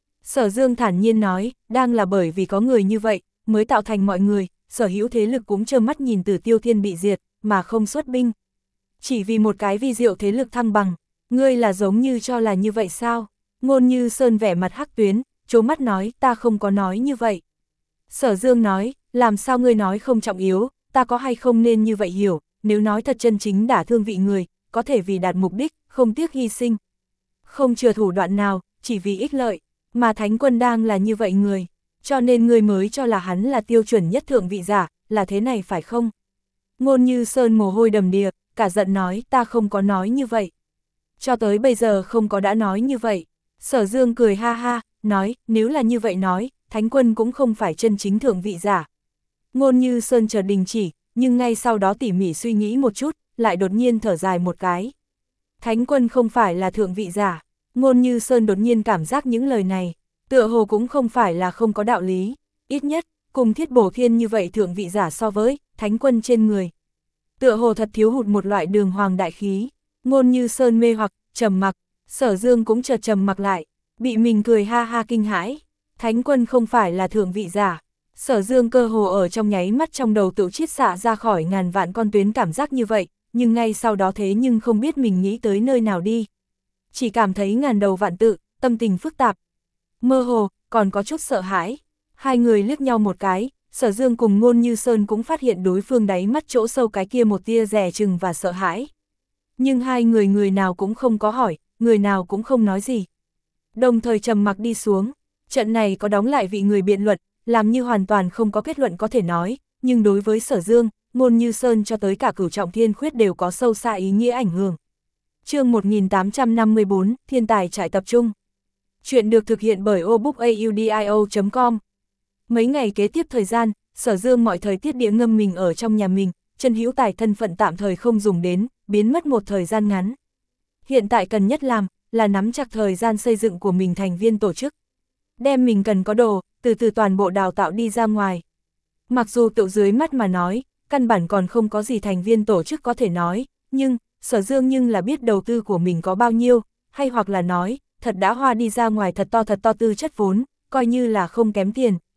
Sở Dương thản nhiên nói, đang là bởi vì có người như vậy, mới tạo thành mọi người, sở hữu thế lực cũng trơ mắt nhìn Tử Tiêu Thiên bị diệt, mà không xuất binh. Chỉ vì một cái vi diệu thế lực thăng bằng, ngươi là giống như cho là như vậy sao? Ngôn Như Sơn vẻ mặt hắc tuyến, trố mắt nói, ta không có nói như vậy. Sở Dương nói, làm sao ngươi nói không trọng yếu, ta có hay không nên như vậy hiểu, nếu nói thật chân chính đả thương vị người, có thể vì đạt mục đích, không tiếc hy sinh. Không chừa thủ đoạn nào, chỉ vì ích lợi, mà Thánh Quân đang là như vậy người, cho nên ngươi mới cho là hắn là tiêu chuẩn nhất thượng vị giả, là thế này phải không? Ngôn Như Sơn mồ hôi đầm đìa, cả giận nói, ta không có nói như vậy. Cho tới bây giờ không có đã nói như vậy. Sở Dương cười ha ha, nói, nếu là như vậy nói, Thánh Quân cũng không phải chân chính thượng vị giả. Ngôn Như Sơn chợt đình chỉ, nhưng ngay sau đó tỉ mỉ suy nghĩ một chút, lại đột nhiên thở dài một cái. Thánh Quân không phải là thượng vị giả. Ngôn Như Sơn đột nhiên cảm giác những lời này, tựa hồ cũng không phải là không có đạo lý. Ít nhất, cùng Thiết Bổ Thiên như vậy thượng vị giả so với Thánh Quân trên người. Tựa hồ thật thiếu hụt một loại đường hoàng đại khí. Ngôn Như Sơn mê hoặc, trầm mặc, Sở Dương cũng chợt trầm mặc lại, bị mình cười ha ha kinh hãi. Thánh Quân không phải là thượng vị giả. Sở Dương cơ hồ ở trong nháy mắt trong đầu tự chiết xạ ra khỏi ngàn vạn con tuyến cảm giác như vậy, nhưng ngay sau đó thế nhưng không biết mình nghĩ tới nơi nào đi. Chỉ cảm thấy ngàn đầu vạn tự, tâm tình phức tạp. Mơ hồ, còn có chút sợ hãi. Hai người liếc nhau một cái, Sở Dương cùng Ngôn Như Sơn cũng phát hiện đối phương đáy mắt chỗ sâu cái kia một tia dè chừng và sợ hãi. Nhưng hai người người nào cũng không có hỏi, người nào cũng không nói gì. Đồng thời trầm mặc đi xuống, trận này có đóng lại vị người biện luận, làm như hoàn toàn không có kết luận có thể nói, nhưng đối với Sở Dương, Ngôn Như Sơn cho tới cả Cửu Trọng Thiên Khuyết đều có sâu xa ý nghĩa ảnh hưởng. Chương một nghìn tám trăm năm mươi tư, Thiên tài trại tập trung. Chuyện được thực hiện bởi obookaudio chấm com. Mấy ngày kế tiếp thời gian, Sở Dương mọi thời tiết địa ngâm mình ở trong nhà mình, chân hữu tài thân phận tạm thời không dùng đến, biến mất một thời gian ngắn. Hiện tại cần nhất làm, là nắm chặt thời gian xây dựng của mình thành viên tổ chức. Đem mình cần có đồ, từ từ toàn bộ đào tạo đi ra ngoài. Mặc dù tự dưới mắt mà nói, căn bản còn không có gì thành viên tổ chức có thể nói, nhưng, Sở Dương nhưng là biết đầu tư của mình có bao nhiêu, hay hoặc là nói, thật đã hoa đi ra ngoài thật to thật to tư chất vốn, coi như là không kém tiền,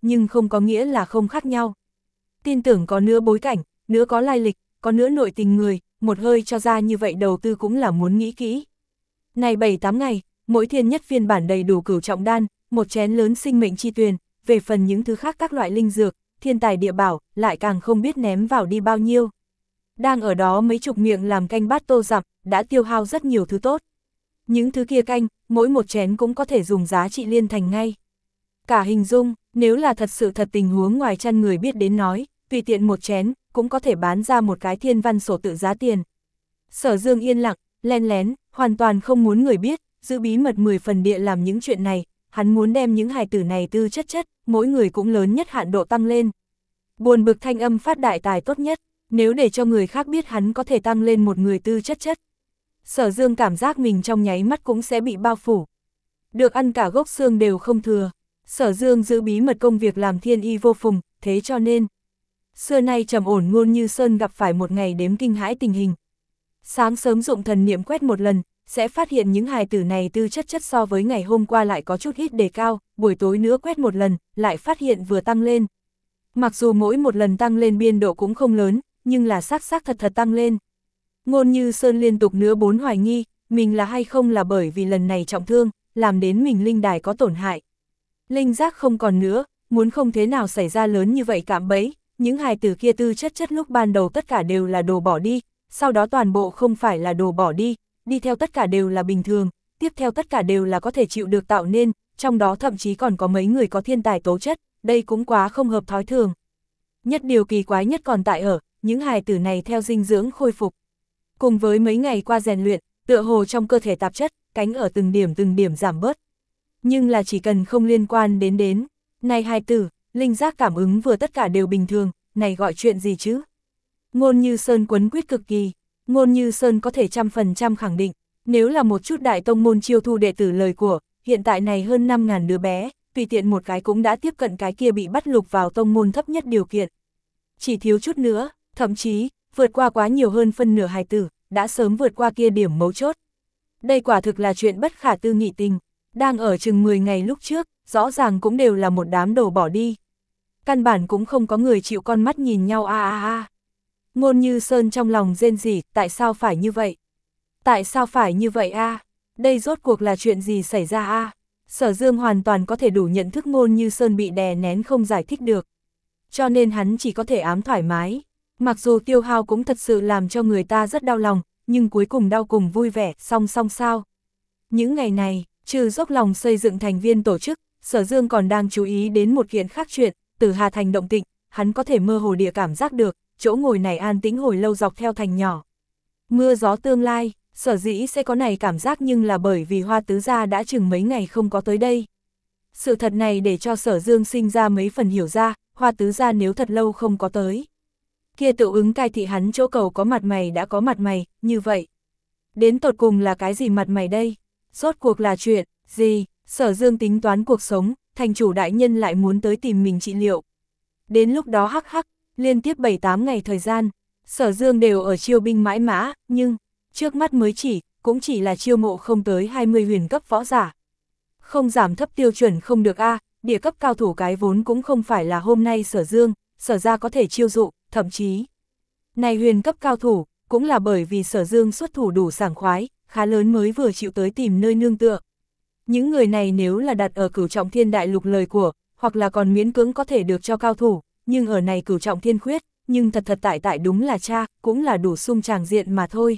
nhưng không có nghĩa là không khác nhau. Tin tưởng có nữa bối cảnh, nữa có lai lịch, có nữa nội tình người, một hơi cho ra như vậy đầu tư cũng là muốn nghĩ kỹ. Này bảy tám ngày, mỗi thiên nhất phiên bản đầy đủ cửu trọng đan, một chén lớn sinh mệnh chi tuyền, về phần những thứ khác các loại linh dược, thiên tài địa bảo, lại càng không biết ném vào đi bao nhiêu. Đang ở đó mấy chục miệng làm canh bát tô dặm, đã tiêu hao rất nhiều thứ tốt. Những thứ kia canh, mỗi một chén cũng có thể dùng giá trị liên thành ngay. Cả hình dung, nếu là thật sự thật tình huống ngoài chăn người biết đến nói, tùy tiện một chén, cũng có thể bán ra một cái thiên văn sổ tự giá tiền. Sở Dương yên lặng, len lén, hoàn toàn không muốn người biết, giữ bí mật mười phần địa làm những chuyện này, hắn muốn đem những hài tử này tư chất chất, mỗi người cũng lớn nhất hạn độ tăng lên. Buồn bực thanh âm phát đại tài tốt nhất, nếu để cho người khác biết hắn có thể tăng lên một người tư chất chất. Sở Dương cảm giác mình trong nháy mắt cũng sẽ bị bao phủ. Được ăn cả gốc xương đều không thừa. Sở Dương giữ bí mật công việc làm thiên y vô phùng, thế cho nên xưa nay trầm ổn Ngôn Như Sơn gặp phải một ngày đếm kinh hãi tình hình. Sáng sớm dụng thần niệm quét một lần, sẽ phát hiện những hài tử này tư chất chất so với ngày hôm qua lại có chút ít đề cao, buổi tối nữa quét một lần, lại phát hiện vừa tăng lên. Mặc dù mỗi một lần tăng lên biên độ cũng không lớn, nhưng là xác xác thật thật tăng lên. Ngôn Như Sơn liên tục nữa bốn hoài nghi, mình là hay không là bởi vì lần này trọng thương, làm đến mình linh đài có tổn hại. Linh giác không còn nữa, muốn không thế nào xảy ra lớn như vậy cạm bẫy, những hài tử kia tư chất chất lúc ban đầu tất cả đều là đồ bỏ đi, sau đó toàn bộ không phải là đồ bỏ đi, đi theo tất cả đều là bình thường, tiếp theo tất cả đều là có thể chịu được tạo nên, trong đó thậm chí còn có mấy người có thiên tài tố chất, đây cũng quá không hợp thói thường. Nhất điều kỳ quái nhất còn tại ở, những hài tử này theo dinh dưỡng khôi phục. Cùng với mấy ngày qua rèn luyện, tựa hồ trong cơ thể tạp chất, cánh ở từng điểm từng điểm giảm bớt. Nhưng là chỉ cần không liên quan đến đến, này hài tử, linh giác cảm ứng vừa tất cả đều bình thường, này gọi chuyện gì chứ? Ngôn Như Sơn quấn quýt cực kỳ, Ngôn Như Sơn có thể trăm phần trăm khẳng định, nếu là một chút đại tông môn chiêu thu đệ tử lời của, hiện tại này hơn năm ngàn đứa bé, tùy tiện một cái cũng đã tiếp cận cái kia bị bắt lục vào tông môn thấp nhất điều kiện. Chỉ thiếu chút nữa, thậm chí, vượt qua quá nhiều hơn phân nửa hài tử, đã sớm vượt qua kia điểm mấu chốt. Đây quả thực là chuyện bất khả tư nghị tình, đang ở chừng mười ngày lúc trước, rõ ràng cũng đều là một đám đồ bỏ đi. Căn bản cũng không có người chịu con mắt nhìn nhau a a a. Ngôn Như Sơn trong lòng rên rỉ, tại sao phải như vậy? Tại sao phải như vậy a? Đây rốt cuộc là chuyện gì xảy ra a? Sở Dương hoàn toàn có thể đủ nhận thức Ngôn Như Sơn bị đè nén không giải thích được. Cho nên hắn chỉ có thể ám thoải mái. Mặc dù tiêu hao cũng thật sự làm cho người ta rất đau lòng, nhưng cuối cùng đau cùng vui vẻ, song song sao. Những ngày này, trừ dốc lòng xây dựng thành viên tổ chức, Sở Dương còn đang chú ý đến một kiện khác chuyện, từ Hà Thành động tĩnh, hắn có thể mơ hồ địa cảm giác được, chỗ ngồi này an tĩnh hồi lâu dọc theo thành nhỏ. Mưa gió tương lai, sở dĩ sẽ có này cảm giác nhưng là bởi vì Hoa Tứ Gia đã chừng mấy ngày không có tới đây. Sự thật này để cho Sở Dương sinh ra mấy phần hiểu ra, Hoa Tứ Gia nếu thật lâu không có tới. Kia tự ứng cai thị hắn chỗ cầu có mặt mày đã có mặt mày, như vậy. Đến tột cùng là cái gì mặt mày đây? Rốt cuộc là chuyện, gì? Sở Dương tính toán cuộc sống, thành chủ đại nhân lại muốn tới tìm mình trị liệu. Đến lúc đó hắc hắc, liên tiếp bảy tám ngày thời gian, Sở Dương đều ở chiêu binh mãi mã, nhưng, trước mắt mới chỉ, cũng chỉ là chiêu mộ không tới hai mươi huyền cấp võ giả. Không giảm thấp tiêu chuẩn không được a, địa cấp cao thủ cái vốn cũng không phải là hôm nay Sở Dương, Sở ra có thể chiêu dụ, thậm chí. Này huyền cấp cao thủ, cũng là bởi vì Sở Dương xuất thủ đủ sảng khoái, khá lớn mới vừa chịu tới tìm nơi nương tựa. Những người này nếu là đặt ở cửu trọng thiên đại lục lời của, hoặc là còn miễn cưỡng có thể được cho cao thủ, nhưng ở này cửu trọng thiên khuyết, nhưng thật thật tại tại đúng là cha, cũng là đủ sung tràng diện mà thôi.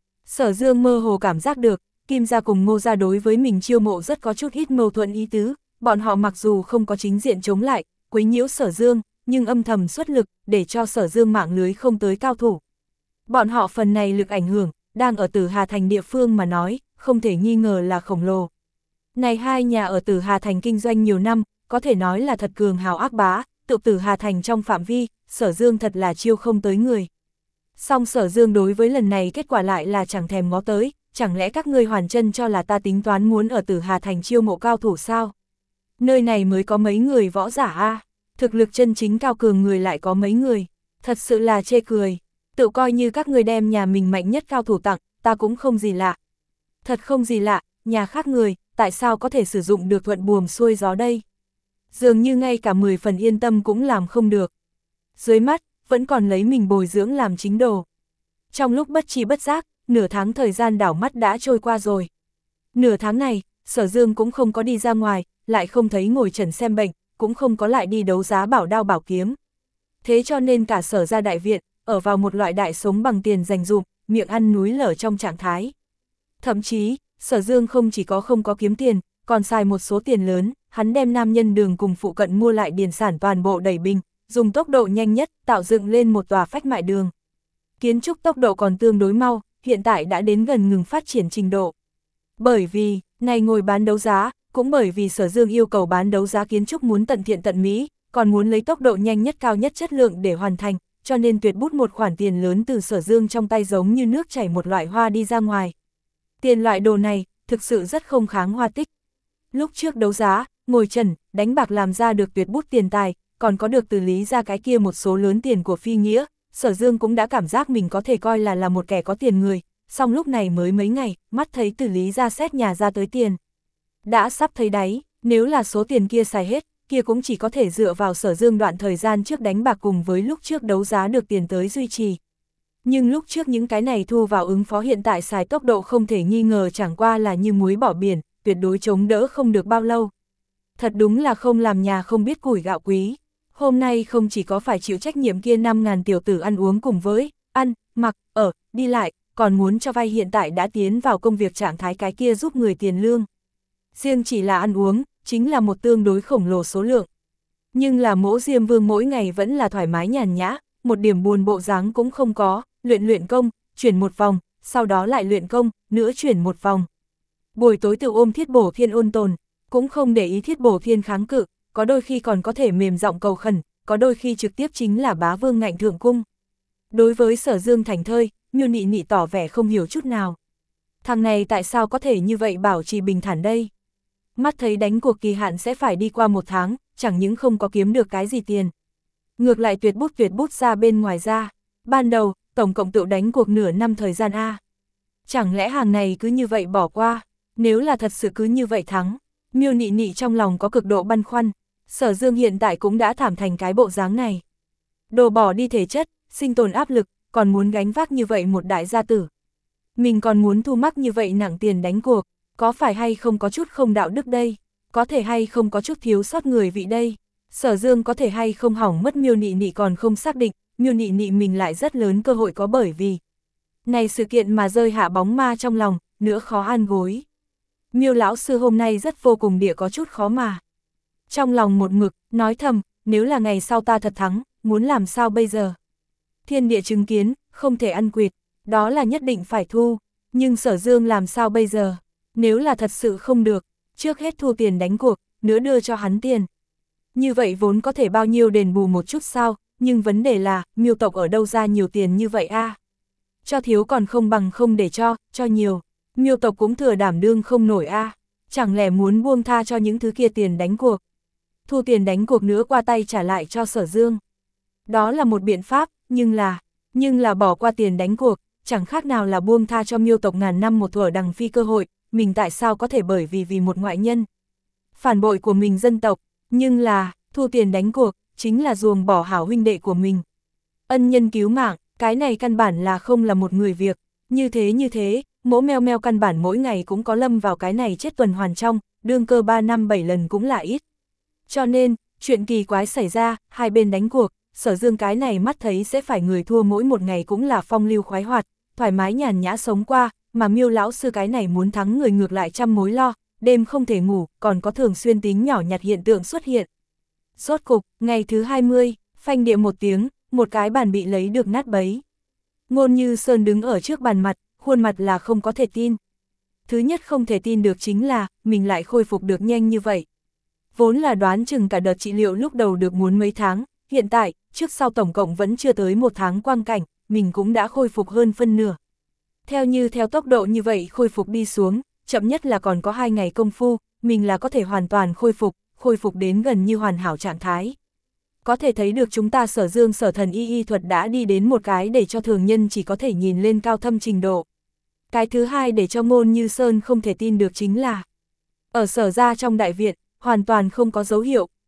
Sở Dương mơ hồ cảm giác được, Kim gia cùng Ngô gia đối với mình chiêu mộ rất có chút ít mâu thuẫn ý tứ, bọn họ mặc dù không có chính diện chống lại, quấy nhiễu Sở Dương, nhưng âm thầm xuất lực, để cho Sở Dương mạng lưới không tới cao thủ. Bọn họ phần này lực ảnh hưởng, đang ở Tử Hà Thành địa phương mà nói, không thể nghi ngờ là khổng lồ. Này hai nhà ở Tử Hà Thành kinh doanh nhiều năm, có thể nói là thật cường hào ác bá, tự Tử Hà Thành trong phạm vi, Sở Dương thật là chiêu không tới người. Song Sở Dương đối với lần này kết quả lại là chẳng thèm ngó tới, chẳng lẽ các ngươi hoàn chân cho là ta tính toán muốn ở Tử Hà Thành chiêu mộ cao thủ sao? Nơi này mới có mấy người võ giả a, thực lực chân chính cao cường người lại có mấy người, thật sự là chê cười. Tự coi như các người đem nhà mình mạnh nhất cao thủ tặng, ta cũng không gì lạ. Thật không gì lạ, nhà khác người, tại sao có thể sử dụng được thuận buồm xuôi gió đây? dường như ngay cả mười phần yên tâm cũng làm không được. Dưới mắt, vẫn còn lấy mình bồi dưỡng làm chính đồ. Trong lúc bất tri bất giác, nửa tháng thời gian đảo mắt đã trôi qua rồi. Nửa tháng này, Sở Dương cũng không có đi ra ngoài, lại không thấy ngồi trần xem bệnh, cũng không có lại đi đấu giá bảo đao bảo kiếm. Thế cho nên cả Sở gia đại viện, ở vào một loại đại sống bằng tiền dành dụm, miệng ăn núi lở trong trạng thái. Thậm chí, Sở Dương không chỉ có không có kiếm tiền, còn xài một số tiền lớn, hắn đem Nam Nhân Đường cùng phụ cận mua lại điền sản toàn bộ đẩy bình, dùng tốc độ nhanh nhất tạo dựng lên một tòa phách mại đường. Kiến trúc tốc độ còn tương đối mau, hiện tại đã đến gần ngừng phát triển trình độ. Bởi vì, này ngồi bán đấu giá, cũng bởi vì Sở Dương yêu cầu bán đấu giá kiến trúc muốn tận thiện tận mỹ, còn muốn lấy tốc độ nhanh nhất cao nhất chất lượng để hoàn thành, cho nên Tuyệt Bút một khoản tiền lớn từ Sở Dương trong tay giống như nước chảy một loại hoa đi ra ngoài. Tiền loại đồ này, thực sự rất không kháng hoa tích. Lúc trước đấu giá, ngồi trần, đánh bạc làm ra được Tuyệt Bút tiền tài, còn có được từ Lý ra cái kia một số lớn tiền của phi nghĩa, Sở Dương cũng đã cảm giác mình có thể coi là là một kẻ có tiền người, song lúc này mới mấy ngày, mắt thấy từ Lý ra xét nhà ra tới tiền. Đã sắp thấy đáy, nếu là số tiền kia xài hết, kia cũng chỉ có thể dựa vào Sở Dương đoạn thời gian trước đánh bạc cùng với lúc trước đấu giá được tiền tới duy trì. Nhưng lúc trước những cái này thu vào ứng phó hiện tại xài tốc độ không thể nghi ngờ chẳng qua là như muối bỏ biển, tuyệt đối chống đỡ không được bao lâu. Thật đúng là không làm nhà không biết củi gạo quý. Hôm nay không chỉ có phải chịu trách nhiệm kia năm ngàn tiểu tử ăn uống cùng với, ăn, mặc, ở, đi lại, còn muốn cho vay hiện tại đã tiến vào công việc trạng thái cái kia giúp người tiền lương. Riêng chỉ là ăn uống, chính là một tương đối khổng lồ số lượng. Nhưng là Mỗ Diêm Vương mỗi ngày vẫn là thoải mái nhàn nhã, một điểm buồn bộ dáng cũng không có, luyện luyện công, chuyển một vòng, sau đó lại luyện công, nữa chuyển một vòng. Buổi tối tự ôm Thiết Bổ Thiên ôn tồn, cũng không để ý Thiết Bổ Thiên kháng cự, có đôi khi còn có thể mềm giọng cầu khẩn, có đôi khi trực tiếp chính là bá vương ngạnh thượng cung. Đối với Sở Dương thành thơi, Miêu Nị Nị tỏ vẻ không hiểu chút nào. Thằng này tại sao có thể như vậy bảo trì bình thản đây? Mắt thấy đánh cuộc kỳ hạn sẽ phải đi qua một tháng, chẳng những không có kiếm được cái gì tiền. Ngược lại tuyệt bút tuyệt bút ra bên ngoài ra. Ban đầu, tổng cộng tự đánh cuộc nửa năm thời gian A. Chẳng lẽ hàng này cứ như vậy bỏ qua? Nếu là thật sự cứ như vậy thắng, Miêu Nị Nị trong lòng có cực độ băn khoăn. Sở Dương hiện tại cũng đã thảm thành cái bộ dáng này. Đồ bỏ đi thể chất, sinh tồn áp lực, còn muốn gánh vác như vậy một đại gia tử. Mình còn muốn thu mắc như vậy nặng tiền đánh cuộc, có phải hay không có chút không đạo đức đây? Có thể hay không có chút thiếu sót người vị đây? Sở Dương có thể hay không hỏng mất Miêu Nị Nị còn không xác định, Miêu Nị Nị mình lại rất lớn cơ hội có bởi vì này sự kiện mà rơi hạ bóng ma trong lòng, nữa khó an gối. Miêu lão sư hôm nay rất vô cùng địa có chút khó mà. Trong lòng một mực, nói thầm, nếu là ngày sau ta thật thắng, muốn làm sao bây giờ? Thiên địa chứng kiến, không thể ăn quỵt, đó là nhất định phải thu, nhưng Sở Dương làm sao bây giờ? Nếu là thật sự không được, trước hết thu tiền đánh cuộc, nữa đưa cho hắn tiền. Như vậy vốn có thể bao nhiêu đền bù một chút sao, nhưng vấn đề là, Miêu tộc ở đâu ra nhiều tiền như vậy a? Cho thiếu còn không bằng không để cho, cho nhiều. Miêu tộc cũng thừa đảm đương không nổi a. Chẳng lẽ muốn buông tha cho những thứ kia tiền đánh cuộc? Thu tiền đánh cuộc nữa qua tay trả lại cho Sở Dương. Đó là một biện pháp, nhưng là, nhưng là bỏ qua tiền đánh cuộc, chẳng khác nào là buông tha cho Miêu tộc ngàn năm một thuở đằng phi cơ hội, mình tại sao có thể bởi vì vì một ngoại nhân. Phản bội của mình dân tộc, nhưng là, thu tiền đánh cuộc, chính là ruồng bỏ hảo huynh đệ của mình. Ân nhân cứu mạng, cái này căn bản là không là một người việc, như thế như thế, Mỗ Meo Meo căn bản mỗi ngày cũng có lâm vào cái này chết tuần hoàn trong, đương cơ ba năm bảy lần cũng là ít. Cho nên, chuyện kỳ quái xảy ra, hai bên đánh cuộc, Sở Dương cái này mắt thấy sẽ phải người thua mỗi một ngày cũng là phong lưu khoái hoạt, thoải mái nhàn nhã sống qua, mà Miêu lão sư cái này muốn thắng người ngược lại trăm mối lo, đêm không thể ngủ, còn có thường xuyên tính nhỏ nhặt hiện tượng xuất hiện. Rốt cục, ngày thứ hai mươi, phanh địa một tiếng, một cái bàn bị lấy được nát bấy. Ngôn Như Sơn đứng ở trước bàn mặt, khuôn mặt là không có thể tin. Thứ nhất không thể tin được chính là, mình lại khôi phục được nhanh như vậy. Vốn là đoán chừng cả đợt trị liệu lúc đầu được muốn mấy tháng, hiện tại, trước sau tổng cộng vẫn chưa tới một tháng quang cảnh, mình cũng đã khôi phục hơn phân nửa. Theo như theo tốc độ như vậy khôi phục đi xuống, chậm nhất là còn có hai ngày công phu, mình là có thể hoàn toàn khôi phục, khôi phục đến gần như hoàn hảo trạng thái. Có thể thấy được chúng ta Sở Dương Sở Thần y y thuật đã đi đến một cái để cho thường nhân chỉ có thể nhìn lên cao thâm trình độ. Cái thứ hai để cho Ngôn Như Sơn không thể tin được chính là, ở Sở gia trong đại viện, hoàn toàn không có dấu hiệu,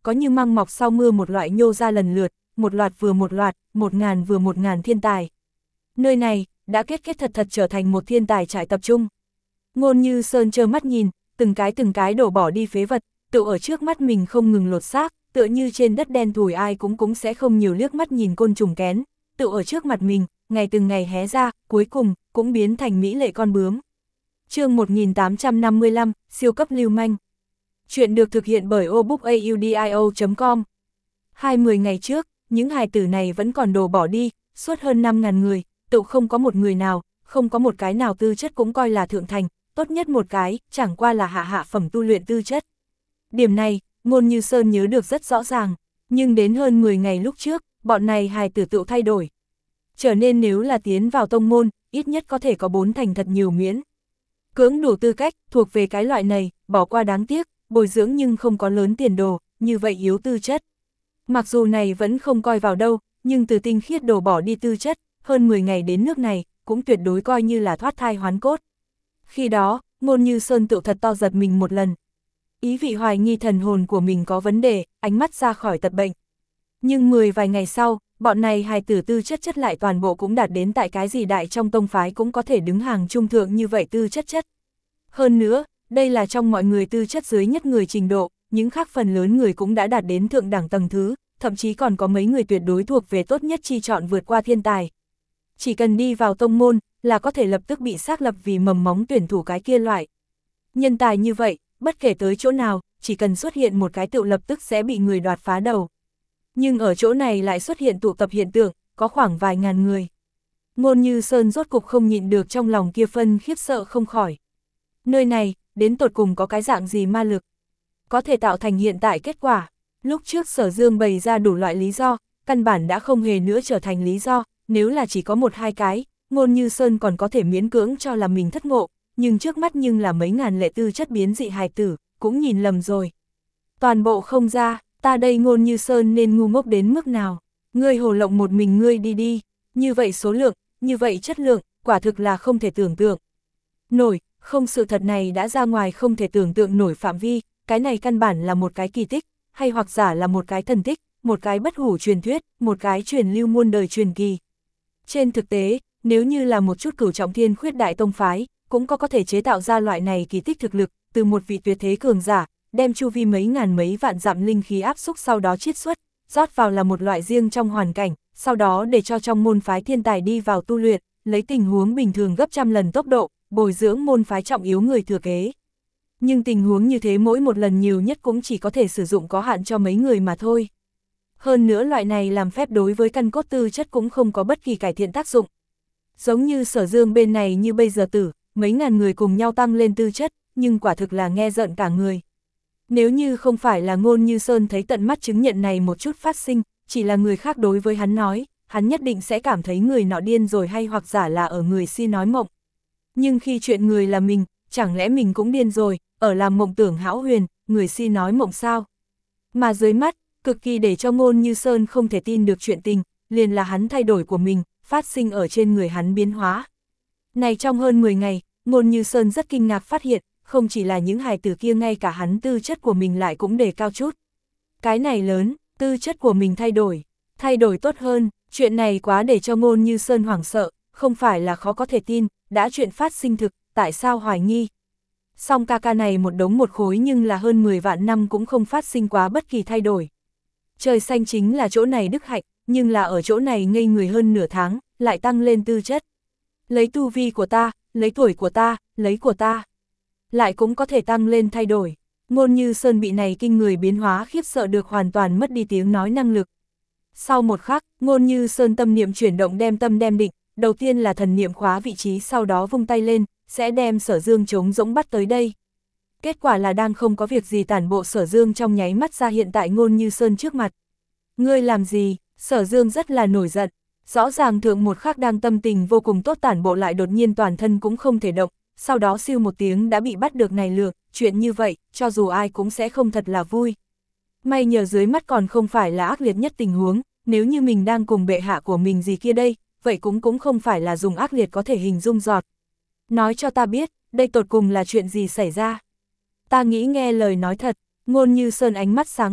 có như măng mọc sau mưa một loại nhô ra lần lượt, một loạt vừa một loạt, một ngàn vừa một ngàn thiên tài. Nơi này, đã kết kết thật thật trở thành một thiên tài trại tập trung. Ngôn Như Sơn trơ mắt nhìn, từng cái từng cái đổ bỏ đi phế vật, tự ở trước mắt mình không ngừng lột xác, tựa như trên đất đen thùi ai cũng cũng sẽ không nhiều liếc mắt nhìn côn trùng kén, tự ở trước mặt mình, ngày từng ngày hé ra, cuối cùng, cũng biến thành mỹ lệ con bướm. Chương một nghìn tám trăm năm mươi lăm, siêu cấp lưu manh. Chuyện được thực hiện bởi obookaudio chấm com. Hai mươi ngày trước, những hài tử này vẫn còn đổ bỏ đi, suốt hơn năm ngàn người, tự không có một người nào, không có một cái nào tư chất cũng coi là thượng thành, tốt nhất một cái, chẳng qua là hạ hạ phẩm tu luyện tư chất. Điểm này, Ngôn Như Sơn nhớ được rất rõ ràng, nhưng đến hơn mười ngày lúc trước, bọn này hài tử tự thay đổi. Trở nên nếu là tiến vào tông môn, ít nhất có thể có bốn thành thật nhiều miễn. Cưỡng đủ tư cách, thuộc về cái loại này, bỏ qua đáng tiếc, bồi dưỡng nhưng không có lớn tiền đồ, như vậy yếu tư chất. Mặc dù này vẫn không coi vào đâu, nhưng từ tinh khiết đổ bỏ đi tư chất, hơn mười ngày đến nước này, cũng tuyệt đối coi như là thoát thai hoán cốt. Khi đó, Ngôn Như Sơn tự thật to giật mình một lần. Ý vị hoài nghi thần hồn của mình có vấn đề, ánh mắt ra khỏi tật bệnh. Nhưng mười vài ngày sau, bọn này hài tử tư chất chất lại toàn bộ cũng đạt đến tại cái gì đại trong tông phái cũng có thể đứng hàng trung thượng như vậy tư chất chất. Hơn nữa, đây là trong mọi người tư chất dưới nhất người trình độ, những khác phần lớn người cũng đã đạt đến thượng đẳng tầng thứ, thậm chí còn có mấy người tuyệt đối thuộc về tốt nhất chi chọn vượt qua thiên tài. Chỉ cần đi vào tông môn, là có thể lập tức bị xác lập vì mầm móng tuyển thủ cái kia loại. Nhân tài như vậy, bất kể tới chỗ nào, chỉ cần xuất hiện một cái tựu lập tức sẽ bị người đoạt phá đầu. Nhưng ở chỗ này lại xuất hiện tụ tập hiện tượng, có khoảng vài ngàn người. Ngôn Như Sơn rốt cục không nhịn được trong lòng kia phân khiếp sợ không khỏi. Nơi này, đến tột cùng có cái dạng gì ma lực, có thể tạo thành hiện tại kết quả. Lúc trước Sở Dương bày ra đủ loại lý do, căn bản đã không hề nữa trở thành lý do, nếu là chỉ có một hai cái, Ngôn Như Sơn còn có thể miễn cưỡng cho là mình thất ngộ, nhưng trước mắt nhưng là mấy ngàn lệ tư chất biến dị hài tử, cũng nhìn lầm rồi. Toàn bộ không ra, ta đây Ngôn Như Sơn nên ngu ngốc đến mức nào, ngươi hồ lộng một mình ngươi đi đi, như vậy số lượng, như vậy chất lượng, quả thực là không thể tưởng tượng nổi, không sự thật này đã ra ngoài không thể tưởng tượng nổi phạm vi, cái này căn bản là một cái kỳ tích, hay hoặc giả là một cái thần tích, một cái bất hủ truyền thuyết, một cái truyền lưu muôn đời truyền kỳ. Trên thực tế, nếu như là một chút cửu trọng thiên khuyết đại tông phái, cũng có có thể chế tạo ra loại này kỳ tích thực lực, từ một vị tuyệt thế cường giả, đem chu vi mấy ngàn mấy vạn dặm linh khí áp xúc sau đó chiết xuất, rót vào là một loại riêng trong hoàn cảnh, sau đó để cho trong môn phái thiên tài đi vào tu luyện, lấy tình huống bình thường gấp trăm lần tốc độ, bồi dưỡng môn phái trọng yếu người thừa kế. Nhưng tình huống như thế mỗi một lần nhiều nhất cũng chỉ có thể sử dụng có hạn cho mấy người mà thôi. Hơn nữa loại này làm phép đối với căn cốt tư chất cũng không có bất kỳ cải thiện tác dụng. Giống như Sở Dương bên này như bây giờ tử, mấy ngàn người cùng nhau tăng lên tư chất, nhưng quả thực là nghe giận cả người. Nếu như không phải là Ngôn Như Sơn thấy tận mắt chứng nhận này một chút phát sinh, chỉ là người khác đối với hắn nói, hắn nhất định sẽ cảm thấy người nọ điên rồi hay hoặc giả là ở người si nói mộng. Nhưng khi chuyện người là mình, chẳng lẽ mình cũng điên rồi, ở làm mộng tưởng hão huyền, người si nói mộng sao? Mà dưới mắt, cực kỳ để cho Ngôn Như Sơn không thể tin được chuyện tình, liền là hắn thay đổi của mình, phát sinh ở trên người hắn biến hóa. Này trong hơn mười ngày, Ngôn Như Sơn rất kinh ngạc phát hiện, không chỉ là những hài tử kia ngay cả hắn tư chất của mình lại cũng đề cao chút. Cái này lớn, tư chất của mình thay đổi, thay đổi tốt hơn, chuyện này quá để cho Ngôn Như Sơn hoảng sợ, không phải là khó có thể tin, đã chuyện phát sinh thực, tại sao hoài nghi. Song ca ca này một đống một khối nhưng là hơn mười vạn năm cũng không phát sinh quá bất kỳ thay đổi. Trời xanh chính là chỗ này đức hạnh, nhưng là ở chỗ này ngây người hơn nửa tháng, lại tăng lên tư chất. Lấy tu vi của ta, lấy tuổi của ta, lấy của ta, lại cũng có thể tăng lên thay đổi. Ngôn Như Sơn bị này kinh người biến hóa khiếp sợ được hoàn toàn mất đi tiếng nói năng lực. Sau một khắc, Ngôn Như Sơn tâm niệm chuyển động đem tâm đem định, đầu tiên là thần niệm khóa vị trí sau đó vung tay lên, sẽ đem Sở Dương trống rỗng bắt tới đây. Kết quả là đang không có việc gì tản bộ Sở Dương trong nháy mắt ra hiện tại Ngôn Như Sơn trước mặt. Ngươi làm gì? Sở Dương rất là nổi giận, rõ ràng thượng một khắc đang tâm tình vô cùng tốt tản bộ lại đột nhiên toàn thân cũng không thể động, sau đó siêu một tiếng đã bị bắt được này lược, chuyện như vậy, cho dù ai cũng sẽ không thật là vui. May nhờ dưới mắt còn không phải là ác liệt nhất tình huống, nếu như mình đang cùng bệ hạ của mình gì kia đây, vậy cũng cũng không phải là dùng ác liệt có thể hình dung giọt. Nói cho ta biết, đây tột cùng là chuyện gì xảy ra. Ta nghĩ nghe lời nói thật, Ngôn Như Sơn ánh mắt sáng quắc,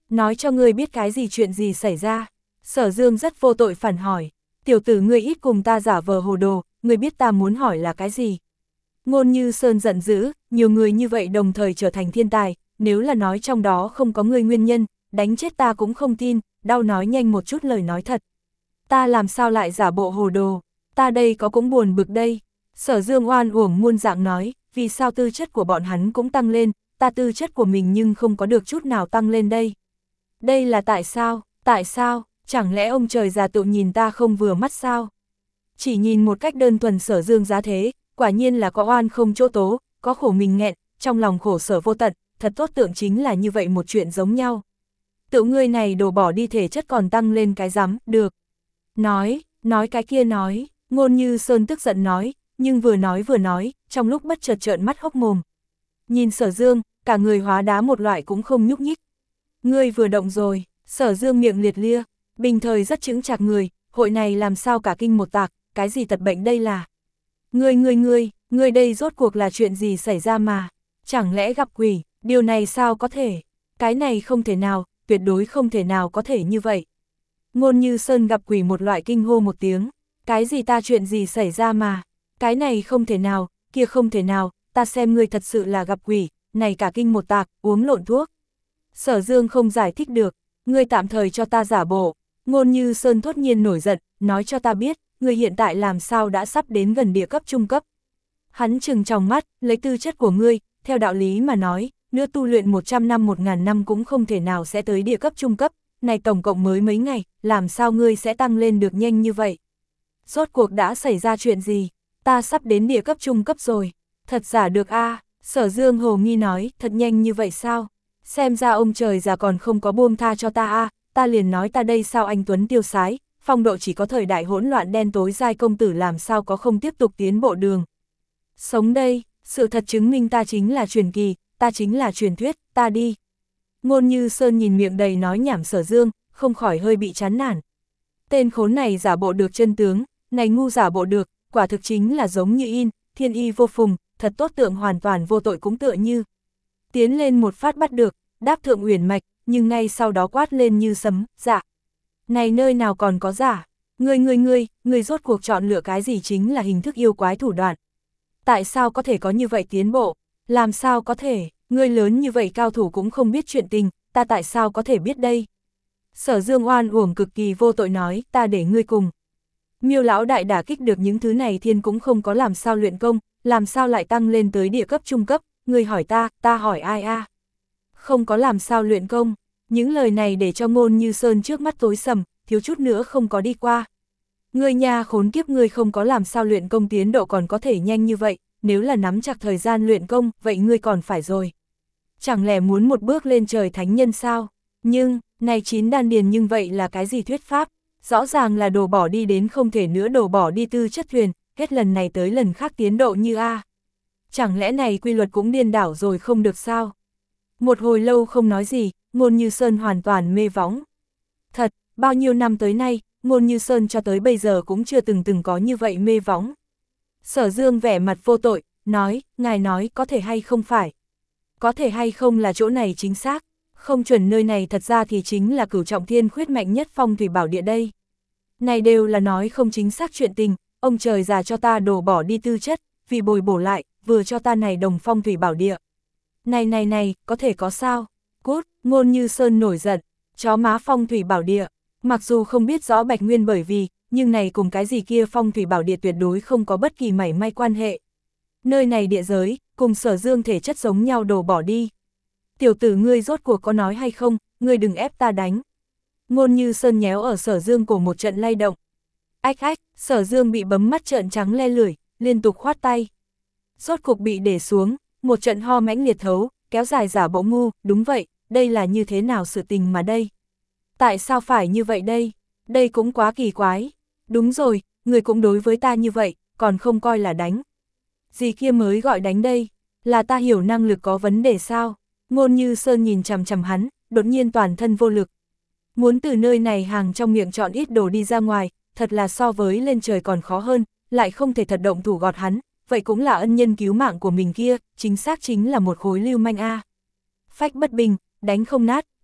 Nói cho ngươi biết cái gì chuyện gì xảy ra. Sở Dương rất vô tội phản hỏi. Tiểu tử ngươi ít cùng ta giả vờ hồ đồ, ngươi biết ta muốn hỏi là cái gì. Ngôn Như Sơn giận dữ, nhiều người như vậy đồng thời trở thành thiên tài, nếu là nói trong đó không có ngươi nguyên nhân, đánh chết ta cũng không tin, đau nói nhanh một chút lời nói thật. Ta làm sao lại giả bộ hồ đồ, ta đây có cũng buồn bực đây. Sở Dương oan uổng muôn dạng nói, vì sao tư chất của bọn hắn cũng tăng lên, ta tư chất của mình nhưng không có được chút nào tăng lên đây. Đây là tại sao, tại sao, chẳng lẽ ông trời già tự nhìn ta không vừa mắt sao? Chỉ nhìn một cách đơn thuần Sở Dương giá thế, quả nhiên là có oan không chỗ tố, có khổ mình nghẹn, trong lòng khổ sở vô tận, thật tốt tượng chính là như vậy một chuyện giống nhau. Tự ngươi này đổ bỏ đi thể chất còn tăng lên cái rắm, được. Nói, nói cái kia nói, Ngôn Như Sơn tức giận nói, nhưng vừa nói vừa nói, trong lúc bất chợt trợn mắt hốc mồm. Nhìn Sở Dương, cả người hóa đá một loại cũng không nhúc nhích. Ngươi vừa động rồi, Sở Dương miệng liệt lia, bình thời rất chững chạc người, hội này làm sao cả kinh một tạc, cái gì tật bệnh đây là. Ngươi ngươi ngươi, ngươi đây rốt cuộc là chuyện gì xảy ra mà, chẳng lẽ gặp quỷ, điều này sao có thể, cái này không thể nào, tuyệt đối không thể nào có thể như vậy. Ngôn Như Sơn gặp quỷ một loại kinh hô một tiếng, cái gì ta chuyện gì xảy ra mà, cái này không thể nào, kia không thể nào, ta xem ngươi thật sự là gặp quỷ, này cả kinh một tạc, uống lộn thuốc. Sở Dương không giải thích được, ngươi tạm thời cho ta giả bộ. Ngôn Như Sơn thốt nhiên nổi giận, nói cho ta biết, ngươi hiện tại làm sao đã sắp đến gần địa cấp trung cấp. Hắn trừng trong mắt, lấy tư chất của ngươi, theo đạo lý mà nói, nữa tu luyện một trăm năm một ngàn năm cũng không thể nào sẽ tới địa cấp trung cấp, này tổng cộng mới mấy ngày, làm sao ngươi sẽ tăng lên được nhanh như vậy? Rốt cuộc đã xảy ra chuyện gì? Ta sắp đến địa cấp trung cấp rồi, thật giả được a à? Sở Dương hồ nghi nói, thật nhanh như vậy sao? Xem ra ông trời già còn không có buông tha cho ta a à? Ta liền nói ta đây sao anh Tuấn tiêu sái, phong độ chỉ có thời đại hỗn loạn đen tối giai công tử làm sao có không tiếp tục tiến bộ đường. Sống đây, sự thật chứng minh ta chính là truyền kỳ, ta chính là truyền thuyết, ta đi. Ngôn Như Sơn nhìn miệng đầy nói nhảm Sở Dương, không khỏi hơi bị chán nản. Tên khốn này giả bộ được chân tướng, này ngu giả bộ được, quả thực chính là giống như in, thiên y vô phùng, thật tốt tượng hoàn toàn vô tội cũng tựa như. Tiến lên một phát bắt được, đáp thượng uyển mạch, nhưng ngay sau đó quát lên như sấm, dạ. Này nơi nào còn có giả, ngươi ngươi ngươi, ngươi rốt cuộc chọn lựa cái gì chính là hình thức yêu quái thủ đoạn. Tại sao có thể có như vậy tiến bộ, làm sao có thể, ngươi lớn như vậy cao thủ cũng không biết chuyện tình, ta tại sao có thể biết đây. Sở Dương oan uổng cực kỳ vô tội nói, ta để ngươi cùng. Miêu lão đại đả kích được những thứ này thiên cũng không có làm sao luyện công, làm sao lại tăng lên tới địa cấp trung cấp, ngươi hỏi ta, ta hỏi ai a? À? Không có làm sao luyện công, những lời này để cho Ngôn Như Sơn trước mắt tối sầm, thiếu chút nữa không có đi qua. Ngươi nha khốn kiếp, ngươi không có làm sao luyện công tiến độ còn có thể nhanh như vậy, nếu là nắm chặt thời gian luyện công, vậy ngươi còn phải rồi. Chẳng lẽ muốn một bước lên trời thánh nhân sao? Nhưng, này chín đan điền nhưng vậy là cái gì thuyết pháp? Rõ ràng là đổ bỏ đi đến không thể nữa đổ bỏ đi tư chất thuyền, hết lần này tới lần khác tiến độ như A. Chẳng lẽ này quy luật cũng điên đảo rồi không được sao? Một hồi lâu không nói gì, Ngôn Như Sơn hoàn toàn mê võng. Thật, bao nhiêu năm tới nay, Ngôn Như Sơn cho tới bây giờ cũng chưa từng từng có như vậy mê võng. Sở Dương vẻ mặt vô tội, nói, ngài nói có thể hay không phải. Có thể hay không là chỗ này chính xác, không chuẩn nơi này thật ra thì chính là Cửu Trọng Thiên Khuyết mạnh nhất phong thủy bảo địa đây. Này đều là nói không chính xác chuyện tình, ông trời già cho ta đổ bỏ đi tư chất, vì bồi bổ lại, vừa cho ta này đồng phong thủy bảo địa. Này này này, có thể có sao? Cút, Ngôn Như Sơn nổi giận, chó má phong thủy bảo địa, mặc dù không biết rõ bạch nguyên bởi vì, nhưng này cùng cái gì kia phong thủy bảo địa tuyệt đối không có bất kỳ mảy may quan hệ. Nơi này địa giới, cùng Sở Dương thể chất giống nhau đổ bỏ đi. Tiểu tử ngươi rốt cuộc có nói hay không, ngươi đừng ép ta đánh. Ngôn Như Sơn nhéo ở Sở Dương cổ một trận lay động. Ách ách, Sở Dương bị bấm mắt trợn trắng le lưỡi, liên tục khoát tay. Rốt cuộc bị để xuống, một trận ho mãnh liệt thấu, kéo dài giả bộ ngu, đúng vậy, đây là như thế nào sự tình mà đây? Tại sao phải như vậy đây? Đây cũng quá kỳ quái. Đúng rồi, người cũng đối với ta như vậy, còn không coi là đánh. Gì kia mới gọi đánh đây? Là ta hiểu năng lực có vấn đề sao? Ngôn Như Sơn nhìn chằm chằm hắn, đột nhiên toàn thân vô lực. Muốn từ nơi này hàng trong miệng chọn ít đồ đi ra ngoài, thật là so với lên trời còn khó hơn, lại không thể thật động thủ gọt hắn, vậy cũng là ân nhân cứu mạng của mình kia, chính xác chính là một khối lưu manh a. Phách bất bình, đánh không nát,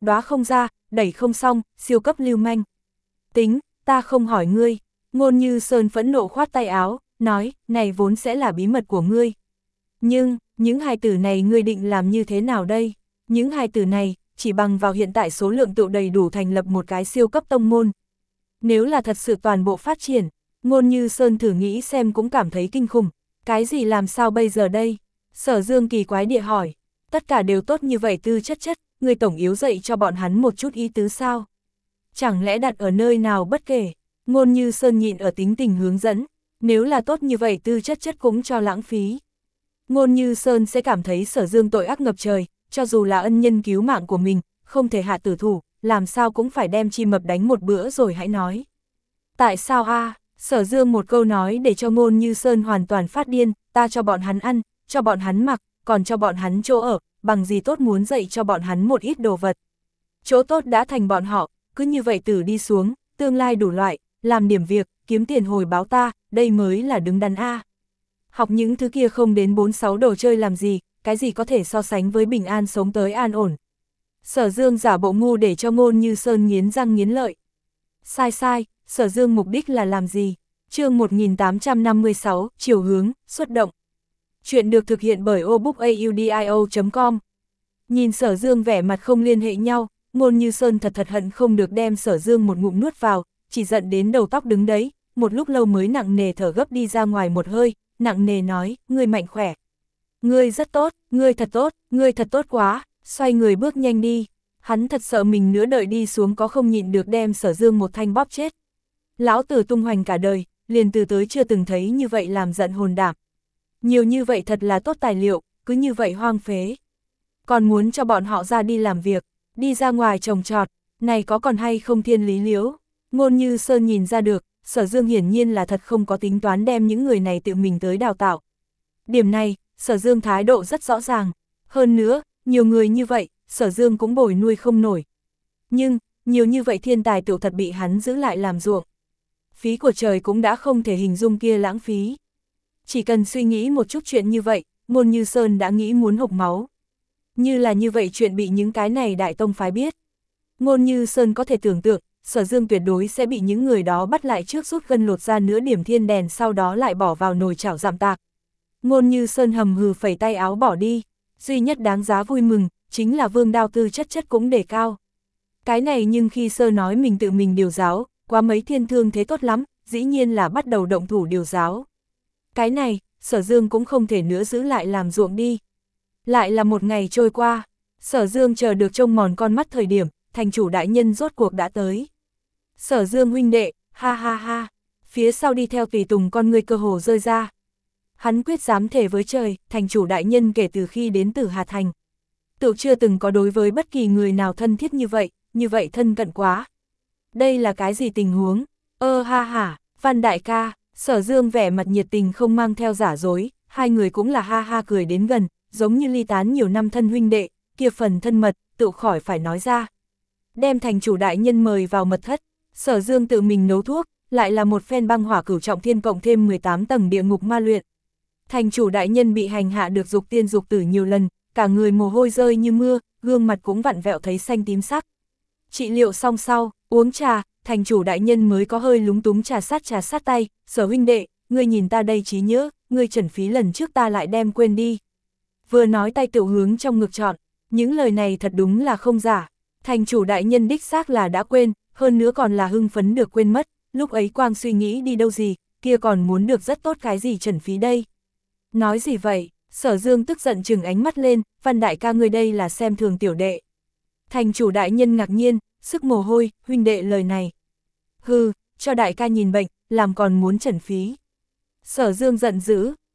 đóa không ra, đẩy không xong, siêu cấp lưu manh. Tính, ta không hỏi ngươi. Ngôn Như Sơn phẫn nộ khoát tay áo, nói, này vốn sẽ là bí mật của ngươi. Nhưng, những hài tử này ngươi định làm như thế nào đây? Những hài tử này, chỉ bằng vào hiện tại số lượng tựu đầy đủ thành lập một cái siêu cấp tông môn. Nếu là thật sự toàn bộ phát triển, Ngôn Như Sơn thử nghĩ xem cũng cảm thấy kinh khủng. Cái gì làm sao bây giờ đây? Sở Dương kỳ quái địa hỏi, tất cả đều tốt như vậy tư chất chất, người tổng yếu dạy cho bọn hắn một chút ý tứ sao? Chẳng lẽ đặt ở nơi nào bất kể? Ngôn Như Sơn nhịn ở tính tình hướng dẫn, nếu là tốt như vậy tư chất chất cũng cho lãng phí. Ngôn Như Sơn sẽ cảm thấy Sở Dương tội ác ngập trời, cho dù là ân nhân cứu mạng của mình, không thể hạ tử thủ, làm sao cũng phải đem chi mập đánh một bữa rồi hãy nói. Tại sao a? À? Sở Dương một câu nói để cho Ngôn Như Sơn hoàn toàn phát điên, ta cho bọn hắn ăn, cho bọn hắn mặc, còn cho bọn hắn chỗ ở, bằng gì tốt muốn dạy cho bọn hắn một ít đồ vật. Chỗ tốt đã thành bọn họ, cứ như vậy tử đi xuống, tương lai đủ loại, làm điểm việc, kiếm tiền hồi báo ta, đây mới là đứng đắn a. Học những thứ kia không đến bốn sáu đồ chơi làm gì, cái gì có thể so sánh với bình an sống tới an ổn. Sở Dương giả bộ ngu để cho Ngôn Như Sơn nghiến răng nghiến lợi. Sai sai, Sở Dương mục đích là làm gì? Chương một nghìn tám trăm năm mươi sáu, chiều hướng, xuất động. Chuyện được thực hiện bởi obookaudio chấm com. Nhìn Sở Dương vẻ mặt không liên hệ nhau, Ngôn Như Sơn thật thật hận không được đem Sở Dương một ngụm nuốt vào, chỉ giận đến đầu tóc đứng đấy, một lúc lâu mới nặng nề thở gấp đi ra ngoài một hơi, nặng nề nói, ngươi mạnh khỏe. Ngươi rất tốt, ngươi thật tốt, ngươi thật tốt quá, xoay người bước nhanh đi. Hắn thật sợ mình nữa đợi đi xuống có không nhịn được đem Sở Dương một thanh bóp chết. Lão tử tung hoành cả đời, liền từ tới chưa từng thấy như vậy làm giận hồn đảm. Nhiều như vậy thật là tốt tài liệu, cứ như vậy hoang phế. Còn muốn cho bọn họ ra đi làm việc, đi ra ngoài trồng trọt, này có còn hay không thiên lý liếu. Ngôn Như Sơn nhìn ra được, Sở Dương hiển nhiên là thật không có tính toán đem những người này tự mình tới đào tạo. Điểm này, Sở Dương thái độ rất rõ ràng. Hơn nữa, nhiều người như vậy, Sở Dương cũng bồi nuôi không nổi. Nhưng, nhiều như vậy thiên tài tự thật bị hắn giữ lại làm ruộng. Phí của trời cũng đã không thể hình dung kia lãng phí. Chỉ cần suy nghĩ một chút chuyện như vậy, Ngôn Như Sơn đã nghĩ muốn hộc máu. Như là như vậy chuyện bị những cái này đại tông phái biết. Ngôn Như Sơn có thể tưởng tượng, Sở Dương tuyệt đối sẽ bị những người đó bắt lại trước rút gân lột ra nửa điểm thiên đèn sau đó lại bỏ vào nồi chảo giảm tạc. Ngôn Như Sơn hầm hừ phẩy tay áo bỏ đi, duy nhất đáng giá vui mừng, chính là Vương Đao tư chất chất cũng đề cao. Cái này nhưng khi Sơ nói mình tự mình điều giáo, quá mấy thiên thương thế tốt lắm, dĩ nhiên là bắt đầu động thủ điều giáo. Cái này, Sở Dương cũng không thể nữa giữ lại làm ruộng đi. Lại là một ngày trôi qua, Sở Dương chờ được trông mòn con mắt thời điểm, thành chủ đại nhân rốt cuộc đã tới. Sở Dương huynh đệ, ha ha ha, phía sau đi theo tùy tùng con người cơ hồ rơi ra. Hắn quyết dám thề với trời, thành chủ đại nhân kể từ khi đến từ Hà Thành. Tự chưa từng có đối với bất kỳ người nào thân thiết như vậy, như vậy thân cận quá. Đây là cái gì tình huống? Ơ ha ha, Văn đại ca, Sở Dương vẻ mặt nhiệt tình không mang theo giả dối, hai người cũng là ha ha cười đến gần, giống như ly tán nhiều năm thân huynh đệ, kia phần thân mật, tự khỏi phải nói ra. Đem thành chủ đại nhân mời vào mật thất, Sở Dương tự mình nấu thuốc, lại là một phen băng hỏa cửu trọng thiên cộng thêm mười tám tầng địa ngục ma luyện. Thành chủ đại nhân bị hành hạ được dục tiên dục tử nhiều lần, cả người mồ hôi rơi như mưa, gương mặt cũng vặn vẹo thấy xanh tím sắc. Trị liệu xong sau, uống trà, thành chủ đại nhân mới có hơi lúng túng trà sát trà sát tay, Sở huynh đệ, ngươi nhìn ta đây trí nhớ, ngươi trần phí lần trước ta lại đem quên đi. Vừa nói tay tự hướng trong ngực trọn, những lời này thật đúng là không giả. Thành chủ đại nhân đích xác là đã quên, hơn nữa còn là hưng phấn được quên mất, lúc ấy quang suy nghĩ đi đâu gì, kia còn muốn được rất tốt cái gì trần phí đây. Nói gì vậy, Sở Dương tức giận trừng ánh mắt lên, Văn đại ca ngươi đây là xem thường tiểu đệ. Thành chủ đại nhân ngạc nhiên, sức mồ hôi, huynh đệ lời này. Hừ, cho đại ca nhìn bệnh, làm còn muốn trần phí. Sở Dương giận dữ,